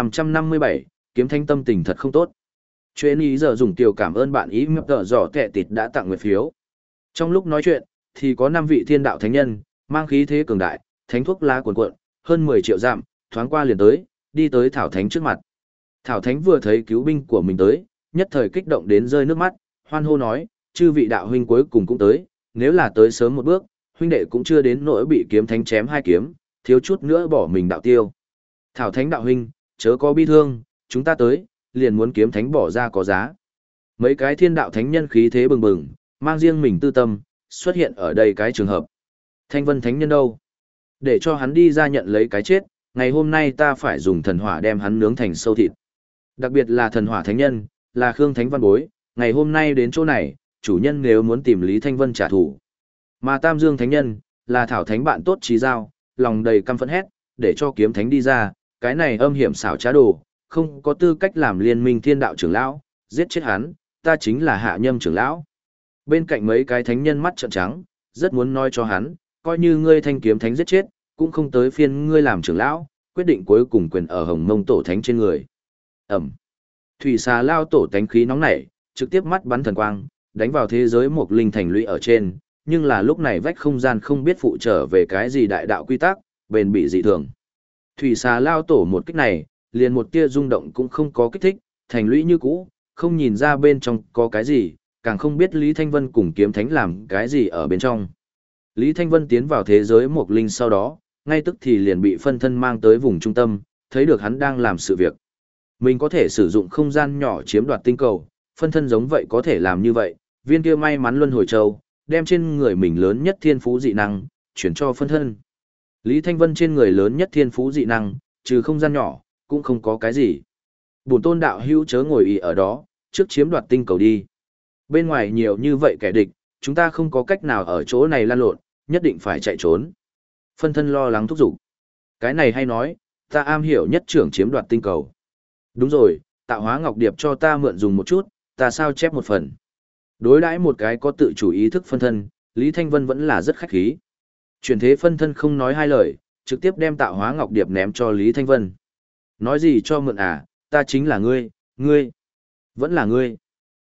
S1: 1557, Kiếm Thánh tâm tình thật không tốt. Chuyên ý giờ dùng tiểu cảm ơn bạn ý mập tờ giỏ kẻ tịt đã tặng nguyệt phiếu. Trong lúc nói chuyện, thì có 5 vị thiên đạo thánh nhân, mang khí thế cường đại, thánh thuốc lá cuồn cuộn, hơn 10 triệu dặm, thoáng qua liền tới, đi tới Thảo Thánh trước mặt. Thảo Thánh vừa thấy cứu binh của mình tới, nhất thời kích động đến rơi nước mắt, hoan hô nói, chư vị đạo huynh cuối cùng cũng tới, nếu là tới sớm một bước, huynh đệ cũng chưa đến nỗi bị kiếm thánh chém 2 kiếm, thiếu chút nữa bỏ mình đạo tiêu. Thảo Thánh đạo huynh, chớ có bi thương, chúng ta tới, liền muốn kiếm thánh bỏ ra có giá. Mấy cái thiên đạo thánh nhân khí thế bừng bừng, mang riêng mình tư tâm, xuất hiện ở đây cái trường hợp. Thanh Vân thánh nhân đâu? Để cho hắn đi ra nhận lấy cái chết, ngày hôm nay ta phải dùng thần hỏa đem hắn nướng thành sâu thịt. Đặc biệt là thần hỏa thánh nhân, là Khương Thánh Văn bối, ngày hôm nay đến chỗ này, chủ nhân nếu muốn tìm Lý Thanh Vân trả thù. Mà Tam Dương thánh nhân, là Thảo Thánh bạn tốt trí giao, lòng đầy căm phẫn hét, để cho kiếm thánh đi ra, cái này âm hiểm xảo trá đồ, không có tư cách làm liên minh thiên đạo trưởng lão, giết chết hắn, ta chính là Hạ Nhâm trưởng lão. Bên cạnh mấy cái thánh nhân mắt trợn trắng, rất muốn nói cho hắn, coi như ngươi thanh kiếm thánh giết chết, cũng không tới phiên ngươi làm trưởng lão, quyết định cuối cùng quyền ở Hồng Mông Tổ Thánh trên người. Ẩm. Thủy xà lao tổ tánh khí nóng nảy, trực tiếp mắt bắn thần quang, đánh vào thế giới một linh thành lũy ở trên, nhưng là lúc này vách không gian không biết phụ trở về cái gì đại đạo quy tắc, bền bị dị thường. Thủy xà lao tổ một kích này, liền một tia rung động cũng không có kích thích, thành lũy như cũ, không nhìn ra bên trong có cái gì, càng không biết Lý Thanh Vân cùng kiếm thánh làm cái gì ở bên trong. Lý Thanh Vân tiến vào thế giới một linh sau đó, ngay tức thì liền bị phân thân mang tới vùng trung tâm, thấy được hắn đang làm sự việc. Mình có thể sử dụng không gian nhỏ chiếm đoạt tinh cầu, phân thân giống vậy có thể làm như vậy, viên kia may mắn luân hồi châu, đem trên người mình lớn nhất thiên phú dị năng, chuyển cho phân thân. Lý Thanh Vân trên người lớn nhất thiên phú dị năng, trừ không gian nhỏ, cũng không có cái gì. Bổn tôn đạo hữu chớ ngồi ý ở đó, trước chiếm đoạt tinh cầu đi. Bên ngoài nhiều như vậy kẻ địch, chúng ta không có cách nào ở chỗ này lan lộn, nhất định phải chạy trốn. Phân thân lo lắng thúc giục. Cái này hay nói, ta am hiểu nhất trưởng chiếm đoạt tinh cầu. Đúng rồi, tạo hóa ngọc điệp cho ta mượn dùng một chút, ta sao chép một phần. Đối đãi một cái có tự chủ ý thức phân thân, Lý Thanh Vân vẫn là rất khách khí. Chuyển thế phân thân không nói hai lời, trực tiếp đem tạo hóa ngọc điệp ném cho Lý Thanh Vân. Nói gì cho mượn à, ta chính là ngươi, vẫn là ngươi.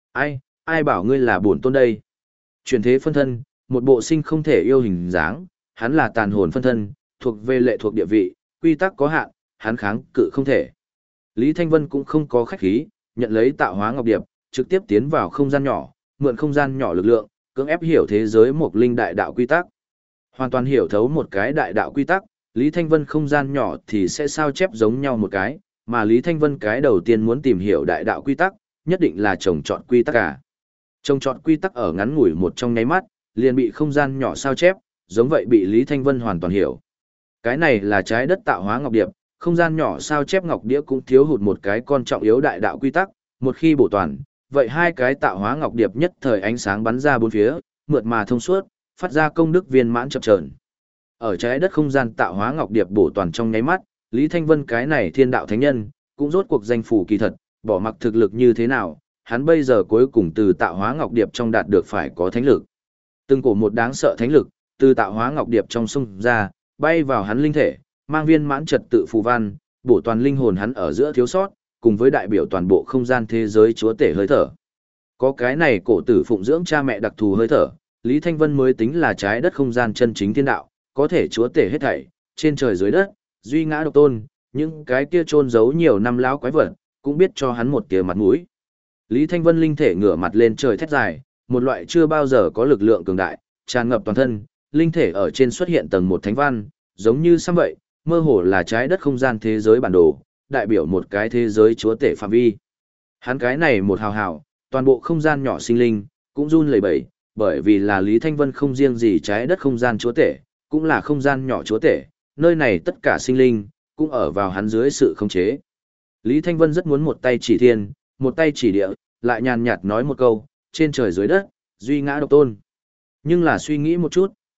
S1: Ai bảo ngươi là bổn tôn đây. Chuyển thế phân thân, một bộ sinh không thể yêu hình dáng, hắn là tàn hồn phân thân, thuộc về lệ thuộc địa vị, quy tắc có hạn, hắn kháng cự không thể. Lý Thanh Vân cũng không có khách khí, nhận lấy tạo hóa ngọc điệp, trực tiếp tiến vào không gian nhỏ, mượn không gian nhỏ lực lượng, cưỡng ép hiểu thế giới một linh đại đạo quy tắc. Hoàn toàn hiểu thấu một cái đại đạo quy tắc, Lý Thanh Vân không gian nhỏ thì sẽ sao chép giống nhau một cái, mà Lý Thanh Vân cái đầu tiên muốn tìm hiểu đại đạo quy tắc, nhất định là trồng trọt quy tắc cả. Trồng trọt quy tắc ở ngắn ngủi một trong nháy mắt, liền bị không gian nhỏ sao chép, giống vậy bị Lý Thanh Vân hoàn toàn hiểu. Cái này là trái đất tạo hóa ngọc điệp, không gian nhỏ sao chép ngọc đĩa cũng thiếu hụt một cái con trọng yếu đại đạo quy tắc, một khi bổ toàn, vậy hai cái tạo hóa ngọc điệp nhất thời ánh sáng bắn ra bốn phía, mượt mà thông suốt, phát ra công đức viên mãn chập chờn. Ở trái đất không gian tạo hóa ngọc điệp bổ toàn trong nháy mắt, Lý Thanh Vân cái này thiên đạo thánh nhân, cũng rốt cuộc danh phủ kỳ thật, bỏ mặc thực lực như thế nào, hắn bây giờ cuối cùng từ tạo hóa ngọc điệp trong đạt được phải có thánh lực. Từng cổ một đáng sợ thánh lực, từ tạo hóa ngọc điệp trong sông ra, bay vào hắn linh thể, mang viên mãn trật tự phù văn, bổ toàn linh hồn hắn ở giữa thiếu sót, cùng với đại biểu toàn bộ không gian thế giới chúa tể hơi thở. Có cái này cổ tử phụng dưỡng cha mẹ đặc thù hơi thở, Lý Thanh Vân mới tính là trái đất không gian chân chính thiên đạo, có thể chúa tể hết thảy, trên trời dưới đất, duy ngã độc tôn, những cái kia chôn giấu nhiều năm lão quái vật, cũng biết cho hắn một tia mặt mũi. Lý Thanh Vân linh thể ngửa mặt lên trời thét dài, một loại chưa bao giờ có lực lượng cường đại, tràn ngập toàn thân, linh thể ở trên xuất hiện tầng một thánh văn, giống như xăm vậy, mơ hồ là trái đất không gian thế giới bản đồ, đại biểu một cái thế giới chúa tể phạm vi. Hắn cái này một hào hào, toàn bộ không gian nhỏ sinh linh, cũng run lẩy bẩy, bởi vì là Lý Thanh Vân không riêng gì trái đất không gian chúa tể, cũng là không gian nhỏ chúa tể, nơi này tất cả sinh linh, cũng ở vào hắn dưới sự khống chế. Lý Thanh Vân rất muốn một tay chỉ thiên, một tay chỉ địa, lại nhàn nhạt nói một câu, trên trời dưới đất, duy ngã độc tôn. Nhưng là suy nghĩ một chút,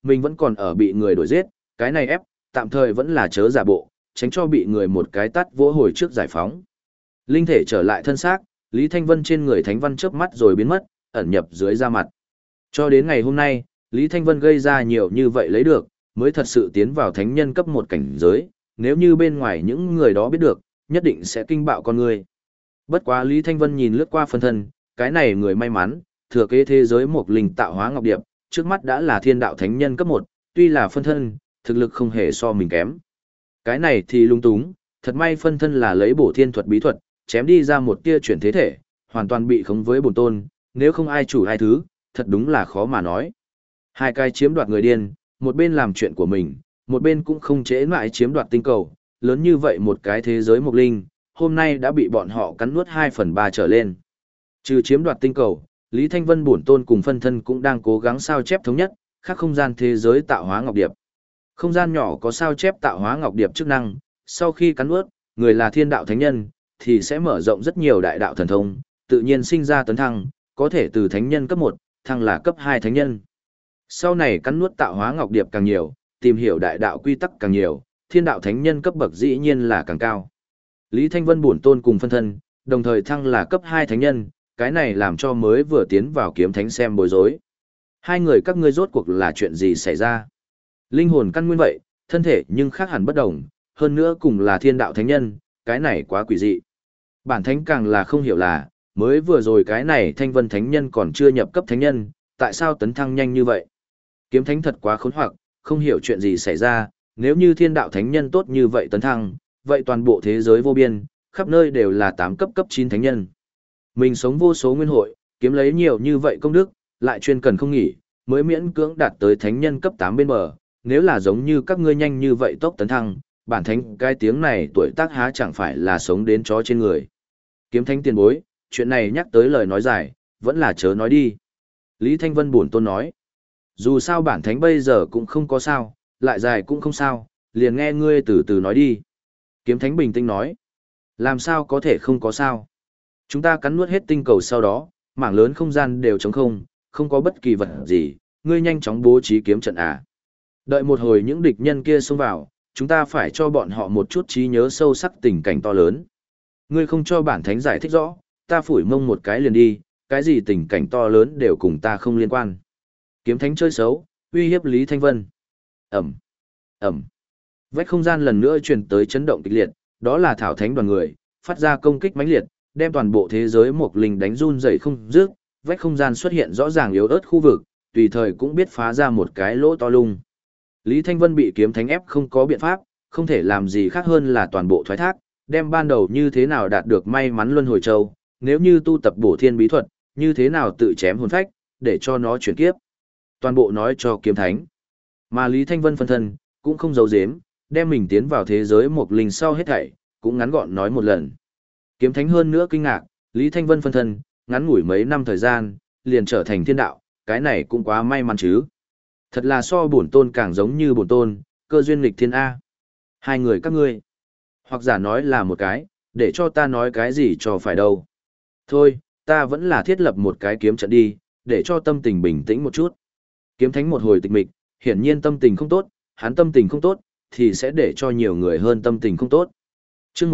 S1: mình vẫn còn ở bị người đuổi giết, cái này ép, tạm thời vẫn là chớ giả bộ, tránh cho bị người một cái tát vỗ hồi trước giải phóng. Linh thể trở lại thân xác, Lý Thanh Vân trên người thánh văn chớp mắt rồi biến mất, ẩn nhập dưới da mặt. Cho đến ngày hôm nay, Lý Thanh Vân gây ra nhiều như vậy lấy được, mới thật sự tiến vào thánh nhân cấp một cảnh giới, nếu như bên ngoài những người đó biết được, nhất định sẽ kinh bạo con người. Bất quá Lý Thanh Vân nhìn lướt qua phân thân, cái này người may mắn, thừa kế thế giới một linh tạo hóa ngọc điệp, trước mắt đã là thiên đạo thánh nhân cấp 1, tuy là phân thân, thực lực không hề so mình kém. Cái này thì lung túng, thật may phân thân là lấy bổ thiên thuật bí thuật, chém đi ra một tia chuyển thế thể, hoàn toàn bị khống với bổn tôn, nếu không ai chủ ai thứ, thật đúng là khó mà nói. Hai cái chiếm đoạt người điên, một bên làm chuyện của mình, một bên cũng không chế lại chiếm đoạt tinh cầu, lớn như vậy một cái thế giới mộc linh, hôm nay đã bị bọn họ cắn nuốt 2/3 trở lên. Trừ chiếm đoạt tinh cầu, Lý Thanh Vân bổn tôn cùng phân thân cũng đang cố gắng sao chép thống nhất, khác không gian thế giới tạo hóa ngọc điệp. Không gian nhỏ có sao chép tạo hóa ngọc điệp chức năng, sau khi cắn nuốt, người là thiên đạo thánh nhân, thì sẽ mở rộng rất nhiều đại đạo thần thông, tự nhiên sinh ra tấn thăng, có thể từ thánh nhân cấp 1, thăng là cấp 2 thánh nhân. Sau này cắn nuốt tạo hóa ngọc điệp càng nhiều, tìm hiểu đại đạo quy tắc càng nhiều, thiên đạo thánh nhân cấp bậc dĩ nhiên là càng cao. Lý Thanh Vân bổn tôn cùng phân thân, đồng thời thăng là cấp 2 thánh nhân, cái này làm cho mới vừa tiến vào kiếm thánh xem bối rối. Hai người các ngươi rốt cuộc là chuyện gì xảy ra? Linh hồn căn nguyên vậy, thân thể nhưng khác hẳn bất đồng, hơn nữa cùng là thiên đạo thánh nhân, cái này quá quỷ dị. Bản thánh càng là không hiểu là, mới vừa rồi cái này Thanh Vân thánh nhân còn chưa nhập cấp thánh nhân, tại sao tấn thăng nhanh như vậy? Kiếm thánh thật quá khốn hoặc, không hiểu chuyện gì xảy ra, nếu như thiên đạo thánh nhân tốt như vậy tấn thăng, vậy toàn bộ thế giới vô biên, khắp nơi đều là 8 cấp 9 thánh nhân. Mình sống vô số nguyên hội, kiếm lấy nhiều như vậy công đức, lại chuyên cần không nghỉ, mới miễn cưỡng đạt tới thánh nhân cấp 8 bên bờ, nếu là giống như các ngươi nhanh như vậy tốc tấn thăng, bản thánh cái tiếng này tuổi tác há chẳng phải là sống đến chó trên người. Kiếm thánh tiền bối, chuyện này nhắc tới lời nói dài, vẫn là chớ nói đi. Lý Thanh Vân buồn tôn nói, dù sao bản thánh bây giờ cũng không có sao, lại dài cũng không sao, liền nghe ngươi từ từ nói đi. Kiếm thánh bình tĩnh nói, làm sao có thể không có sao. Chúng ta cắn nuốt hết tinh cầu sau đó, mảng lớn không gian đều trống không, không có bất kỳ vật gì, ngươi nhanh chóng bố trí kiếm trận à. Đợi một hồi những địch nhân kia xông vào, chúng ta phải cho bọn họ một chút trí nhớ sâu sắc tình cảnh to lớn. Ngươi không cho bản thánh giải thích rõ, ta phủi mông một cái liền đi, cái gì tình cảnh to lớn đều cùng ta không liên quan. Kiếm thánh chơi xấu, uy hiếp Lý Thanh Vân. Ẩm, Ẩm. Vách không gian lần nữa truyền tới chấn động kịch liệt, đó là thảo thánh đoàn người, phát ra công kích mãnh liệt, đem toàn bộ thế giới một linh đánh run rẩy không dứt, vách không gian xuất hiện rõ ràng yếu ớt khu vực, tùy thời cũng biết phá ra một cái lỗ to lung. Lý Thanh Vân bị kiếm thánh ép không có biện pháp, không thể làm gì khác hơn là toàn bộ thoái thác, đem ban đầu như thế nào đạt được may mắn luân hồi châu, nếu như tu tập bổ thiên bí thuật, như thế nào tự chém hồn phách, để cho nó chuyển kiếp. Toàn bộ nói cho kiếm thánh. Mà Lý Thanh Vân phân thân, cũng không giấu giếm, đem mình tiến vào thế giới một linh sau hết thảy, cũng ngắn gọn nói một lần. Kiếm thánh hơn nữa kinh ngạc, Lý Thanh Vân phân thân, ngắn ngủi mấy năm thời gian, liền trở thành thiên đạo, cái này cũng quá may mắn chứ. Thật là so bổn tôn càng giống như bổn tôn, cơ duyên nghịch thiên A. Hai người các ngươi. Hoặc giả nói là một cái, để cho ta nói cái gì cho phải đâu. Thôi, ta vẫn là thiết lập một cái kiếm trận đi, để cho tâm tình bình tĩnh một chút. Kiếm thánh một hồi tịch mịch, hiển nhiên tâm tình không tốt, hắn tâm tình không tốt, thì sẽ để cho nhiều người hơn tâm tình không tốt. Chương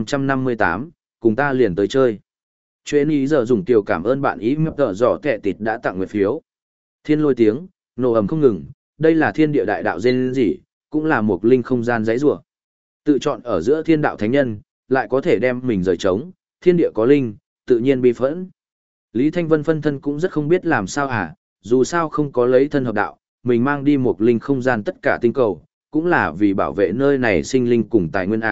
S1: 1558, cùng ta liền tới chơi. Chuyện ý giờ dùng tiểu cảm ơn bạn ý mập tờ giỏ kẹ tịt đã tặng nguyệt phiếu. Thiên lôi tiếng, nổ ầm không ngừng, đây là thiên địa đại đạo dên gì, cũng là một linh không gian giấy rủa. Tự chọn ở giữa thiên đạo thánh nhân, lại có thể đem mình rời trống, thiên địa có linh, tự nhiên bi phẫn. Lý Thanh Vân phân thân cũng rất không biết làm sao dù sao không có lấy thân hợp đạo, mình mang đi một linh không gian tất cả tinh cầu, cũng là vì bảo vệ nơi này sinh linh cùng tài nguyên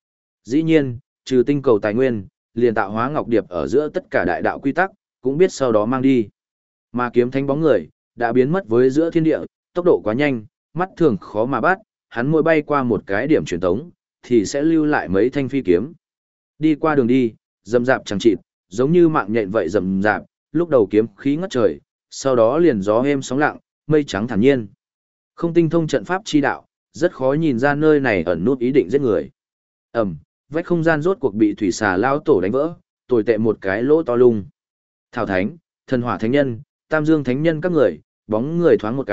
S1: Dĩ nhiên, trừ tinh cầu tài nguyên, liền tạo hóa ngọc điệp ở giữa tất cả đại đạo quy tắc, cũng biết sau đó mang đi. Mà kiếm thánh bóng người, đã biến mất với giữa thiên địa, tốc độ quá nhanh, mắt thường khó mà bắt, hắn mỗi bay qua một cái điểm truyền tống, thì sẽ lưu lại mấy thanh phi kiếm. Đi qua đường đi, rầm rạp chẳng chịt, giống như mạng nhện vậy rầm rạp, lúc đầu kiếm khí ngất trời, sau đó liền gió êm sóng lặng, mây trắng thản nhiên. Không tinh thông trận pháp chi đạo, rất khó nhìn ra nơi này ẩn nút ý định giết người. Vách không gian rốt cuộc bị thủy xà lao tổ đánh vỡ, tồi tệ một cái lỗ to lung. Thảo thánh, thần hỏa thánh nhân, tam dương thánh nhân các người, bóng người thoáng một cái,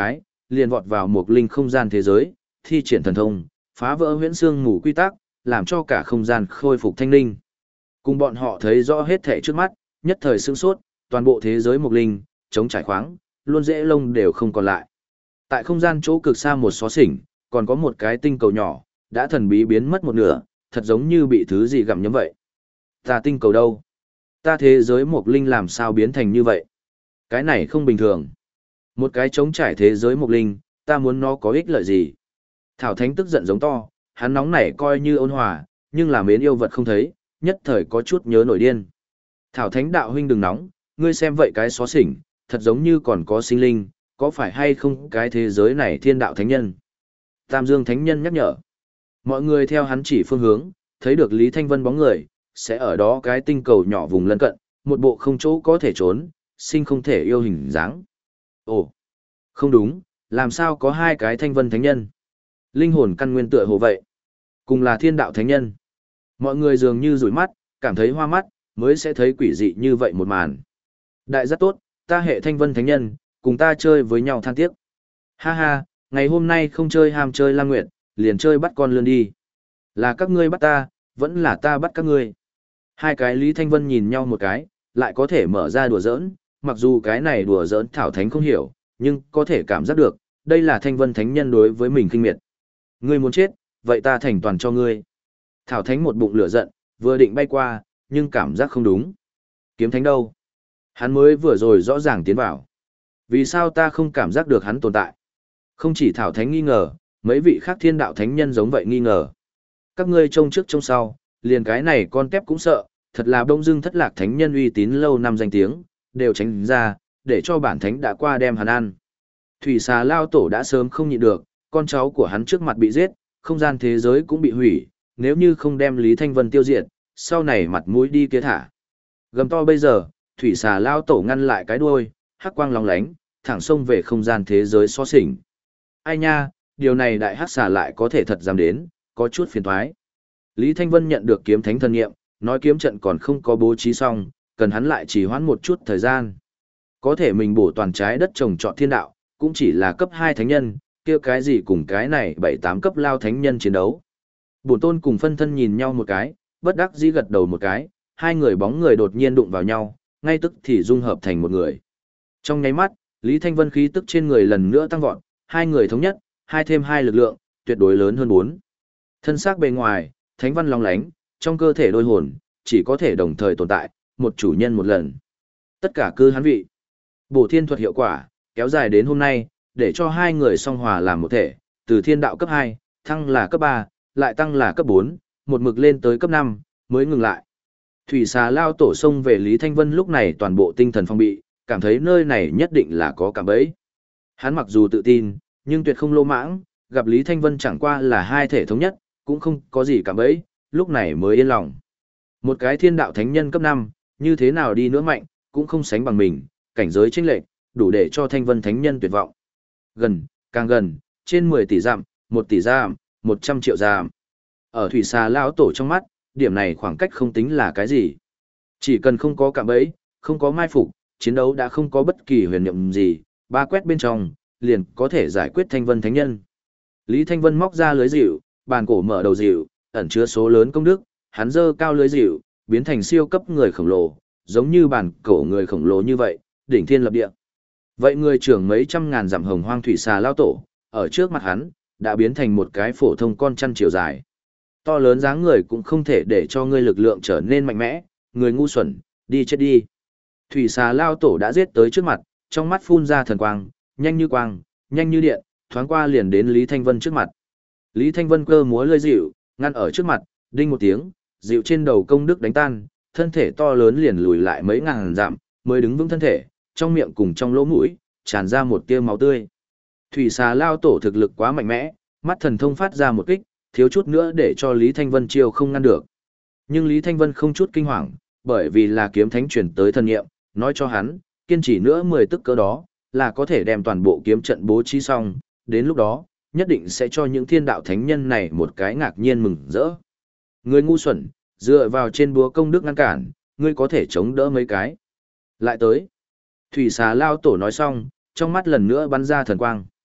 S1: liền vọt vào một linh không gian thế giới, thi triển thần thông, phá vỡ huyễn xương ngủ quy tắc, làm cho cả không gian khôi phục thanh linh. Cùng bọn họ thấy rõ hết thảy trước mắt, nhất thời sửng sốt, toàn bộ thế giới một linh, chống trải khoáng, luôn dễ lông đều không còn lại. Tại không gian chỗ cực xa một xó xỉnh, còn có một cái tinh cầu nhỏ, đã thần bí biến mất một nửa, thật giống như bị thứ gì gặm nhấm vậy. Ta tinh cầu đâu? Ta thế giới một linh làm sao biến thành như vậy? Cái này không bình thường. Một cái chống trải thế giới một linh, ta muốn nó có ích lợi gì? Thảo Thánh tức giận giống to, hắn nóng nảy coi như ôn hòa, nhưng là mến yêu vật không thấy, nhất thời có chút nhớ nổi điên. Thảo Thánh đạo huynh đừng nóng, ngươi xem vậy cái xó xỉnh, thật giống như còn có sinh linh, có phải hay không cái thế giới này thiên đạo thánh nhân? Tam Dương Thánh Nhân nhắc nhở. Mọi người theo hắn chỉ phương hướng, thấy được Lý Thanh Vân bóng người, sẽ ở đó cái tinh cầu nhỏ vùng lân cận, một bộ không chỗ có thể trốn, sinh không thể yêu hình dáng. Ồ, không đúng, làm sao có hai cái Thanh Vân Thánh Nhân? Linh hồn căn nguyên tựa hồ vậy. Cùng là thiên đạo thánh nhân. Mọi người dường như rủi mắt, cảm thấy hoa mắt, mới sẽ thấy quỷ dị như vậy một màn. Đại rất tốt, ta hệ Thanh Vân Thánh Nhân, cùng ta chơi với nhau than tiếc. Ha ha, ngày hôm nay không chơi ham chơi Lam Nguyệt, liền chơi bắt con lươn đi. Là các ngươi bắt ta, vẫn là ta bắt các ngươi. Hai cái Lý Thanh Vân nhìn nhau một cái, lại có thể mở ra đùa giỡn, mặc dù cái này đùa giỡn Thảo Thánh không hiểu, nhưng có thể cảm giác được, đây là Thanh Vân Thánh Nhân đối với mình khinh miệt. Ngươi muốn chết, vậy ta thành toàn cho ngươi. Thảo Thánh một bụng lửa giận, vừa định bay qua, nhưng cảm giác không đúng. Kiếm Thánh đâu? Hắn mới vừa rồi rõ ràng tiến vào. Vì sao ta không cảm giác được hắn tồn tại? Không chỉ Thảo Thánh nghi ngờ, mấy vị khác thiên đạo thánh nhân giống vậy nghi ngờ. Các ngươi trông trước trông sau, liền cái này con tép cũng sợ, thật là bỗng dưng thất lạc thánh nhân uy tín lâu năm danh tiếng, đều tránh ra, để cho bản thánh đã qua đem hắn ăn. Thủy xà lao tổ đã sớm không nhịn được, con cháu của hắn trước mặt bị giết, không gian thế giới cũng bị hủy, nếu như không đem Lý Thanh Vân tiêu diệt, sau này mặt mũi đi kia thả. Gầm to bây giờ, thủy xà lao tổ ngăn lại cái đuôi, hắc quang lóng lánh, thẳng xông về không gian thế giới xó xỉnh. Ai nha, điều này đại hắc xà lại có thể thật dám đến, có chút phiền toái. Lý Thanh Vân nhận được kiếm thánh thân nghiệm, nói kiếm trận còn không có bố trí xong, cần hắn lại trì hoãn một chút thời gian. Có thể mình bổ toàn trái đất trồng trọt thiên đạo, cũng chỉ là cấp 2 thánh nhân, kia cái gì cùng cái này 7-8 cấp lao thánh nhân chiến đấu. Bổn tôn cùng phân thân nhìn nhau một cái, bất đắc dĩ gật đầu một cái, hai người bóng người đột nhiên đụng vào nhau, ngay tức thì dung hợp thành một người. Trong nháy mắt, Lý Thanh Vân khí tức trên người lần nữa tăng vọt, hai người thống nhất, 2 thêm 2 lực lượng, tuyệt đối lớn hơn 4. Thân xác bề ngoài, thánh văn long lánh, trong cơ thể đôi hồn, chỉ có thể đồng thời tồn tại, một chủ nhân một lần. Tất cả cư hắn vị. Bổ thiên thuật hiệu quả, kéo dài đến hôm nay, để cho hai người song hòa làm một thể, từ thiên đạo cấp 2, thăng là cấp 3, lại tăng là cấp 4, một mực lên tới cấp 5, mới ngừng lại. Thủy xà lao tổ sông về Lý Thanh Vân lúc này toàn bộ tinh thần phong bị, cảm thấy nơi này nhất định là có cạm bẫy. Hắn mặc dù tự tin, nhưng tuyệt không lô mãng, gặp Lý Thanh Vân chẳng qua là hai thể thống nhất, cũng không có gì cạm bẫy, lúc này mới yên lòng. Một cái thiên đạo thánh nhân cấp 5, như thế nào đi nữa mạnh, cũng không sánh bằng mình, cảnh giới chênh lệch, đủ để cho Thanh Vân thánh nhân tuyệt vọng. Gần, càng gần, trên 10 tỷ dặm, 1 tỷ dặm, 100 triệu dặm. Ở thủy xà lão tổ trong mắt, điểm này khoảng cách không tính là cái gì. Chỉ cần không có cạm bẫy, không có mai phục, chiến đấu đã không có bất kỳ huyền niệm gì, ba quét bên trong, liền có thể giải quyết Thanh Vân thánh nhân. Lý Thanh Vân móc ra lưới dịu, bàn cổ mở đầu dịu, ẩn chứa số lớn công đức, hắn giơ cao lưới dịu, biến thành siêu cấp người khổng lồ, giống như bàn cổ người khổng lồ như vậy, đỉnh thiên lập địa. Vậy người trưởng mấy trăm ngàn dặm hồng hoang thủy xà lao tổ, ở trước mặt hắn, đã biến thành một cái phổ thông con chăn chiều dài. To lớn dáng người cũng không thể để cho ngươi lực lượng trở nên mạnh mẽ, người ngu xuẩn, đi chết đi. Thủy xà lao tổ đã giết tới trước mặt, trong mắt phun ra thần quang, quang, nhanh như điện, thoáng qua liền đến Lý Thanh Vân trước mặt. Lý Thanh Vân cơ múa lưỡi dịu, ngăn ở trước mặt, đinh một tiếng, dịu trên đầu công đức đánh tan, thân thể to lớn liền lùi lại mấy ngàn dặm, mới đứng vững thân thể, trong miệng cùng trong lỗ mũi, tràn ra một tia máu tươi. Thủy xà lao tổ thực lực quá mạnh mẽ, mắt thần thông phát ra một kích, thiếu chút nữa để cho Lý Thanh Vân chiêu không ngăn được. Nhưng Lý Thanh Vân không chút kinh hoàng, bởi vì là kiếm thánh truyền tới thân nghiệm, nói cho hắn, kiên trì nữa 10 tức cỡ đó, là có thể đem toàn bộ kiếm trận bố trí xong, đến lúc đó, nhất định sẽ cho những thiên đạo thánh nhân này một cái ngạc nhiên mừng rỡ. Người ngu xuẩn, dựa vào trên búa công đức ngăn cản, ngươi có thể chống đỡ mấy cái. Lại tới. Thủy xà lao tổ nói xong, trong mắt lần nữa bắn ra thần quang.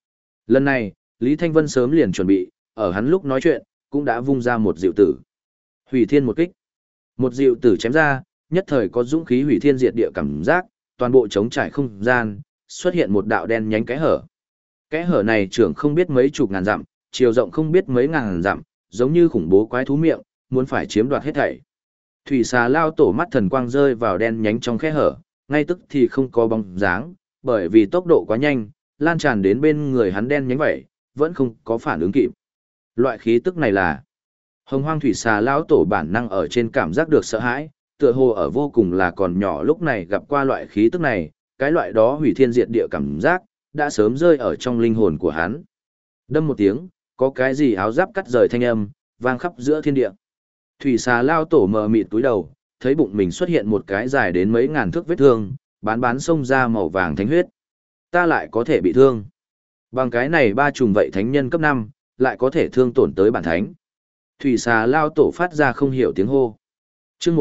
S1: Lần này, Lý Thanh Vân sớm liền chuẩn bị, ở hắn lúc nói chuyện, cũng đã vung ra một diệu tử. Hủy thiên một kích. Một diệu tử chém ra, nhất thời có dũng khí hủy thiên diệt địa cảm giác, toàn bộ trống trải không gian, xuất hiện một đạo đen nhánh kẽ hở. Kẽ hở này trưởng không biết mấy chục ngàn dặm, chiều rộng không biết mấy ngàn dặm, giống như khủng bố quái thú miệng, muốn phải chiếm đoạt hết thảy. Thủy xà lao tổ mắt thần quang rơi vào đen nhánh trong kẽ hở, ngay tức thì không có bóng dáng, bởi vì tốc độ quá nhanh, lan tràn đến bên người hắn đen nhánh vậy, vẫn không có phản ứng kịp. Loại khí tức này là Hồng Hoang thủy xà lao tổ bản năng ở trên cảm giác được sợ hãi, tựa hồ ở vô cùng là còn nhỏ lúc này gặp qua loại khí tức này, cái loại đó hủy thiên diệt địa cảm giác, đã sớm rơi ở trong linh hồn của hắn. Đâm một tiếng, có cái gì áo giáp cắt rời thanh âm, vang khắp giữa thiên địa. Thủy xà lao tổ mờ mịt túi đầu, thấy bụng mình xuất hiện một cái dài đến mấy ngàn thước vết thương, bán xông ra màu vàng thánh huyết. Ta lại có thể bị thương. Bằng cái này ba trùng vậy thánh nhân cấp 5, lại có thể thương tổn tới bản thánh. Thủy xà lao tổ phát ra không hiểu tiếng hô. Chương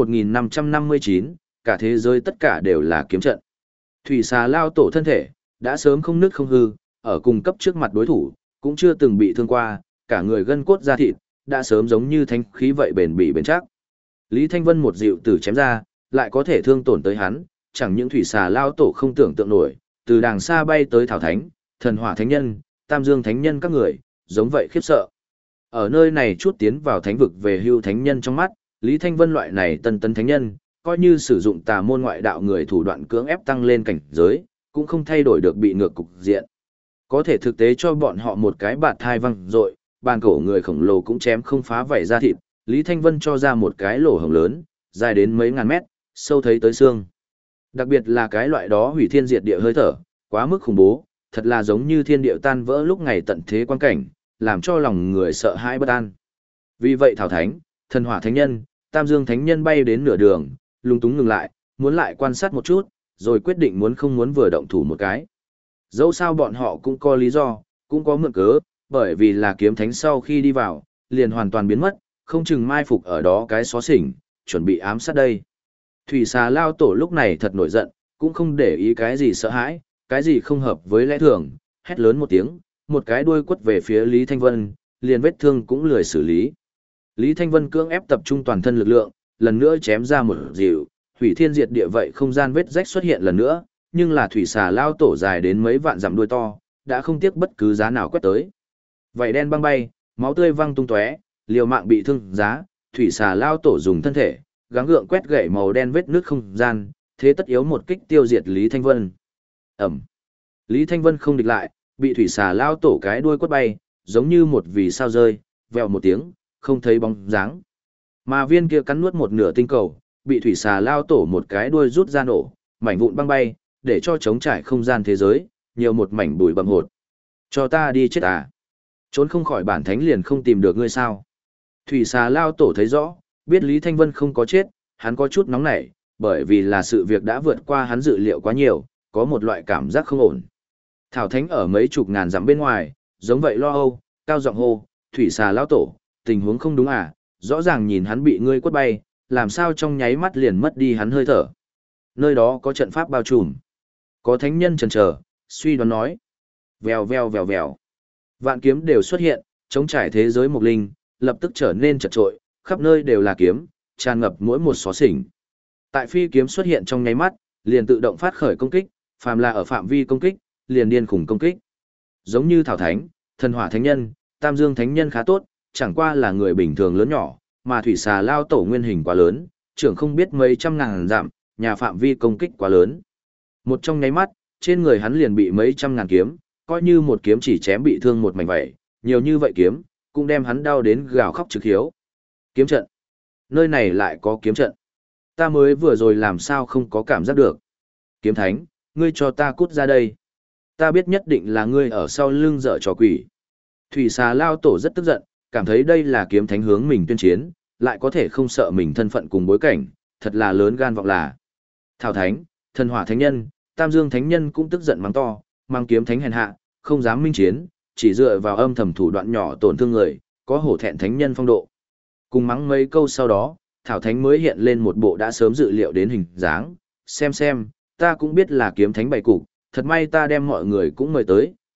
S1: 1559, cả thế giới tất cả đều là kiếm trận. Thủy xà lao tổ thân thể, đã sớm không nứt không hư, ở cùng cấp trước mặt đối thủ, cũng chưa từng bị thương qua, cả người gân cốt da thịt, đã sớm giống như thanh khí vậy bền bỉ bền chắc. Lý Thanh Vân một dịu tử chém ra, lại có thể thương tổn tới hắn, chẳng những thủy xà lao tổ không tưởng tượng nổi, từ đàng xa bay tới Thảo Thánh, Thần Hỏa Thánh Nhân, Tam Dương Thánh Nhân các người, giống vậy khiếp sợ. Ở nơi này chút tiến vào thánh vực về hưu thánh nhân trong mắt, Lý Thanh Vân loại này tân thánh nhân, coi như sử dụng tà môn ngoại đạo người thủ đoạn cưỡng ép tăng lên cảnh giới, cũng không thay đổi được bị ngược cục diện. Có thể thực tế cho bọn họ một cái bạt thai văng rội, bàn cổ người khổng lồ cũng chém không phá vảy ra thịt, Lý Thanh Vân cho ra một cái lỗ hổng lớn, dài đến mấy ngàn mét, sâu thấy tới xương. Đặc biệt là cái loại đó hủy thiên diệt địa hơi thở, quá mức khủng bố, thật là giống như thiên địa tan vỡ lúc ngày tận thế quan cảnh, làm cho lòng người sợ hãi bất an. Vì vậy Thảo Thánh, Thần Hỏa Thánh Nhân, Tam Dương Thánh Nhân bay đến nửa đường, lung túng ngừng lại, muốn lại quan sát một chút, rồi quyết định muốn không muốn vừa động thủ một cái. Dẫu sao bọn họ cũng có lý do, cũng có mượn cớ, bởi vì là kiếm thánh sau khi đi vào, liền hoàn toàn biến mất, không chừng mai phục ở đó cái xó xỉnh, chuẩn bị ám sát đây. Thủy xà lao tổ lúc này thật nổi giận, cũng không để ý cái gì sợ hãi, cái gì không hợp với lẽ thường, hét lớn một tiếng, một cái đuôi quất về phía Lý Thanh Vân, liền vết thương cũng lười xử lý. Lý Thanh Vân cưỡng ép tập trung toàn thân lực lượng, lần nữa chém ra một dịu, hủy thiên diệt địa vậy không gian vết rách xuất hiện lần nữa, nhưng là thủy xà lao tổ dài đến mấy vạn dặm đuôi to, đã không tiếc bất cứ giá nào quét tới. Vảy đen băng bay, máu tươi văng tung tóe, liều mạng bị thương giá, thủy xà lao tổ dùng thân thể, gắng gượng quét gậy màu đen vết nước không gian, thế tất yếu một kích tiêu diệt Lý Thanh Vân. Ẩm. Lý Thanh Vân không địch lại, bị thủy xà lao tổ cái đuôi quất bay, giống như một vì sao rơi, vèo một tiếng, không thấy bóng dáng. Mà viên kia cắn nuốt một nửa tinh cầu, bị thủy xà lao tổ một cái đuôi rút ra nổ, mảnh vụn băng bay, để cho chống trải không gian thế giới, nhiều một mảnh bụi bặm hột. Cho ta đi chết à? Trốn không khỏi bản thánh liền không tìm được ngươi sao? Thủy xà lao tổ thấy rõ, biết Lý Thanh Vân không có chết, hắn có chút nóng nảy, bởi vì là sự việc đã vượt qua hắn dự liệu quá nhiều, có một loại cảm giác không ổn. Thảo Thánh ở mấy chục ngàn dặm bên ngoài, giống vậy lo âu, cao giọng hô, thủy xà lao tổ, tình huống không đúng à, rõ ràng nhìn hắn bị ngươi quất bay, làm sao trong nháy mắt liền mất đi hắn hơi thở. Nơi đó có trận pháp bao trùm. Có thánh nhân chần chờ, suy đoán nói. Vèo vèo vèo vèo. Vạn kiếm đều xuất hiện, chống trải thế giới mục linh, lập tức trở nên chật trội, khắp nơi đều là kiếm, tràn ngập mỗi một xó xỉnh. Tại phi kiếm xuất hiện trong nháy mắt, liền tự động phát khởi công kích, phàm là ở phạm vi công kích, liền điên khủng công kích. Giống như Thảo Thánh, Thần Hỏa Thánh Nhân, Tam Dương Thánh Nhân khá tốt, chẳng qua là người bình thường lớn nhỏ, mà thủy xà lao tổ nguyên hình quá lớn, trưởng không biết mấy trăm ngàn dặm, nhà phạm vi công kích quá lớn. Một trong nháy mắt, trên người hắn liền bị mấy trăm ngàn kiếm, coi như một kiếm chỉ chém bị thương một mảnh vậy, nhiều như vậy kiếm, cũng đem hắn đau đến gào khóc trực hiếu. Kiếm trận. Nơi này lại có kiếm trận. Ta mới vừa rồi làm sao không có cảm giác được. Kiếm Thánh, ngươi cho ta cút ra đây. Ta biết nhất định là ngươi ở sau lưng dở trò quỷ. Thủy xà lao tổ rất tức giận, cảm thấy đây là Kiếm Thánh hướng mình tuyên chiến, lại có thể không sợ mình thân phận cùng bối cảnh, thật là lớn gan vọng là. Thảo Thánh, Thần Hỏa Thánh Nhân, Tam Dương Thánh Nhân cũng tức giận mắng to, mang Kiếm Thánh hèn hạ, không dám minh chiến, chỉ dựa vào âm thầm thủ đoạn nhỏ tổn thương người, có hổ thẹn thánh nhân phong độ. Cùng mắng mấy câu sau đó, Thảo Thánh mới hiện lên một bộ đã sớm dự liệu đến hình dáng, xem, ta cũng biết là Kiếm Thánh bày cục, thật may ta đem mọi người cũng mời tới,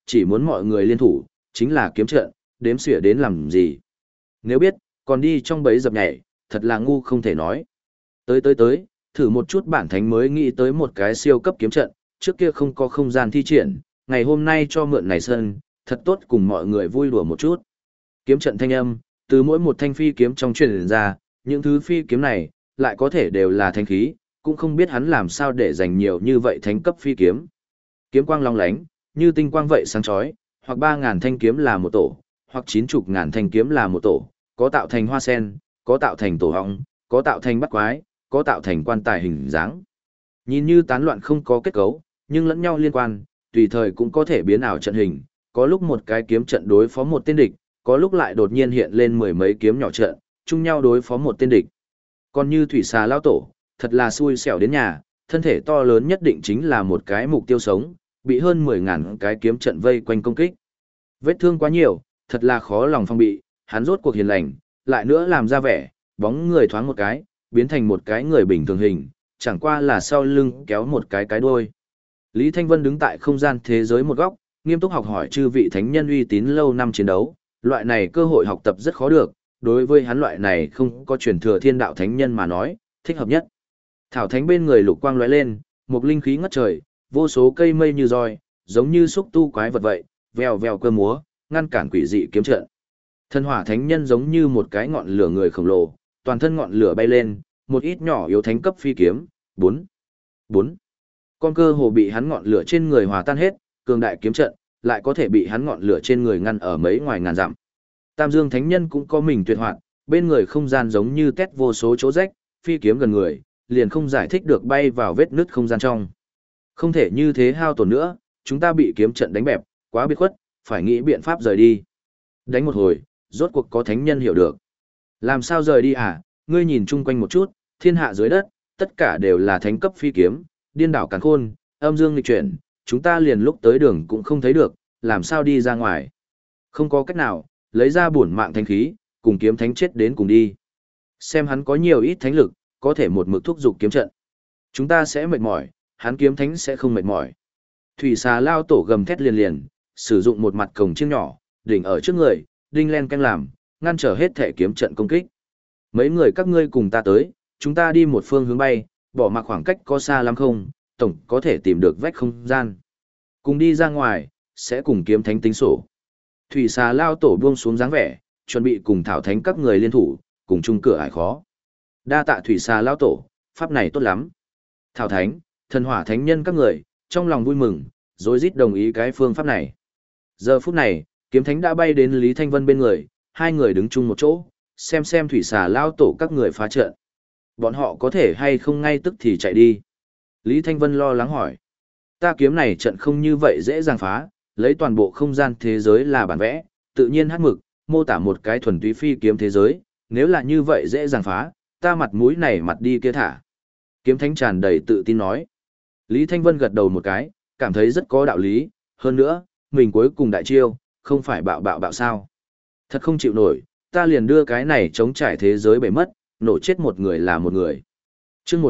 S1: chỉ muốn mọi người liên thủ, chính là kiếm trận, đếm xỉa đến làm gì. Nếu biết, còn đi trong bẫy dập nhảy, thật là ngu không thể nói. Tới, thử một chút bản thánh mới nghĩ tới một cái siêu cấp kiếm trận, trước kia không có không gian thi triển, ngày hôm nay cho mượn này sân, thật tốt cùng mọi người vui đùa một chút. Kiếm trận thanh âm, từ mỗi một thanh phi kiếm trong truyền ra, những thứ phi kiếm này, lại có thể đều là thanh khí, cũng không biết hắn làm sao để dành nhiều như vậy thánh cấp phi kiếm. Kiếm quang long lánh, như tinh quang vậy sáng chói, hoặc 3.000 thanh kiếm là một tổ, hoặc 90.000 thanh kiếm là một tổ, có tạo thành hoa sen, có tạo thành tổ họng, có tạo thành bắt quái, có tạo thành quan tài hình dáng. Nhìn như tán loạn không có kết cấu, nhưng lẫn nhau liên quan, tùy thời cũng có thể biến ảo trận hình, có lúc một cái kiếm trận đối phó một tên địch, có lúc lại đột nhiên hiện lên mười mấy kiếm nhỏ trận, chung nhau đối phó một tên địch. Còn như thủy xà lao tổ, thật là xui xẻo đến nhà, thân thể to lớn nhất định chính là một cái mục tiêu sống, bị hơn 10.000 cái kiếm trận vây quanh công kích. Vết thương quá nhiều, thật là khó lòng phòng bị, hắn rốt cuộc hiền lành, lại nữa làm ra vẻ, bóng người thoáng một cái, biến thành một cái người bình thường hình, chẳng qua là sau lưng kéo một cái đuôi. Lý Thanh Vân đứng tại không gian thế giới một góc, nghiêm túc học hỏi chư vị thánh nhân uy tín lâu năm chiến đấu, loại này cơ hội học tập rất khó được, đối với hắn loại này không có truyền thừa thiên đạo thánh nhân mà nói, thích hợp nhất. Thảo thánh bên người lục quang lóe lên, một linh khí ngất trời, vô số cây mây như roi, giống như xúc tu quái vật vậy, vèo vèo cơ múa, ngăn cản quỷ dị kiếm trận. Thần hỏa thánh nhân giống như một cái ngọn lửa người khổng lồ, toàn thân ngọn lửa bay lên, một ít nhỏ yếu thánh cấp phi kiếm, bốn. Con cơ hồ bị hắn ngọn lửa trên người hòa tan hết, cường đại kiếm trận, lại có thể bị hắn ngọn lửa trên người ngăn ở mấy ngoài ngàn dặm. Tam Dương thánh nhân cũng có mình tuyệt hoạt, bên người không gian giống như tét vô số chỗ rách, phi kiếm gần người, liền không giải thích được bay vào vết nứt không gian trong. Không thể như thế hao tổn nữa, chúng ta bị kiếm trận đánh bẹp, quá biệt khuất, phải nghĩ biện pháp rời đi. Đánh một hồi, rốt cuộc có thánh nhân hiểu được. Làm sao rời đi à, ngươi nhìn chung quanh một chút, thiên hạ dưới đất, tất cả đều là thánh cấp phi kiếm, điên đảo càn khôn, âm dương nghịch chuyển, chúng ta liền lúc tới đường cũng không thấy được, làm sao đi ra ngoài. Không có cách nào, lấy ra bổn mạng thánh khí, cùng kiếm thánh chết đến cùng đi. Xem hắn có nhiều ít thánh lực, có thể một mực thúc dục kiếm trận. Chúng ta sẽ mệt mỏi, hắn kiếm thánh sẽ không mệt mỏi. Thủy xà lao tổ gầm thét liền liền, sử dụng một mặt cổng chiêng nhỏ, đỉnh ở trước người, đinh len canh làm, ngăn trở hết thể kiếm trận công kích. Mấy người các ngươi cùng ta tới, chúng ta đi một phương hướng bay, bỏ mặc khoảng cách có xa lắm không, tổng có thể tìm được vách không gian. Cùng đi ra ngoài, sẽ cùng kiếm thánh tính sổ. Thủy xà lao tổ buông xuống dáng vẻ, chuẩn bị cùng thảo thánh các người liên thủ, cùng chung cửa ải khó. Đa tạ thủy xà lao tổ, pháp này tốt lắm. Thảo thánh, thần hỏa thánh nhân các người, trong lòng vui mừng, rối rít đồng ý cái phương pháp này. Giờ phút này, kiếm thánh đã bay đến Lý Thanh Vân bên người, hai người đứng chung một chỗ, xem thủy xà lao tổ các người phá trận. Bọn họ có thể hay không ngay tức thì chạy đi. Lý Thanh Vân lo lắng hỏi. Ta kiếm này trận không như vậy dễ dàng phá, lấy toàn bộ không gian thế giới là bản vẽ, tự nhiên hát mực, mô tả một cái thuần túy phi kiếm thế giới, nếu là như vậy dễ dàng phá, ta mặt mũi này mặt đi kia thả. Kiếm thánh tràn đầy tự tin nói. Lý Thanh Vân gật đầu một cái, cảm thấy rất có đạo lý, hơn nữa, mình cuối cùng đại chiêu, không phải bạo sao. Thật không chịu nổi, ta liền đưa cái này chống trải thế giới bể mất, nổ chết một người là một người. chương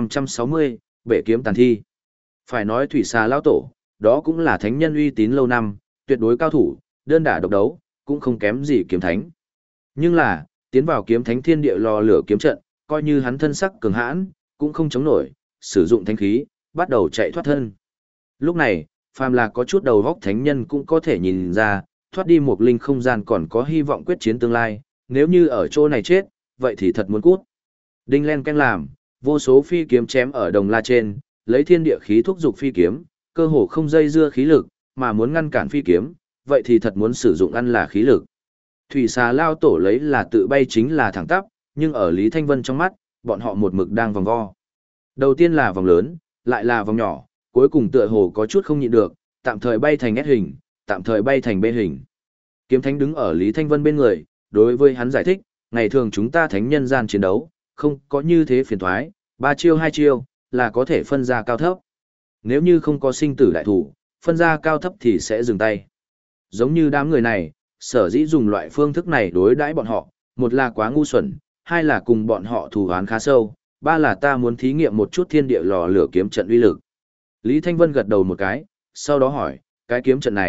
S1: 1560, bể kiếm tàn thi. Phải nói thủy xà lao tổ, đó cũng là thánh nhân uy tín lâu năm, tuyệt đối cao thủ, đơn đả độc đấu, cũng không kém gì kiếm thánh. Nhưng là, tiến vào kiếm thánh thiên địa lò lửa kiếm trận, coi như hắn thân sắc cường hãn, cũng không chống nổi, sử dụng thánh khí, bắt đầu chạy thoát thân. Lúc này, phàm là có chút đầu góc thánh nhân cũng có thể nhìn ra, thoát đi một linh không gian còn có hy vọng quyết chiến tương lai, nếu như ở chỗ này chết, vậy thì thật muốn cút. Đinh len canh làm, vô số phi kiếm chém ở đồng la trên, lấy thiên địa khí thúc dục phi kiếm, cơ hồ không dây dưa khí lực, mà muốn ngăn cản phi kiếm, vậy thì thật muốn sử dụng ăn là khí lực. Thủy xà lao tổ lấy là tự bay chính là thẳng tắp, nhưng ở Lý Thanh Vân trong mắt, bọn họ một mực đang vòng vo. Đầu tiên là vòng lớn, lại là vòng nhỏ, cuối cùng tựa hồ có chút không nhịn được, tạm thời bay thành S hình, tạm thời bay thành B hình. Kiếm thánh đứng ở Lý Thanh Vân bên người, đối với hắn giải thích, ngày thường chúng ta thánh nhân gian chiến đấu, không có như thế phiền thoái, 3 chiêu 2 chiêu, là có thể phân ra cao thấp. Nếu như không có sinh tử đại thủ, phân ra cao thấp thì sẽ dừng tay. Giống như đám người này, sở dĩ dùng loại phương thức này đối đãi bọn họ, một là quá ngu xuẩn, hai là cùng bọn họ thù oán khá sâu, ba là ta muốn thí nghiệm một chút thiên địa lò lửa kiếm trận uy lực. Lý Thanh Vân gật đầu một cái, sau đó hỏi, cái kiếm trận này,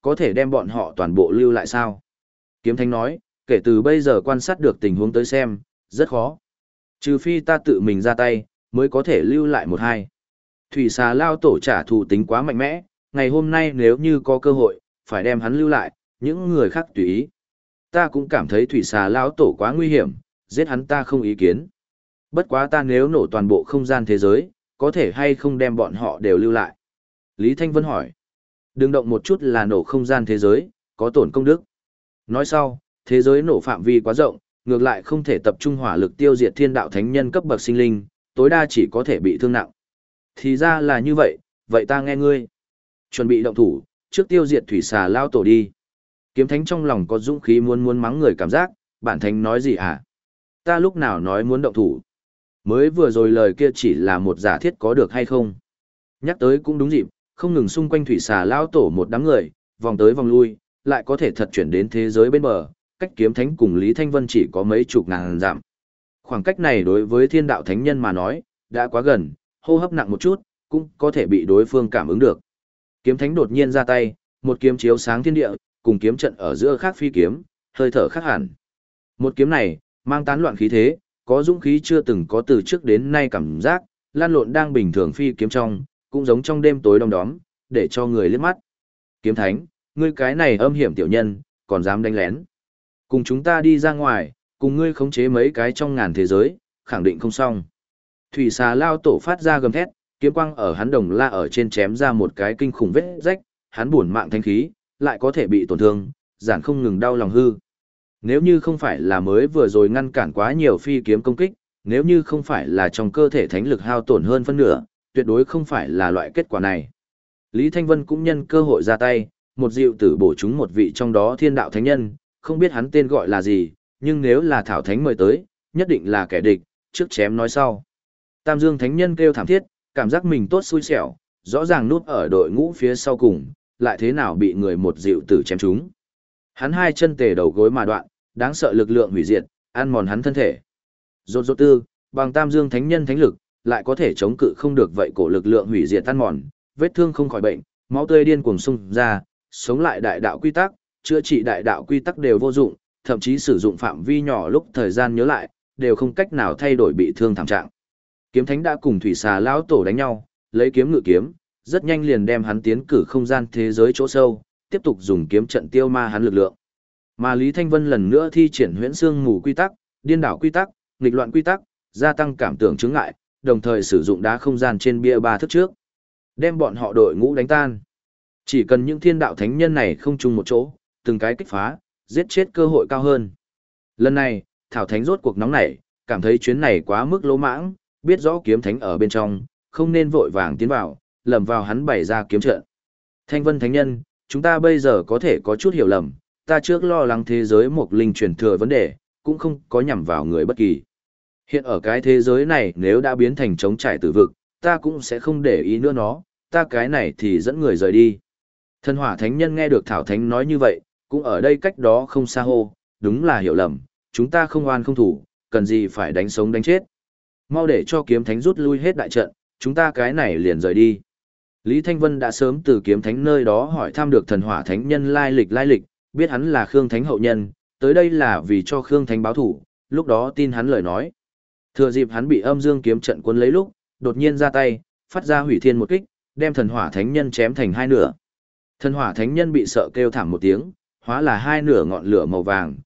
S1: có thể đem bọn họ toàn bộ lưu lại sao? Kiếm Thánh nói, kể từ bây giờ quan sát được tình huống tới xem, rất khó. Trừ phi ta tự mình ra tay, mới có thể lưu lại một hai. Thủy xà lao tổ trả thù tính quá mạnh mẽ, ngày hôm nay nếu như có cơ hội, phải đem hắn lưu lại, những người khác tùy ý. Ta cũng cảm thấy thủy xà lao tổ quá nguy hiểm, giết hắn ta không ý kiến. Bất quá ta nếu nổ toàn bộ không gian thế giới, có thể hay không đem bọn họ đều lưu lại? Lý Thanh Vân hỏi. Đừng động một chút là nổ không gian thế giới, có tổn công đức. Nói sau, thế giới nổ phạm vi quá rộng, ngược lại không thể tập trung hỏa lực tiêu diệt thiên đạo thánh nhân cấp bậc sinh linh, tối đa chỉ có thể bị thương nặng. Thì ra là như vậy, vậy ta nghe ngươi. Chuẩn bị động thủ, trước tiêu diệt thủy xà lao tổ đi. Kiếm Thánh trong lòng có dũng khí muốn mắng người cảm giác, bản thánh nói gì hả? Ta lúc nào nói muốn động thủ? Mới vừa rồi lời kia chỉ là một giả thiết có được hay không? Nhắc tới cũng đúng dịp, không ngừng xung quanh thủy xà lao tổ một đám người, vòng tới vòng lui, lại có thể thật chuyển đến thế giới bên bờ, cách Kiếm Thánh cùng Lý Thanh Vân chỉ có mấy chục ngàn dặm. Khoảng cách này đối với thiên đạo thánh nhân mà nói, đã quá gần, hô hấp nặng một chút, cũng có thể bị đối phương cảm ứng được. Kiếm Thánh đột nhiên ra tay, một kiếm chiếu sáng thiên địa, cùng kiếm trận ở giữa khác phi kiếm, hơi thở khác hẳn. Một kiếm này, mang tán loạn khí thế, có dũng khí chưa từng có từ trước đến nay cảm giác, lan lộn đang bình thường phi kiếm trong, cũng giống trong đêm tối đông đóm, để cho người liếc mắt. Kiếm Thánh, ngươi cái này âm hiểm tiểu nhân, còn dám đánh lén. Cùng chúng ta đi ra ngoài, cùng ngươi khống chế mấy cái trong ngàn thế giới, khẳng định không xong. Thủy xà lao tổ phát ra gầm thét, kiếm quang ở hắn đồng la ở trên chém ra một cái kinh khủng vết rách, hắn buồn mạng thanh khí, lại có thể bị tổn thương, giản không ngừng đau lòng hư. Nếu như không phải là mới vừa rồi ngăn cản quá nhiều phi kiếm công kích, nếu như không phải là trong cơ thể thánh lực hao tổn hơn phân nửa, tuyệt đối không phải là loại kết quả này. Lý Thanh Vân cũng nhân cơ hội ra tay, một dịu tử bổ chúng một vị trong đó thiên đạo thánh nhân, không biết hắn tên gọi là gì, nhưng nếu là thảo thánh mời tới, nhất định là kẻ địch, trước chém nói sau. Tam Dương thánh nhân kêu thảm thiết, cảm giác mình tốt xui xẻo, rõ ràng núp ở đội ngũ phía sau cùng, lại thế nào bị người một dịu tử chém trúng. Hắn hai chân tề đầu gối mà đoạn, đáng sợ lực lượng hủy diệt, ăn mòn hắn thân thể. Rốt rốt tư, bằng Tam Dương thánh nhân thánh lực, lại có thể chống cự không được vậy cổ lực lượng hủy diệt ăn mòn, vết thương không khỏi bệnh, máu tươi điên cuồng xung ra, sống lại đại đạo quy tắc, chữa trị đại đạo quy tắc đều vô dụng, thậm chí sử dụng phạm vi nhỏ lúc thời gian nhớ lại, đều không cách nào thay đổi bị thương thảm trạng. Kiếm Thánh đã cùng thủy xà lão tổ đánh nhau, lấy kiếm ngự kiếm, rất nhanh liền đem hắn tiến cử không gian thế giới chỗ sâu, tiếp tục dùng kiếm trận tiêu ma hắn lực lượng. Mà Lý Thanh Vân lần nữa thi triển huyễn xương mù quy tắc, điên đảo quy tắc, nghịch loạn quy tắc, gia tăng cảm tưởng chướng ngại, đồng thời sử dụng đá không gian trên bia ba thức trước, đem bọn họ đội ngũ đánh tan. Chỉ cần những thiên đạo thánh nhân này không chung một chỗ, từng cái kích phá, giết chết cơ hội cao hơn. Lần này, Thảo Thánh rốt cuộc nóng nảy, cảm thấy chuyến này quá mức lỗ mãng, biết rõ Kiếm Thánh ở bên trong, không nên vội vàng tiến vào, lầm vào hắn bày ra kiếm trận. Thanh Vân Thánh Nhân, chúng ta bây giờ có thể có chút hiểu lầm, ta trước lo lắng thế giới một linh truyền thừa vấn đề, cũng không có nhằm vào người bất kỳ. Hiện ở cái thế giới này nếu đã biến thành trống trải tử vực, ta cũng sẽ không để ý nữa nó, ta cái này thì dẫn người rời đi. Thần Hỏa Thánh Nhân nghe được Thảo Thánh nói như vậy, cũng ở đây cách đó không xa hô, đúng là hiểu lầm, chúng ta không oan không thủ, cần gì phải đánh sống đánh chết. Mau để cho Kiếm Thánh rút lui hết đại trận, chúng ta cái này liền rời đi. Lý Thanh Vân đã sớm từ Kiếm Thánh nơi đó hỏi thăm được Thần Hỏa Thánh Nhân lai lịch, biết hắn là Khương Thánh hậu nhân, tới đây là vì cho Khương Thánh báo thủ, lúc đó tin hắn lời nói. Thừa dịp hắn bị âm dương kiếm trận cuốn lấy lúc, đột nhiên ra tay, phát ra hủy thiên một kích, đem Thần Hỏa Thánh Nhân chém thành hai nửa. Thần Hỏa Thánh Nhân bị sợ kêu thảm một tiếng, hóa là hai nửa ngọn lửa màu vàng,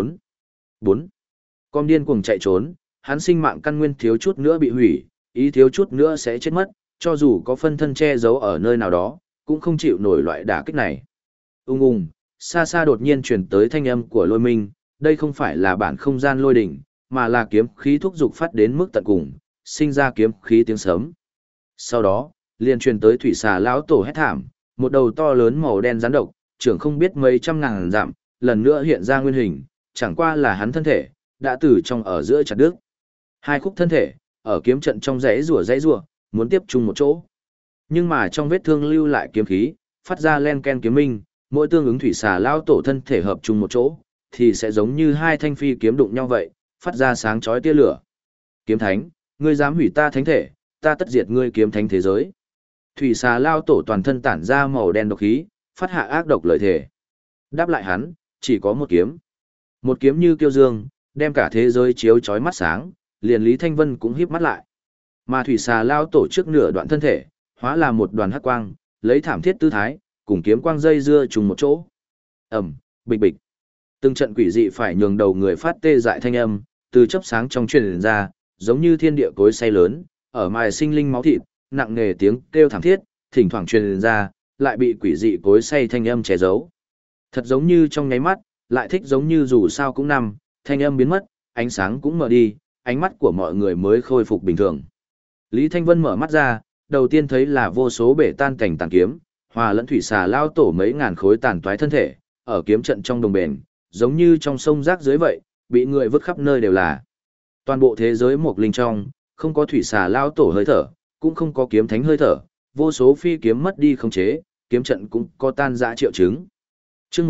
S1: bốn. Con điên cuồng chạy trốn, hắn sinh mạng căn nguyên thiếu chút nữa bị hủy, ý thiếu chút nữa sẽ chết mất, cho dù có phân thân che giấu ở nơi nào đó, cũng không chịu nổi loại đả kích này. Ung, xa xa đột nhiên truyền tới thanh âm của Lôi Minh, đây không phải là bản không gian lôi đỉnh, mà là kiếm khí thúc dục phát đến mức tận cùng, sinh ra kiếm khí tiếng sấm. Sau đó, liền truyền tới thủy xà lão tổ hét thảm, một đầu to lớn màu đen rắn độc, trưởng không biết mấy trăm ngàn dặm, lần nữa hiện ra nguyên hình, chẳng qua là hắn thân thể, đã từ trong ở giữa chặt đứt. Hai khúc thân thể, ở kiếm trận trong dãy rùa, muốn tiếp chung một chỗ. Nhưng mà trong vết thương lưu lại kiếm khí, phát ra len ken kiếm minh, mỗi tương ứng thủy xà lao tổ thân thể hợp chung một chỗ, thì sẽ giống như hai thanh phi kiếm đụng nhau vậy, phát ra sáng chói tia lửa. Kiếm Thánh, ngươi dám hủy ta thánh thể, ta tất diệt ngươi kiếm thánh thế giới. Thủy xà lao tổ toàn thân tản ra màu đen độc khí, phát hạ ác độc lời thề. Đáp lại hắn, chỉ có một kiếm. Một kiếm như kiêu dương, đem cả thế giới chiếu chói mắt sáng, liền Lý Thanh Vân cũng híp mắt lại. Mà thủy xà lao tổ trước nửa đoạn thân thể, hóa là một đoàn hắc quang, lấy thảm thiết tư thái, cùng kiếm quang dây dưa trùng một chỗ. Ầm, bịch bịch. Từng trận quỷ dị phải nhường đầu người phát tê dại thanh âm, từ chớp sáng trong truyền ra, giống như thiên địa cối xay lớn, ở mài sinh linh máu thịt, nặng nề tiếng kêu thảm thiết, thỉnh thoảng truyền ra, lại bị quỷ dị cối xay thanh âm che giấu. Thật giống như trong nháy mắt, lại thích giống như dù sao cũng nằm, thanh âm biến mất, ánh sáng cũng mở đi, ánh mắt của mọi người mới khôi phục bình thường. Lý Thanh Vân mở mắt ra, đầu tiên thấy là vô số bể tan cảnh tàn kiếm, hòa lẫn thủy xà lao tổ mấy ngàn khối tàn toái thân thể, ở kiếm trận trong đồng bền, giống như trong sông rác dưới vậy, bị người vứt khắp nơi đều là. Toàn bộ thế giới một linh trong, không có thủy xà lao tổ hơi thở, cũng không có kiếm thánh hơi thở, vô số phi kiếm mất đi khống chế, kiếm trận cũng có tan rã triệu chứng. Chương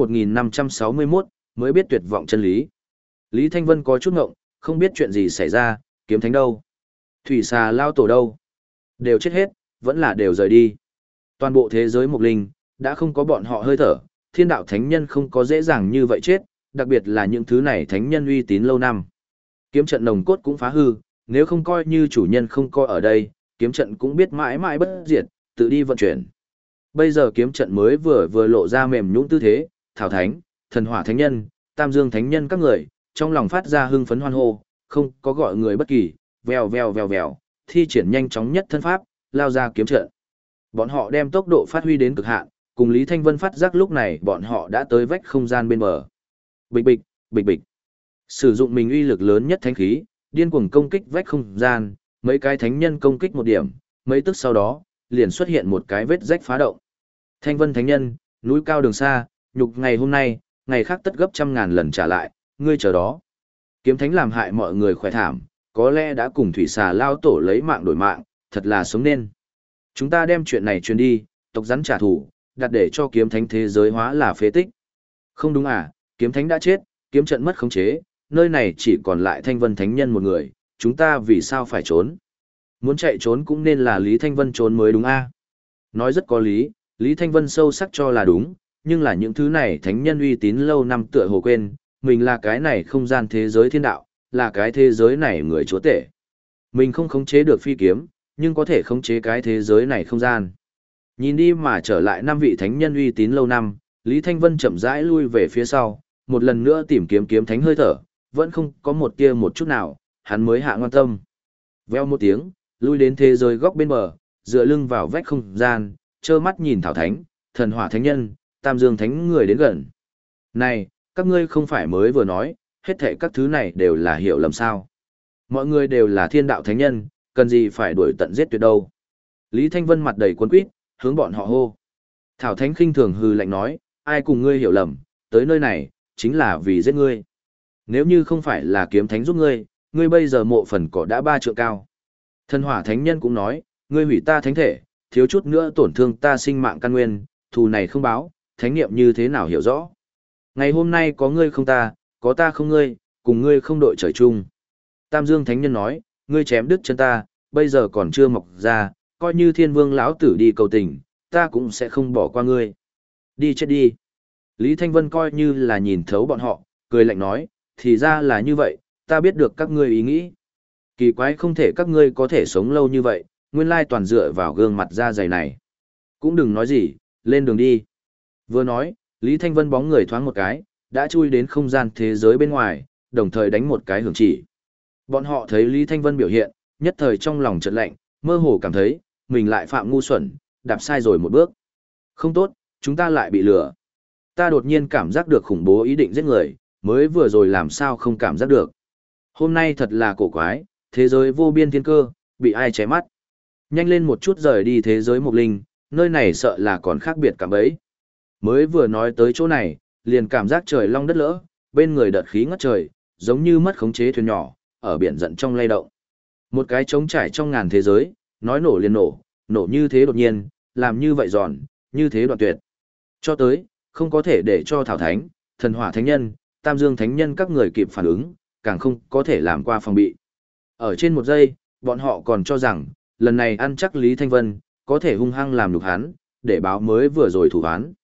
S1: 1561, mới biết tuyệt vọng chân lý. Lý Thanh Vân có chút ngộng, không biết chuyện gì xảy ra, kiếm thánh đâu? Thủy xà lao tổ đâu? Đều chết hết, vẫn là đều rời đi. Toàn bộ thế giới mục linh, đã không có bọn họ hơi thở, thiên đạo thánh nhân không có dễ dàng như vậy chết, đặc biệt là những thứ này thánh nhân uy tín lâu năm. Kiếm trận nồng cốt cũng phá hư, nếu không coi như chủ nhân không coi ở đây, kiếm trận cũng biết mãi mãi bất diệt, tự đi vận chuyển. Bây giờ kiếm trận mới vừa lộ ra mềm nhũn tư thế, Thảo Thánh, Thần Hỏa Thánh Nhân, Tam Dương Thánh Nhân các người, trong lòng phát ra hưng phấn hoan hô, không có gọi người bất kỳ, vèo vèo vèo vèo, thi triển nhanh chóng nhất thân pháp, lao ra kiếm trận. Bọn họ đem tốc độ phát huy đến cực hạn, cùng Lý Thanh Vân phát giác lúc này bọn họ đã tới vách không gian bên bờ. Bịch bịch, bịch bịch. Sử dụng mình uy lực lớn nhất thánh khí, điên cuồng công kích vách không gian, mấy cái thánh nhân công kích một điểm, mấy tức sau đó, liền xuất hiện một cái vết rách phá động. Thanh Vân thánh nhân, núi cao đường xa, nhục ngày hôm nay, ngày khác tất gấp trăm ngàn lần trả lại, ngươi chờ đó. Kiếm thánh làm hại mọi người khỏe thảm, có lẽ đã cùng thủy xà lao tổ lấy mạng đổi mạng, thật là sống nên. Chúng ta đem chuyện này truyền đi, tộc rắn trả thù, đặt để cho kiếm thánh thế giới hóa là phế tích. Không đúng à, kiếm thánh đã chết, kiếm trận mất khống chế, nơi này chỉ còn lại Thanh Vân thánh nhân một người, chúng ta vì sao phải trốn? Muốn chạy trốn cũng nên là Lý Thanh Vân trốn mới đúng a. Nói rất có lý, Lý Thanh Vân sâu sắc cho là đúng, nhưng là những thứ này thánh nhân uy tín lâu năm tựa hồ quên, mình là cái này không gian thế giới thiên đạo, là cái thế giới này người chúa tể. Mình không khống chế được phi kiếm, nhưng có thể khống chế cái thế giới này không gian. Nhìn đi mà trở lại năm vị thánh nhân uy tín lâu năm, Lý Thanh Vân chậm rãi lui về phía sau, một lần nữa tìm kiếm kiếm thánh hơi thở, vẫn không có một tia một chút nào, hắn mới hạ ngoan tâm. Veo một tiếng, lui đến thế giới góc bên bờ, dựa lưng vào vách không gian, trơ mắt nhìn Thảo Thánh, Thần Hỏa Thánh Nhân, Tam Dương Thánh người đến gần. Này, các ngươi không phải mới vừa nói, hết thảy các thứ này đều là hiểu lầm sao. Mọi người đều là thiên đạo thánh nhân, cần gì phải đuổi tận giết tuyệt đâu. Lý Thanh Vân mặt đầy cuốn quýt, hướng bọn họ hô. Thảo Thánh khinh thường hừ lạnh nói, ai cùng ngươi hiểu lầm, tới nơi này, chính là vì giết ngươi. Nếu như không phải là kiếm thánh giúp ngươi, ngươi bây giờ mộ phần cỏ đã 3 trượng cao. Thần Hỏa Thánh Nhân cũng nói, ngươi hủy ta thánh thể, thiếu chút nữa tổn thương ta sinh mạng căn nguyên, thù này không báo, thánh niệm như thế nào hiểu rõ. Ngày hôm nay có ngươi không ta, có ta không ngươi, cùng ngươi không đội trời chung. Tam Dương Thánh Nhân nói, ngươi chém đứt chân ta, bây giờ còn chưa mọc ra, coi như Thiên Vương lão tử đi cầu tình, ta cũng sẽ không bỏ qua ngươi. Đi chết đi. Lý Thanh Vân coi như là nhìn thấu bọn họ, cười lạnh nói, thì ra là như vậy, ta biết được các ngươi ý nghĩ. Kỳ quái không thể các ngươi có thể sống lâu như vậy, nguyên lai toàn dựa vào gương mặt da dày này. Cũng đừng nói gì, lên đường đi. Vừa nói, Lý Thanh Vân bóng người thoáng một cái, đã chui đến không gian thế giới bên ngoài, đồng thời đánh một cái hưởng chỉ. Bọn họ thấy Lý Thanh Vân biểu hiện, nhất thời trong lòng chợt lạnh, mơ hồ cảm thấy, mình lại phạm ngu xuẩn, đạp sai rồi một bước. Không tốt, chúng ta lại bị lừa. Ta đột nhiên cảm giác được khủng bố ý định giết người, mới vừa rồi làm sao không cảm giác được. Hôm nay thật là cổ quái, thế giới vô biên thiên cơ, bị ai ché mắt. Nhanh lên một chút rời đi thế giới mục linh, nơi này sợ là còn khác biệt cả bấy. Mới vừa nói tới chỗ này, liền cảm giác trời long đất lỡ, bên người đợt khí ngất trời, giống như mất khống chế thuyền nhỏ, ở biển giận trong lay động. Một cái trống trải trong ngàn thế giới, nói nổ liền nổ, nổ như thế đột nhiên, làm như vậy giòn, như thế đoạn tuyệt. Cho tới, không có thể để cho Thảo Thánh, Thần Hỏa Thánh Nhân, Tam Dương Thánh Nhân các người kịp phản ứng, càng không có thể làm qua phòng bị. Ở trên một giây, bọn họ còn cho rằng, lần này ăn chắc Lý Thanh Vân, có thể hung hăng làm nhục hắn, để báo mới vừa rồi thủ án.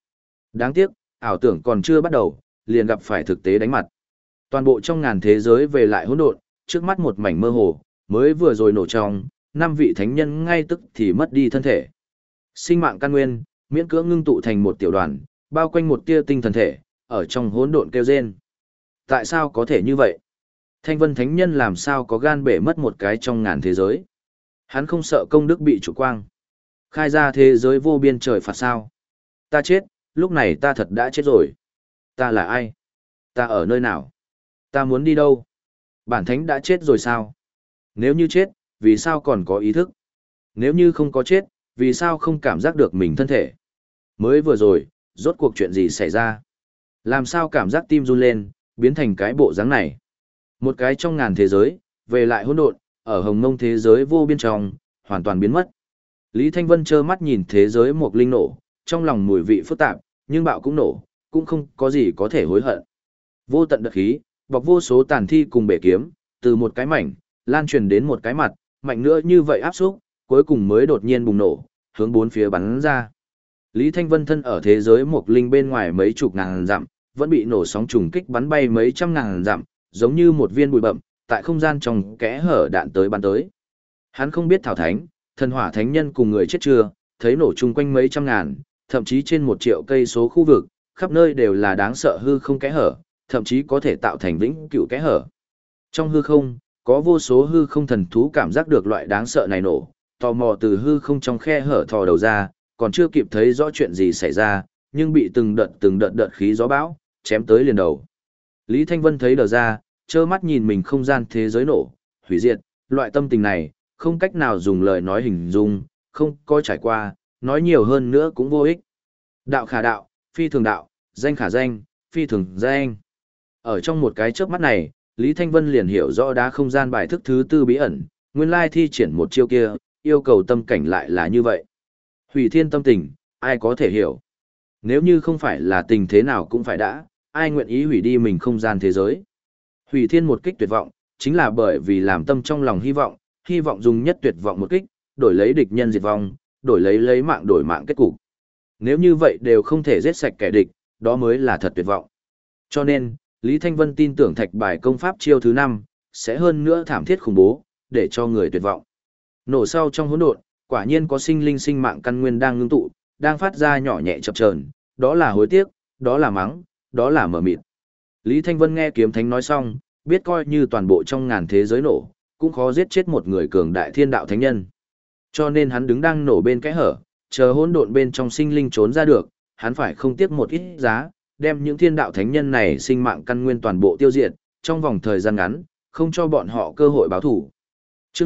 S1: Đáng tiếc, ảo tưởng còn chưa bắt đầu, liền gặp phải thực tế đánh mặt. Toàn bộ trong ngàn thế giới về lại hỗn độn, trước mắt một mảnh mơ hồ, mới vừa rồi nổ trong, 5 vị thánh nhân ngay tức thì mất đi thân thể. Sinh mạng căn nguyên, miễn cưỡng ngưng tụ thành một tiểu đoàn, bao quanh một tia tinh thần thể, ở trong hỗn độn kêu rên. Tại sao có thể như vậy? Thanh Vân Thánh Nhân làm sao có gan bể mất một cái trong ngàn thế giới? Hắn không sợ công đức bị chủ quang. Khai ra thế giới vô biên trời phạt sao? Ta chết, lúc này ta thật đã chết rồi. Ta là ai? Ta ở nơi nào? Ta muốn đi đâu? Bản thánh đã chết rồi sao? Nếu như chết, vì sao còn có ý thức? Nếu như không có chết, vì sao không cảm giác được mình thân thể? Mới vừa rồi, rốt cuộc chuyện gì xảy ra? Làm sao cảm giác tim run lên, biến thành cái bộ dáng này? Một cái trong ngàn thế giới, về lại hỗn độn, ở hồng mông thế giới vô biên trong, hoàn toàn biến mất. Lý Thanh Vân trơ mắt nhìn thế giới một linh nổ, trong lòng mùi vị phức tạp, nhưng bạo cũng nổ, cũng không có gì có thể hối hận. Vô tận đợt khí, bọc vô số tàn thi cùng bể kiếm, từ một cái mảnh, lan truyền đến một cái mặt, mạnh nữa như vậy áp xúc, cuối cùng mới đột nhiên bùng nổ, hướng bốn phía bắn ra. Lý Thanh Vân thân ở thế giới một linh bên ngoài mấy chục ngàn dặm, vẫn bị nổ sóng trùng kích bắn bay mấy trăm ngàn dặm, giống như một viên bụi bậm, tại không gian trong kẽ hở đạn tới bắn tới. Hắn không biết thảo thánh, thần hỏa thánh nhân cùng người chết chưa, thấy nổ chung quanh mấy trăm ngàn, thậm chí trên 1 triệu cây số khu vực, khắp nơi đều là đáng sợ hư không kẽ hở, thậm chí có thể tạo thành vĩnh cửu kẽ hở. Trong hư không, có vô số hư không thần thú cảm giác được loại đáng sợ này nổ, tò mò từ hư không trong khe hở thò đầu ra, còn chưa kịp thấy rõ chuyện gì xảy ra, nhưng bị từng đợt khí gió bão chém tới liền đầu. Lý Thanh Vân thấy đờ ra, trơ mắt nhìn mình không gian thế giới nổ, hủy diệt, loại tâm tình này, không cách nào dùng lời nói hình dung, không có trải qua, nói nhiều hơn nữa cũng vô ích. Đạo khả đạo, phi thường đạo, danh khả danh, phi thường danh. Ở trong một cái chớp mắt này, Lý Thanh Vân liền hiểu rõ đá không gian bài thức thứ 4 bí ẩn, nguyên lai thi triển một chiêu kia, yêu cầu tâm cảnh lại là như vậy. Hủy thiên tâm tình, ai có thể hiểu. Nếu như không phải là tình thế nào cũng phải đã, ai nguyện ý hủy đi mình không gian thế giới. Hủy thiên một kích tuyệt vọng, chính là bởi vì làm tâm trong lòng hy vọng dùng nhất tuyệt vọng một kích, đổi lấy địch nhân diệt vong, đổi mạng kết cục. Nếu như vậy đều không thể giết sạch kẻ địch, đó mới là thật tuyệt vọng. Cho nên, Lý Thanh Vân tin tưởng thạch bài công pháp chiêu thứ 5, sẽ hơn nữa thảm thiết khủng bố, để cho người tuyệt vọng. Nổ sau trong hỗn độn, quả nhiên có sinh linh sinh mạng căn nguyên đang ngưng tụ, đang phát ra nhỏ nhẹ chập chờn, đó là hối tiếc, đó là mắng, đó là mờ mịt. Lý Thanh Vân nghe kiếm thánh nói xong, biết coi như toàn bộ trong ngàn thế giới nổ, cũng khó giết chết một người cường đại thiên đạo thánh nhân. Cho nên hắn đứng đang nổ bên kẽ hở, chờ hỗn độn bên trong sinh linh trốn ra được, hắn phải không tiếc một ít giá, đem những thiên đạo thánh nhân này sinh mạng căn nguyên toàn bộ tiêu diệt, trong vòng thời gian ngắn, không cho bọn họ cơ hội báo thủ. Chương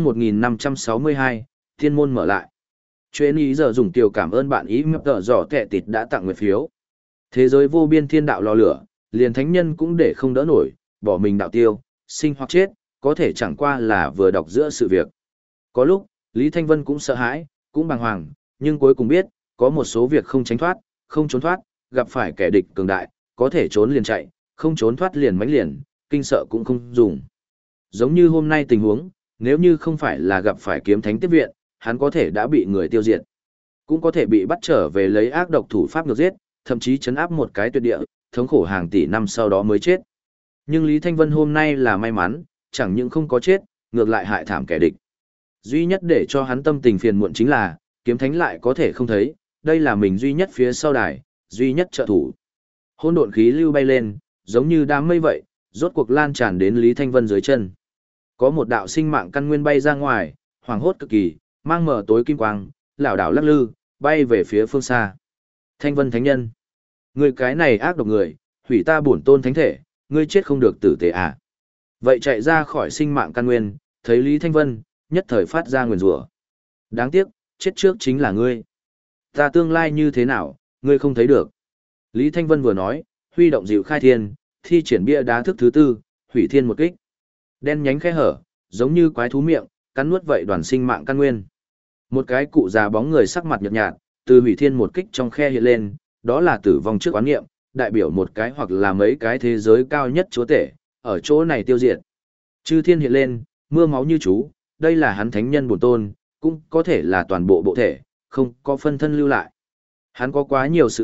S1: 1562, Thiên môn mở lại. Chuyên ý giờ dùng tiểu cảm ơn bạn ý mập tờ giỏ kẹ tịt đã tặng nguyệt phiếu. Thế giới vô biên thiên đạo lò lửa, liền thánh nhân cũng để không đỡ nổi, bỏ mình đạo tiêu, sinh hoặc chết, có thể chẳng qua là vừa đọc giữa sự việc. Có lúc, Lý Thanh Vân cũng sợ hãi, cũng bàng hoàng, nhưng cuối cùng biết, có một số việc không tránh thoát, không trốn thoát, gặp phải kẻ địch cường đại, có thể trốn liền chạy, không trốn thoát liền mánh liền, kinh sợ cũng không dùng. Giống như hôm nay tình huống, nếu như không phải là gặp phải kiếm thánh tiếp viện, hắn có thể đã bị người tiêu diệt. Cũng có thể bị bắt trở về lấy ác độc thủ pháp ngược giết, thậm chí chấn áp một cái tuyệt địa, thống khổ hàng tỷ năm sau đó mới chết. Nhưng Lý Thanh Vân hôm nay là may mắn, chẳng những không có chết, ngược lại hại thảm kẻ địch. Duy nhất để cho hắn tâm tình phiền muộn chính là, kiếm thánh lại có thể không thấy, đây là mình duy nhất phía sau đài, duy nhất trợ thủ. Hỗn độn khí lưu bay lên, giống như đám mây vậy, rốt cuộc lan tràn đến Lý Thanh Vân dưới chân. Có một đạo sinh mạng căn nguyên bay ra ngoài, hoàng hốt cực kỳ, mang mờ tối kim quang, lảo đảo lắc lư, bay về phía phương xa. Thanh Vân thánh nhân, người cái này ác độc người, hủy ta bổn tôn thánh thể, ngươi chết không được tử tế à? Vậy chạy ra khỏi sinh mạng căn nguyên, thấy Lý Thanh Vân, nhất thời phát ra nguyền rủa. Đáng tiếc, chết trước chính là ngươi. Ta tương lai như thế nào, ngươi không thấy được. Lý Thanh Vân vừa nói, huy động dịu khai thiên, thi triển bia đá thức thứ 4, hủy thiên một kích. Đen nhánh khe hở, giống như quái thú miệng, cắn nuốt vậy đoàn sinh mạng căn nguyên. Một cái cụ già bóng người sắc mặt nhợt nhạt, từ hủy thiên một kích trong khe hiện lên, đó là tử vong trước quán nghiệm, đại biểu một cái hoặc là mấy cái thế giới cao nhất chúa tể, ở chỗ này tiêu diệt. Chư thiên hiện lên, mưa máu như chú, đây là hắn thánh nhân bổn tôn, cũng có thể là toàn bộ bộ thể, không có phân thân lưu lại. Hắn có quá nhiều sự tích,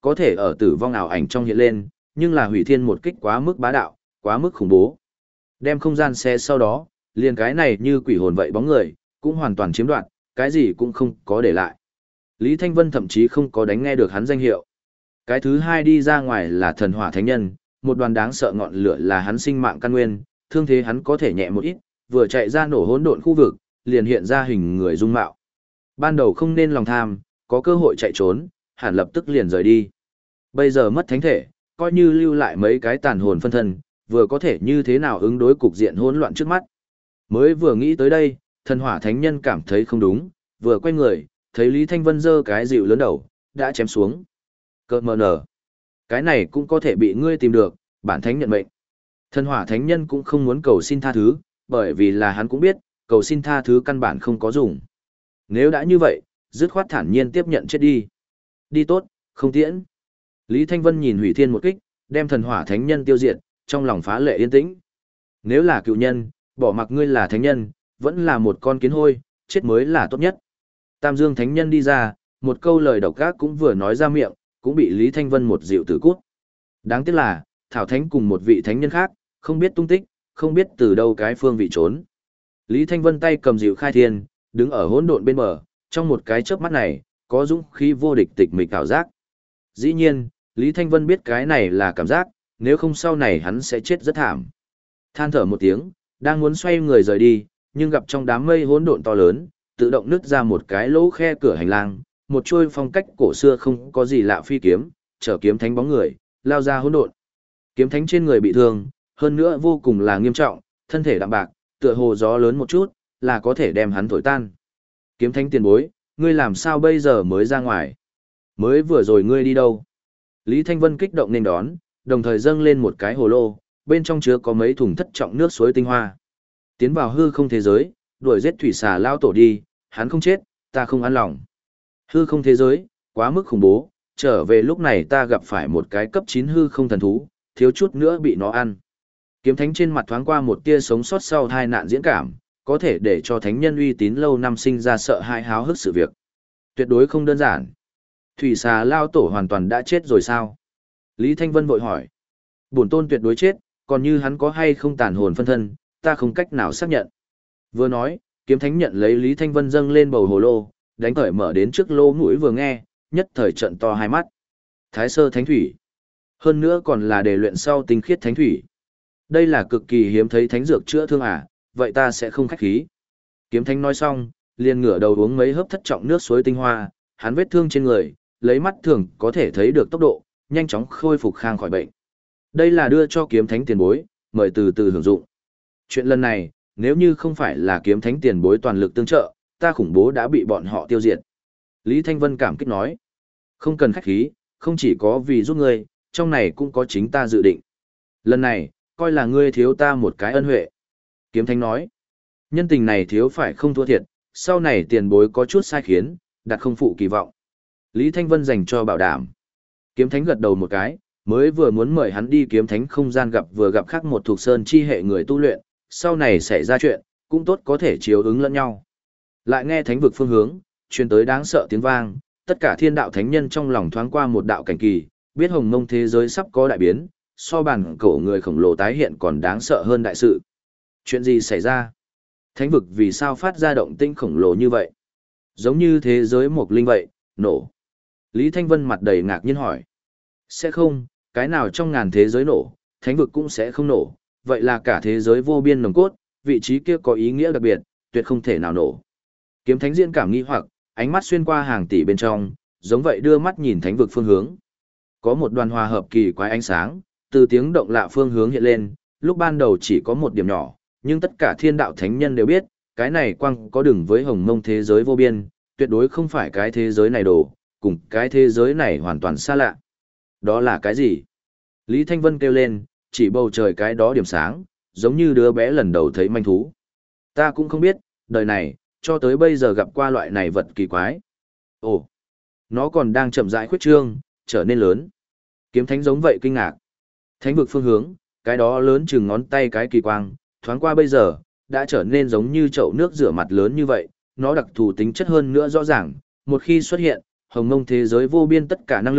S1: có thể ở tử vong ảo ảnh trong hiện lên, nhưng là hủy thiên một kích quá mức bá đạo, quá mức khủng bố. Đem không gian xe sau đó, liền cái này như quỷ hồn vậy bóng người, cũng hoàn toàn chiếm đoạt, cái gì cũng không có để lại. Lý Thanh Vân thậm chí không có đánh nghe được hắn danh hiệu. Cái thứ hai đi ra ngoài là thần hỏa thánh nhân, một đoàn đáng sợ ngọn lửa là hắn sinh mạng căn nguyên, thương thế hắn có thể nhẹ một ít, vừa chạy ra nổ hỗn độn khu vực, liền hiện ra hình người dung mạo. Ban đầu không nên lòng tham, có cơ hội chạy trốn, hẳn lập tức liền rời đi. Bây giờ mất thánh thể, coi như lưu lại mấy cái tàn hồn phân thân, vừa có thể như thế nào ứng đối cục diện hỗn loạn trước mắt. Mới vừa nghĩ tới đây, thần hỏa thánh nhân cảm thấy không đúng, vừa quay người, thấy Lý Thanh Vân giơ cái dịu lớn đầu, đã chém xuống. Cơ mờ nở. Cái này cũng có thể bị ngươi tìm được, bản thánh nhận mệnh. Thần hỏa thánh nhân cũng không muốn cầu xin tha thứ, bởi vì là hắn cũng biết, cầu xin tha thứ căn bản không có dùng. Nếu đã như vậy, dứt khoát thản nhiên tiếp nhận chết đi. Đi tốt, không tiễn. Lý Thanh Vân nhìn hủy thiên một kích, đem thần hỏa thánh nhân tiêu diệt, trong lòng phá lệ yên tĩnh. Nếu là cựu nhân, bỏ mặc ngươi là thánh nhân, vẫn là một con kiến hôi, chết mới là tốt nhất. Tam Dương thánh nhân đi ra, một câu lời độc ác cũng vừa nói ra miệng, cũng bị Lý Thanh Vân một dịu tử cút. Đáng tiếc là, Thảo Thánh cùng một vị thánh nhân khác, không biết tung tích, không biết từ đâu cái phương vị trốn. Lý Thanh Vân tay cầm dịu khai thiên, đứng ở hỗn độn bên bờ, trong một cái chớp mắt này, có dũng khí vô địch tịch mịch cảm giác. Dĩ nhiên, Lý Thanh Vân biết cái này là cảm giác, nếu không sau này hắn sẽ chết rất thảm. Than thở một tiếng, đang muốn xoay người rời đi, nhưng gặp trong đám mây hỗn độn to lớn, tự động nứt ra một cái lỗ khe cửa hành lang, một chuôi phong cách cổ xưa không có gì lạ phi kiếm, chở kiếm thánh bóng người, lao ra hỗn độn. Kiếm thánh trên người bị thương, hơn nữa vô cùng là nghiêm trọng, thân thể đạm bạc, tựa hồ gió lớn một chút, là có thể đem hắn thổi tan. Kiếm thánh tiền bối, ngươi làm sao bây giờ mới ra ngoài? Mới vừa rồi ngươi đi đâu? Lý Thanh Vân kích động nên đón, đồng thời dâng lên một cái hồ lô, bên trong chứa có mấy thùng thất trọng nước suối tinh hoa. Tiến vào hư không thế giới, đuổi giết thủy xà lao tổ đi, hắn không chết, ta không an lòng. Hư không thế giới, quá mức khủng bố, trở về lúc này ta gặp phải một cái cấp 9 hư không thần thú, thiếu chút nữa bị nó ăn. Kiếm thánh trên mặt thoáng qua một tia sống sót sau tai nạn diễn cảm, có thể để cho thánh nhân uy tín lâu năm sinh ra sợ hãi háo hức sự việc. Tuyệt đối không đơn giản. Thủy xà lao tổ hoàn toàn đã chết rồi sao? Lý Thanh Vân vội hỏi. Bổn tôn tuyệt đối chết, còn như hắn có hay không tàn hồn phân thân, ta không cách nào xác nhận. Vừa nói, kiếm thánh nhận lấy Lý Thanh Vân dâng lên bầu hồ lô, đánh cởi mở đến trước lô mũi vừa nghe, nhất thời trận to hai mắt. Thái sơ thánh thủy. Hơn nữa còn là để luyện sau tinh khiết thánh thủy. Đây là cực kỳ hiếm thấy thánh dược chữa thương à, vậy ta sẽ không khách khí. Kiếm thánh nói xong, liền ngửa đầu uống mấy hớp thất trọng nước suối tinh hoa, hắn vết thương trên người, lấy mắt thường có thể thấy được tốc độ, nhanh chóng khôi phục khang khỏi bệnh. Đây là đưa cho kiếm thánh tiền bối, mời từ từ hưởng dụng. Chuyện lần này, nếu như không phải là kiếm thánh tiền bối toàn lực tương trợ, ta khủng bố đã bị bọn họ tiêu diệt. Lý Thanh Vân cảm kích nói, không cần khách khí, không chỉ có vì giúp ngươi, trong này cũng có chính ta dự định. Lần này, coi là ngươi thiếu ta một cái ân huệ. Kiếm thánh nói, nhân tình này thiếu phải không thua thiệt, sau này tiền bối có chút sai khiến, đặt không phụ kỳ vọng. Lý Thanh Vân dành cho bảo đảm. Kiếm thánh gật đầu một cái, mới vừa muốn mời hắn đi kiếm thánh không gian gặp vừa gặp khác một thuộc sơn chi hệ người tu luyện, sau này xảy ra chuyện, cũng tốt có thể chiếu ứng lẫn nhau. Lại nghe thánh vực phương hướng, truyền tới đáng sợ tiếng vang, tất cả thiên đạo thánh nhân trong lòng thoáng qua một đạo cảnh kỳ, biết hồng mông thế giới sắp có đại biến, so bản cổ người khổng lồ tái hiện còn đáng sợ hơn đại sự. Chuyện gì xảy ra? Thánh vực vì sao phát ra động tĩnh khổng lồ như vậy? Giống như thế giới một linh vậy, nổ. Lý Thanh Vân mặt đầy ngạc nhiên hỏi. Sẽ không, cái nào trong ngàn thế giới nổ, thánh vực cũng sẽ không nổ, vậy là cả thế giới vô biên nồng cốt, vị trí kia có ý nghĩa đặc biệt, tuyệt không thể nào nổ. Kiếm thánh diễn cảm nghi hoặc, ánh mắt xuyên qua hàng tỷ bên trong, giống vậy đưa mắt nhìn thánh vực phương hướng. Có một đoàn hòa hợp kỳ quái ánh sáng, từ tiếng động lạ phương hướng hiện lên, lúc ban đầu chỉ có một điểm nhỏ, nhưng tất cả thiên đạo thánh nhân đều biết, cái này quang có đường với hồng mông thế giới vô biên, tuyệt đối không phải cái thế giới này đổ, cùng cái thế giới này hoàn toàn xa lạ. Đó là cái gì? Lý Thanh Vân kêu lên, chỉ bầu trời cái đó điểm sáng, giống như đứa bé lần đầu thấy manh thú. Ta cũng không biết, đời này, cho tới bây giờ gặp qua loại này vật kỳ quái. Ồ, nó còn đang chậm rãi khuyết trương, trở nên lớn. Kiếm thánh giống vậy kinh ngạc. Thánh vực phương hướng, cái đó lớn chừng ngón tay cái kỳ quang, thoáng qua bây giờ, đã trở nên giống như chậu nước rửa mặt lớn như vậy, nó đặc thù tính chất hơn nữa rõ ràng, một khi xuất hiện, hồng mông thế giới vô biên tất cả năng lượng,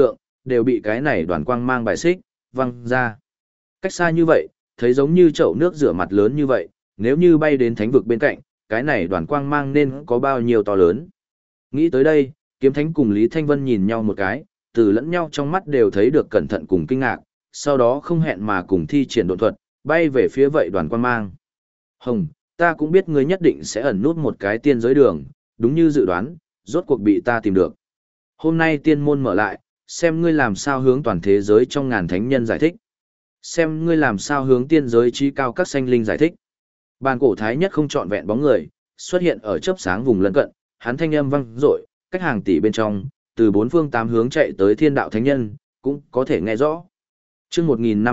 S1: đều bị cái này đoàn quang mang bài xích, văng ra. Cách xa như vậy, thấy giống như chậu nước rửa mặt lớn như vậy, nếu như bay đến thánh vực bên cạnh, cái này đoàn quang mang nên có bao nhiêu to lớn. Nghĩ tới đây, Kiếm Thánh cùng Lý Thanh Vân nhìn nhau một cái, từ lẫn nhau trong mắt đều thấy được cẩn thận cùng kinh ngạc, sau đó không hẹn mà cùng thi triển độn thuật, bay về phía vậy đoàn quang mang. Hồng, ta cũng biết ngươi nhất định sẽ ẩn nút một cái tiên giới đường, đúng như dự đoán, rốt cuộc bị ta tìm được. Hôm nay tiên môn mở lại, xem ngươi làm sao hướng toàn thế giới trong ngàn thánh nhân giải thích. Xem ngươi làm sao hướng tiên giới trí cao các sanh linh giải thích. Bàn cổ thái nhất không trọn vẹn bóng người, xuất hiện ở chớp sáng vùng lân cận, hắn thanh âm vang dội, cách hàng tỷ bên trong, từ bốn phương tám hướng chạy tới thiên đạo thánh nhân, cũng có thể nghe rõ. Chương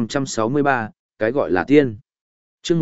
S1: 1563, cái gọi là tiên. Chương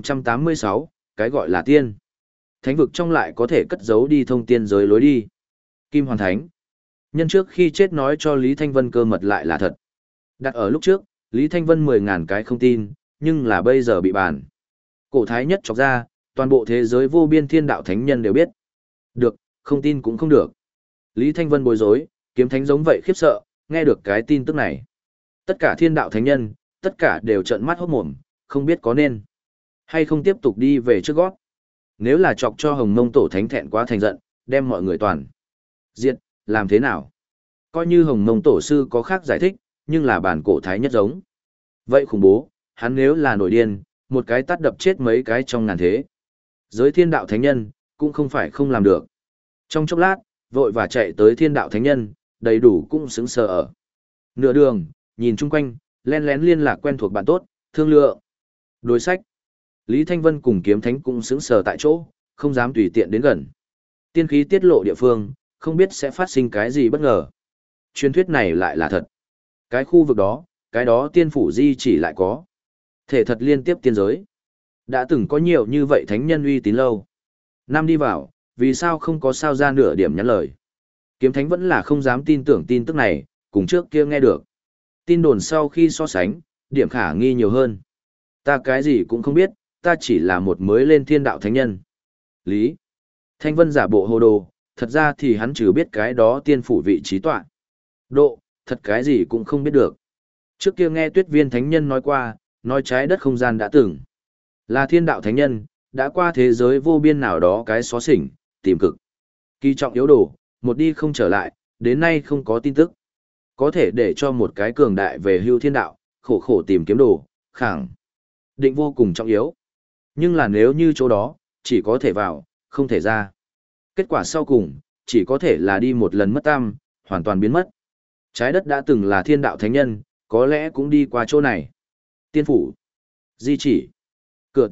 S1: 1586, cái gọi là tiên. Thánh vực trong lại có thể cất giấu đi thông tiên giới lối đi. Kim Hoàn Thánh. Nhân trước khi chết nói cho Lý Thanh Vân cơ mật lại là thật. Đặt ở lúc trước, Lý Thanh Vân 10.000 cái không tin, nhưng là bây giờ bị bàn. Cổ thái nhất chọc ra, toàn bộ thế giới vô biên thiên đạo thánh nhân đều biết. Được, không tin cũng không được. Lý Thanh Vân bối rối, Kiếm Thánh giống vậy khiếp sợ, nghe được cái tin tức này. Tất cả thiên đạo thánh nhân, tất cả đều trợn mắt hốt mồm, không biết có nên hay không tiếp tục đi về trước gót. Nếu là chọc cho Hồng Mông Tổ Thánh thẹn quá thành giận, đem mọi người toàn diệt, làm thế nào? Coi như Hồng Mông Tổ Sư có khác giải thích, nhưng là bản cổ thái nhất giống. Vậy khủng bố, hắn nếu là nổi điên, một cái tát đập chết mấy cái trong ngàn thế. Giới thiên đạo thánh nhân, cũng không phải không làm được. Trong chốc lát, vội và chạy tới thiên đạo thánh nhân, đầy đủ cũng xứng sờ ở. Nửa đường, nhìn chung quanh, len lén liên lạc quen thuộc bạn tốt, thương lượng. Đối sách. Lý Thanh Vân cùng Kiếm Thánh cũng xứng sờ tại chỗ, không dám tùy tiện đến gần. Tiên khí tiết lộ địa phương, không biết sẽ phát sinh cái gì bất ngờ. Truyền thuyết này lại là thật. Cái khu vực đó, cái đó tiên phủ di chỉ lại có. Thể thật liên tiếp tiên giới. Đã từng có nhiều như vậy thánh nhân uy tín lâu. Năm đi vào, vì sao không có sao ra nửa điểm nhắn lời. Kiếm Thánh vẫn là không dám tin tưởng tin tức này, cùng trước kia nghe được. Tin đồn sau khi so sánh, điểm khả nghi nhiều hơn. Ta cái gì cũng không biết, ta chỉ là một mới lên thiên đạo thánh nhân. Lý Thanh Vân giả bộ hồ đồ, thật ra thì hắn chỉ biết cái đó tiên phủ vị trí tọa. Độ, thật cái gì cũng không biết được. Trước kia nghe Tuyết Viên thánh nhân nói qua, nói trái đất không gian đã từng là thiên đạo thánh nhân, đã qua thế giới vô biên nào đó cái xóa xỉnh, tìm cực. Kỳ trọng yếu đồ, một đi không trở lại, đến nay không có tin tức. Có thể để cho một cái cường đại về hưu thiên đạo, khổ khổ tìm kiếm đồ, khẳng định vô cùng trọng yếu. Nhưng là nếu như chỗ đó, chỉ có thể vào, không thể ra. Kết quả sau cùng, chỉ có thể là đi một lần mất tăm, hoàn toàn biến mất. Trái đất đã từng là thiên đạo thánh nhân, có lẽ cũng đi qua chỗ này. Tiên phủ, di chỉ, cửa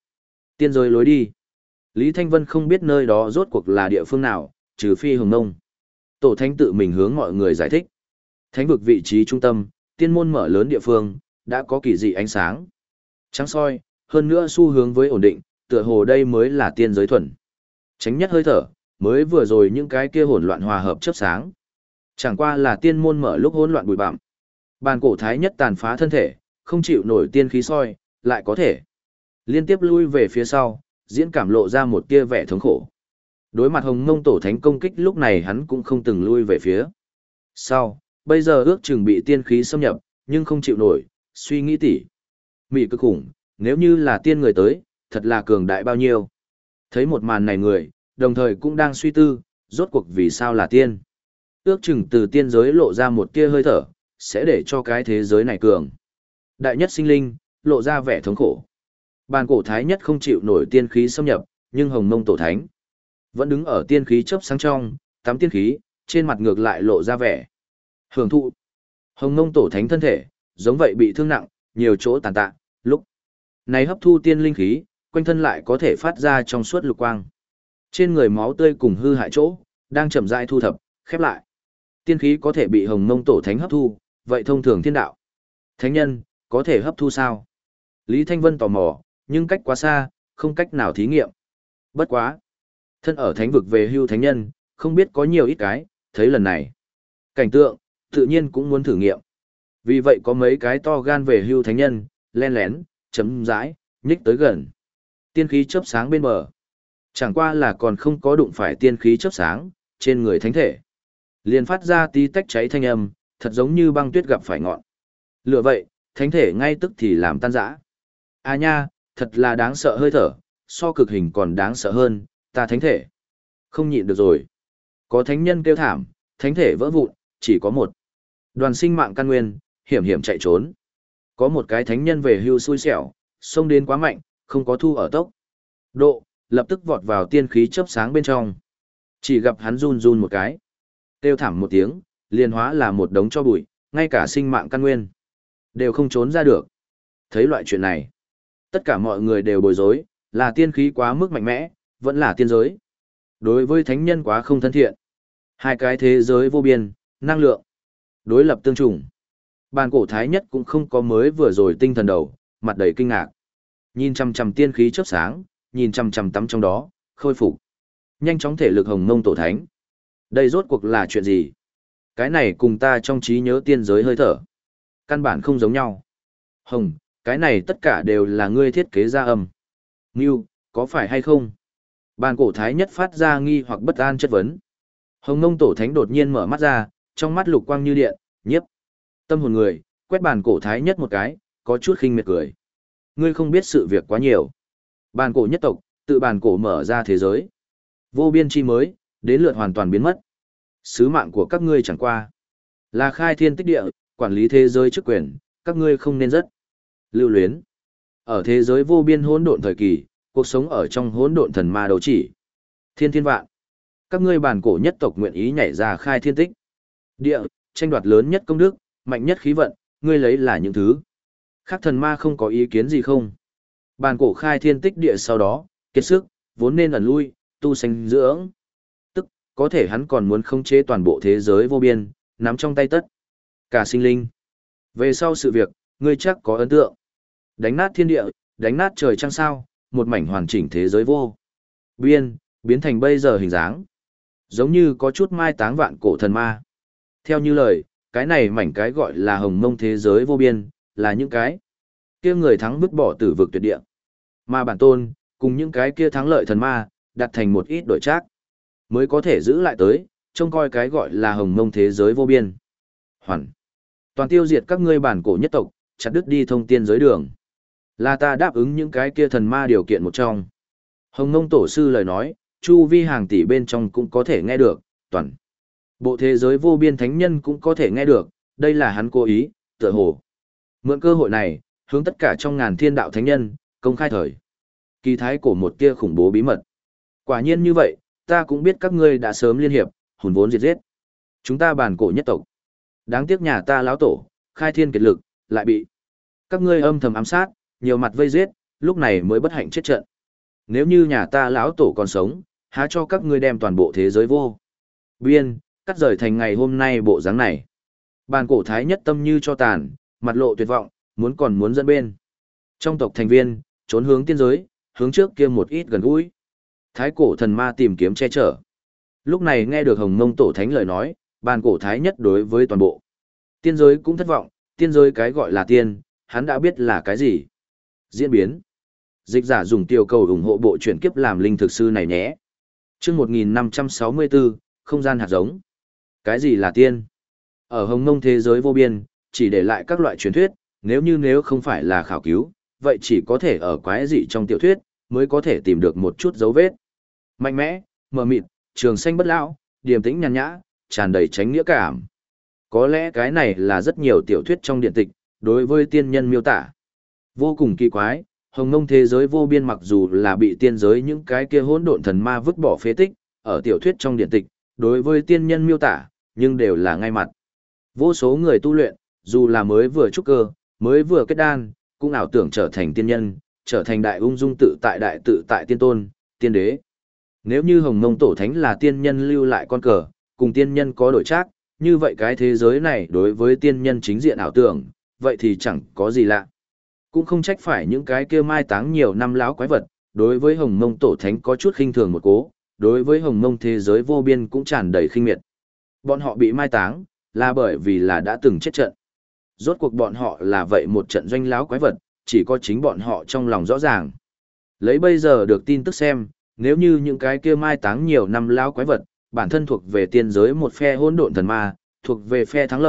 S1: tiên giới lối đi. Lý Thanh Vân không biết nơi đó rốt cuộc là địa phương nào, trừ phi Hồng Nông. Tổ Thánh tự mình hướng mọi người giải thích. Thánh vực vị trí trung tâm, tiên môn mở lớn địa phương, đã có kỳ dị ánh sáng. Trắng soi, hơn nữa xu hướng với ổn định, tựa hồ đây mới là tiên giới thuần. Tránh nhất hơi thở, mới vừa rồi những cái kia hỗn loạn hòa hợp chớp sáng. Chẳng qua là tiên môn mở lúc hỗn loạn bụi bặm. Bàn cổ thái nhất tàn phá thân thể, không chịu nổi tiên khí soi, lại có thể liên tiếp lui về phía sau, diễn cảm lộ ra một tia vẻ thống khổ. Đối mặt Hồng Mông Tổ Thánh công kích lúc này hắn cũng không từng lui về phía sau, bây giờ ước chừng bị tiên khí xâm nhập, nhưng không chịu nổi, suy nghĩ tỉ mỉ cực khủng, nếu như là tiên người tới, thật là cường đại bao nhiêu. Thấy một màn này người, đồng thời cũng đang suy tư, rốt cuộc vì sao là tiên. Ước chừng từ tiên giới lộ ra một tia hơi thở, sẽ để cho cái thế giới này cường. Đại nhất sinh linh, lộ ra vẻ thống khổ. Bàn cổ thái nhất không chịu nổi tiên khí xâm nhập, nhưng Hồng Mông Tổ Thánh vẫn đứng ở tiên khí chớp sáng trong, tắm tiên khí, trên mặt ngược lại lộ ra vẻ hưởng thụ. Hồng Mông Tổ Thánh thân thể, giống vậy bị thương nặng, nhiều chỗ tàn tạ, lúc này hấp thu tiên linh khí, quanh thân lại có thể phát ra trong suốt lục quang. Trên người máu tươi cùng hư hại chỗ, đang chậm rãi thu thập, khép lại. Tiên khí có thể bị Hồng Mông Tổ Thánh hấp thu, vậy thông thường thiên đạo thánh nhân, có thể hấp thu sao? Lý Thanh Vân tò mò, nhưng cách quá xa, không cách nào thí nghiệm. Bất quá. Thân ở thánh vực về hưu thánh nhân, không biết có nhiều ít cái, thấy lần này. Cảnh tượng, tự nhiên cũng muốn thử nghiệm. Vì vậy có mấy cái to gan về hưu thánh nhân, len lén, chấm dãi, nhích tới gần. Tiên khí chớp sáng bên bờ. Chẳng qua là còn không có đụng phải tiên khí chớp sáng, trên người thánh thể. Liền phát ra tí tách cháy thanh âm, thật giống như băng tuyết gặp phải ngọn. Lửa vậy, thánh thể ngay tức thì làm tan rã. À nha, thật là đáng sợ hơi thở, so cực hình còn đáng sợ hơn, ta thánh thể. Không nhịn được rồi. Có thánh nhân kêu thảm, thánh thể vỡ vụn, chỉ có một. Đoàn sinh mạng căn nguyên, hiểm hiểm chạy trốn. Có một cái thánh nhân về hưu xui xẻo, xông đến quá mạnh, không có thu ở tốc độ, lập tức vọt vào tiên khí chớp sáng bên trong. Chỉ gặp hắn run run một cái. Kêu thảm một tiếng, liền hóa là một đống cho bụi, ngay cả sinh mạng căn nguyên đều không trốn ra được. Thấy loại chuyện này, tất cả mọi người đều bối rối, là tiên khí quá mức mạnh mẽ, vẫn là tiên giới. Đối với thánh nhân quá không thân thiện. Hai cái thế giới vô biên, năng lượng, đối lập tương trùng. Bàn cổ thái nhất cũng không có mới vừa rồi tinh thần đầu, mặt đầy kinh ngạc. Nhìn chằm chằm tiên khí chớp sáng, nhìn chằm chằm tắm trong đó, khôi phục. Nhanh chóng thể lực hồng mông tổ thánh. Đây rốt cuộc là chuyện gì? Cái này cùng ta trong trí nhớ tiên giới hơi thở. Căn bản không giống nhau. Hồng, cái này tất cả đều là ngươi thiết kế ra âm. Ngưu, có phải hay không? Bàn cổ thái nhất phát ra nghi hoặc bất an chất vấn. Hồng mông tổ thánh đột nhiên mở mắt ra, trong mắt lục quang như điện, nhiếp. Tâm hồn người, quét bàn cổ thái nhất một cái, có chút khinh miệt cười. Ngươi không biết sự việc quá nhiều. Bàn cổ nhất tộc, tự bàn cổ mở ra thế giới. Vô biên chi mới, đến lượt hoàn toàn biến mất. Sứ mạng của các ngươi chẳng qua là khai thiên tích địa, quản lý thế giới chức quyền, các ngươi không nên rất lưu luyến. Ở thế giới vô biên hỗn độn thời kỳ, cuộc sống ở trong hỗn độn thần ma đấu chỉ. Thiên thiên vạn. Các ngươi bản cổ nhất tộc nguyện ý nhảy ra khai thiên tích địa, tranh đoạt lớn nhất công đức, mạnh nhất khí vận, ngươi lấy là những thứ. Khác thần ma không có ý kiến gì không? Bản cổ khai thiên tích địa sau đó, kiệt sức, vốn nên ẩn lui, tu sanh dưỡng. Tức, có thể hắn còn muốn khống chế toàn bộ thế giới vô biên, nắm trong tay tất cả sinh linh. Về sau sự việc, ngươi chắc có ấn tượng. Đánh nát thiên địa, đánh nát trời trăng sao, một mảnh hoàn chỉnh thế giới vô biên, biến thành bây giờ hình dáng. Giống như có chút mai táng vạn cổ thần ma. Theo như lời, cái này mảnh cái gọi là hồng mông thế giới vô biên, là những cái kia người thắng vứt bỏ tử vực tuyệt địa. Mà bản tôn, cùng những cái kia thắng lợi thần ma, đặt thành một ít đổi trác, mới có thể giữ lại tới, trông coi cái gọi là hồng mông thế giới vô biên. Hoàn toàn tiêu diệt các ngươi bản cổ nhất tộc, chặt đứt đi thông tiên giới đường. Là ta đáp ứng những cái kia thần ma điều kiện một trong. Hồng mông tổ sư lời nói, chu vi hàng tỷ bên trong cũng có thể nghe được, toàn bộ thế giới vô biên thánh nhân cũng có thể nghe được, đây là hắn cố ý, tựa hồ. Mượn cơ hội này, hướng tất cả trong ngàn thiên đạo thánh nhân, công khai thời. Kỳ thái cổ một kia khủng bố bí mật. Quả nhiên như vậy, ta cũng biết các ngươi đã sớm liên hiệp, hùn vốn diệt giết. Chúng ta bản cổ nhất tộc. Đáng tiếc nhà ta lão tổ, khai thiên kiệt lực, lại bị các ngươi âm thầm ám sát, nhiều mặt vây giết, lúc này mới bất hạnh chết trận. Nếu như nhà ta lão tổ còn sống, há cho các ngươi đem toàn bộ thế giới vô biên, cắt rời thành ngày hôm nay bộ dáng này. Bàn cổ thái nhất tâm như cho tàn, mặt lộ tuyệt vọng, muốn dẫn bên. Trong tộc thành viên, trốn hướng tiên giới, hướng trước kia một ít gần gũi. Thái cổ thần ma tìm kiếm che chở. Lúc này nghe được hồng mông tổ thánh lời nói, bàn cổ thái nhất đối với toàn bộ tiên giới cũng thất vọng, tiên giới cái gọi là tiên, hắn đã biết là cái gì. Diễn biến. Dịch giả dùng tiêu cầu ủng hộ bộ chuyển kiếp làm linh thực sư này nhé. Chương 1564, không gian hạt giống. Cái gì là tiên? Ở hồng mông thế giới vô biên, chỉ để lại các loại truyền thuyết, nếu không phải là khảo cứu, vậy chỉ có thể ở quái dị trong tiểu thuyết, mới có thể tìm được một chút dấu vết. Mạnh mẽ, mờ mịt, trường xanh bất lão, điềm tĩnh nhàn nhã, tràn đầy chánh nghĩa cảm. Có lẽ cái này là rất nhiều tiểu thuyết trong điện tịch, đối với tiên nhân miêu tả. Vô cùng kỳ quái, hồng mông thế giới vô biên mặc dù là bị tiên giới những cái kia hỗn độn thần ma vứt bỏ phế tích, ở tiểu thuyết trong điện tịch, đối với tiên nhân miêu tả, nhưng đều là ngay mặt. Vô số người tu luyện, dù là mới vừa trúc cơ, mới vừa kết đan, cũng ảo tưởng trở thành tiên nhân, trở thành đại ung dung tự tại tiên tôn, tiên đế. Nếu như hồng mông tổ thánh là tiên nhân lưu lại con cờ, cùng tiên nhân có đổi trác, như vậy cái thế giới này đối với tiên nhân chính diện ảo tưởng, vậy thì chẳng có gì lạ. Cũng không trách phải những cái kia mai táng nhiều năm láo quái vật, đối với hồng mông tổ thánh có chút khinh thường một cố, đối với hồng mông thế giới vô biên cũng tràn đầy khinh miệt. Bọn họ bị mai táng, là bởi vì là đã từng chết trận. Rốt cuộc bọn họ là vậy một trận doanh láo quái vật, chỉ có chính bọn họ trong lòng rõ ràng. Lấy bây giờ được tin tức xem, nếu như những cái kia mai táng nhiều năm láo quái vật, bản thân thuộc về tiên giới một phe hỗn độn thần ma, thuộc về phe thắng lợi,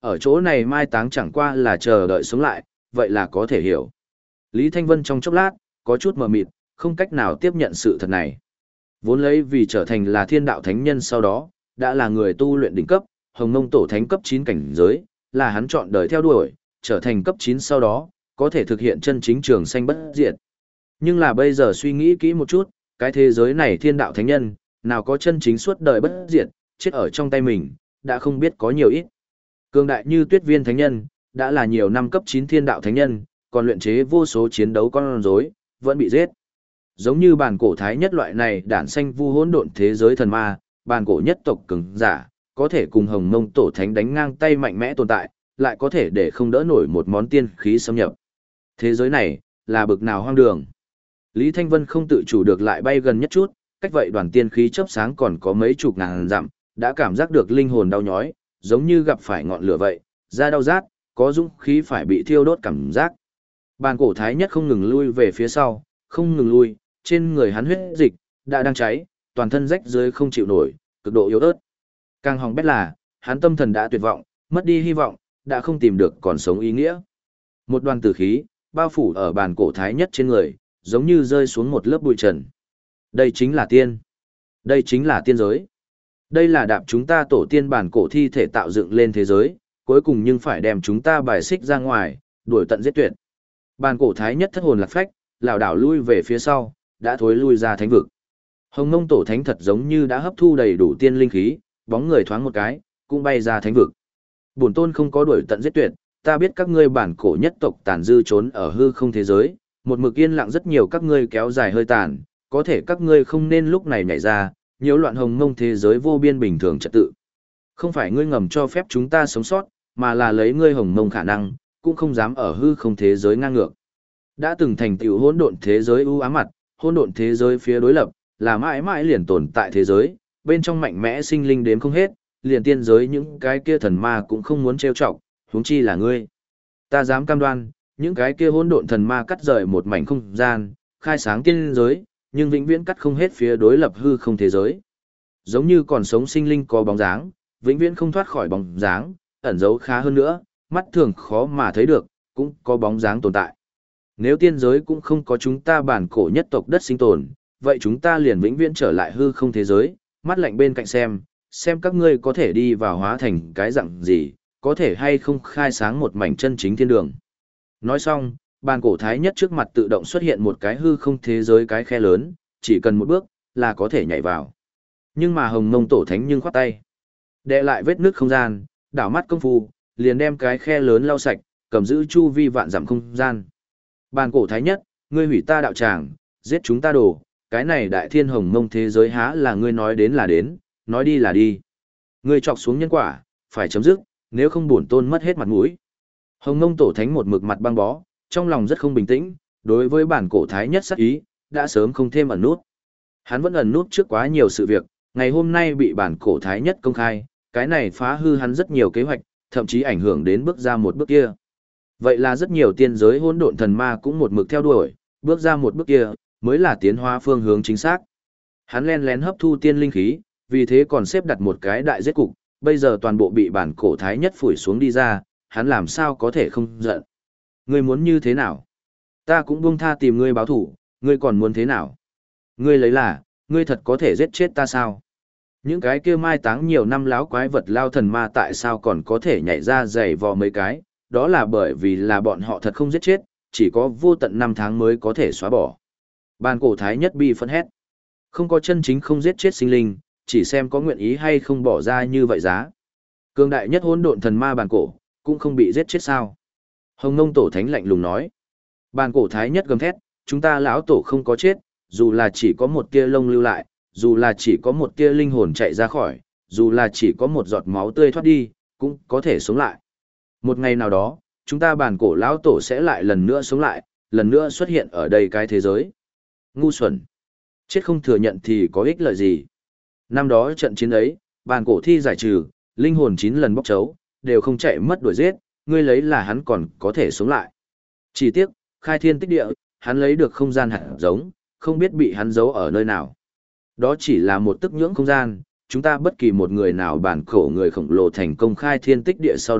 S1: ở chỗ này mai táng chẳng qua là chờ đợi sống lại, vậy là có thể hiểu. Lý Thanh Vân trong chốc lát, có chút mờ mịt, không cách nào tiếp nhận sự thật này. Vốn lấy vì trở thành là thiên đạo thánh nhân sau đó, đã là người tu luyện đỉnh cấp, Hồng Mông Tổ Thánh cấp 9 cảnh giới, là hắn chọn đời theo đuổi, trở thành cấp 9 sau đó, có thể thực hiện chân chính trường sanh bất diệt. Nhưng là bây giờ suy nghĩ kỹ một chút, cái thế giới này thiên đạo thánh nhân, nào có chân chính suốt đời bất diệt, chết ở trong tay mình, đã không biết có nhiều ít. Cường đại như Tuyết Viên thánh nhân, đã là nhiều năm cấp 9 thiên đạo thánh nhân, còn luyện chế vô số chiến đấu con rối, vẫn bị giết. Giống như bản cổ thái nhất loại này đản sanh vu hỗn độn thế giới thần ma, bản cổ nhất tộc cường giả, có thể cùng Hồng Mông Tổ Thánh đánh ngang tay mạnh mẽ tồn tại, lại có thể để không đỡ nổi một món tiên khí xâm nhập. Thế giới này, là bực nào hoang đường. Lý Thanh Vân không tự chủ được lại bay gần nhất chút, cách vậy đoàn tiên khí chớp sáng còn có mấy chục ngàn dặm, đã cảm giác được linh hồn đau nhói, giống như gặp phải ngọn lửa vậy, da đau rát, có dũng khí phải bị thiêu đốt cảm giác. Bàn cổ thái nhất không ngừng lui về phía sau, không ngừng lui, trên người hắn huyết dịch đã đang cháy, toàn thân rách dưới không chịu nổi, cực độ yếu ớt. Càng hỏng bét là, hắn tâm thần đã tuyệt vọng, mất đi hy vọng, đã không tìm được còn sống ý nghĩa. Một đoàn tử khí bao phủ ở bàn cổ thái nhất trên người, giống như rơi xuống một lớp bụi trần. Đây chính là tiên. Đây chính là tiên giới. Đây là đạp chúng ta tổ tiên bản cổ thi thể tạo dựng lên thế giới, cuối cùng nhưng phải đem chúng ta bài xích ra ngoài, đuổi tận giết tuyệt. Bản cổ thái nhất thất hồn lạc phách, lảo đảo lui về phía sau, đã thối lui ra thánh vực. Hồng Mông Tổ Thánh thật giống như đã hấp thu đầy đủ tiên linh khí, bóng người thoáng một cái, cũng bay ra thánh vực. Bổn tôn không có đuổi tận giết tuyệt, ta biết các ngươi bản cổ nhất tộc tàn dư trốn ở hư không thế giới, một mực yên lặng rất nhiều các ngươi kéo dài hơi tàn, có thể các ngươi không nên lúc này nhảy ra, nhiễu loạn Hồng Mông thế giới vô biên bình thường trật tự. Không phải ngươi ngầm cho phép chúng ta sống sót, mà là lấy ngươi Hồng Mông khả năng, cũng không dám ở hư không thế giới ngang ngược. Đã từng thành tựu hỗn độn thế giới ưu ám mặt, hỗn độn thế giới phía đối lập, là mãi mãi liền tồn tại thế giới, bên trong mạnh mẽ sinh linh đếm không hết, liền tiên giới những cái kia thần ma cũng không muốn trêu chọc, huống chi là ngươi. Ta dám cam đoan, những cái kia hỗn độn thần ma cắt rời một mảnh không gian, khai sáng tiên giới, nhưng vĩnh viễn cắt không hết phía đối lập hư không thế giới. Giống như còn sống sinh linh có bóng dáng, vĩnh viễn không thoát khỏi bóng dáng, ẩn giấu khá hơn nữa, mắt thường khó mà thấy được, cũng có bóng dáng tồn tại. Nếu tiên giới cũng không có chúng ta bản cổ nhất tộc đất sinh tồn, vậy chúng ta liền vĩnh viễn trở lại hư không thế giới, mắt lạnh bên cạnh xem các ngươi có thể đi vào hóa thành cái dạng gì, có thể hay không khai sáng một mảnh chân chính thiên đường. Nói xong, bàn cổ thái nhất trước mặt tự động xuất hiện một cái hư không thế giới cái khe lớn, chỉ cần một bước, là có thể nhảy vào. Nhưng mà Hồng Mông Tổ Thánh nhưng khoát tay. Đệ lại vết nước không gian, đảo mắt công phu, liền đem cái khe lớn lau sạch, cầm giữ chu vi vạn dặm không gian. Bàn cổ thái nhất, ngươi hủy ta đạo tràng, giết chúng ta đồ, cái này đại thiên Hồng Mông thế giới há là ngươi nói đến là đến, nói đi là đi. Ngươi chọc xuống nhân quả, phải chấm dứt, nếu không bổn tôn mất hết mặt mũi. Hồng Mông Tổ Thánh một mực mặt băng bó, trong lòng rất không bình tĩnh, đối với bản cổ thái nhất sắc ý, đã sớm không thêm ẩn nút. Hắn vẫn ẩn nút trước quá nhiều sự việc, ngày hôm nay bị bản cổ thái nhất công khai, cái này phá hư hắn rất nhiều kế hoạch, thậm chí ảnh hưởng đến bước ra một bước kia. Vậy là rất nhiều tiên giới hỗn độn thần ma cũng một mực theo đuổi, bước ra một bước kia, mới là tiến hóa phương hướng chính xác. Hắn len lén hấp thu tiên linh khí, vì thế còn xếp đặt một cái đại giết cục, bây giờ toàn bộ bị bản cổ thái nhất phủi xuống đi ra, hắn làm sao có thể không giận. Ngươi muốn như thế nào? Ta cũng buông tha tìm ngươi báo thủ, ngươi còn muốn thế nào? Ngươi lấy là, ngươi thật có thể giết chết ta sao? Những cái kia mai táng nhiều năm láo quái vật lao thần ma tại sao còn có thể nhảy ra giày vò mấy cái? Đó là bởi vì là bọn họ thật không giết chết, chỉ có vô tận năm tháng mới có thể xóa bỏ. Bàn cổ thái nhất bi phân hét. Không có chân chính không giết chết sinh linh, chỉ xem có nguyện ý hay không bỏ ra như vậy giá. Cương đại nhất hỗn độn thần ma bàn cổ, cũng không bị giết chết sao? Hồng Mông Tổ Thánh lạnh lùng nói. Bàn cổ thái nhất gầm thét, chúng ta lão tổ không có chết, dù là chỉ có một tia lông lưu lại, dù là chỉ có một tia linh hồn chạy ra khỏi, dù là chỉ có một giọt máu tươi thoát đi, cũng có thể sống lại. Một ngày nào đó, chúng ta bàn cổ lão tổ sẽ lại lần nữa sống lại, lần nữa xuất hiện ở đây cái thế giới. Ngu xuẩn. Chết không thừa nhận thì có ích lợi gì? Năm đó trận chiến ấy, bàn cổ thi giải trừ, linh hồn 9 lần bóc chấu, đều không chạy mất đuổi giết, ngươi lấy là hắn còn có thể sống lại. Chỉ tiếc, khai thiên tích địa, hắn lấy được không gian hạt giống, không biết bị hắn giấu ở nơi nào. Đó chỉ là một tức nhưỡng không gian, chúng ta bất kỳ một người nào bản cổ người khổng lồ thành công khai thiên tích địa sau đó,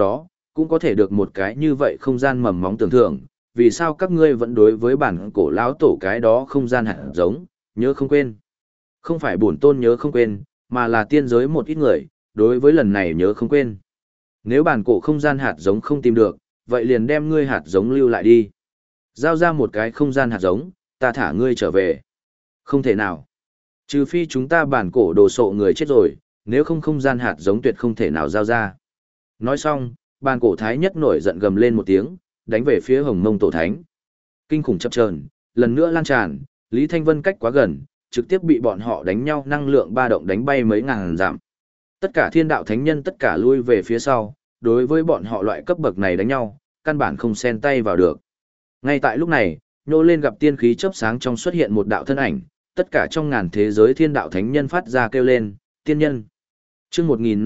S1: cũng có thể được một cái như vậy không gian mầm móng tưởng thưởng, vì sao các ngươi vẫn đối với bản cổ lão tổ cái đó không gian hạt giống, nhớ không quên. Không phải bổn tôn nhớ không quên, mà là tiên giới một ít người, đối với lần này nhớ không quên. Nếu bản cổ không gian hạt giống không tìm được, vậy liền đem ngươi hạt giống lưu lại đi. Giao ra một cái không gian hạt giống, ta thả ngươi trở về. Không thể nào. Trừ phi chúng ta bản cổ đồ sộ người chết rồi, nếu không không gian hạt giống tuyệt không thể nào giao ra. Nói xong, bản cổ thái nhất nổi giận gầm lên một tiếng, đánh về phía Hồng Mông Tổ Thánh. Kinh khủng chập chờn, lần nữa lan tràn, Lý Thanh Vân cách quá gần, trực tiếp bị bọn họ đánh nhau năng lượng ba động đánh bay mấy ngàn dặm. Tất cả thiên đạo thánh nhân tất cả lui về phía sau, đối với bọn họ loại cấp bậc này đánh nhau, căn bản không xen tay vào được. Ngay tại lúc này, nhô lên gặp tiên khí chớp sáng trong xuất hiện một đạo thân ảnh, tất cả trong ngàn thế giới thiên đạo thánh nhân phát ra kêu lên, tiên nhân. Chương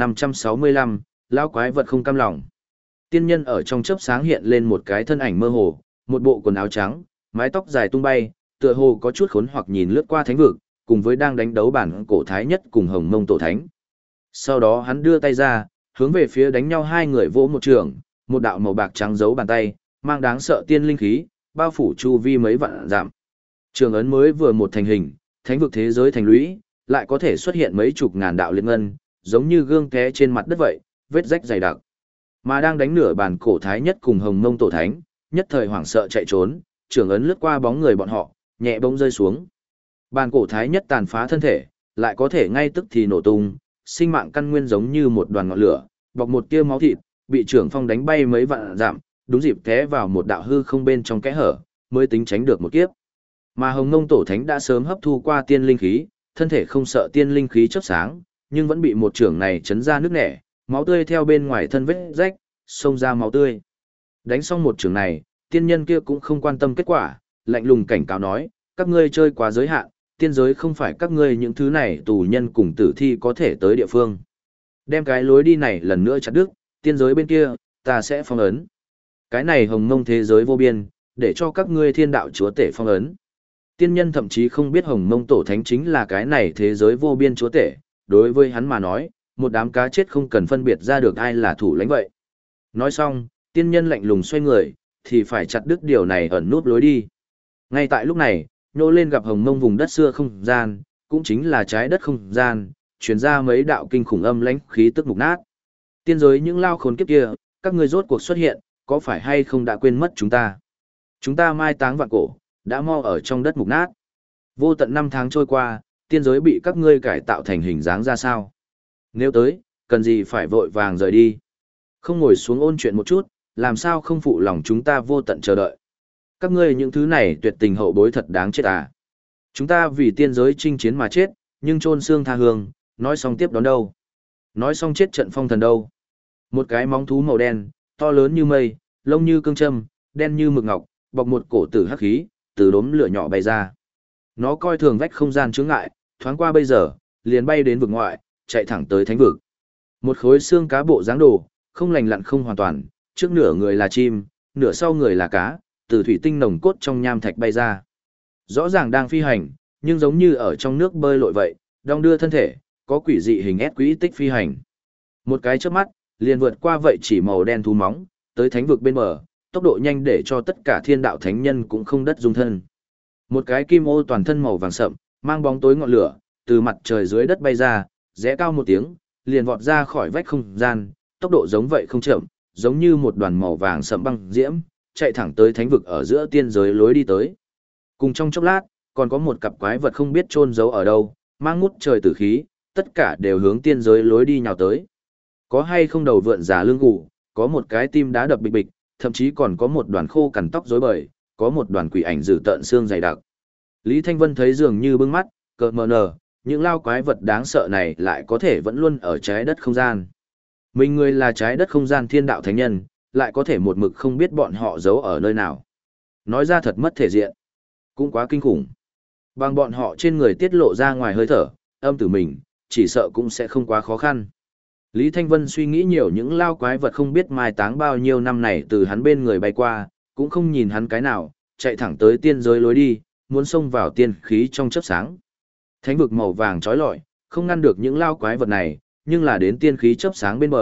S1: 1565, lão quái vật không cam lòng. Tiên nhân ở trong chớp sáng hiện lên một cái thân ảnh mơ hồ, một bộ quần áo trắng, mái tóc dài tung bay, tựa hồ có chút khốn hoặc nhìn lướt qua thánh vực, cùng với đang đánh đấu bản cổ thái nhất cùng Hồng Mông Tổ Thánh. Sau đó hắn đưa tay ra, hướng về phía đánh nhau hai người vỗ một trường, một đạo màu bạc trắng giấu bàn tay, mang đáng sợ tiên linh khí, bao phủ chu vi mấy vạn dặm. Trường ấn mới vừa một thành hình, thánh vực thế giới thành lũy, lại có thể xuất hiện mấy chục ngàn đạo liên ngân, giống như gương té trên mặt đất vậy, vết rách dày đặc. Mà đang đánh nửa bàn cổ thái nhất cùng Hồng Mông Tổ Thánh, nhất thời hoảng sợ chạy trốn, trường ấn lướt qua bóng người bọn họ, nhẹ bỗng rơi xuống. Bàn cổ thái nhất tàn phá thân thể, lại có thể ngay tức thì nổ tung, sinh mạng căn nguyên giống như một đoàn ngọn lửa, bọc một tia máu thịt, bị trưởng phong đánh bay mấy vạn dặm, đúng dịp té vào một đạo hư không bên trong kẽ hở, mới tính tránh được một kiếp. Mà Hồng Mông Tổ Thánh đã sớm hấp thu qua tiên linh khí, thân thể không sợ tiên linh khí chớp sáng, nhưng vẫn bị một trưởng này chấn ra nước nẻ, máu tươi theo bên ngoài thân vết rách, xông ra máu tươi. Đánh xong một trưởng này, tiên nhân kia cũng không quan tâm kết quả, lạnh lùng cảnh cáo nói, các ngươi chơi quá giới hạn, tiên giới không phải các ngươi những thứ này tù nhân cùng tử thi có thể tới địa phương. Đem cái lối đi này lần nữa chặt đứt, tiên giới bên kia, ta sẽ phong ấn. Cái này Hồng Mông thế giới vô biên, để cho các ngươi thiên đạo chúa tể phong ấn. Tiên nhân thậm chí không biết Hồng Mông Tổ Thánh chính là cái này thế giới vô biên chúa tể, đối với hắn mà nói, một đám cá chết không cần phân biệt ra được ai là thủ lãnh vậy. Nói xong, tiên nhân lạnh lùng xoay người, thì phải chặt đứt điều này ẩn nút lối đi. Ngay tại lúc này, nhô lên gặp Hồng Mông vùng đất xưa không gian, cũng chính là trái đất không gian, truyền ra mấy đạo kinh khủng âm lãnh khí tức mục nát. Tiên giới những lao khốn kiếp kia, các ngươi rốt cuộc xuất hiện, có phải hay không đã quên mất chúng ta? Chúng ta mai táng vạn cổ, đã mo ở trong đất mục nát. Vô tận năm tháng trôi qua, tiên giới bị các ngươi cải tạo thành hình dáng ra sao? Nếu tới, cần gì phải vội vàng rời đi? Không ngồi xuống ôn chuyện một chút, làm sao không phụ lòng chúng ta vô tận chờ đợi? Các ngươi những thứ này tuyệt tình hậu bối thật đáng chết à? Chúng ta vì tiên giới chinh chiến mà chết, nhưng chôn xương tha hương, nói xong tiếp đón đâu? Nói xong chết trận phong thần đâu? Một cái móng thú màu đen, to lớn như mây, lông như cương châm, đen như mực ngọc, bọc một cổ tử hắc khí, từ đốm lửa nhỏ bay ra. Nó coi thường vách không gian chướng ngại, thoáng qua bây giờ, liền bay đến vực ngoại, chạy thẳng tới thánh vực. Một khối xương cá bộ dáng đồ, không lành lặn không hoàn toàn, trước nửa người là chim, nửa sau người là cá, từ thủy tinh nồng cốt trong nham thạch bay ra. Rõ ràng đang phi hành, nhưng giống như ở trong nước bơi lội vậy, đong đưa thân thể, có quỷ dị hình ép quỹ tích phi hành. Một cái chớp mắt, liền vượt qua vậy chỉ màu đen thú móng, tới thánh vực bên bờ, tốc độ nhanh để cho tất cả thiên đạo thánh nhân cũng không đất dung thân. Một cái kim ô toàn thân màu vàng sậm, mang bóng tối ngọn lửa, từ mặt trời dưới đất bay ra, rẽ cao một tiếng, liền vọt ra khỏi vách không gian, tốc độ giống vậy không chậm, giống như một đoàn màu vàng sậm băng diễm, chạy thẳng tới thánh vực ở giữa tiên giới lối đi tới. Cùng trong chốc lát, còn có một cặp quái vật không biết chôn giấu ở đâu, mang ngút trời tử khí, tất cả đều hướng tiên giới lối đi nhào tới. Có hay không đầu vượn giả lưng gù, có một cái tim đá đập bịch bịch, thậm chí còn có một đoàn khô cằn tóc rối bời, có một đoàn quỷ ảnh dữ tợn xương dày đặc. Lý Thanh Vân thấy dường như bưng mắt, cợt mờ nở, những lao quái vật đáng sợ này lại có thể vẫn luôn ở trái đất không gian. Mình người là trái đất không gian thiên đạo thánh nhân, lại có thể một mực không biết bọn họ giấu ở nơi nào. Nói ra thật mất thể diện, cũng quá kinh khủng. Bằng bọn họ trên người tiết lộ ra ngoài hơi thở, âm tử mình, chỉ sợ cũng sẽ không quá khó khăn. Lý Thanh Vân suy nghĩ nhiều những lao quái vật không biết mai táng bao nhiêu năm này từ hắn bên người bay qua, cũng không nhìn hắn cái nào, chạy thẳng tới tiên giới lối đi, muốn xông vào tiên khí trong chớp sáng. Thánh vực màu vàng trói lọi, không ngăn được những lao quái vật này, nhưng là đến tiên khí chớp sáng bên bờ,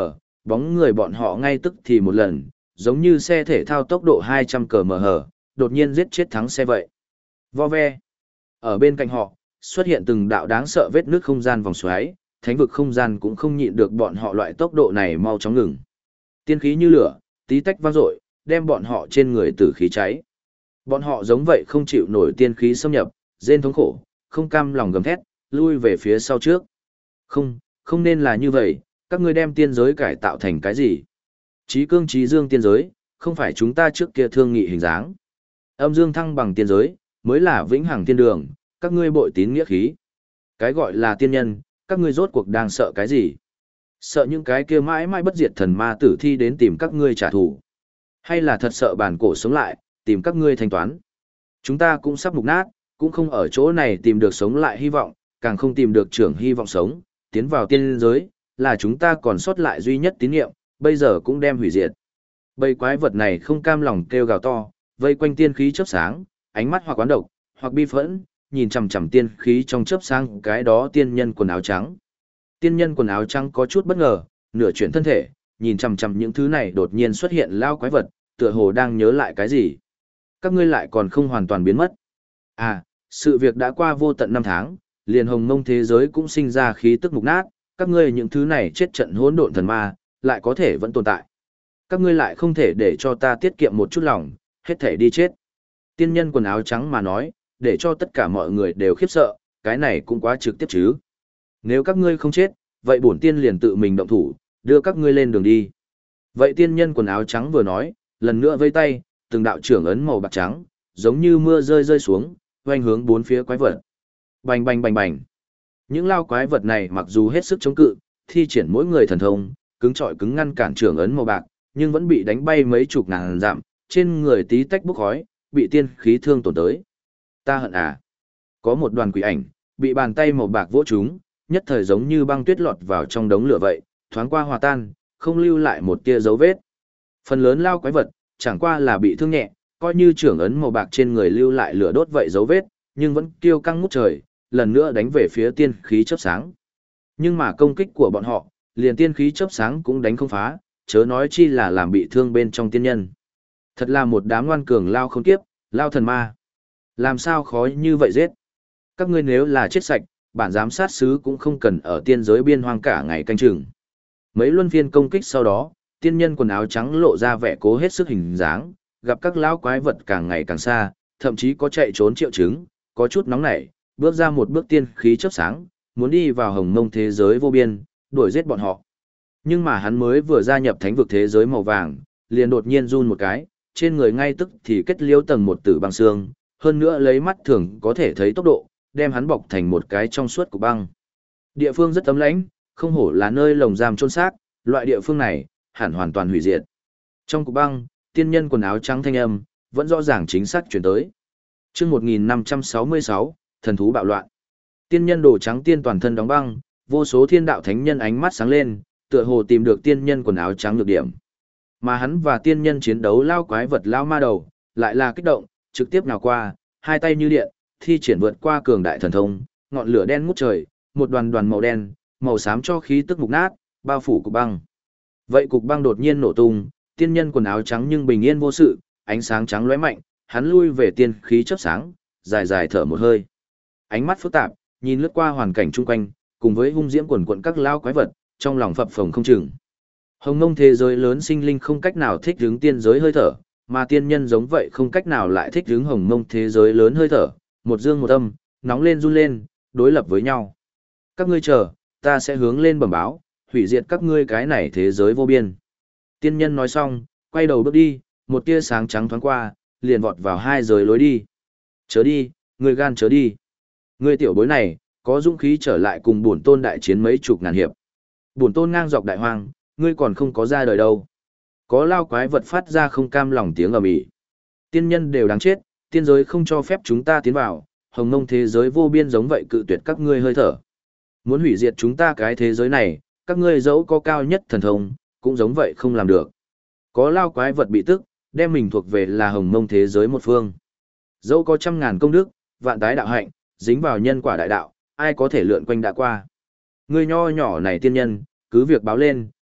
S1: bóng người bọn họ ngay tức thì một lần, giống như xe thể thao tốc độ 200 km/h, đột nhiên giết chết thắng xe vậy. Vo ve. Ở bên cạnh họ, xuất hiện từng đạo đáng sợ vết nước không gian vòng xoáy, thánh vực không gian cũng không nhịn được bọn họ loại tốc độ này mau chóng ngừng. Tiên khí như lửa, tí tách vang dội, đem bọn họ trên người tử khí cháy. Bọn họ giống vậy không chịu nổi tiên khí xâm nhập, rên thống khổ, không cam lòng gầm thét, lui về phía sau trước. Không, không nên là như vậy, các ngươi đem tiên giới cải tạo thành cái gì? Chí cương chí dương tiên giới, không phải chúng ta trước kia thương nghị hình dáng. Âm dương thăng bằng tiên giới, mới là vĩnh hằng tiên đường, các ngươi bội tín nghĩa khí. Cái gọi là tiên nhân, các ngươi rốt cuộc đang sợ cái gì? Sợ những cái kia mãi mãi bất diệt thần ma tử thi đến tìm các ngươi trả thù? Hay là thật sợ bản cổ sống lại, tìm các ngươi thanh toán? Chúng ta cũng sắp mục nát, cũng không ở chỗ này tìm được sống lại hy vọng, càng không tìm được trưởng hy vọng sống, tiến vào tiên giới, là chúng ta còn sót lại duy nhất tín niệm, bây giờ cũng đem hủy diệt. Bầy quái vật này không cam lòng kêu gào to, vây quanh tiên khí chớp sáng, ánh mắt hoặc oán độc, hoặc bi phẫn, nhìn chằm chằm tiên khí trong chớp sáng cái đó tiên nhân quần áo trắng. Tiên nhân quần áo trắng có chút bất ngờ, nửa chuyển thân thể, nhìn chằm chằm những thứ này đột nhiên xuất hiện lao quái vật, tựa hồ đang nhớ lại cái gì. Các ngươi lại còn không hoàn toàn biến mất. À, sự việc đã qua vô tận năm tháng, liền hồng mông thế giới cũng sinh ra khí tức mục nát, các ngươi những thứ này chết trận hỗn độn thần ma, lại có thể vẫn tồn tại. Các ngươi lại không thể để cho ta tiết kiệm một chút lòng, hết thể đi chết. Tiên nhân quần áo trắng mà nói, để cho tất cả mọi người đều khiếp sợ, cái này cũng quá trực tiếp chứ. Nếu các ngươi không chết, vậy bổn tiên liền tự mình động thủ, đưa các ngươi lên đường đi. Vậy tiên nhân quần áo trắng vừa nói, lần nữa vây tay, từng đạo trưởng ấn màu bạc trắng, giống như mưa rơi rơi xuống, hoành hướng bốn phía quái vật. Bành bành bành bành. Những lao quái vật này mặc dù hết sức chống cự, thi triển mỗi người thần thông, cứng trọi cứng ngăn cản trưởng ấn màu bạc, nhưng vẫn bị đánh bay mấy chục ngàn dặm, trên người tí tách bốc khói, bị tiên khí thương tổn tới. Ta hận à. Có một đoàn quỷ ảnh, bị bàn tay màu bạc vỗ trúng, nhất thời giống như băng tuyết lọt vào trong đống lửa vậy, thoáng qua hòa tan, không lưu lại một tia dấu vết. Phần lớn lao quái vật, chẳng qua là bị thương nhẹ, coi như trưởng ấn màu bạc trên người lưu lại lửa đốt vậy dấu vết, nhưng vẫn kiêu căng ngút trời, lần nữa đánh về phía tiên khí chớp sáng. Nhưng mà công kích của bọn họ, liền tiên khí chớp sáng cũng đánh không phá, chớ nói chi là làm bị thương bên trong tiên nhân. Thật là một đám ngoan cường lao khốn kiếp, lao thần ma. Làm sao khó như vậy giết? Các ngươi nếu là chết sạch, bản giám sát sứ cũng không cần ở tiên giới biên hoang cả ngày canh chừng. Mấy luân phiên công kích sau đó, tiên nhân quần áo trắng lộ ra vẻ cố hết sức hình dáng, gặp các lão quái vật càng ngày càng xa, thậm chí có chạy trốn triệu chứng, có chút nóng nảy, bước ra một bước tiên khí chớp sáng, muốn đi vào hồng mông thế giới vô biên, đuổi giết bọn họ. Nhưng mà hắn mới vừa gia nhập thánh vực thế giới màu vàng, liền đột nhiên run một cái, trên người ngay tức thì kết liễu tầng một tử băng xương, hơn nữa lấy mắt thường có thể thấy tốc độ, đem hắn bọc thành một cái trong suốt của băng. Địa phương rất ấm lãnh, không hổ là nơi lồng giam chôn xác, loại địa phương này hẳn hoàn toàn hủy diệt. Trong cục băng, tiên nhân quần áo trắng thanh âm vẫn rõ ràng chính xác truyền tới. Chương 1566, thần thú bạo loạn. Tiên nhân đồ trắng tiên toàn thân đóng băng, vô số thiên đạo thánh nhân ánh mắt sáng lên, tựa hồ tìm được tiên nhân quần áo trắng nhược điểm. Mà hắn và tiên nhân chiến đấu lao quái vật lao ma đầu, lại là kích động, trực tiếp nào qua, hai tay như điện, thi triển vượt qua cường đại thần thông, ngọn lửa đen ngút trời, một đoàn đoàn màu đen, màu xám cho khí tức mục nát, bao phủ cục băng. Vậy cục băng đột nhiên nổ tung, tiên nhân quần áo trắng nhưng bình yên vô sự, ánh sáng trắng lóe mạnh, hắn lui về tiên khí chớp sáng, dài dài thở một hơi. Ánh mắt phức tạp, nhìn lướt qua hoàn cảnh chung quanh, cùng với hung diễm quần quận các lao quái vật, trong lòng phập phồng không chừng. Hồng mông thế giới lớn sinh linh không cách nào thích ứng tiên giới hơi thở, mà tiên nhân giống vậy không cách nào lại thích ứng hồng mông thế giới lớn hơi thở, một dương một âm, nóng lên run lên, đối lập với nhau. Các ngươi chờ, ta sẽ hướng lên bẩm báo, hủy diệt các ngươi cái này thế giới vô biên. Tiên nhân nói xong, quay đầu bước đi, một tia sáng trắng thoáng qua, liền vọt vào hai giới lối đi. Chớ đi, ngươi gan chớ đi. Ngươi tiểu bối này, có dũng khí trở lại cùng bổn tôn đại chiến mấy chục ngàn hiệp. Bổn tôn ngang dọc đại hoang, ngươi còn không có ra đời đâu. Có lao quái vật phát ra không cam lòng tiếng ầm ĩ. Tiên nhân đều đáng chết, tiên giới không cho phép chúng ta tiến vào, hồng mông thế giới vô biên giống vậy cự tuyệt các ngươi hơi thở. Muốn hủy diệt chúng ta cái thế giới này, các ngươi dẫu có cao nhất thần thông, cũng giống vậy không làm được. Có lao quái vật bị tức, đem mình thuộc về là hồng mông thế giới một phương. Dẫu có trăm ngàn công đức, vạn tái đạo hạnh, dính vào nhân quả đại đạo, ai có thể lượn quanh đã qua. Ngươi nho nhỏ này tiên nhân, cứ việc báo lên,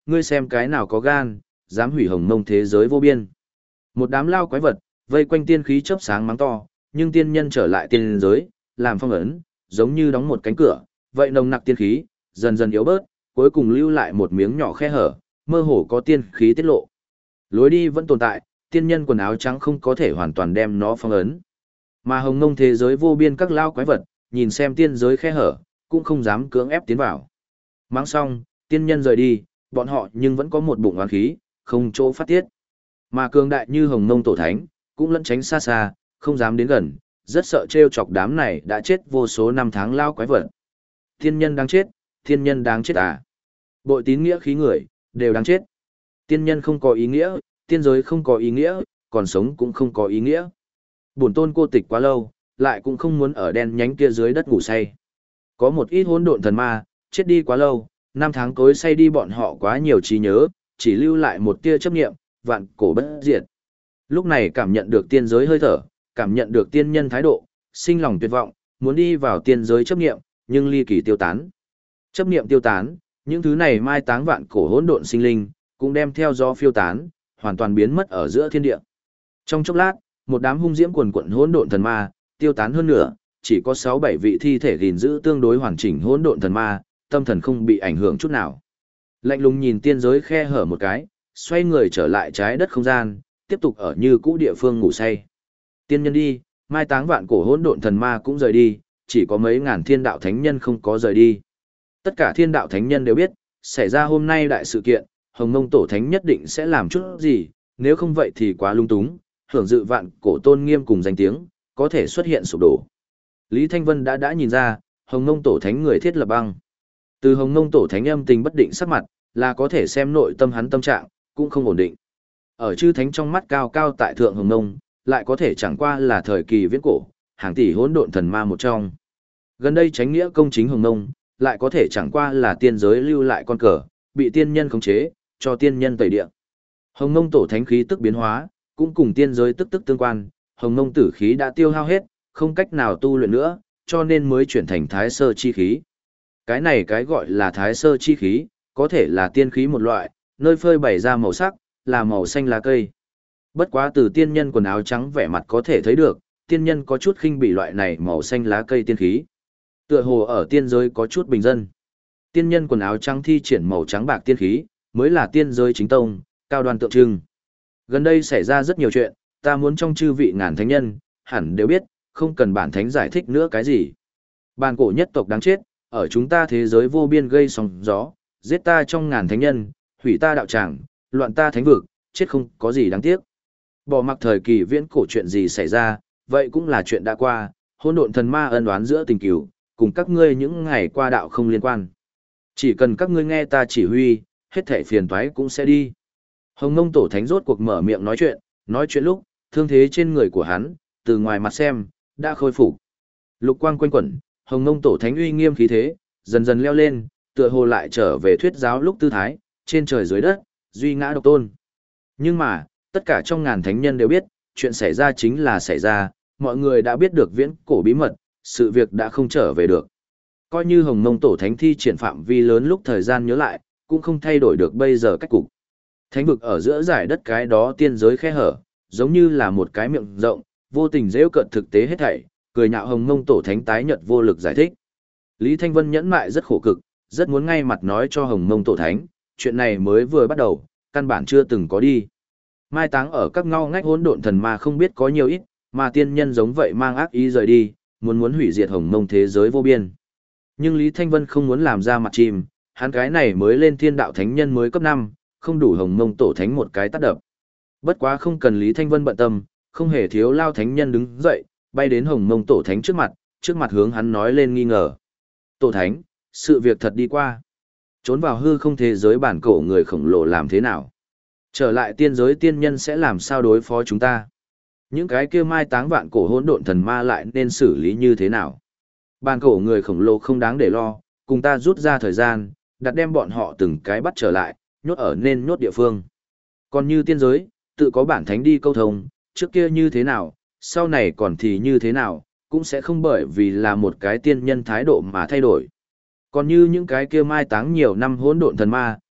S1: ngươi xem cái nào có gan, dám hủy Hồng Mông thế giới vô biên. Một đám lao quái vật, vây quanh tiên khí chớp sáng mắng to, nhưng tiên nhân trở lại tiên giới, làm phong ấn, giống như đóng một cánh cửa, vậy nồng nặc tiên khí, dần dần yếu bớt, cuối cùng lưu lại một miếng nhỏ khe hở, mơ hồ có tiên khí tiết lộ. Lối đi vẫn tồn tại, tiên nhân quần áo trắng không có thể hoàn toàn đem nó phong ấn. Mà Hồng Mông thế giới vô biên các lao quái vật, nhìn xem tiên giới khe hở, cũng không dám cưỡng ép tiến vào. Mang xong, tiên nhân rời đi, bọn họ nhưng vẫn có một bụng oán khí, không chỗ phát tiết. Mà cường đại như Hồng Mông tổ thánh, cũng lẫn tránh xa xa, không dám đến gần, rất sợ trêu chọc đám này đã chết vô số năm tháng lao quái vật. Tiên nhân đáng chết, tiên nhân đáng chết à. Bội tín nghĩa khí người, đều đáng chết. Tiên nhân không có ý nghĩa, tiên giới không có ý nghĩa, còn sống cũng không có ý nghĩa. Bổn tôn cô tịch quá lâu, lại cũng không muốn ở đen nhánh kia dưới đất ngủ say. Có một ít hỗn độn thần ma, chết đi quá lâu, năm tháng cối say đi bọn họ quá nhiều trí nhớ, chỉ lưu lại một tia chấp niệm, vạn cổ bất diệt. Lúc này cảm nhận được tiên giới hơi thở, cảm nhận được tiên nhân thái độ, sinh lòng tuyệt vọng, muốn đi vào tiên giới chấp niệm, nhưng ly kỳ tiêu tán. Chấp niệm tiêu tán, những thứ này mai táng vạn cổ hỗn độn sinh linh, cũng đem theo gió phiêu tán, hoàn toàn biến mất ở giữa thiên địa. Trong chốc lát, một đám hung diễm quần quận hỗn độn thần ma, tiêu tán hơn nữa, chỉ có 6-7 vị thi thể gìn giữ tương đối hoàn chỉnh hỗn độn thần ma, tâm thần không bị ảnh hưởng chút nào. Lạnh lùng nhìn tiên giới khe hở một cái, xoay người trở lại trái đất không gian, tiếp tục ở như cũ địa phương ngủ say. Tiên nhân đi, mai táng vạn cổ hỗn độn thần ma cũng rời đi, chỉ có mấy ngàn thiên đạo thánh nhân không có rời đi. Tất cả thiên đạo thánh nhân đều biết, xảy ra hôm nay đại sự kiện, Hồng Mông tổ thánh nhất định sẽ làm chút gì, nếu không vậy thì quá lung túng, hưởng dự vạn cổ tôn nghiêm cùng danh tiếng, có thể xuất hiện sụp đổ. Lý Thanh Vân đã nhìn ra, Hồng Mông tổ thánh người thiết lập băng. Từ Hồng Mông tổ thánh âm tình bất định sắc mặt, là có thể xem nội tâm hắn tâm trạng, cũng không ổn định. Ở chư thánh trong mắt cao cao tại thượng Hồng Mông, lại có thể chẳng qua là thời kỳ viễn cổ, hàng tỷ hỗn độn thần ma một trong. Gần đây chánh nghĩa công chính Hồng Mông, lại có thể chẳng qua là tiên giới lưu lại con cờ, bị tiên nhân khống chế, cho tiên nhân tẩy địa. Hồng Mông tổ thánh khí tức biến hóa, cũng cùng tiên giới tức tương quan, Hồng Mông tử khí đã tiêu hao hết, không cách nào tu luyện nữa, cho nên mới chuyển thành thái sơ chi khí. Cái này cái gọi là thái sơ chi khí, có thể là tiên khí một loại, nơi phơi bày ra màu sắc, là màu xanh lá cây. Bất quá từ tiên nhân quần áo trắng vẻ mặt có thể thấy được, tiên nhân có chút khinh bị loại này màu xanh lá cây tiên khí. Tựa hồ ở tiên giới có chút bình dân. Tiên nhân quần áo trắng thi triển màu trắng bạc tiên khí, mới là tiên giới chính tông, cao đoan tượng trưng. Gần đây xảy ra rất nhiều chuyện, ta muốn trong chư vị ngàn thánh nhân, hẳn đều biết, không cần bản thánh giải thích nữa cái gì. Bàn cổ nhất tộc đáng chết, ở chúng ta thế giới vô biên gây sóng gió, giết ta trong ngàn thánh nhân, hủy ta đạo tràng, loạn ta thánh vực, chết không có gì đáng tiếc. Bỏ mặc thời kỳ viễn cổ chuyện gì xảy ra, vậy cũng là chuyện đã qua, hỗn độn thần ma ân oán giữa tình cửu, cùng các ngươi những ngày qua đạo không liên quan. Chỉ cần các ngươi nghe ta chỉ huy, hết thảy phiền toái cũng sẽ đi. Hồng Mông tổ thánh rốt cuộc mở miệng nói chuyện lúc, thương thế trên người của hắn, từ ngoài mặt xem, đã khôi phục. Lục quang quanh quẩn, Hồng Mông tổ thánh uy nghiêm khí thế, dần dần leo lên, tựa hồ lại trở về thuyết giáo lúc tư thái, trên trời dưới đất, duy ngã độc tôn. Nhưng mà, tất cả trong ngàn thánh nhân đều biết, chuyện xảy ra chính là xảy ra, mọi người đã biết được viễn cổ bí mật, sự việc đã không trở về được. Coi như Hồng Mông tổ thánh thi triển phạm vi lớn lúc thời gian nhớ lại, cũng không thay đổi được bây giờ cách cục. Thánh vực ở giữa giải đất cái đó tiên giới khe hở, giống như là một cái miệng rộng, vô tình giễu cợt thực tế hết thảy, cười nhạo Hồng Mông tổ thánh tái nhợt vô lực giải thích. Lý Thanh Vân nhẫn mại rất khổ cực, rất muốn ngay mặt nói cho Hồng Mông tổ thánh, chuyện này mới vừa bắt đầu, căn bản chưa từng có đi. Mai táng ở các ngóc ngách hỗn độn thần ma không biết có nhiều ít, mà tiên nhân giống vậy mang ác ý rời đi, muốn hủy diệt Hồng Mông thế giới vô biên. Nhưng Lý Thanh Vân không muốn làm ra mặt chìm, hắn cái này mới lên thiên đạo thánh nhân mới cấp 5, không đủ Hồng Mông tổ thánh một cái tát đập. Bất quá không cần Lý Thanh Vân bận tâm, không hề thiếu lao thánh nhân đứng dậy, bay đến Hồng Mông tổ thánh trước mặt hướng hắn nói lên nghi ngờ. Tổ thánh, sự việc thật đi qua. Trốn vào hư không thế giới bản cổ người khổng lồ làm thế nào? Trở lại tiên giới tiên nhân sẽ làm sao đối phó chúng ta? Những cái kia mai táng vạn cổ hỗn độn thần ma lại nên xử lý như thế nào? Bản cổ người khổng lồ không đáng để lo, cùng ta rút ra thời gian, đặt đem bọn họ từng cái bắt trở lại, nhốt ở nên nhốt địa phương. Còn như tiên giới, tự có bản thánh đi câu thông, trước kia như thế nào, sau này còn thì như thế nào, cũng sẽ không bởi vì là một cái tiên nhân thái độ mà thay đổi. Còn như những cái kia mai táng nhiều năm hỗn độn thần ma,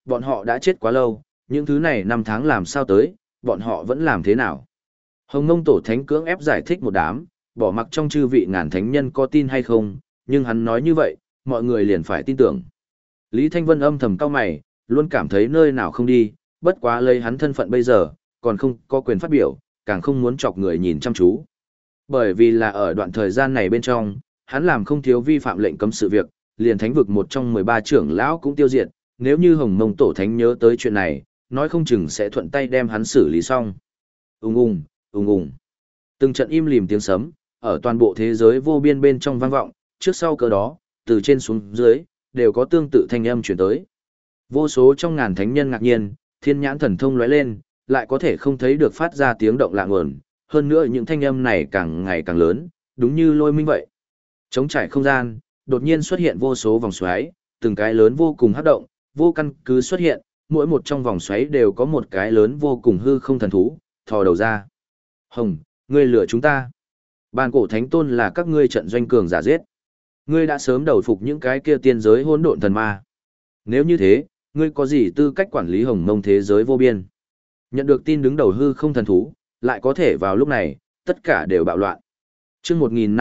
S1: bọn họ đã chết quá lâu, những thứ này năm tháng làm sao tới, bọn họ vẫn làm thế nào. Hồng Mông Tổ Thánh cưỡng ép giải thích một đám, bỏ mặc trong chư vị ngàn thánh nhân có tin hay không, nhưng hắn nói như vậy, mọi người liền phải tin tưởng. Lý Thanh Vân âm thầm cau mày, luôn cảm thấy nơi nào không đi, bất quá lấy hắn thân phận bây giờ, còn không có quyền phát biểu, càng không muốn chọc người nhìn chăm chú. Bởi vì là ở đoạn thời gian này bên trong, hắn làm không thiếu vi phạm lệnh cấm sự việc, liền thánh vực một trong 13 trưởng lão cũng tiêu diệt, nếu như Hồng Mông Tổ Thánh nhớ tới chuyện này, nói không chừng sẽ thuận tay đem hắn xử lý xong. Ùng ùng, ùng ùng. Từng trận im lìm tiếng sấm, ở toàn bộ thế giới vô biên bên trong vang vọng, trước sau cỡ đó, từ trên xuống dưới, đều có tương tự thanh âm truyền tới. Vô số trong ngàn thánh nhân ngạc nhiên, thiên nhãn thần thông lóe lên, lại có thể không thấy được phát ra tiếng động lạ nguồn, hơn nữa những thanh âm này càng ngày càng lớn, đúng như lôi minh vậy. Trống trải không gian, đột nhiên xuất hiện vô số vòng xoáy, từng cái lớn vô cùng hấp động, vô căn cứ xuất hiện, mỗi một trong vòng xoáy đều có một cái lớn vô cùng hư không thần thú, thò đầu ra. Hồng, ngươi lừa chúng ta. Bàn cổ thánh tôn là các ngươi trận doanh cường giả giết. Ngươi đã sớm đầu phục những cái kia tiên giới hỗn độn thần ma. Nếu như thế, ngươi có gì tư cách quản lý Hồng Mông thế giới vô biên? Nhận được tin đứng đầu hư không thần thú, lại có thể vào lúc này, tất cả đều bạo loạn. Chương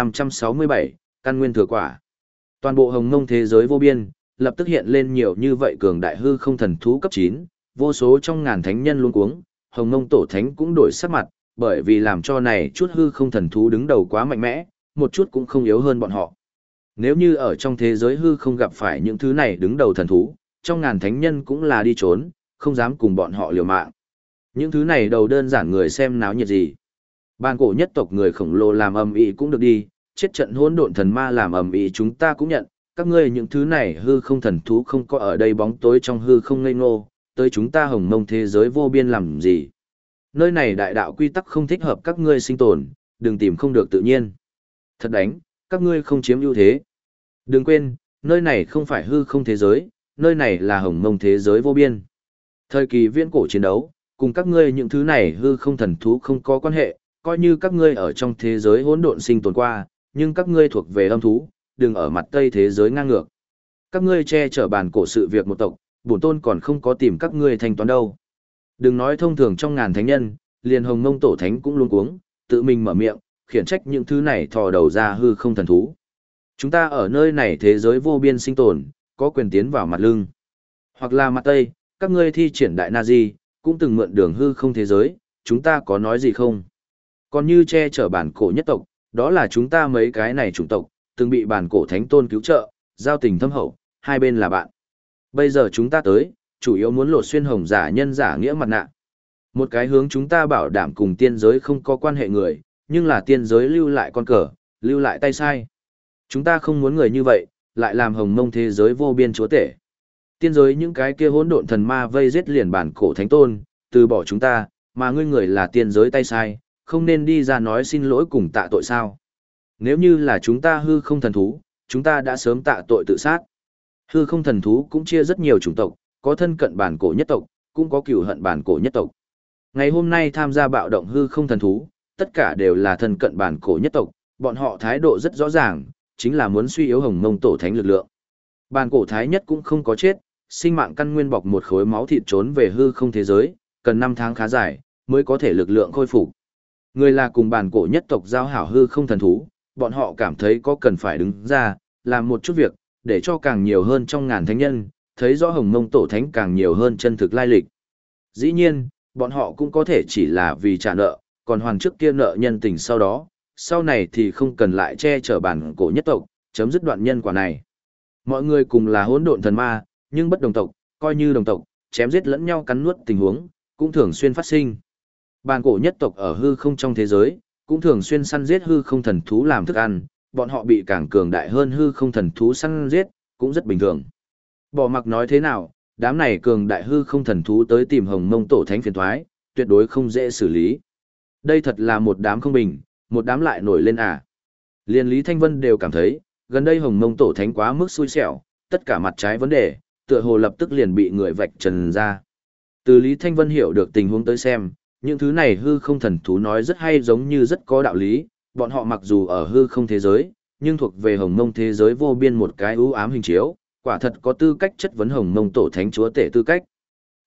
S1: 1567, căn nguyên thừa quả. Toàn bộ Hồng Mông thế giới vô biên, lập tức hiện lên nhiều như vậy cường đại hư không thần thú cấp 9, vô số trong ngàn thánh nhân luống cuống, Hồng Mông tổ thánh cũng đổi sắc mặt, bởi vì làm cho này chút hư không thần thú đứng đầu quá mạnh mẽ, một chút cũng không yếu hơn bọn họ. Nếu như ở trong thế giới hư không gặp phải những thứ này đứng đầu thần thú, trong ngàn thánh nhân cũng là đi trốn, không dám cùng bọn họ liều mạng. Những thứ này đầu đơn giản người xem náo nhiệt gì. Bàn cổ nhất tộc người khổng lồ làm ầm ĩ cũng được đi, chết trận hỗn độn thần ma làm ầm ĩ chúng ta cũng nhận, các ngươi những thứ này hư không thần thú không có ở đây bóng tối trong hư không ngây ngô, tới chúng ta Hồng Mông thế giới vô biên làm gì. Nơi này đại đạo quy tắc không thích hợp các ngươi sinh tồn, đừng tìm không được tự nhiên. Thật đánh, các ngươi không chiếm ưu thế. Đừng quên, nơi này không phải hư không thế giới, nơi này là Hồng Mông thế giới vô biên. Thời kỳ viễn cổ chiến đấu, cùng các ngươi những thứ này hư không thần thú không có quan hệ, coi như các ngươi ở trong thế giới hỗn độn sinh tồn qua, nhưng các ngươi thuộc về âm thú, đừng ở mặt tây thế giới ngang ngược. Các ngươi che chở bàn cổ sự việc một tộc, bổn tôn còn không có tìm các ngươi thanh toán đâu. Đừng nói thông thường trong ngàn thánh nhân, liền Hồng Mông tổ thánh cũng luống cuống, tự mình mở miệng, khiển trách những thứ này thò đầu ra hư không thần thú. Chúng ta ở nơi này thế giới vô biên sinh tồn, có quyền tiến vào mặt lưng. Hoặc là mặt tây, các ngươi thi triển đại Nazi, cũng từng mượn đường hư không thế giới, chúng ta có nói gì không? Còn như che chở bản cổ nhất tộc, đó là chúng ta mấy cái này chủng tộc, từng bị bản cổ thánh tôn cứu trợ, giao tình thâm hậu, hai bên là bạn. Bây giờ chúng ta tới, chủ yếu muốn lột xuyên hồng giả nhân giả nghĩa mặt nạ. Một cái hướng chúng ta bảo đảm cùng tiên giới không có quan hệ người, nhưng là tiên giới lưu lại con cờ, lưu lại tay sai. Chúng ta không muốn người như vậy, lại làm Hồng Mông thế giới vô biên chúa tể. Tiên giới những cái kia hỗn độn thần ma vây giết liền bản cổ thánh tôn, từ bỏ chúng ta, mà ngươi người là tiên giới tay sai, không nên đi ra nói xin lỗi cùng tạ tội sao? Nếu như là chúng ta hư không thần thú, chúng ta đã sớm tạ tội tự sát. Hư không thần thú cũng chia rất nhiều chủng tộc, có thân cận bản cổ nhất tộc, cũng có cừu hận bản cổ nhất tộc. Ngày hôm nay tham gia bạo động hư không thần thú, tất cả đều là thân cận bản cổ nhất tộc, bọn họ thái độ rất rõ ràng, chính là muốn suy yếu Hồng Mông tổ thánh lực lượng. Bản cổ thái nhất cũng không có chết, sinh mạng căn nguyên bọc một khối máu thịt trốn về hư không thế giới, cần 5 tháng khá dài, mới có thể lực lượng khôi phục. Người là cùng bản cổ nhất tộc giao hảo hư không thần thú, bọn họ cảm thấy có cần phải đứng ra, làm một chút việc, để cho càng nhiều hơn trong ngàn thánh nhân, thấy rõ Hồng Mông tổ thánh càng nhiều hơn chân thực lai lịch. Dĩ nhiên, bọn họ cũng có thể chỉ là vì trả nợ, còn hoàn trước kia nợ nhân tình sau đó, sau này thì không cần lại che chở bản cổ nhất tộc, chấm dứt đoạn nhân quả này. Mọi người cùng là hỗn độn thần ma, nhưng bất đồng tộc, coi như đồng tộc, chém giết lẫn nhau cắn nuốt tình huống, cũng thường xuyên phát sinh. Bản cổ nhất tộc ở hư không trong thế giới, cũng thường xuyên săn giết hư không thần thú làm thức ăn, bọn họ bị càng cường đại hơn hư không thần thú săn giết, cũng rất bình thường. Bỏ mặc nói thế nào, đám này cường đại hư không thần thú tới tìm Hồng Mông tổ thánh phiền toái, tuyệt đối không dễ xử lý. Đây thật là một đám không bình, một đám lại nổi lên à. Liên Lý Thanh Vân đều cảm thấy, gần đây Hồng Mông tổ thánh quá mức xui xẻo, tất cả mặt trái vấn đề, tựa hồ lập tức liền bị người vạch trần ra. Từ Lý Thanh Vân hiểu được tình huống tới xem, những thứ này hư không thần thú nói rất hay giống như rất có đạo lý, bọn họ mặc dù ở hư không thế giới, nhưng thuộc về Hồng Mông thế giới vô biên một cái ưu ám hình chiếu, quả thật có tư cách chất vấn Hồng Mông tổ thánh chúa tể tư cách.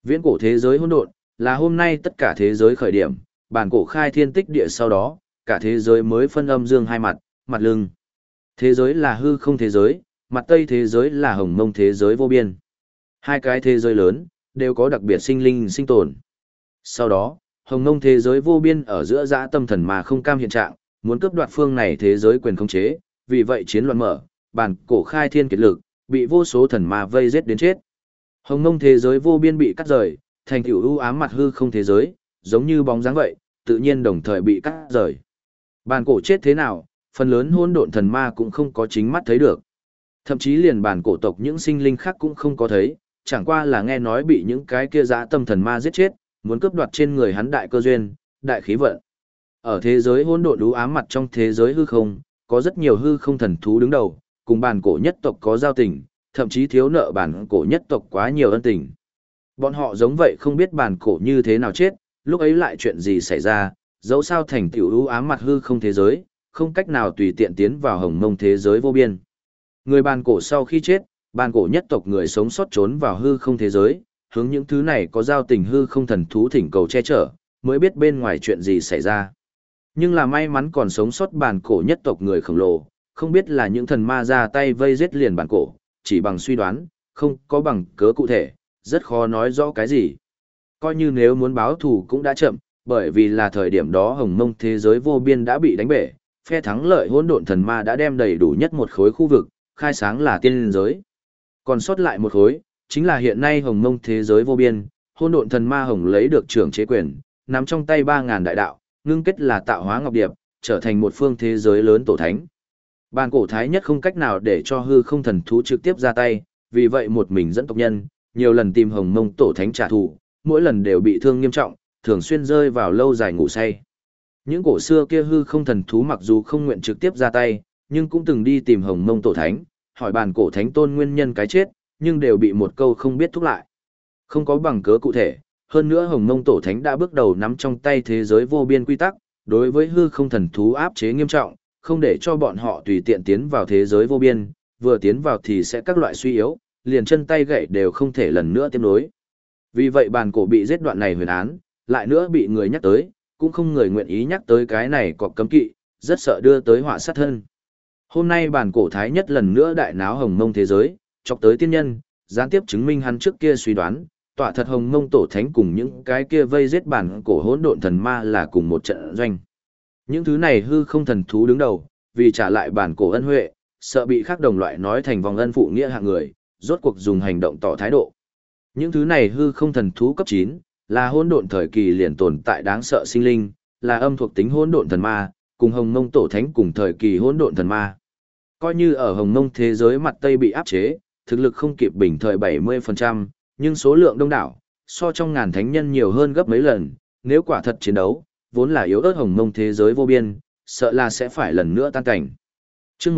S1: Viễn cổ thế giới hỗn độn, là hôm nay tất cả thế giới khởi điểm, bản cổ khai thiên tích địa sau đó, cả thế giới mới phân âm dương hai mặt, mặt lưng. Thế giới là hư không thế giới, mặt tây thế giới là hồng mông thế giới vô biên. Hai cái thế giới lớn, đều có đặc biệt sinh linh sinh tồn. Sau đó, hồng mông thế giới vô biên ở giữa dã tâm thần mà không cam hiện trạng, muốn cướp đoạt phương này thế giới quyền khống chế, vì vậy chiến loạn mở, bản cổ khai thiên kiệt lực, bị vô số thần ma vây giết đến chết. Hồng mông thế giới vô biên bị cắt rời, thành tiểu u ám mặt hư không thế giới, giống như bóng dáng vậy, tự nhiên đồng thời bị cắt rời. Bản cổ chết thế nào, phần lớn hỗn độn thần ma cũng không có chính mắt thấy được. Thậm chí liền bản cổ tộc những sinh linh khác cũng không có thấy, chẳng qua là nghe nói bị những cái kia dã tâm thần ma giết chết, muốn cướp đoạt trên người hắn đại cơ duyên, đại khí vận. Ở thế giới hỗn độn u ám mặt trong thế giới hư không, có rất nhiều hư không thần thú đứng đầu, cùng bản cổ nhất tộc có giao tình, thậm chí thiếu nợ bản cổ nhất tộc quá nhiều ân tình. Bọn họ giống vậy không biết bản cổ như thế nào chết, lúc ấy lại chuyện gì xảy ra, dẫu sao thành tiểu u ám mặt hư không thế giới, không cách nào tùy tiện tiến vào hồng mông thế giới vô biên. Người bản cổ sau khi chết, bản cổ nhất tộc người sống sót trốn vào hư không thế giới, hướng những thứ này có giao tình hư không thần thú thỉnh cầu che chở, mới biết bên ngoài chuyện gì xảy ra. Nhưng là may mắn còn sống sót bản cổ nhất tộc người khổng lồ, không biết là những thần ma ra tay vây giết liền bản cổ, chỉ bằng suy đoán, không có bằng cớ cụ thể, rất khó nói rõ cái gì. Coi như nếu muốn báo thù cũng đã chậm, bởi vì là thời điểm đó hồng mông thế giới vô biên đã bị đánh bể, phe thắng lợi hỗn độn thần ma đã đem đầy đủ nhất một khối khu vực, khai sáng là tiên giới. Còn sót lại một khối, chính là hiện nay hồng mông thế giới vô biên, hỗn độn thần ma hồng lấy được trưởng chế quyền, nắm trong tay 3.000 đại đạo, ngưng kết là tạo hóa ngọc điệp, trở thành một phương thế giới lớn tổ thánh. Bàn cổ thái nhất không cách nào để cho hư không thần thú trực tiếp ra tay, vì vậy một mình dẫn tộc nhân, nhiều lần tìm hồng mông tổ thánh trả thù, mỗi lần đều bị thương nghiêm trọng, thường xuyên rơi vào lâu dài ngủ say. Những cổ xưa kia hư không thần thú mặc dù không nguyện trực tiếp ra tay, nhưng cũng từng đi tìm hồng mông tổ thánh, hỏi bàn cổ thánh tôn nguyên nhân cái chết, nhưng đều bị một câu không biết thúc lại. Không có bằng cớ cụ thể, hơn nữa hồng mông tổ thánh đã bước đầu nắm trong tay thế giới vô biên quy tắc, đối với hư không thần thú áp chế nghiêm trọng, không để cho bọn họ tùy tiện tiến vào thế giới vô biên, vừa tiến vào thì sẽ các loại suy yếu, liền chân tay gậy đều không thể lần nữa tiếp nối. Vì vậy bàn cổ bị giết đoạn này huyền án, lại nữa bị người nhắc tới, cũng không người nguyện ý nhắc tới cái này có cấm kỵ, rất sợ đưa tới họa sát thân. Hôm nay bàn cổ thái nhất lần nữa đại náo hồng mông thế giới, chọc tới tiên nhân, gián tiếp chứng minh hắn trước kia suy đoán, tọa thật hồng mông tổ thánh cùng những cái kia vây giết bản cổ hỗn độn thần ma là cùng một trận doanh. Những thứ này hư không thần thú đứng đầu, vì trả lại bản cổ ân huệ, sợ bị khác đồng loại nói thành vòng ân phụ nghĩa hạng người, rốt cuộc dùng hành động tỏ thái độ. Những thứ này hư không thần thú cấp 9, là hỗn độn thời kỳ liền tồn tại đáng sợ sinh linh, là âm thuộc tính hỗn độn thần ma, cùng hồng mông tổ thánh cùng thời kỳ hỗn độn thần ma. Coi như ở hồng mông thế giới mặt Tây bị áp chế, thực lực không kịp bình thời 70%, nhưng số lượng đông đảo, so trong ngàn thánh nhân nhiều hơn gấp mấy lần, nếu quả thật chiến đấu, vốn là yếu ớt hồng mông thế giới vô biên, sợ là sẽ phải lần nữa tan cảnh. Chương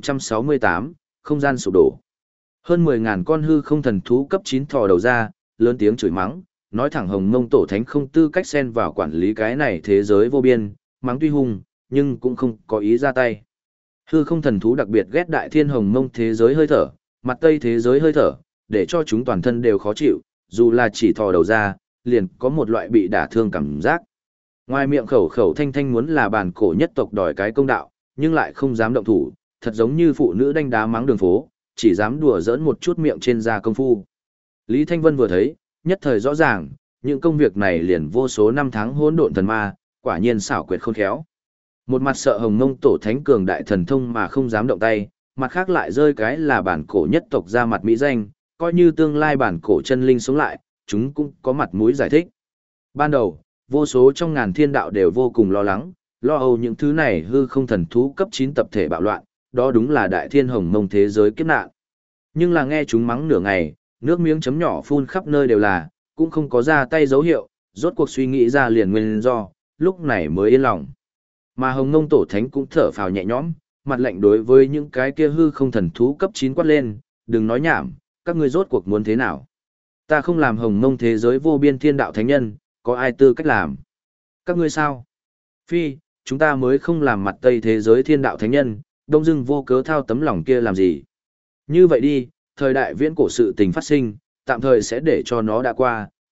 S1: 1568, không gian sụp đổ. Hơn 10.000 con hư không thần thú cấp 9 thò đầu ra, lớn tiếng chửi mắng, nói thẳng hồng mông tổ thánh không tư cách xen vào quản lý cái này thế giới vô biên, mắng tuy hung, nhưng cũng không có ý ra tay. Hư không thần thú đặc biệt ghét đại thiên hồng mông thế giới hơi thở, mặt Tây thế giới hơi thở, để cho chúng toàn thân đều khó chịu, dù là chỉ thò đầu ra, liền có một loại bị đả thương cảm giác. Ngoài miệng khẩu khẩu thanh thanh muốn là bản cổ nhất tộc đòi cái công đạo, nhưng lại không dám động thủ, thật giống như phụ nữ đánh đá mắng đường phố, chỉ dám đùa giỡn một chút miệng trên da công phu. Lý Thanh Vân vừa thấy, nhất thời rõ ràng, những công việc này liền vô số năm tháng hỗn độn thần ma, quả nhiên xảo quyệt khôn khéo. Một mặt sợ hồng mông tổ thánh cường đại thần thông mà không dám động tay, mặt khác lại rơi cái là bản cổ nhất tộc ra mặt mỹ danh, coi như tương lai bản cổ chân linh sống lại, chúng cũng có mặt mũi giải thích. Ban đầu, vô số trong ngàn thiên đạo đều vô cùng lo lắng, lo âu những thứ này hư không thần thú cấp 9 tập thể bạo loạn, đó đúng là đại thiên hồng mông thế giới kiếp nạn. Nhưng là nghe chúng mắng nửa ngày, nước miếng chấm nhỏ phun khắp nơi đều là, cũng không có ra tay dấu hiệu, rốt cuộc suy nghĩ ra liền nguyên do, lúc này mới yên lòng. Mà hồng mông tổ thánh cũng thở phào nhẹ nhõm, mặt lạnh đối với những cái kia hư không thần thú cấp 9 quát lên, đừng nói nhảm, các ngươi rốt cuộc muốn thế nào? Ta không làm hồng mông thế giới vô biên thiên đạo thánh nhân, có ai tư cách làm? Các ngươi sao? Phi, chúng ta mới không làm mặt Tây thế giới thiên đạo thánh nhân, đông dưng vô cớ thao tấm lòng kia làm gì? Như vậy đi, thời đại viễn cổ sự tình phát sinh, tạm thời sẽ để cho nó đã qua,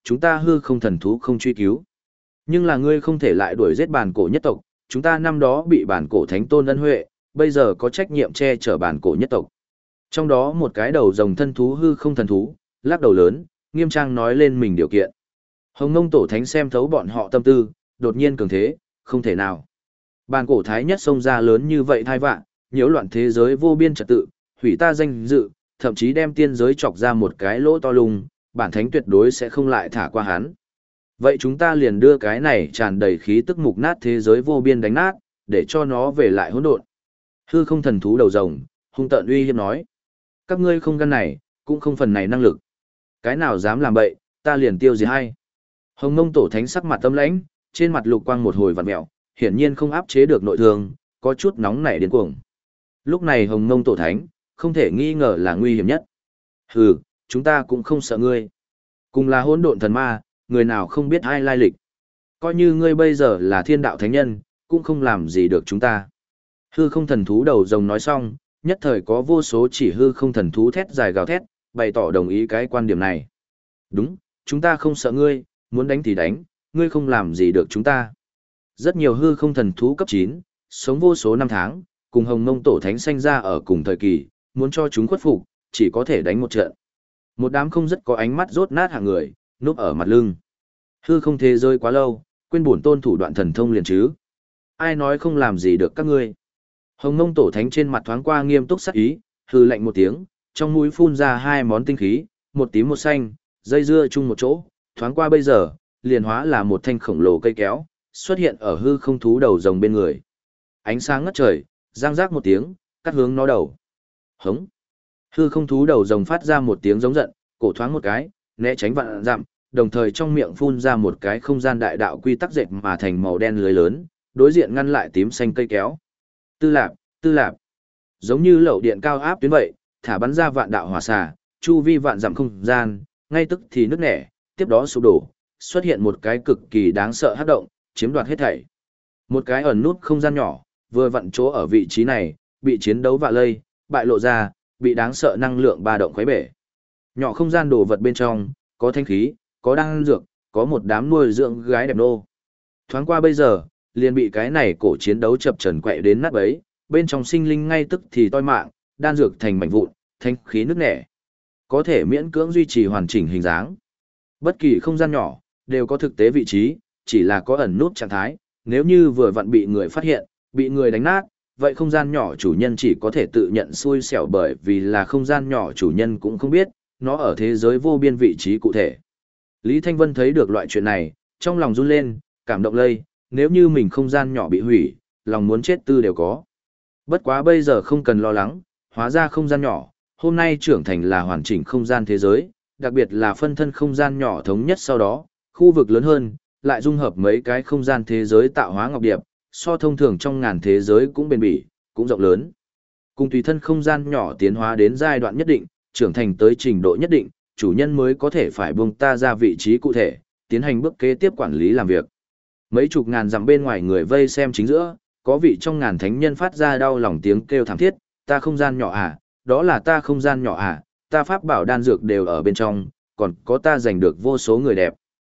S1: chúng ta hư không thần thú không truy cứu. Nhưng là ngươi không thể lại đuổi giết bản cổ nhất tộc, chúng ta năm đó bị bản cổ thánh tôn ân huệ, bây giờ có trách nhiệm che chở bản cổ nhất tộc. Trong đó một cái đầu rồng thân thú hư không thần thú, lắc đầu lớn, nghiêm trang nói lên mình điều kiện. Hồng Nông tổ thánh xem thấu bọn họ tâm tư, đột nhiên cường thế, không thể nào. Bản cổ thái nhất xông ra lớn như vậy thai vạn, nhiễu loạn thế giới vô biên trật tự, hủy ta danh dự, thậm chí đem tiên giới chọc ra một cái lỗ to lùng, bản thánh tuyệt đối sẽ không lại thả qua hắn. Vậy chúng ta liền đưa cái này tràn đầy khí tức mục nát thế giới vô biên đánh nát, để cho nó về lại hỗn độn. Hư không thần thú đầu rồng, hung tợn uy hiếp nói. Các ngươi không gan này, cũng không phần này năng lực. Cái nào dám làm bậy, ta liền tiêu diệt hay. Hồng Nông tổ thánh sắc mặt tâm lãnh, trên mặt lục quang một hồi vặn mèo, hiển nhiên không áp chế được nội thương, có chút nóng nảy điên cuồng. Lúc này Hồng Nông tổ thánh, không thể nghi ngờ là nguy hiểm nhất. Hừ, chúng ta cũng không sợ ngươi. Cùng là hỗn độn thần ma, người nào không biết ai lai lịch. Coi như ngươi bây giờ là thiên đạo thánh nhân, cũng không làm gì được chúng ta. Hư không thần thú đầu rồng nói xong, nhất thời có vô số chỉ hư không thần thú thét dài gào thét, bày tỏ đồng ý cái quan điểm này. Đúng, chúng ta không sợ ngươi, muốn đánh thì đánh, ngươi không làm gì được chúng ta. Rất nhiều hư không thần thú cấp 9, sống vô số năm tháng, cùng Hồng Mông tổ thánh sanh ra ở cùng thời kỳ, muốn cho chúng khuất phục, chỉ có thể đánh một trận. Một đám không rất có ánh mắt rốt nát hạng người, núp ở mặt lưng. Hư không thế giới quá lâu, quên bổn tôn thủ đoạn thần thông liền chứ. Ai nói không làm gì được các ngươi. Hồng Mông tổ thánh trên mặt thoáng qua nghiêm túc sắc ý, hư lạnh một tiếng, trong mũi phun ra hai món tinh khí, một tím một xanh, dây dưa chung một chỗ, thoáng qua bây giờ, liền hóa là một thanh khổng lồ cây kéo, xuất hiện ở hư không thú đầu rồng bên người. Ánh sáng ngất trời, giang rác một tiếng, cắt hướng nó đầu. Hống. Hư không thú đầu rồng phát ra một tiếng giống giận, cổ thoáng một cái, né tránh vạn dặm, đồng thời trong miệng phun ra một cái không gian đại đạo quy tắc dệt mà thành màu đen lưới lớn, đối diện ngăn lại tím xanh cây kéo. Tư lạp, tư lạp. Giống như lẩu điện cao áp tuyến vậy, thả bắn ra vạn đạo hỏa xà, chu vi vạn dặm không gian, ngay tức thì nứt nẻ, tiếp đó sụp đổ, xuất hiện một cái cực kỳ đáng sợ hắc động, chiếm đoạt hết thảy. Một cái ẩn nút không gian nhỏ, vừa vặn chỗ ở vị trí này, bị chiến đấu vạ lây, bại lộ ra, bị đáng sợ năng lượng ba động khuấy bể. Nhỏ không gian đồ vật bên trong, có thanh khí, có đan dược, có một đám nuôi dưỡng gái đẹp nô. Thoáng qua bây giờ, liền bị cái này cổ chiến đấu chập trần quậy đến nát bấy, bên trong sinh linh ngay tức thì toi mạng, đan dược thành mảnh vụn, thanh khí nứt nẻ. Có thể miễn cưỡng duy trì hoàn chỉnh hình dáng. Bất kỳ không gian nhỏ, đều có thực tế vị trí, chỉ là có ẩn nút trạng thái, nếu như vừa vặn bị người phát hiện, bị người đánh nát, vậy không gian nhỏ chủ nhân chỉ có thể tự nhận xui xẻo bởi vì là không gian nhỏ chủ nhân cũng không biết, nó ở thế giới vô biên vị trí cụ thể. Lý Thanh Vân thấy được loại chuyện này, trong lòng run lên, cảm động lây, nếu như mình không gian nhỏ bị hủy, lòng muốn chết tư đều có. Bất quá bây giờ không cần lo lắng, hóa ra không gian nhỏ, hôm nay trưởng thành là hoàn chỉnh không gian thế giới, đặc biệt là phân thân không gian nhỏ thống nhất sau đó, khu vực lớn hơn, lại dung hợp mấy cái không gian thế giới tạo hóa ngọc điệp, so thông thường trong ngàn thế giới cũng bền bỉ, cũng rộng lớn. Cùng tùy thân không gian nhỏ tiến hóa đến giai đoạn nhất định, trưởng thành tới trình độ nhất định, chủ nhân mới có thể phải buông ta ra vị trí cụ thể, tiến hành bước kế tiếp quản lý làm việc. Mấy chục ngàn dặm bên ngoài người vây xem chính giữa, có vị trong ngàn thánh nhân phát ra đau lòng tiếng kêu thảm thiết, ta không gian nhỏ à, đó là ta không gian nhỏ à, ta pháp bảo đan dược đều ở bên trong, còn có ta giành được vô số người đẹp.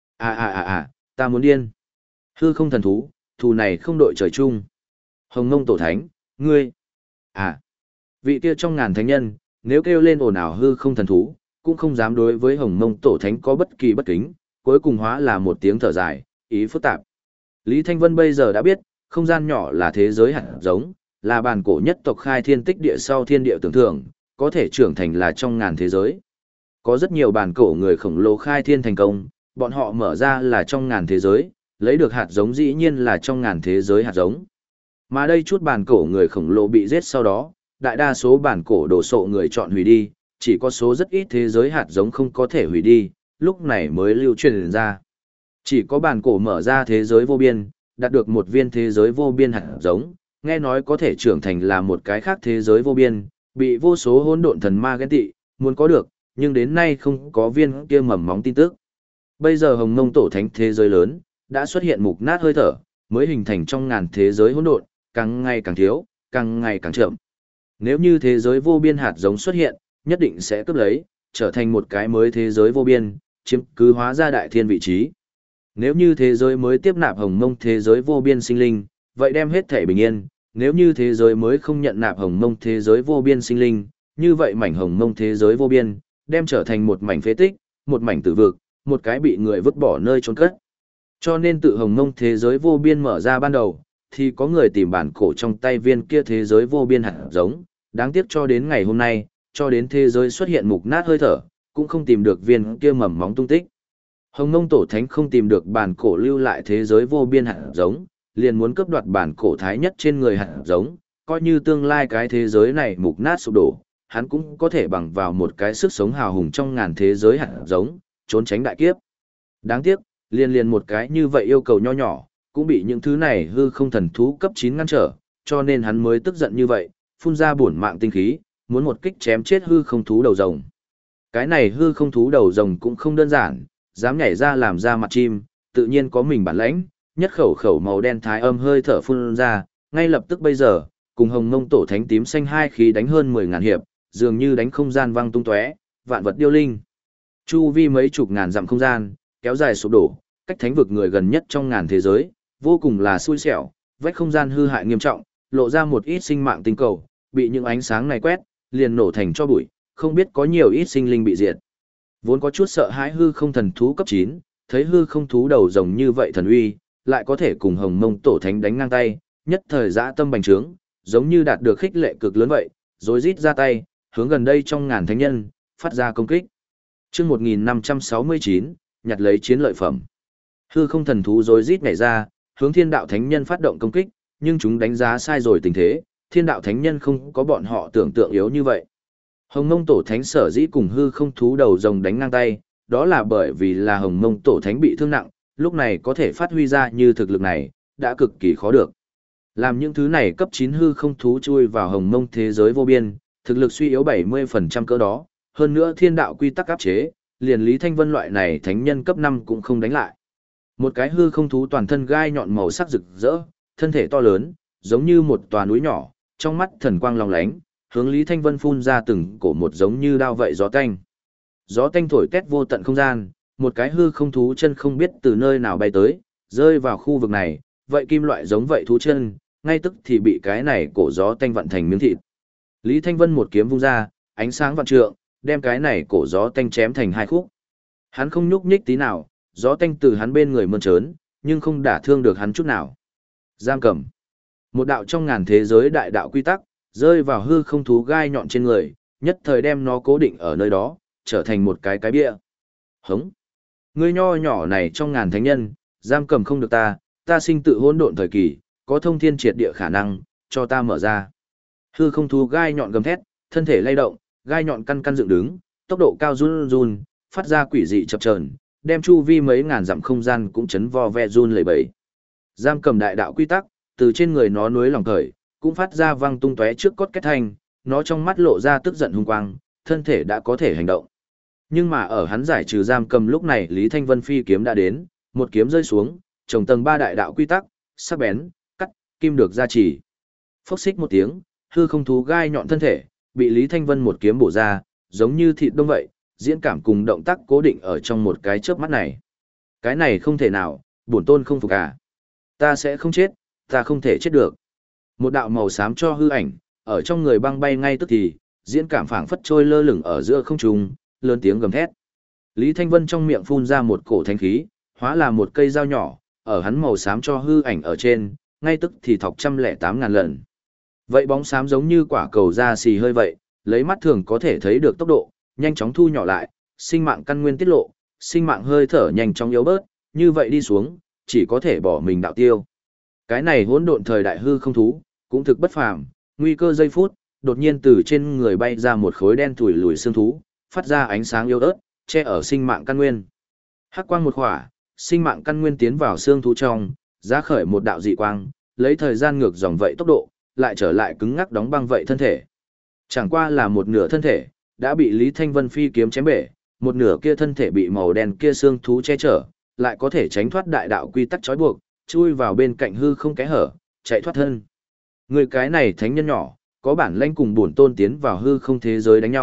S1: Ta muốn điên. Hư không thần thú, thù này không đội trời chung. Hồng Ngông tổ thánh, ngươi. Vị kia trong ngàn thánh nhân, nếu kêu lên ồn ào hư không thần thú, cũng không dám đối với Hồng Mông tổ thánh có bất kỳ bất kính, cuối cùng hóa là một tiếng thở dài, ý phức tạp. Lý Thanh Vân bây giờ đã biết, không gian nhỏ là thế giới hạt giống, là bản cổ nhất tộc khai thiên tích địa sau thiên địa tưởng thưởng, có thể trưởng thành là trong ngàn thế giới. Có rất nhiều bản cổ người khổng lồ khai thiên thành công, bọn họ mở ra là trong ngàn thế giới, lấy được hạt giống dĩ nhiên là trong ngàn thế giới hạt giống. Mà đây chút bản cổ người khổng lồ bị giết sau đó, đại đa số bản cổ đổ sộ người chọn hủy đi, chỉ có số rất ít thế giới hạt giống không có thể hủy đi, lúc này mới lưu truyền ra. Chỉ có bản cổ mở ra thế giới vô biên, đạt được một viên thế giới vô biên hạt giống, nghe nói có thể trưởng thành là một cái khác thế giới vô biên, bị vô số hỗn độn thần ma ghen tị, muốn có được, nhưng đến nay không có viên kia mầm móng tin tức. Bây giờ Hồng Mông tổ thánh thế giới lớn, đã xuất hiện mục nát hơi thở, mới hình thành trong ngàn thế giới hỗn độn, càng ngày càng thiếu, càng ngày càng chậm. Nếu như thế giới vô biên hạt giống xuất hiện, nhất định sẽ cướp lấy, trở thành một cái mới thế giới vô biên, chiếm cứ hóa ra đại thiên vị trí. Nếu như thế giới mới tiếp nạp hồng mông thế giới vô biên sinh linh, vậy đem hết thể bình yên, nếu như thế giới mới không nhận nạp hồng mông thế giới vô biên sinh linh, như vậy mảnh hồng mông thế giới vô biên, đem trở thành một mảnh phế tích, một mảnh tử vực, một cái bị người vứt bỏ nơi chôn cất. Cho nên tự hồng mông thế giới vô biên mở ra ban đầu, thì có người tìm bản cổ trong tay viên kia thế giới vô biên hạt giống, đáng tiếc cho đến ngày hôm nay, cho đến thế giới xuất hiện mục nát hơi thở, cũng không tìm được viên kia mầm móng tung tích. Hồng Mông Tổ Thánh không tìm được bản cổ lưu lại thế giới vô biên hạt giống, liền muốn cướp đoạt bản cổ thái nhất trên người hạt giống, coi như tương lai cái thế giới này mục nát sụp đổ, hắn cũng có thể bằng vào một cái sức sống hào hùng trong ngàn thế giới hạt giống, trốn tránh đại kiếp. Đáng tiếc, liền một cái như vậy yêu cầu nho nhỏ, cũng bị những thứ này hư không thần thú cấp 9 ngăn trở, cho nên hắn mới tức giận như vậy, phun ra bổn mạng tinh khí, muốn một kích chém chết hư không thú đầu rồng. Cái này hư không thú đầu rồng cũng không đơn giản, dám nhảy ra làm ra mặt chim, tự nhiên có mình bản lãnh, nhất khẩu khẩu màu đen thái âm hơi thở phun ra, ngay lập tức bây giờ, cùng Hồng Mông Tổ Thánh tím xanh hai khí đánh hơn 10.000 hiệp, dường như đánh không gian vang tung tóe, vạn vật điêu linh. Chu vi mấy chục ngàn dặm không gian, kéo dài sụp đổ, cách thánh vực người gần nhất trong ngàn thế giới, vô cùng là xui xẻo, vách không gian hư hại nghiêm trọng, lộ ra một ít sinh mạng tinh cầu, bị những ánh sáng này quét, liền nổ thành cho bụi, không biết có nhiều ít sinh linh bị diệt. Vốn có chút sợ hãi hư không thần thú cấp 9, thấy hư không thú đầu rồng như vậy thần uy, lại có thể cùng Hồng Mông Tổ Thánh đánh ngang tay, nhất thời dã tâm bành trướng, giống như đạt được khích lệ cực lớn vậy, rồi rít ra tay, hướng gần đây trong ngàn thánh nhân, phát ra công kích. Chương 1569, nhặt lấy chiến lợi phẩm. Hư không thần thú rồi rít nhảy ra, hướng Thiên Đạo Thánh Nhân phát động công kích, nhưng chúng đánh giá sai rồi tình thế, Thiên Đạo Thánh Nhân không có bọn họ tưởng tượng yếu như vậy. Hồng Mông Tổ Thánh sở dĩ cùng hư không thú đầu rồng đánh ngang tay, đó là bởi vì là Hồng Mông Tổ Thánh bị thương nặng, lúc này có thể phát huy ra như thực lực này, đã cực kỳ khó được. Làm những thứ này cấp 9 hư không thú chui vào Hồng Mông thế giới vô biên, thực lực suy yếu 70% cỡ đó, hơn nữa thiên đạo quy tắc áp chế, liền Lý Thanh Vân loại này thánh nhân cấp 5 cũng không đánh lại. Một cái hư không thú toàn thân gai nhọn màu sắc rực rỡ, thân thể to lớn, giống như một tòa núi nhỏ, trong mắt thần quang long lánh, hướng Lý Thanh Vân phun ra từng cổ một giống như đao vậy gió tanh. Gió tanh thổi tét vô tận không gian, một cái hư không thú chân không biết từ nơi nào bay tới, rơi vào khu vực này, vậy kim loại giống vậy thú chân, ngay tức thì bị cái này cổ gió tanh vặn thành miếng thịt. Lý Thanh Vân một kiếm vung ra, ánh sáng vạn trượng, đem cái này cổ gió tanh chém thành hai khúc. Hắn không nhúc nhích tí nào, gió tanh từ hắn bên người mơn trớn, nhưng không đả thương được hắn chút nào. Giam cầm. Một đạo trong ngàn thế giới đại đạo quy tắc, rơi vào hư không thú gai nhọn trên người, nhất thời đem nó cố định ở nơi đó, trở thành một cái bia. Hống. Ngươi nho nhỏ này trong ngàn thánh nhân, giam cầm không được ta sinh tự hỗn độn thời kỳ, có thông thiên triệt địa khả năng, cho ta mở ra. Hư không thú gai nhọn gầm thét, thân thể lay động, gai nhọn căn căn dựng đứng, tốc độ cao run run, phát ra quỷ dị chập chờn, đem chu vi mấy ngàn dặm không gian cũng chấn vo ve run lẩy bẩy. Giam cầm đại đạo quy tắc, từ trên người nó núi lòng khởi, cũng phát ra vang tung tóe trước cốt kết thanh, nó trong mắt lộ ra tức giận hung quang, thân thể đã có thể hành động. Nhưng mà ở hắn giải trừ giam cầm lúc này Lý Thanh Vân phi kiếm đã đến, một kiếm rơi xuống, trồng tầng 3 đại đạo quy tắc, sắc bén, cắt, kim được gia trì. Phốc xích một tiếng, hư không thú gai nhọn thân thể, bị Lý Thanh Vân một kiếm bổ ra, giống như thịt đông vậy, diễn cảm cùng động tác cố định ở trong một cái chớp mắt này. Cái này không thể nào, bổn tôn không phục à. Ta sẽ không chết, ta không thể chết được. Một đạo màu xám cho hư ảnh, ở trong người băng bay ngay tức thì, diễn cảm phảng phất trôi lơ lửng ở giữa không trung, lớn tiếng gầm thét. Lý Thanh Vân trong miệng phun ra một cổ thanh khí, hóa là một cây dao nhỏ, ở hắn màu xám cho hư ảnh ở trên, ngay tức thì thọc 108.000 lần. Vậy bóng xám giống như quả cầu da xì hơi vậy, lấy mắt thường có thể thấy được tốc độ, nhanh chóng thu nhỏ lại, sinh mạng căn nguyên tiết lộ, sinh mạng hơi thở nhanh chóng yếu bớt, như vậy đi xuống, chỉ có thể bỏ mình đạo tiêu. Cái này hỗn độn thời đại hư không thú, cũng thực bất phàm, nguy cơ giây phút, đột nhiên từ trên người bay ra một khối đen thủi lùi xương thú, phát ra ánh sáng yếu ớt, che ở sinh mạng căn nguyên. Hắc quang một khỏa, sinh mạng căn nguyên tiến vào xương thú trong, ra khởi một đạo dị quang, lấy thời gian ngược dòng vậy tốc độ, lại trở lại cứng ngắc đóng băng vậy thân thể. Chẳng qua là một nửa thân thể, đã bị Lý Thanh Vân phi kiếm chém bể, một nửa kia thân thể bị màu đen kia xương thú che chở, lại có thể tránh thoát đại đạo quy tắc trói buộc, chui vào bên cạnh hư không kẽ hở, chạy thoát thân. Người cái này thánh nhân nhỏ, có bản lĩnh cùng bổn tôn tiến vào hư không thế giới đánh nhau,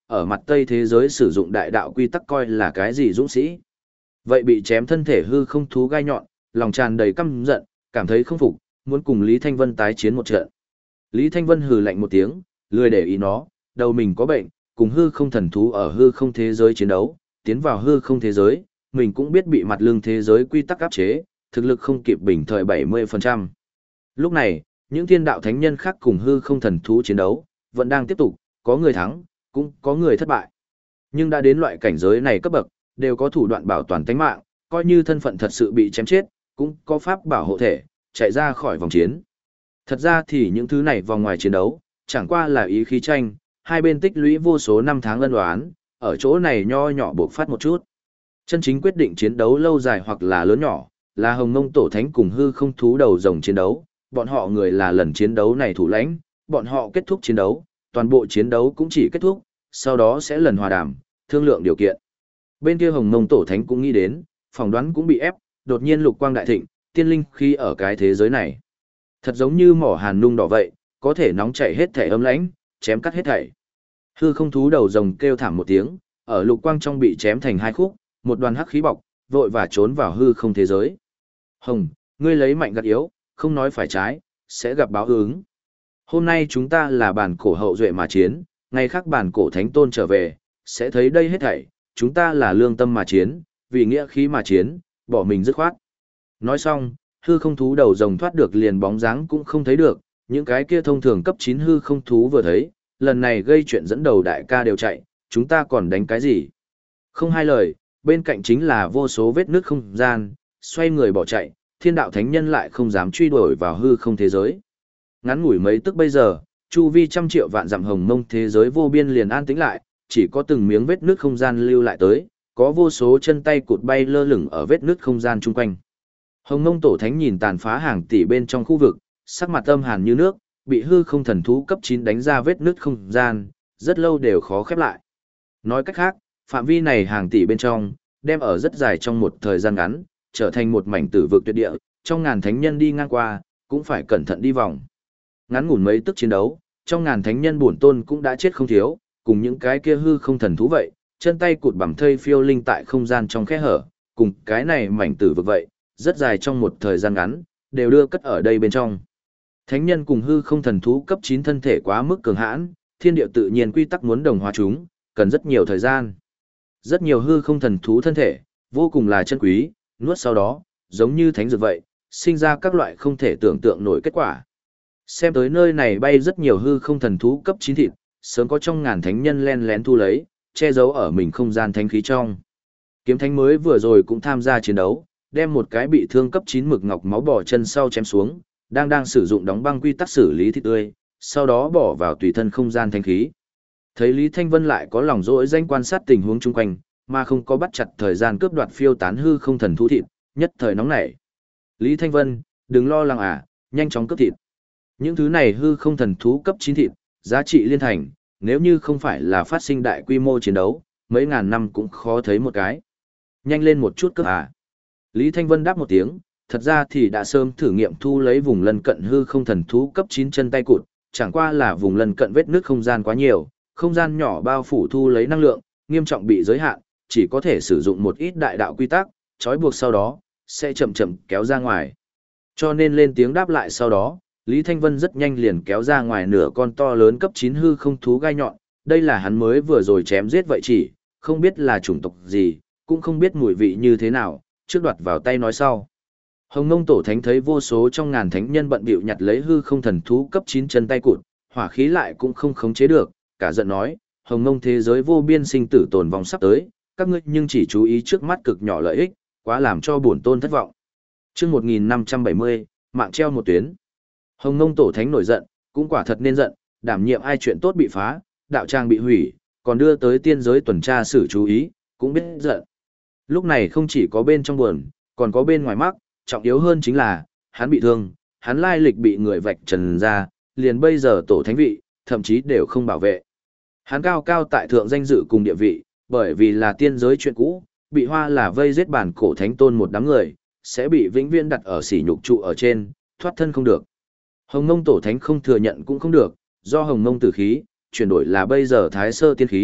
S1: ở mặt Tây thế giới sử dụng đại đạo quy tắc coi là cái gì dũng sĩ. Vậy bị chém thân thể hư không thú gai nhọn, lòng tràn đầy căm giận, cảm thấy không phục, muốn cùng Lý Thanh Vân tái chiến một trận. Lý Thanh Vân hừ lạnh một tiếng, lười để ý nó, đầu mình có bệnh, cùng hư không thần thú ở hư không thế giới chiến đấu, tiến vào hư không thế giới, mình cũng biết bị mặt lương thế giới quy tắc áp chế, thực lực không kịp bình thời 70%. Lúc này, những thiên đạo thánh nhân khác cùng hư không thần thú chiến đấu, vẫn đang tiếp tục, có người thắng, cũng có người thất bại. Nhưng đã đến loại cảnh giới này cấp bậc, đều có thủ đoạn bảo toàn tính mạng, coi như thân phận thật sự bị chém chết, cũng có pháp bảo hộ thể, chạy ra khỏi vòng chiến. Thật ra thì những thứ này vòng ngoài chiến đấu, chẳng qua là ý khí tranh, hai bên tích lũy vô số năm tháng ân oán, ở chỗ này nho nhỏ buộc phát một chút. Chân chính quyết định chiến đấu lâu dài hoặc là lớn nhỏ, là Hồng Mông Tổ Thánh cùng hư không thú đầu rồng chiến đấu, bọn họ người là lần chiến đấu này thủ lãnh, bọn họ kết thúc chiến đấu, toàn bộ chiến đấu cũng chỉ kết thúc, sau đó sẽ lần hòa đàm, thương lượng điều kiện. Bên kia Hồng Mông Tổ Thánh cũng nghĩ đến, phỏng đoán cũng bị ép, đột nhiên lục quang đại thịnh, tiên linh khi ở cái thế giới này. Thật giống như mỏ hàn nung đỏ vậy, có thể nóng chảy hết thể âm lãnh, chém cắt hết thảy. Hư không thú đầu rồng kêu thảm một tiếng, ở lục quang trong bị chém thành hai khúc, một đoàn hắc khí bọc, vội và trốn vào hư không thế giới. Hồng, ngươi lấy mạnh gặt yếu, không nói phải trái, sẽ gặp báo ứng. Hôm nay chúng ta là bản cổ hậu duệ mà chiến, ngày khác bản cổ thánh tôn trở về, sẽ thấy đây hết thảy, chúng ta là lương tâm mà chiến, vì nghĩa khí mà chiến, bỏ mình dứt khoát. Nói xong, hư không thú đầu rồng thoát được liền bóng dáng cũng không thấy được, những cái kia thông thường cấp 9 hư không thú vừa thấy, lần này gây chuyện dẫn đầu đại ca đều chạy, chúng ta còn đánh cái gì? Không hai lời, bên cạnh chính là vô số vết nước không gian, xoay người bỏ chạy, thiên đạo thánh nhân lại không dám truy đuổi vào hư không thế giới. Ngắn ngủi mấy tức bây giờ, chu vi trăm triệu vạn dặm hồng mông thế giới vô biên liền an tĩnh lại, chỉ có từng miếng vết nước không gian lưu lại tới, có vô số chân tay cụt bay lơ lửng ở vết nước không gian chung quanh. Hồng mông tổ thánh nhìn tàn phá hàng tỷ bên trong khu vực, sắc mặt âm hàn như nước, bị hư không thần thú cấp 9 đánh ra vết nước không gian, rất lâu đều khó khép lại. Nói cách khác, phạm vi này hàng tỷ bên trong, đem ở rất dài trong một thời gian ngắn, trở thành một mảnh tử vực tuyệt địa, trong ngàn thánh nhân đi ngang qua, cũng phải cẩn thận đi vòng. Ngắn ngủn mấy tức chiến đấu, trong ngàn thánh nhân bổn tôn cũng đã chết không thiếu, cùng những cái kia hư không thần thú vậy, chân tay cụt bằng thây phiêu linh tại không gian trong khe hở, cùng cái này mảnh tử vực vậy, rất dài trong một thời gian ngắn, đều đưa cất ở đây bên trong. Thánh nhân cùng hư không thần thú cấp 9 thân thể quá mức cường hãn, thiên địa tự nhiên quy tắc muốn đồng hóa chúng, cần rất nhiều thời gian. Rất nhiều hư không thần thú thân thể, vô cùng là chân quý, nuốt sau đó, giống như thánh dược vậy, sinh ra các loại không thể tưởng tượng nổi kết quả. Xem tới nơi này bay rất nhiều hư không thần thú cấp 9 thịt, sớm có trong ngàn thánh nhân len lén thu lấy, che giấu ở mình không gian thánh khí trong. Kiếm thánh mới vừa rồi cũng tham gia chiến đấu, đem một cái bị thương cấp 9 mực ngọc máu bỏ chân sau chém xuống, đang sử dụng đóng băng quy tắc xử lý thịt tươi, sau đó bỏ vào tùy thân không gian thánh khí. Thấy Lý Thanh Vân lại có lòng dỗi danh quan sát tình huống chung quanh, mà không có bắt chặt thời gian cướp đoạt phiêu tán hư không thần thú thịt, nhất thời nóng nảy. Lý Thanh Vân, đừng lo lắng nhanh chóng cướp thịt. Những thứ này hư không thần thú cấp 9 thịt, giá trị liên thành, nếu như không phải là phát sinh đại quy mô chiến đấu, mấy ngàn năm cũng khó thấy một cái. Nhanh lên một chút cướp Lý Thanh Vân đáp một tiếng, thật ra thì đã sớm thử nghiệm thu lấy vùng lân cận hư không thần thú cấp 9 chân tay cụt, chẳng qua là vùng lân cận vết nước không gian quá nhiều, không gian nhỏ bao phủ thu lấy năng lượng, nghiêm trọng bị giới hạn, chỉ có thể sử dụng một ít đại đạo quy tắc, trói buộc sau đó, sẽ chậm chậm kéo ra ngoài. Cho nên lên tiếng đáp lại sau đó, Lý Thanh Vân rất nhanh liền kéo ra ngoài nửa con to lớn cấp 9 hư không thú gai nhọn, đây là hắn mới vừa rồi chém giết vậy chỉ, không biết là chủng tộc gì, cũng không biết mùi vị như thế nào, trước đoạt vào tay nói sau. Hồng Mông Tổ Thánh thấy vô số trong ngàn thánh nhân bận bịu nhặt lấy hư không thần thú cấp 9 chân tay cụt, hỏa khí lại cũng không khống chế được, cả giận nói, Hồng Mông thế giới vô biên sinh tử tồn vong sắp tới, các ngươi nhưng chỉ chú ý trước mắt cực nhỏ lợi ích, quá làm cho bổn tôn thất vọng. Chương 1570, mạng treo một tuyến. Hồng Mông Tổ Thánh nổi giận, cũng quả thật nên giận, đảm nhiệm ai chuyện tốt bị phá, đạo trang bị hủy, còn đưa tới tiên giới tuần tra xử chú ý, cũng biết giận. Lúc này không chỉ có bên trong buồn, còn có bên ngoài mắc, trọng yếu hơn chính là, hắn bị thương, hắn lai lịch bị người vạch trần ra, liền bây giờ tổ thánh vị, thậm chí đều không bảo vệ. Hắn cao cao tại thượng danh dự cùng địa vị, bởi vì là tiên giới chuyện cũ, bị hoa là vây giết bản cổ thánh tôn một đám người, sẽ bị vĩnh viễn đặt ở sỉ nhục trụ ở trên, thoát thân không được. Hồng Mông Tổ Thánh không thừa nhận cũng không được, do Hồng Mông tử khí, chuyển đổi là bây giờ Thái Sơ tiên khí,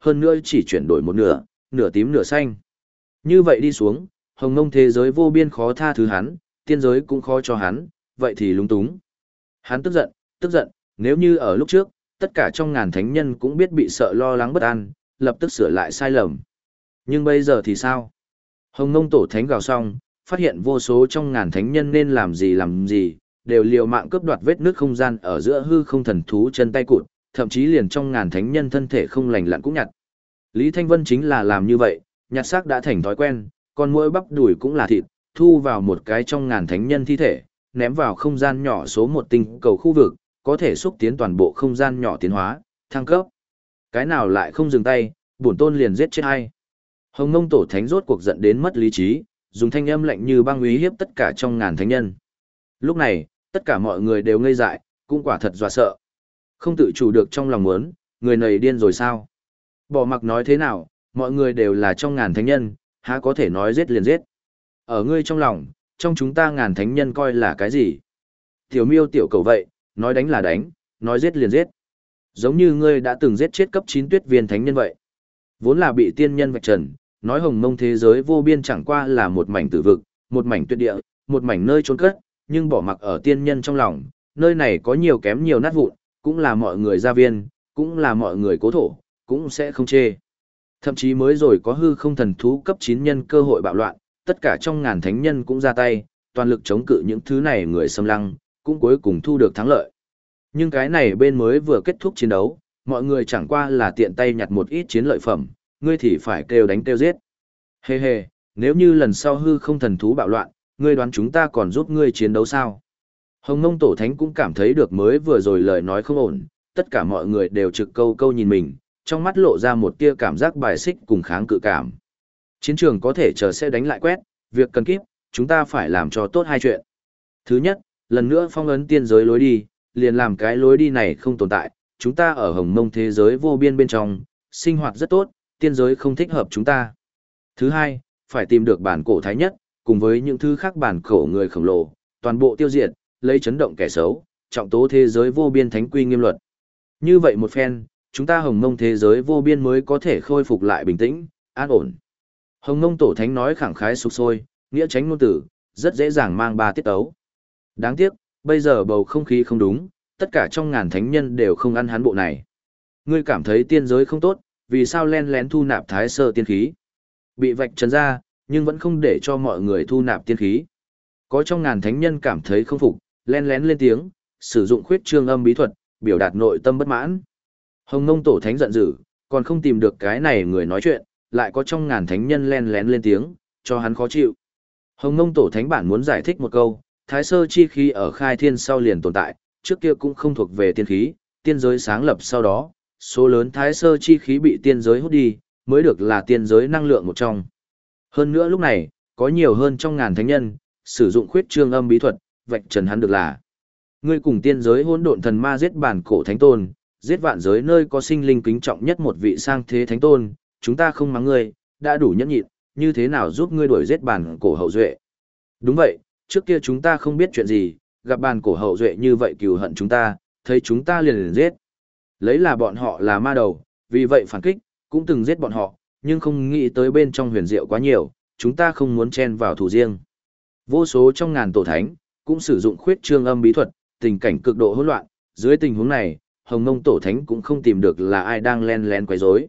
S1: hơn nữa chỉ chuyển đổi một nửa, nửa tím nửa xanh. Như vậy đi xuống, hồng mông thế giới vô biên khó tha thứ hắn, tiên giới cũng khó cho hắn, vậy thì lúng túng. Hắn tức giận, nếu như ở lúc trước, tất cả trong ngàn thánh nhân cũng biết bị sợ lo lắng bất an, lập tức sửa lại sai lầm. Nhưng bây giờ thì sao? Hồng mông tổ thánh gào xong, phát hiện vô số trong ngàn thánh nhân nên làm gì, đều liều mạng cướp đoạt vết nước không gian ở giữa hư không thần thú chân tay cụt, thậm chí liền trong ngàn thánh nhân thân thể không lành lặn cũng nhặt. Lý Thanh Vân chính là làm như vậy, nhặt xác đã thành thói quen, con muỗi bắp đùi cũng là thịt, thu vào một cái trong ngàn thánh nhân thi thể, ném vào không gian nhỏ số một tinh cầu khu vực, có thể xúc tiến toàn bộ không gian nhỏ tiến hóa, thăng cấp. Cái nào lại không dừng tay, bổn tôn liền giết chết hay. Hồng Mông tổ thánh rốt cuộc giận đến mất lý trí, dùng thanh âm lạnh như băng uy hiếp tất cả trong ngàn thánh nhân. Lúc này, tất cả mọi người đều ngây dại, cũng quả thật dọa sợ. Không tự chủ được trong lòng muốn, người này điên rồi sao? Bỏ mặc nói thế nào, mọi người đều là trong ngàn thánh nhân, há có thể nói giết liền giết. Ở ngươi trong lòng, trong chúng ta ngàn thánh nhân coi là cái gì? Tiểu miêu tiểu cầu vậy, nói đánh là đánh, nói giết liền giết. Giống như ngươi đã từng giết chết cấp 9 tuyết viên thánh nhân vậy. Vốn là bị tiên nhân vạch trần, nói hồng mông thế giới vô biên chẳng qua là một mảnh tử vực, một mảnh tuyệt địa, một mảnh nơi trốn cất, nhưng bỏ mặc ở tiên nhân trong lòng, nơi này có nhiều kém nhiều nát vụn, cũng là mọi người gia viên, cũng là mọi người cố thổ, cũng sẽ không chê. Thậm chí mới rồi có hư không thần thú cấp 9 nhân cơ hội bạo loạn, tất cả trong ngàn thánh nhân cũng ra tay, toàn lực chống cự những thứ này người xâm lăng, cũng cuối cùng thu được thắng lợi. Nhưng cái này bên mới vừa kết thúc chiến đấu, mọi người chẳng qua là tiện tay nhặt một ít chiến lợi phẩm, ngươi thì phải kêu đánh kêu giết. Hê hê, nếu như lần sau hư không thần thú bạo loạn, ngươi đoán chúng ta còn giúp ngươi chiến đấu sao? Hồng Mông Tổ Thánh cũng cảm thấy được mới vừa rồi lời nói không ổn, tất cả mọi người đều trực câu câu nhìn mình, trong mắt lộ ra một tia cảm giác bài xích cùng kháng cự cảm. Chiến trường có thể chờ sẽ đánh lại quét, việc cần kíp, chúng ta phải làm cho tốt hai chuyện. Thứ nhất, lần nữa phong ấn tiên giới lối đi, liền làm cái lối đi này không tồn tại, chúng ta ở Hồng Mông thế giới vô biên bên trong, sinh hoạt rất tốt, tiên giới không thích hợp chúng ta. Thứ hai, phải tìm được bản cổ thái nhất, cùng với những thứ khác bản cổ người khổng lồ, toàn bộ tiêu diệt, lấy chấn động kẻ xấu, trọng tố thế giới vô biên thánh quy nghiêm luật. Như vậy một phen, chúng ta Hồng Mông thế giới vô biên mới có thể khôi phục lại bình tĩnh, an ổn. Hồng Mông tổ thánh nói khẳng khái sục sôi, nghĩa tránh ngôn tử, rất dễ dàng mang ba tiết tấu. Đáng tiếc, bây giờ bầu không khí không đúng, tất cả trong ngàn thánh nhân đều không ăn hắn bộ này. Ngươi cảm thấy tiên giới không tốt, vì sao len lén thu nạp thái sơ tiên khí? Bị vạch trần ra, nhưng vẫn không để cho mọi người thu nạp tiên khí. Có trong ngàn thánh nhân cảm thấy không phục, len lén lên tiếng, sử dụng khuyết trương âm bí thuật, biểu đạt nội tâm bất mãn. Hồng Mông tổ thánh giận dữ, còn không tìm được cái này người nói chuyện, lại có trong ngàn thánh nhân len lén lên tiếng, cho hắn khó chịu. Hồng Mông tổ thánh bản muốn giải thích một câu, thái sơ chi khí ở khai thiên sau liền tồn tại, trước kia cũng không thuộc về tiên khí, tiên giới sáng lập sau đó, số lớn thái sơ chi khí bị tiên giới hút đi, mới được là tiên giới năng lượng một trong. Hơn nữa lúc này, có nhiều hơn trong ngàn thánh nhân, sử dụng khuyết trương âm bí thuật, vạch trần hắn được là. Ngươi cùng tiên giới hỗn độn thần ma giết bản cổ thánh tôn, giết vạn giới nơi có sinh linh kính trọng nhất một vị sang thế thánh tôn, chúng ta không mắng ngươi, đã đủ nhẫn nhịn, như thế nào giúp ngươi đuổi giết bản cổ hậu duệ. Đúng vậy, trước kia chúng ta không biết chuyện gì, gặp bản cổ hậu duệ như vậy cừu hận chúng ta, thấy chúng ta liền giết. Lấy là bọn họ là ma đầu, vì vậy phản kích, cũng từng giết bọn họ, nhưng không nghĩ tới bên trong huyền diệu quá nhiều, chúng ta không muốn chen vào thủ riêng. Vô số trong ngàn tổ thánh, cũng sử dụng khuyết trương âm bí thuật, tình cảnh cực độ hỗn loạn, dưới tình huống này, Hồng Mông tổ thánh cũng không tìm được là ai đang len lén quấy rối.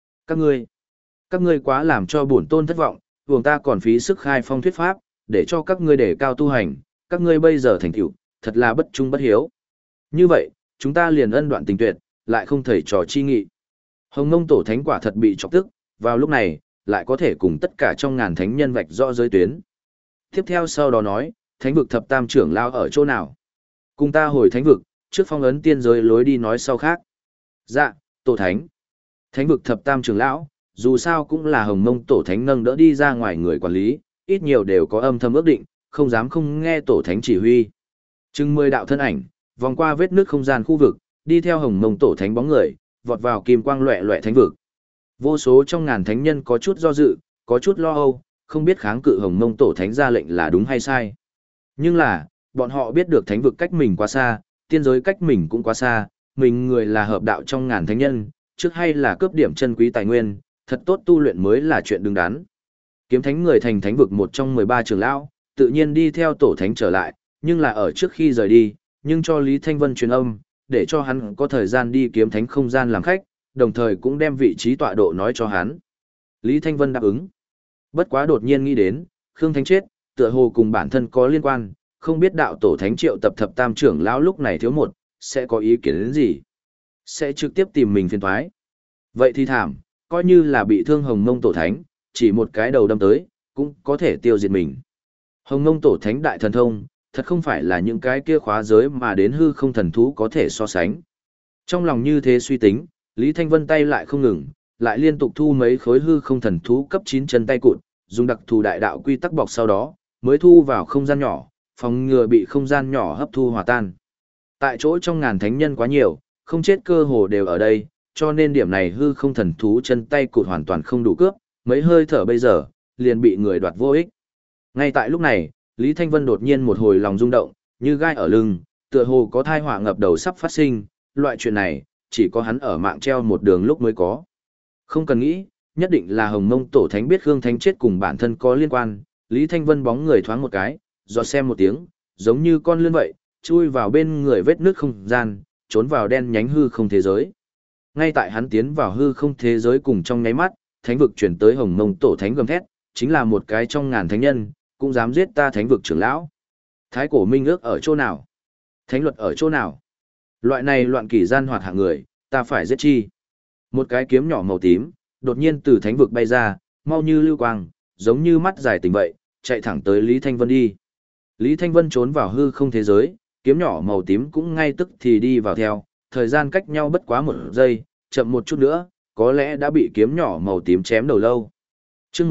S1: Các ngươi quá làm cho bổn tôn thất vọng, vùng ta còn phí sức khai phong thuyết pháp, để cho các ngươi đề cao tu hành, các ngươi bây giờ thành tựu, thật là bất trung bất hiếu. Như vậy, chúng ta liền ân đoạn tình tuyệt, lại không thể trò chi nghị. Hồng Mông tổ thánh quả thật bị chọc tức, vào lúc này, lại có thể cùng tất cả trong ngàn thánh nhân vạch rõ giới tuyến. Tiếp theo sau đó nói, thánh vực thập tam trưởng lao ở chỗ nào? Cùng ta hồi thánh vực, trước phong ấn tiên giới lối đi nói sau khác. Dạ, tổ thánh. Thánh vực thập tam trưởng lão, dù sao cũng là Hồng Mông tổ thánh nâng đỡ đi ra ngoài người quản lý, ít nhiều đều có âm thầm ước định, không dám không nghe tổ thánh chỉ huy. Chừng 10 đạo thân ảnh, vòng qua vết nước không gian khu vực, đi theo Hồng Mông tổ thánh bóng người, vọt vào kim quang loẻ loẻ thánh vực. Vô số trong ngàn thánh nhân có chút do dự, có chút lo âu, không biết kháng cự Hồng Mông tổ thánh ra lệnh là đúng hay sai. Nhưng là, bọn họ biết được thánh vực cách mình quá xa, tiên giới cách mình cũng quá xa, mình người là hợp đạo trong ngàn thánh nhân, trước hay là cướp điểm chân quý tài nguyên, thật tốt tu luyện mới là chuyện đứng đắn. Kiếm thánh người thành thánh vực một trong 13 trưởng lão, tự nhiên đi theo tổ thánh trở lại, nhưng là ở trước khi rời đi, nhưng cho Lý Thanh Vân truyền âm, để cho hắn có thời gian đi kiếm thánh không gian làm khách, đồng thời cũng đem vị trí tọa độ nói cho hắn. Lý Thanh Vân đáp ứng. Bất quá đột nhiên nghĩ đến, Khương Thánh chết, tựa hồ cùng bản thân có liên quan, không biết đạo tổ thánh triệu tập thập tam trưởng lão lúc này thiếu một, sẽ có ý kiến đến gì? Sẽ trực tiếp tìm mình phiền toái. Vậy thì thảm, coi như là bị thương Hồng Mông tổ thánh, chỉ một cái đầu đâm tới, cũng có thể tiêu diệt mình. Hồng Mông tổ thánh đại thần thông, thật không phải là những cái kia khóa giới mà đến hư không thần thú có thể so sánh. Trong lòng như thế suy tính, Lý Thanh Vân tay lại không ngừng, lại liên tục thu mấy khối hư không thần thú cấp 9 chân tay cụt, dùng đặc thù đại đạo quy tắc bọc sau đó, mới thu vào không gian nhỏ, phòng ngừa bị không gian nhỏ hấp thu hòa tan. Tại chỗ trong ngàn thánh nhân quá nhiều, không chết cơ hồ đều ở đây, cho nên điểm này hư không thần thú chân tay cụt hoàn toàn không đủ cướp, mấy hơi thở bây giờ, liền bị người đoạt vô ích. Ngay tại lúc này, Lý Thanh Vân đột nhiên một hồi lòng rung động, như gai ở lưng, tựa hồ có thai họa ngập đầu sắp phát sinh, loại chuyện này, chỉ có hắn ở mạng treo một đường lúc mới có. Không cần nghĩ, nhất định là Hồng Mông tổ thánh biết Khương Thánh chết cùng bản thân có liên quan, Lý Thanh Vân bóng người thoáng một cái, giọt xem một tiếng, giống như con lươn vậy, chui vào bên người vết nước không gian, trốn vào đen nhánh hư không thế giới. Ngay tại hắn tiến vào hư không thế giới cùng trong nháy mắt, thánh vực chuyển tới Hồng Mông tổ thánh gầm thét, chính là một cái trong ngàn thánh nhân, cũng dám giết ta thánh vực trưởng lão. Thái cổ minh ước ở chỗ nào? Thánh luật ở chỗ nào? Loại này loạn kỷ gian hoạt hạng người, ta phải giết chi? Một cái kiếm nhỏ màu tím, đột nhiên từ thánh vực bay ra, mau như lưu quang, giống như mắt dài tình vậy, chạy thẳng tới Lý Thanh Vân đi. Lý Thanh Vân trốn vào hư không thế giới, kiếm nhỏ màu tím cũng ngay tức thì đi vào theo, thời gian cách nhau bất quá 1 giây, chậm một chút nữa, có lẽ đã bị kiếm nhỏ màu tím chém đầu lâu. Chương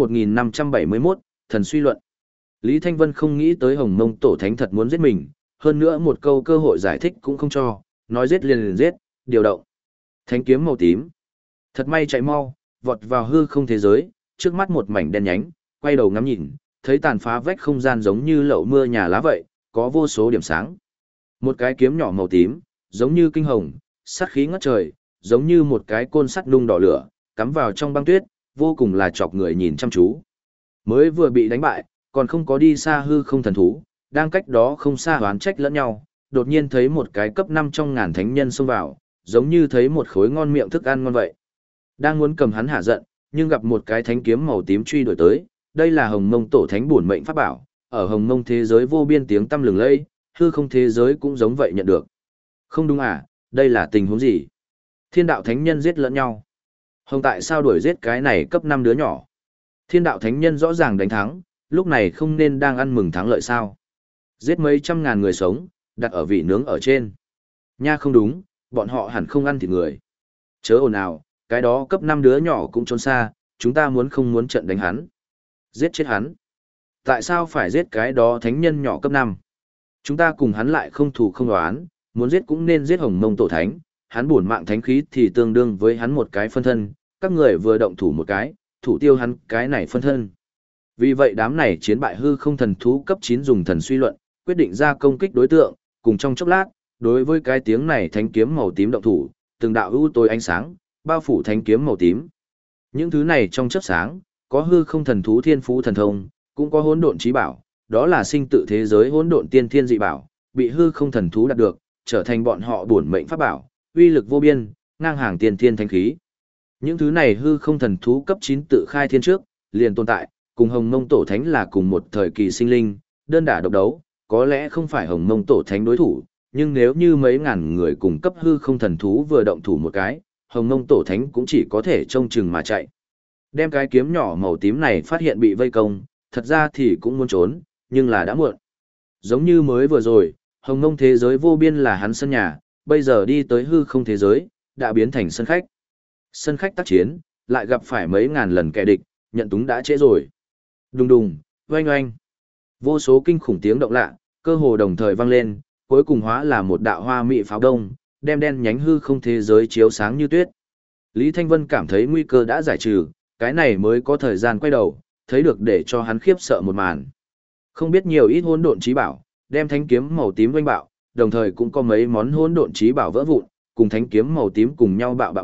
S1: 1571, thần suy luận. Lý Thanh Vân không nghĩ tới Hồng Mông tổ thánh thật muốn giết mình, hơn nữa một câu cơ hội giải thích cũng không cho, nói giết liền giết, điều động. Thánh kiếm màu tím. Thật may chạy mau, vọt vào hư không thế giới, trước mắt một mảnh đen nhánh, quay đầu ngắm nhìn, thấy tàn phá vách không gian giống như lậu mưa nhà lá vậy, có vô số điểm sáng. Một cái kiếm nhỏ màu tím, giống như kinh hồng, sát khí ngất trời, giống như một cái côn sắt nung đỏ lửa, cắm vào trong băng tuyết, vô cùng là chọc người nhìn chăm chú. Mới vừa bị đánh bại, còn không có đi xa hư không thần thú, đang cách đó không xa hoán trách lẫn nhau, đột nhiên thấy một cái cấp 5 trong ngàn thánh nhân xông vào, giống như thấy một khối ngon miệng thức ăn ngon vậy. Đang muốn cầm hắn hạ giận, nhưng gặp một cái thánh kiếm màu tím truy đuổi tới, đây là Hồng Mông tổ thánh bổn mệnh pháp bảo, ở Hồng Mông thế giới vô biên tiếng tăm lừng lẫy, hư không thế giới cũng giống vậy nhận được. Không đúng à, đây là tình huống gì? Thiên đạo thánh nhân giết lẫn nhau. Hồng tại sao đuổi giết cái này cấp 5 đứa nhỏ? Thiên đạo thánh nhân rõ ràng đánh thắng, lúc này không nên đang ăn mừng thắng lợi sao? Giết mấy trăm ngàn người sống, đặt ở vị nướng ở trên. Nha không đúng, bọn họ hẳn không ăn thịt người. Chớ ồn ào, cái đó cấp 5 đứa nhỏ cũng trốn xa, chúng ta muốn không muốn trận đánh hắn. Giết chết hắn. Tại sao phải giết cái đó thánh nhân nhỏ cấp 5? Chúng ta cùng hắn lại không thù không đoán, muốn giết cũng nên giết Hồng Mông tổ thánh, hắn bổn mạng thánh khí thì tương đương với hắn một cái phân thân, các người vừa động thủ một cái, thủ tiêu hắn cái này phân thân. Vì vậy đám này chiến bại hư không thần thú cấp 9 dùng thần suy luận, quyết định ra công kích đối tượng, cùng trong chốc lát, đối với cái tiếng này thánh kiếm màu tím động thủ, từng đạo ưu tối ánh sáng, bao phủ thánh kiếm màu tím. Những thứ này trong chớp sáng, có hư không thần thú thiên phú thần thông, cũng có hỗn độn trí bảo, đó là sinh tự thế giới hỗn độn tiên thiên dị bảo, bị hư không thần thú đạt được, trở thành bọn họ bổn mệnh pháp bảo, uy lực vô biên, ngang hàng tiên thiên thánh khí. Những thứ này hư không thần thú cấp 9 tự khai thiên trước, liền tồn tại, cùng Hồng Mông tổ thánh là cùng một thời kỳ sinh linh, đơn đả độc đấu, có lẽ không phải Hồng Mông tổ thánh đối thủ, nhưng nếu như mấy ngàn người cùng cấp hư không thần thú vừa động thủ một cái, Hồng Mông tổ thánh cũng chỉ có thể trông chừng mà chạy. Đem cái kiếm nhỏ màu tím này phát hiện bị vây công, thật ra thì cũng muốn trốn, nhưng là đã muộn. Giống như mới vừa rồi, Hồng Mông thế giới vô biên là hắn sân nhà, bây giờ đi tới hư không thế giới, đã biến thành sân khách. Sân khách tác chiến, lại gặp phải mấy ngàn lần kẻ địch, nhận túng đã trễ rồi. Đùng đùng, oanh oanh. Vô số kinh khủng tiếng động lạ, cơ hồ đồng thời vang lên, cuối cùng hóa là một đạo hoa mỹ pháo đông, đem đen nhánh hư không thế giới chiếu sáng như tuyết. Lý Thanh Vân cảm thấy nguy cơ đã giải trừ, cái này mới có thời gian quay đầu, thấy được để cho hắn khiếp sợ một màn. Không biết nhiều ít hỗn độn trí bảo, đem thánh kiếm màu tím vênh bạo, đồng thời cũng có mấy món hỗn độn trí bảo vỡ vụn, cùng thánh kiếm màu tím cùng nhau bạo bạo bạo,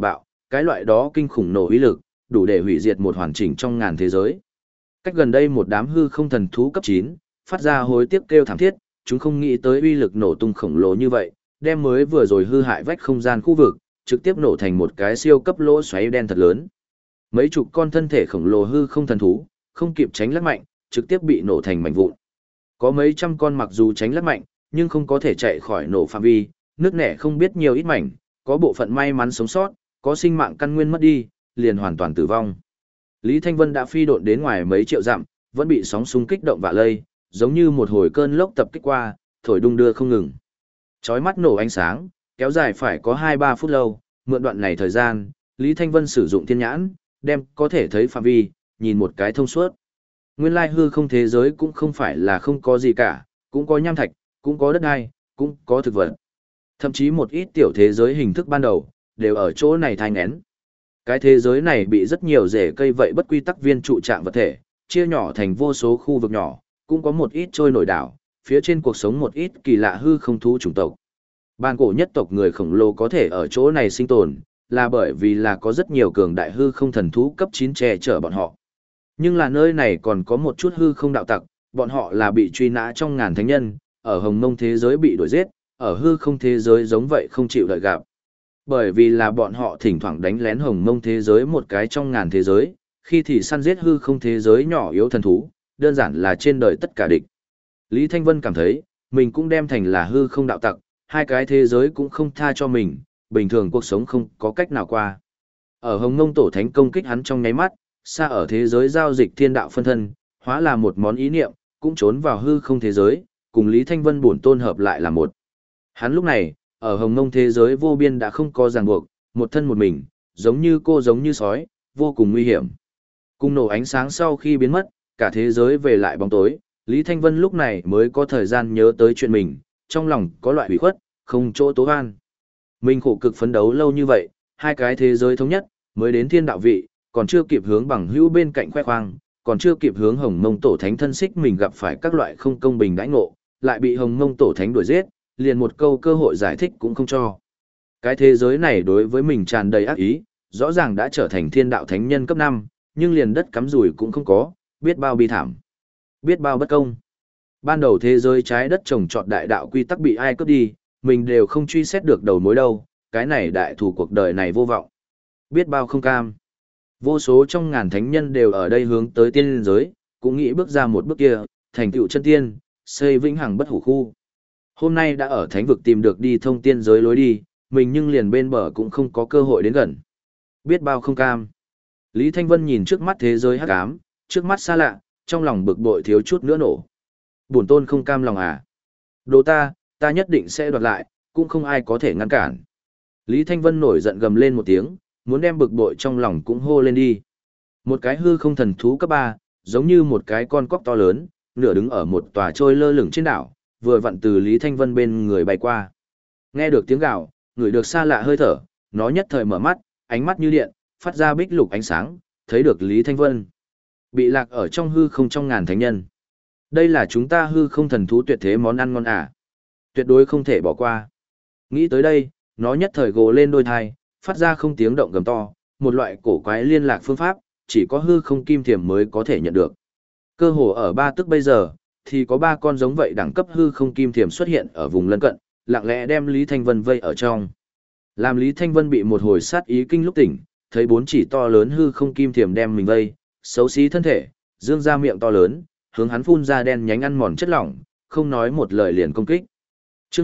S1: cái loại đó kinh khủng nổ uy lực, đủ để hủy diệt một hoàn chỉnh trong ngàn thế giới. Cách gần đây một đám hư không thần thú cấp 9, phát ra hối tiếc kêu thảm thiết, chúng không nghĩ tới uy lực nổ tung khổng lồ như vậy, đem mới vừa rồi hư hại vách không gian khu vực, trực tiếp nổ thành một cái siêu cấp lỗ xoáy đen thật lớn. Mấy chục con thân thể khổng lồ hư không thần thú, không kịp tránh lắc mạnh, trực tiếp bị nổ thành mảnh vụn. Có mấy trăm con mặc dù tránh lắc mạnh, nhưng không có thể chạy khỏi nổ phạm vi, nước nẻ không biết nhiều ít mảnh, có bộ phận may mắn sống sót, có sinh mạng căn nguyên mất đi, liền hoàn toàn tử vong. Lý Thanh Vân đã phi độn đến ngoài mấy triệu dặm, vẫn bị sóng xung kích động vạ lây, giống như một hồi cơn lốc tập kích qua, thổi đung đưa không ngừng. Chói mắt nổ ánh sáng, kéo dài phải có 2-3 phút lâu, mượn đoạn này thời gian, Lý Thanh Vân sử dụng thiên nhãn, đem có thể thấy phạm vi, nhìn một cái thông suốt. Nguyên lai hư không thế giới cũng không phải là không có gì cả, cũng có nham thạch, cũng có đất đai, cũng có thực vật. Thậm chí một ít tiểu thế giới hình thức ban đầu, đều ở chỗ này thai nghén. Cái thế giới này bị rất nhiều rễ cây vậy bất quy tắc viên trụ trạng vật thể, chia nhỏ thành vô số khu vực nhỏ, cũng có một ít trôi nổi đảo, phía trên cuộc sống một ít kỳ lạ hư không thú chủng tộc. Ban cổ nhất tộc người khổng lồ có thể ở chỗ này sinh tồn, là bởi vì là có rất nhiều cường đại hư không thần thú cấp 9 che chở bọn họ. Nhưng là nơi này còn có một chút hư không đạo tặc, bọn họ là bị truy nã trong ngàn thánh nhân, ở hồng mông thế giới bị đuổi giết, ở hư không thế giới giống vậy không chịu đợi gặp. Bởi vì là bọn họ thỉnh thoảng đánh lén hồng mông thế giới một cái trong ngàn thế giới, khi thì săn giết hư không thế giới nhỏ yếu thần thú, đơn giản là trên đời tất cả địch. Lý Thanh Vân cảm thấy, mình cũng đem thành là hư không đạo tặc, hai cái thế giới cũng không tha cho mình, bình thường cuộc sống không có cách nào qua. Ở hồng mông tổ thánh công kích hắn trong nháy mắt, xa ở thế giới giao dịch thiên đạo phân thân, hóa là một món ý niệm, cũng trốn vào hư không thế giới, cùng Lý Thanh Vân bổn tôn hợp lại là một. Hắn lúc này, ở hồng mông thế giới vô biên đã không có ràng buộc, một thân một mình, giống như cô giống như sói, vô cùng nguy hiểm. Cùng nổ ánh sáng sau khi biến mất, cả thế giới về lại bóng tối, Lý Thanh Vân lúc này mới có thời gian nhớ tới chuyện mình, trong lòng có loại hủy khuất, không chỗ tố oan. Mình khổ cực phấn đấu lâu như vậy, hai cái thế giới thống nhất, mới đến thiên đạo vị, còn chưa kịp hướng bằng hữu bên cạnh khoe khoang, còn chưa kịp hướng hồng mông tổ thánh thân xích mình gặp phải các loại không công bình đãi ngộ, lại bị hồng mông tổ thánh đuổi giết, liền một câu cơ hội giải thích cũng không cho. Cái thế giới này đối với mình tràn đầy ác ý, rõ ràng đã trở thành thiên đạo thánh nhân cấp 5, nhưng liền đất cắm rủi cũng không có, biết bao bi thảm, biết bao bất công. Ban đầu thế giới trái đất trồng trọt đại đạo quy tắc bị ai cướp đi, mình đều không truy xét được đầu mối đâu, cái này đại thù cuộc đời này vô vọng. Biết bao không cam. Vô số trong ngàn thánh nhân đều ở đây hướng tới tiên giới, cũng nghĩ bước ra một bước kia, thành tựu chân tiên, xây vĩnh hằng bất hủ khu. Hôm nay đã ở thánh vực tìm được đi thông tiên giới lối đi, mình nhưng liền bên bờ cũng không có cơ hội đến gần. Biết bao không cam. Lý Thanh Vân nhìn trước mắt thế giới hắc ám, trước mắt xa lạ, trong lòng bực bội thiếu chút nữa nổ. Bổn tôn không cam lòng à? Đồ ta nhất định sẽ đoạt lại, cũng không ai có thể ngăn cản. Lý Thanh Vân nổi giận gầm lên một tiếng, muốn đem bực bội trong lòng cũng hô lên đi. Một cái hư không thần thú cấp 3, giống như một cái con cóc to lớn, nửa đứng ở một tòa trôi lơ lửng trên đảo, vừa vặn từ Lý Thanh Vân bên người bay qua. Nghe được tiếng gào, ngửi được xa lạ hơi thở, nó nhất thời mở mắt, ánh mắt như điện, phát ra bích lục ánh sáng, thấy được Lý Thanh Vân. Bị lạc ở trong hư không trong ngàn thánh nhân. Đây là chúng ta hư không thần thú tuyệt thế món ăn ngon à. Tuyệt đối không thể bỏ qua. Nghĩ tới đây, nó nhất thời gồ lên đôi thai, phát ra không tiếng động gầm to, một loại cổ quái liên lạc phương pháp, chỉ có hư không kim thiềm mới có thể nhận được. Cơ hồ ở 3 tức bây giờ, thì có 3 con giống vậy đẳng cấp hư không kim thiềm xuất hiện ở vùng lân cận, lặng lẽ đem Lý Thanh Vân vây ở trong. Làm Lý Thanh Vân bị một hồi sát ý kinh lúc tỉnh, thấy 4 chỉ to lớn hư không kim thiềm đem mình vây, xấu xí thân thể, dương ra miệng to lớn, hướng hắn phun ra đen nhánh ăn mòn chất lỏng, không nói một lời liền công kích. Chương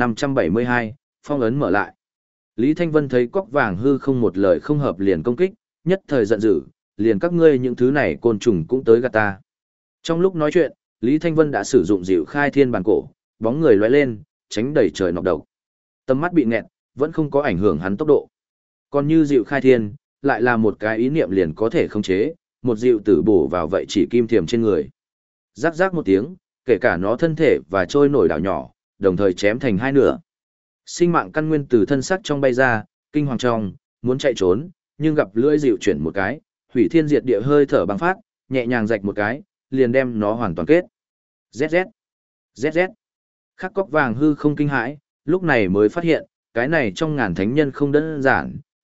S1: 1572, phong ấn mở lại. Lý Thanh Vân thấy cóc vàng hư không một lời không hợp liền công kích, nhất thời giận dữ, liền các ngươi những thứ này côn trùng cũng tới gạt ta. Trong lúc nói chuyện, Lý Thanh Vân đã sử dụng dịu khai thiên bản cổ, bóng người lóe lên, tránh đẩy trời nọc độc. Tầm mắt bị nghẹt, vẫn không có ảnh hưởng hắn tốc độ. Còn như dịu khai thiên, lại là một cái ý niệm liền có thể khống chế, một dịu tử bổ vào vậy chỉ kim thiềm trên người. Rắc rắc một tiếng, kể cả nó thân thể và trôi nổi đảo nhỏ, đồng thời chém thành hai nửa. Sinh mạng căn nguyên từ thân sắc trong bay ra, kinh hoàng trong, muốn chạy trốn, nhưng gặp lưỡi dịu chuyển một cái, hủy thiên diệt địa hơi thở băng phát, nhẹ nhàng rạch một cái, liền đem nó hoàn toàn kết. ZZ, ZZ. Khắc cóc vàng hư không kinh hãi, lúc này mới phát hiện, cái này trong ngàn thánh nhân không đơn giản,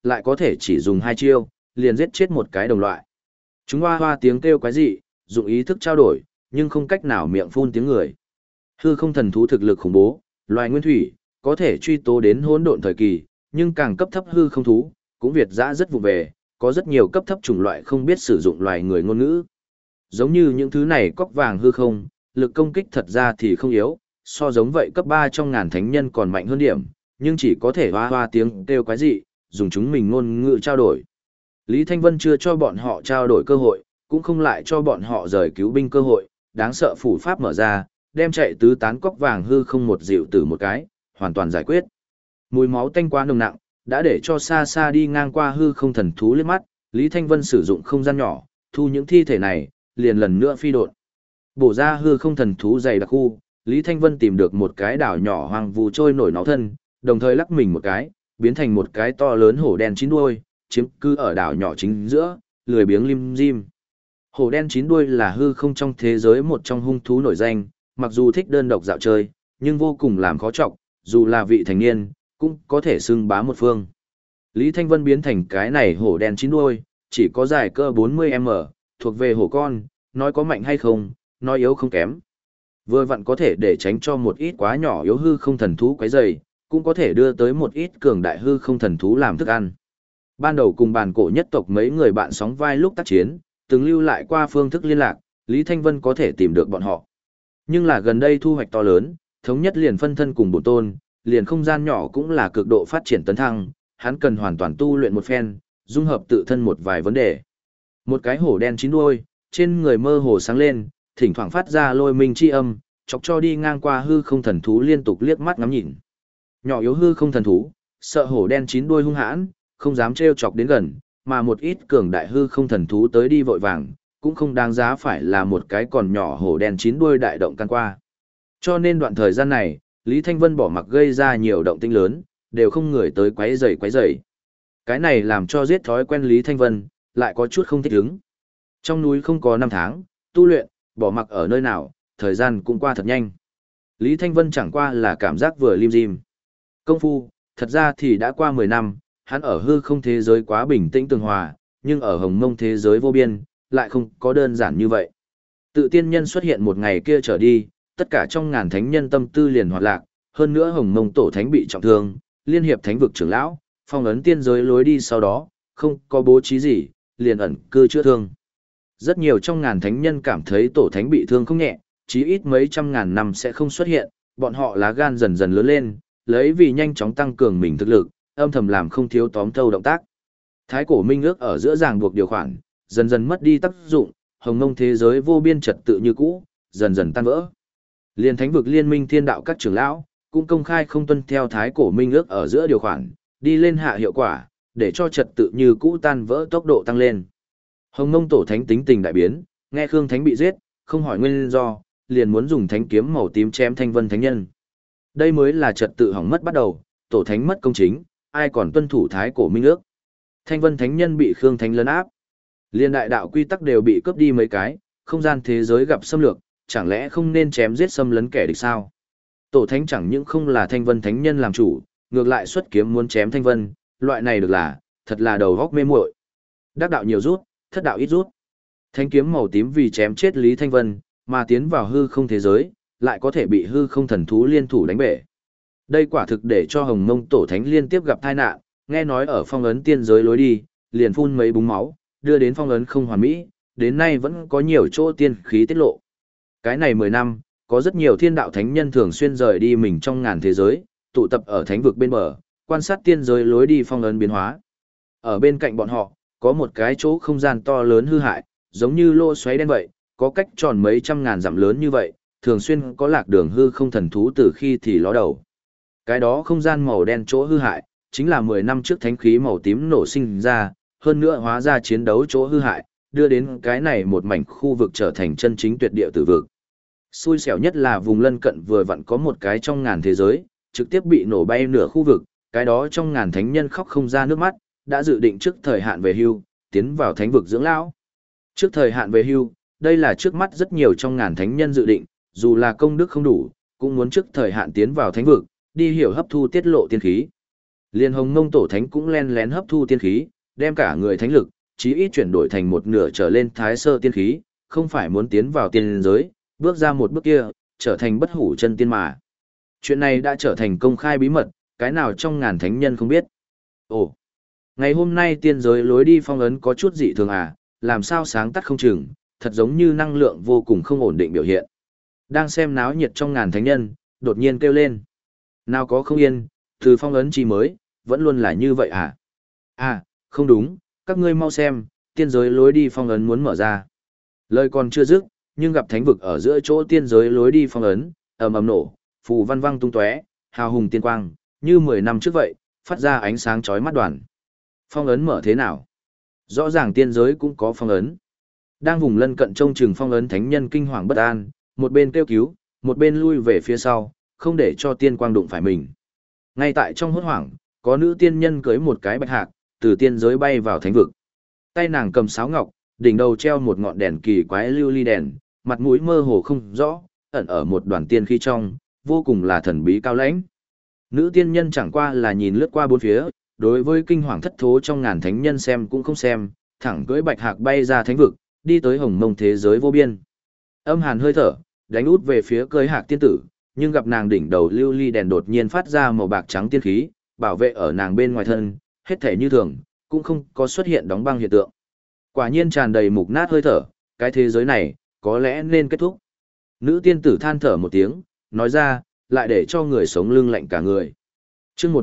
S1: lại có thể chỉ dùng 2 chiêu, liền giết chết một cái đồng loại. Chúng hoa hoa tiếng kêu quái dị, dụng ý thức trao đổi, nhưng không cách nào miệng phun tiếng người. Hư không thần thú thực lực khủng bố, loài nguyên thủy, có thể truy tố đến hỗn độn thời kỳ, nhưng càng cấp thấp hư không thú, cũng việt dã rất vụ về, có rất nhiều cấp thấp chủng loại không biết sử dụng loài người ngôn ngữ. Giống như những thứ này cóc vàng hư không, lực công kích thật ra thì không yếu, so giống vậy cấp 3 trong ngàn thánh nhân còn mạnh hơn điểm, nhưng chỉ có thể hoa hoa tiếng kêu quái dị, dùng chúng mình ngôn ngữ trao đổi. Lý Thanh Vân chưa cho bọn họ trao đổi cơ hội, cũng không lại cho bọn họ rời cứu binh cơ hội, đáng sợ phủ pháp mở ra, đem chạy tứ tán cóc vàng hư không một dịu tử một cái, hoàn toàn giải quyết. Mùi máu tanh quá nồng nặng, đã để cho xa xa đi ngang qua hư không thần thú liếc mắt, Lý Thanh Vân sử dụng không gian nhỏ, thu những thi thể này, liền lần nữa phi độn. Bổ ra hư không thần thú dày đặc khu, Lý Thanh Vân tìm được một cái đảo nhỏ hoang vu trôi nổi nó thân, đồng thời lắc mình một cái, biến thành một cái to lớn hổ đen chín đuôi, chiếm cứ ở đảo nhỏ chính giữa, lười biếng lim dim. Hổ đen chín đuôi là hư không trong thế giới một trong hung thú nổi danh, mặc dù thích đơn độc dạo chơi, nhưng vô cùng làm khó trọng, dù là vị thành niên, cũng có thể xưng bá một phương. Lý Thanh Vân biến thành cái này hổ đen chín đuôi, chỉ có dài cơ 40m, thuộc về hổ con, nói có mạnh hay không, nói yếu không kém. Vừa vặn có thể để tránh cho một ít quá nhỏ yếu hư không thần thú quấy rầy, cũng có thể đưa tới một ít cường đại hư không thần thú làm thức ăn. Ban đầu cùng bản cổ nhất tộc mấy người bạn sóng vai lúc tác chiến, từng lưu lại qua phương thức liên lạc, Lý Thanh Vân có thể tìm được bọn họ. Nhưng là gần đây thu hoạch to lớn, thống nhất liền phân thân cùng bổn tôn, liền không gian nhỏ cũng là cực độ phát triển tấn thăng, hắn cần hoàn toàn tu luyện một phen, dung hợp tự thân một vài vấn đề. Một cái hổ đen chín đuôi, trên người mơ hồ sáng lên, thỉnh thoảng phát ra lôi minh chi âm, chọc cho đi ngang qua hư không thần thú liên tục liếc mắt ngắm nhìn. Nhỏ yếu hư không thần thú, sợ hổ đen chín đuôi hung hãn, không dám trêu chọc đến gần, mà một ít cường đại hư không thần thú tới đi vội vàng, cũng không đáng giá phải là một cái còn nhỏ hổ đen chín đuôi đại động can qua. Cho nên đoạn thời gian này, Lý Thanh Vân bỏ mặc gây ra nhiều động tĩnh lớn, đều không người tới quấy rầy. Cái này làm cho giết thói quen Lý Thanh Vân, lại có chút không thích ứng. Trong núi không có 5 tháng, tu luyện, bỏ mặc ở nơi nào, thời gian cũng qua thật nhanh. Lý Thanh Vân chẳng qua là cảm giác vừa lim dim. Công phu, thật ra thì đã qua 10 năm, hắn ở hư không thế giới quá bình tĩnh tường hòa, nhưng ở hồng mông thế giới vô biên, lại không có đơn giản như vậy. Tự tiên nhân xuất hiện một ngày kia trở đi, tất cả trong ngàn thánh nhân tâm tư liền hoạt lạc, hơn nữa hồng mông tổ thánh bị trọng thương, liên hiệp thánh vực trưởng lão, phong ấn tiên giới lối đi sau đó, không có bố trí gì, liền ẩn cư chữa thương. Rất nhiều trong ngàn thánh nhân cảm thấy tổ thánh bị thương không nhẹ, chí ít mấy trăm ngàn năm sẽ không xuất hiện, bọn họ lá gan dần dần lớn lên, lấy vì nhanh chóng tăng cường mình thực lực, âm thầm làm không thiếu tóm thâu động tác. Thái cổ minh ước ở giữa ràng buộc điều khoản, dần dần mất đi tác dụng, hồng mông thế giới vô biên trật tự như cũ, dần dần tan vỡ. Liên thánh vực liên minh thiên đạo các trưởng lão, cũng công khai không tuân theo thái cổ minh ước ở giữa điều khoản, đi lên hạ hiệu quả, để cho trật tự như cũ tan vỡ tốc độ tăng lên. Hồng mông tổ thánh tính tình đại biến, nghe Khương Thánh bị giết, không hỏi nguyên do, liền muốn dùng thánh kiếm màu tím chém Thanh Vân Thánh Nhân. Đây mới là trật tự hỏng mất bắt đầu, tổ thánh mất công chính, ai còn tuân thủ thái cổ minh ước. Thanh Vân Thánh Nhân bị Khương Thánh lấn áp. Liên đại đạo quy tắc đều bị cướp đi mấy cái, không gian thế giới gặp xâm lược, chẳng lẽ không nên chém giết xâm lấn kẻ địch sao? Tổ thánh chẳng những không là Thanh Vân Thánh Nhân làm chủ, ngược lại xuất kiếm muốn chém Thanh Vân, loại này được là, thật là đầu góc mê muội. Đắc đạo nhiều rút, thất đạo ít rút. Thánh kiếm màu tím vì chém chết Lý Thanh Vân, mà tiến vào hư không thế giới, lại có thể bị hư không thần thú liên thủ đánh bể. Đây quả thực để cho Hồng Mông tổ thánh liên tiếp gặp tai nạn, nghe nói ở phong ấn tiên giới lối đi, liền phun mấy búng máu, đưa đến phong ấn không hoàn mỹ, đến nay vẫn có nhiều chỗ tiên khí tiết lộ. Cái này 10 năm, có rất nhiều thiên đạo thánh nhân thường xuyên rời đi mình trong ngàn thế giới, tụ tập ở thánh vực bên bờ, quan sát tiên giới lối đi phong ấn biến hóa. Ở bên cạnh bọn họ, có một cái chỗ không gian to lớn hư hại, giống như lô xoáy đen vậy, có cách tròn mấy trăm ngàn dặm lớn như vậy, thường xuyên có lạc đường hư không thần thú từ khi thì ló đầu. Cái đó không gian màu đen chỗ hư hại, chính là 10 năm trước thánh khí màu tím nổ sinh ra, hơn nữa hóa ra chiến đấu chỗ hư hại, đưa đến cái này một mảnh khu vực trở thành chân chính tuyệt địa tử vực. Xui xẻo nhất là vùng lân cận vừa vặn có một cái trong ngàn thế giới, trực tiếp bị nổ bay nửa khu vực, cái đó trong ngàn thánh nhân khóc không ra nước mắt, đã dự định trước thời hạn về hưu, tiến vào thánh vực dưỡng lão. Trước thời hạn về hưu, đây là trước mắt rất nhiều trong ngàn thánh nhân dự định, dù là công đức không đủ, cũng muốn trước thời hạn tiến vào thánh vực, đi hiểu hấp thu tiết lộ tiên khí. Liên Hồng Mông tổ thánh cũng len lén hấp thu tiên khí, đem cả người thánh lực, chí ít chuyển đổi thành một nửa trở lên thái sơ tiên khí, không phải muốn tiến vào tiên giới, bước ra một bước kia, trở thành bất hủ chân tiên mà. Chuyện này đã trở thành công khai bí mật, cái nào trong ngàn thánh nhân không biết. Ồ, ngày hôm nay tiên giới lối đi phong ấn có chút dị thường à, làm sao sáng tắt không chừng, thật giống như năng lượng vô cùng không ổn định biểu hiện. Đang xem náo nhiệt trong ngàn thánh nhân, đột nhiên kêu lên. Nào có không yên, từ phong ấn chi mới, vẫn luôn là như vậy à? À, không đúng, các ngươi mau xem, tiên giới lối đi phong ấn muốn mở ra. Lời còn chưa dứt, nhưng gặp thánh vực ở giữa chỗ tiên giới lối đi phong ấn, ầm ầm nổ, phù văn văng tung tóe, hào hùng tiên quang, như 10 năm trước vậy, phát ra ánh sáng chói mắt đoàn. Phong ấn mở thế nào? Rõ ràng tiên giới cũng có phong ấn. Đang vùng lân cận trông chừng phong ấn thánh nhân kinh hoàng bất an, một bên kêu cứu, một bên lui về phía sau, không để cho tiên quang đụng phải mình. Ngay tại trong hốt hoảng, có nữ tiên nhân cưới một cái bạch hạc, từ tiên giới bay vào thánh vực. Tay nàng cầm sáo ngọc, đỉnh đầu treo một ngọn đèn kỳ quái lưu ly đèn, mặt mũi mơ hồ không rõ, ẩn ở một đoàn tiên khí trong, vô cùng là thần bí cao lãnh. Nữ tiên nhân chẳng qua là nhìn lướt qua bốn phía, đối với kinh hoàng thất thố trong ngàn thánh nhân xem cũng không xem, thẳng cưỡi bạch hạc bay ra thánh vực, đi tới hồng mông thế giới vô biên. Âm hàn hơi thở, đánh út về phía cưỡi hạc tiên tử, nhưng gặp nàng đỉnh đầu lưu ly đèn đột nhiên phát ra màu bạc trắng tiên khí, bảo vệ ở nàng bên ngoài thân, hết thể như thường, cũng không có xuất hiện đóng băng hiện tượng. Quả nhiên tràn đầy mục nát hơi thở, cái thế giới này, có lẽ nên kết thúc. Nữ tiên tử than thở một tiếng, nói ra, lại để cho người sống lưng lạnh cả người. Chương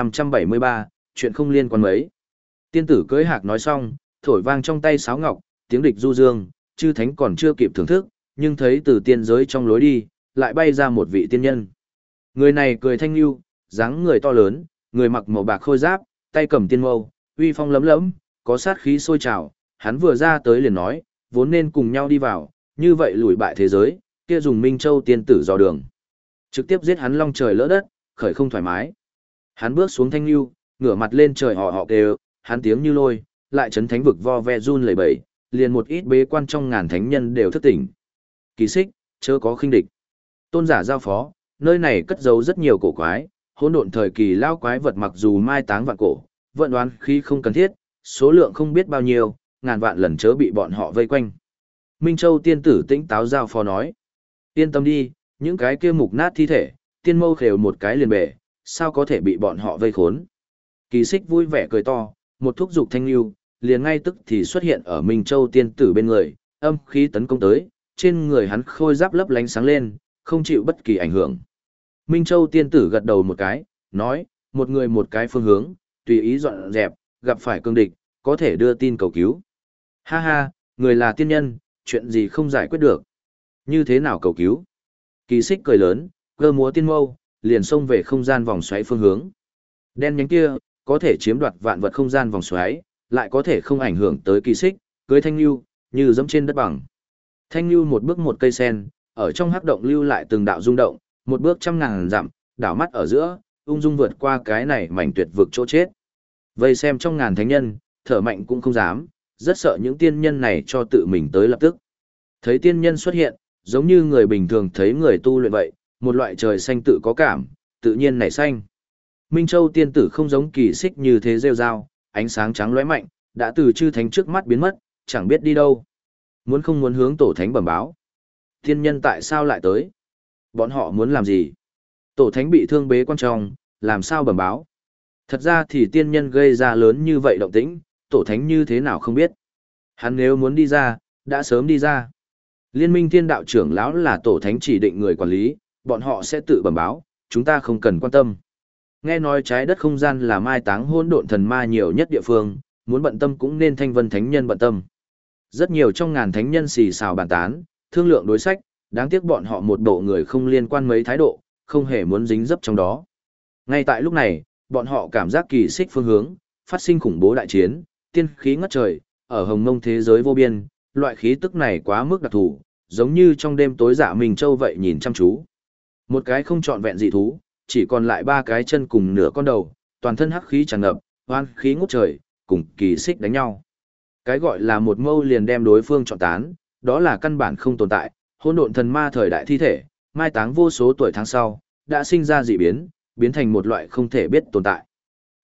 S1: 1573, chuyện không liên quan mấy. Tiên tử cưỡi hạc nói xong, thổi vang trong tay sáo ngọc, tiếng địch du dương, chư thánh còn chưa kịp thưởng thức, nhưng thấy từ tiên giới trong lối đi, lại bay ra một vị tiên nhân. Người này cười thanh lưu, dáng người to lớn, người mặc màu bạc khôi giáp, tay cầm tiên mâu, uy phong lấm lẫm, có sát khí sôi trào, hắn vừa ra tới liền nói, vốn nên cùng nhau đi vào, như vậy lùi bại thế giới, kia dùng Minh Châu tiên tử dò đường. Trực tiếp giết hắn long trời lỡ đất, khởi không thoải mái. Hắn bước xuống thanh lưu, ngửa mặt lên trời họ họ kêu, hắn tiếng như lôi, lại chấn thánh vực vo ve run lẩy bẩy, liền một ít bế quan trong ngàn thánh nhân đều thức tỉnh. Kỳ xích, chớ có khinh địch. Tôn giả giao phó, nơi này cất giấu rất nhiều cổ quái, hỗn độn thời kỳ lao quái vật mặc dù mai táng vạn cổ, vận đoán khi không cần thiết, số lượng không biết bao nhiêu, ngàn vạn lần chớ bị bọn họ vây quanh. Minh Châu tiên tử tĩnh táo giao phó nói, yên tâm đi, những cái kia mục nát thi thể, tiên mâu khều một cái liền bể, sao có thể bị bọn họ vây khốn. Kỳ xích vui vẻ cười to, một thúc dục thanh lưu, liền ngay tức thì xuất hiện ở Minh Châu tiên tử bên người, âm khí tấn công tới, trên người hắn khôi giáp lấp lánh sáng lên, không chịu bất kỳ ảnh hưởng. Minh Châu tiên tử gật đầu một cái, nói, một người một cái phương hướng, tùy ý dọn dẹp, gặp phải cương địch, có thể đưa tin cầu cứu. Ha ha, người là tiên nhân, chuyện gì không giải quyết được. Như thế nào cầu cứu? Kỳ xích cười lớn, cơ múa tiên mâu, liền xông về không gian vòng xoáy phương hướng. Đen nhánh kia, có thể chiếm đoạt vạn vật không gian vòng xoáy, lại có thể không ảnh hưởng tới kỳ xích, cưới thanh lưu, như dẫm trên đất bằng. Thanh lưu một bước một cây sen, ở trong hắc động lưu lại từng đạo rung động, một bước trăm ngàn dặm, đảo mắt ở giữa, ung dung vượt qua cái này mảnh tuyệt vực chỗ chết. Vây xem trong ngàn thánh nhân, thở mạnh cũng không dám, rất sợ những tiên nhân này cho tự mình tới lập tức. Thấy tiên nhân xuất hiện, giống như người bình thường thấy người tu luyện vậy, một loại trời xanh tự có cảm, tự nhiên nảy xanh. Minh Châu tiên tử không giống kỳ xích như thế rêu rao, ánh sáng trắng lóe mạnh, đã từ chư thánh trước mắt biến mất, chẳng biết đi đâu. Muốn không muốn hướng tổ thánh bẩm báo. Tiên nhân tại sao lại tới? Bọn họ muốn làm gì? Tổ thánh bị thương bế quan trọng, làm sao bẩm báo? Thật ra thì tiên nhân gây ra lớn như vậy động tĩnh, tổ thánh như thế nào không biết. Hắn nếu muốn đi ra, đã sớm đi ra. Liên minh thiên đạo trưởng lão là tổ thánh chỉ định người quản lý, bọn họ sẽ tự bẩm báo, chúng ta không cần quan tâm. Nghe nói trái đất không gian là mai táng hỗn độn thần ma nhiều nhất địa phương, muốn bận tâm cũng nên thanh vân thánh nhân bận tâm. Rất nhiều trong ngàn thánh nhân xì xào bàn tán, thương lượng đối sách, đáng tiếc bọn họ một bộ người không liên quan mấy thái độ, không hề muốn dính dấp trong đó. Ngay tại lúc này, bọn họ cảm giác kỳ xích phương hướng, phát sinh khủng bố đại chiến, tiên khí ngất trời, ở hồng mông thế giới vô biên, loại khí tức này quá mức đặc thù, giống như trong đêm tối dạ mình châu vậy nhìn chăm chú. Một cái không trọn vẹn dị thú, chỉ còn lại ba cái chân cùng nửa con đầu, toàn thân hắc khí tràn ngập, oan khí ngút trời, cùng kỳ xích đánh nhau. Cái gọi là một mâu liền đem đối phương chọn tán, đó là căn bản không tồn tại, hỗn độn thần ma thời đại thi thể, mai táng vô số tuổi tháng sau, đã sinh ra dị biến, biến thành một loại không thể biết tồn tại.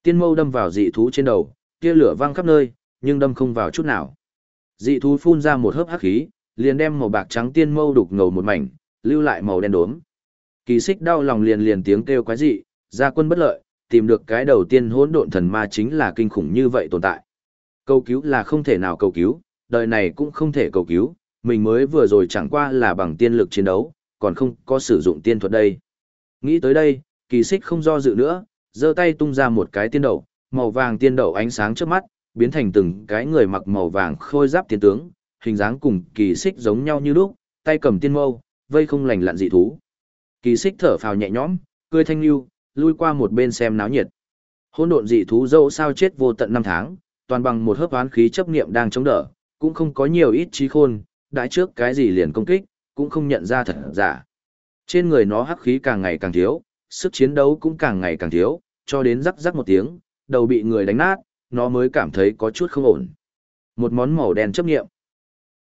S1: Tiên mâu đâm vào dị thú trên đầu, tia lửa văng khắp nơi, nhưng đâm không vào chút nào. Dị thú phun ra một hớp hắc khí, liền đem màu bạc trắng tiên mâu đục ngầu một mảnh, lưu lại màu đen đốm. Kỳ Xích đau lòng liền tiếng kêu quái dị, gia quân bất lợi, tìm được cái đầu tiên hỗn độn thần ma chính là kinh khủng như vậy tồn tại. Cầu cứu là không thể nào cầu cứu, đời này cũng không thể cầu cứu, mình mới vừa rồi chẳng qua là bằng tiên lực chiến đấu, còn không có sử dụng tiên thuật đây. Nghĩ tới đây, Kỳ Xích không do dự nữa, giơ tay tung ra một cái tiên đậu, màu vàng tiên đậu ánh sáng trước mắt, biến thành từng cái người mặc màu vàng khôi giáp tiên tướng, hình dáng cùng Kỳ Xích giống nhau như lúc, tay cầm tiên mâu, vây không lành lặn dị thú. Kỳ Xích thở phào nhẹ nhõm, cười thanh lưu, lui qua một bên xem náo nhiệt. Hỗn độn dị thú dẫu sao chết vô tận năm tháng, toàn bằng một hớp oán khí chấp niệm đang chống đỡ, cũng không có nhiều ít trí khôn, đãi trước cái gì liền công kích, cũng không nhận ra thật giả. Trên người nó hắc khí càng ngày càng thiếu, sức chiến đấu cũng càng ngày càng thiếu, cho đến rắc rắc một tiếng, đầu bị người đánh nát, nó mới cảm thấy có chút không ổn. Một món màu đen chấp niệm.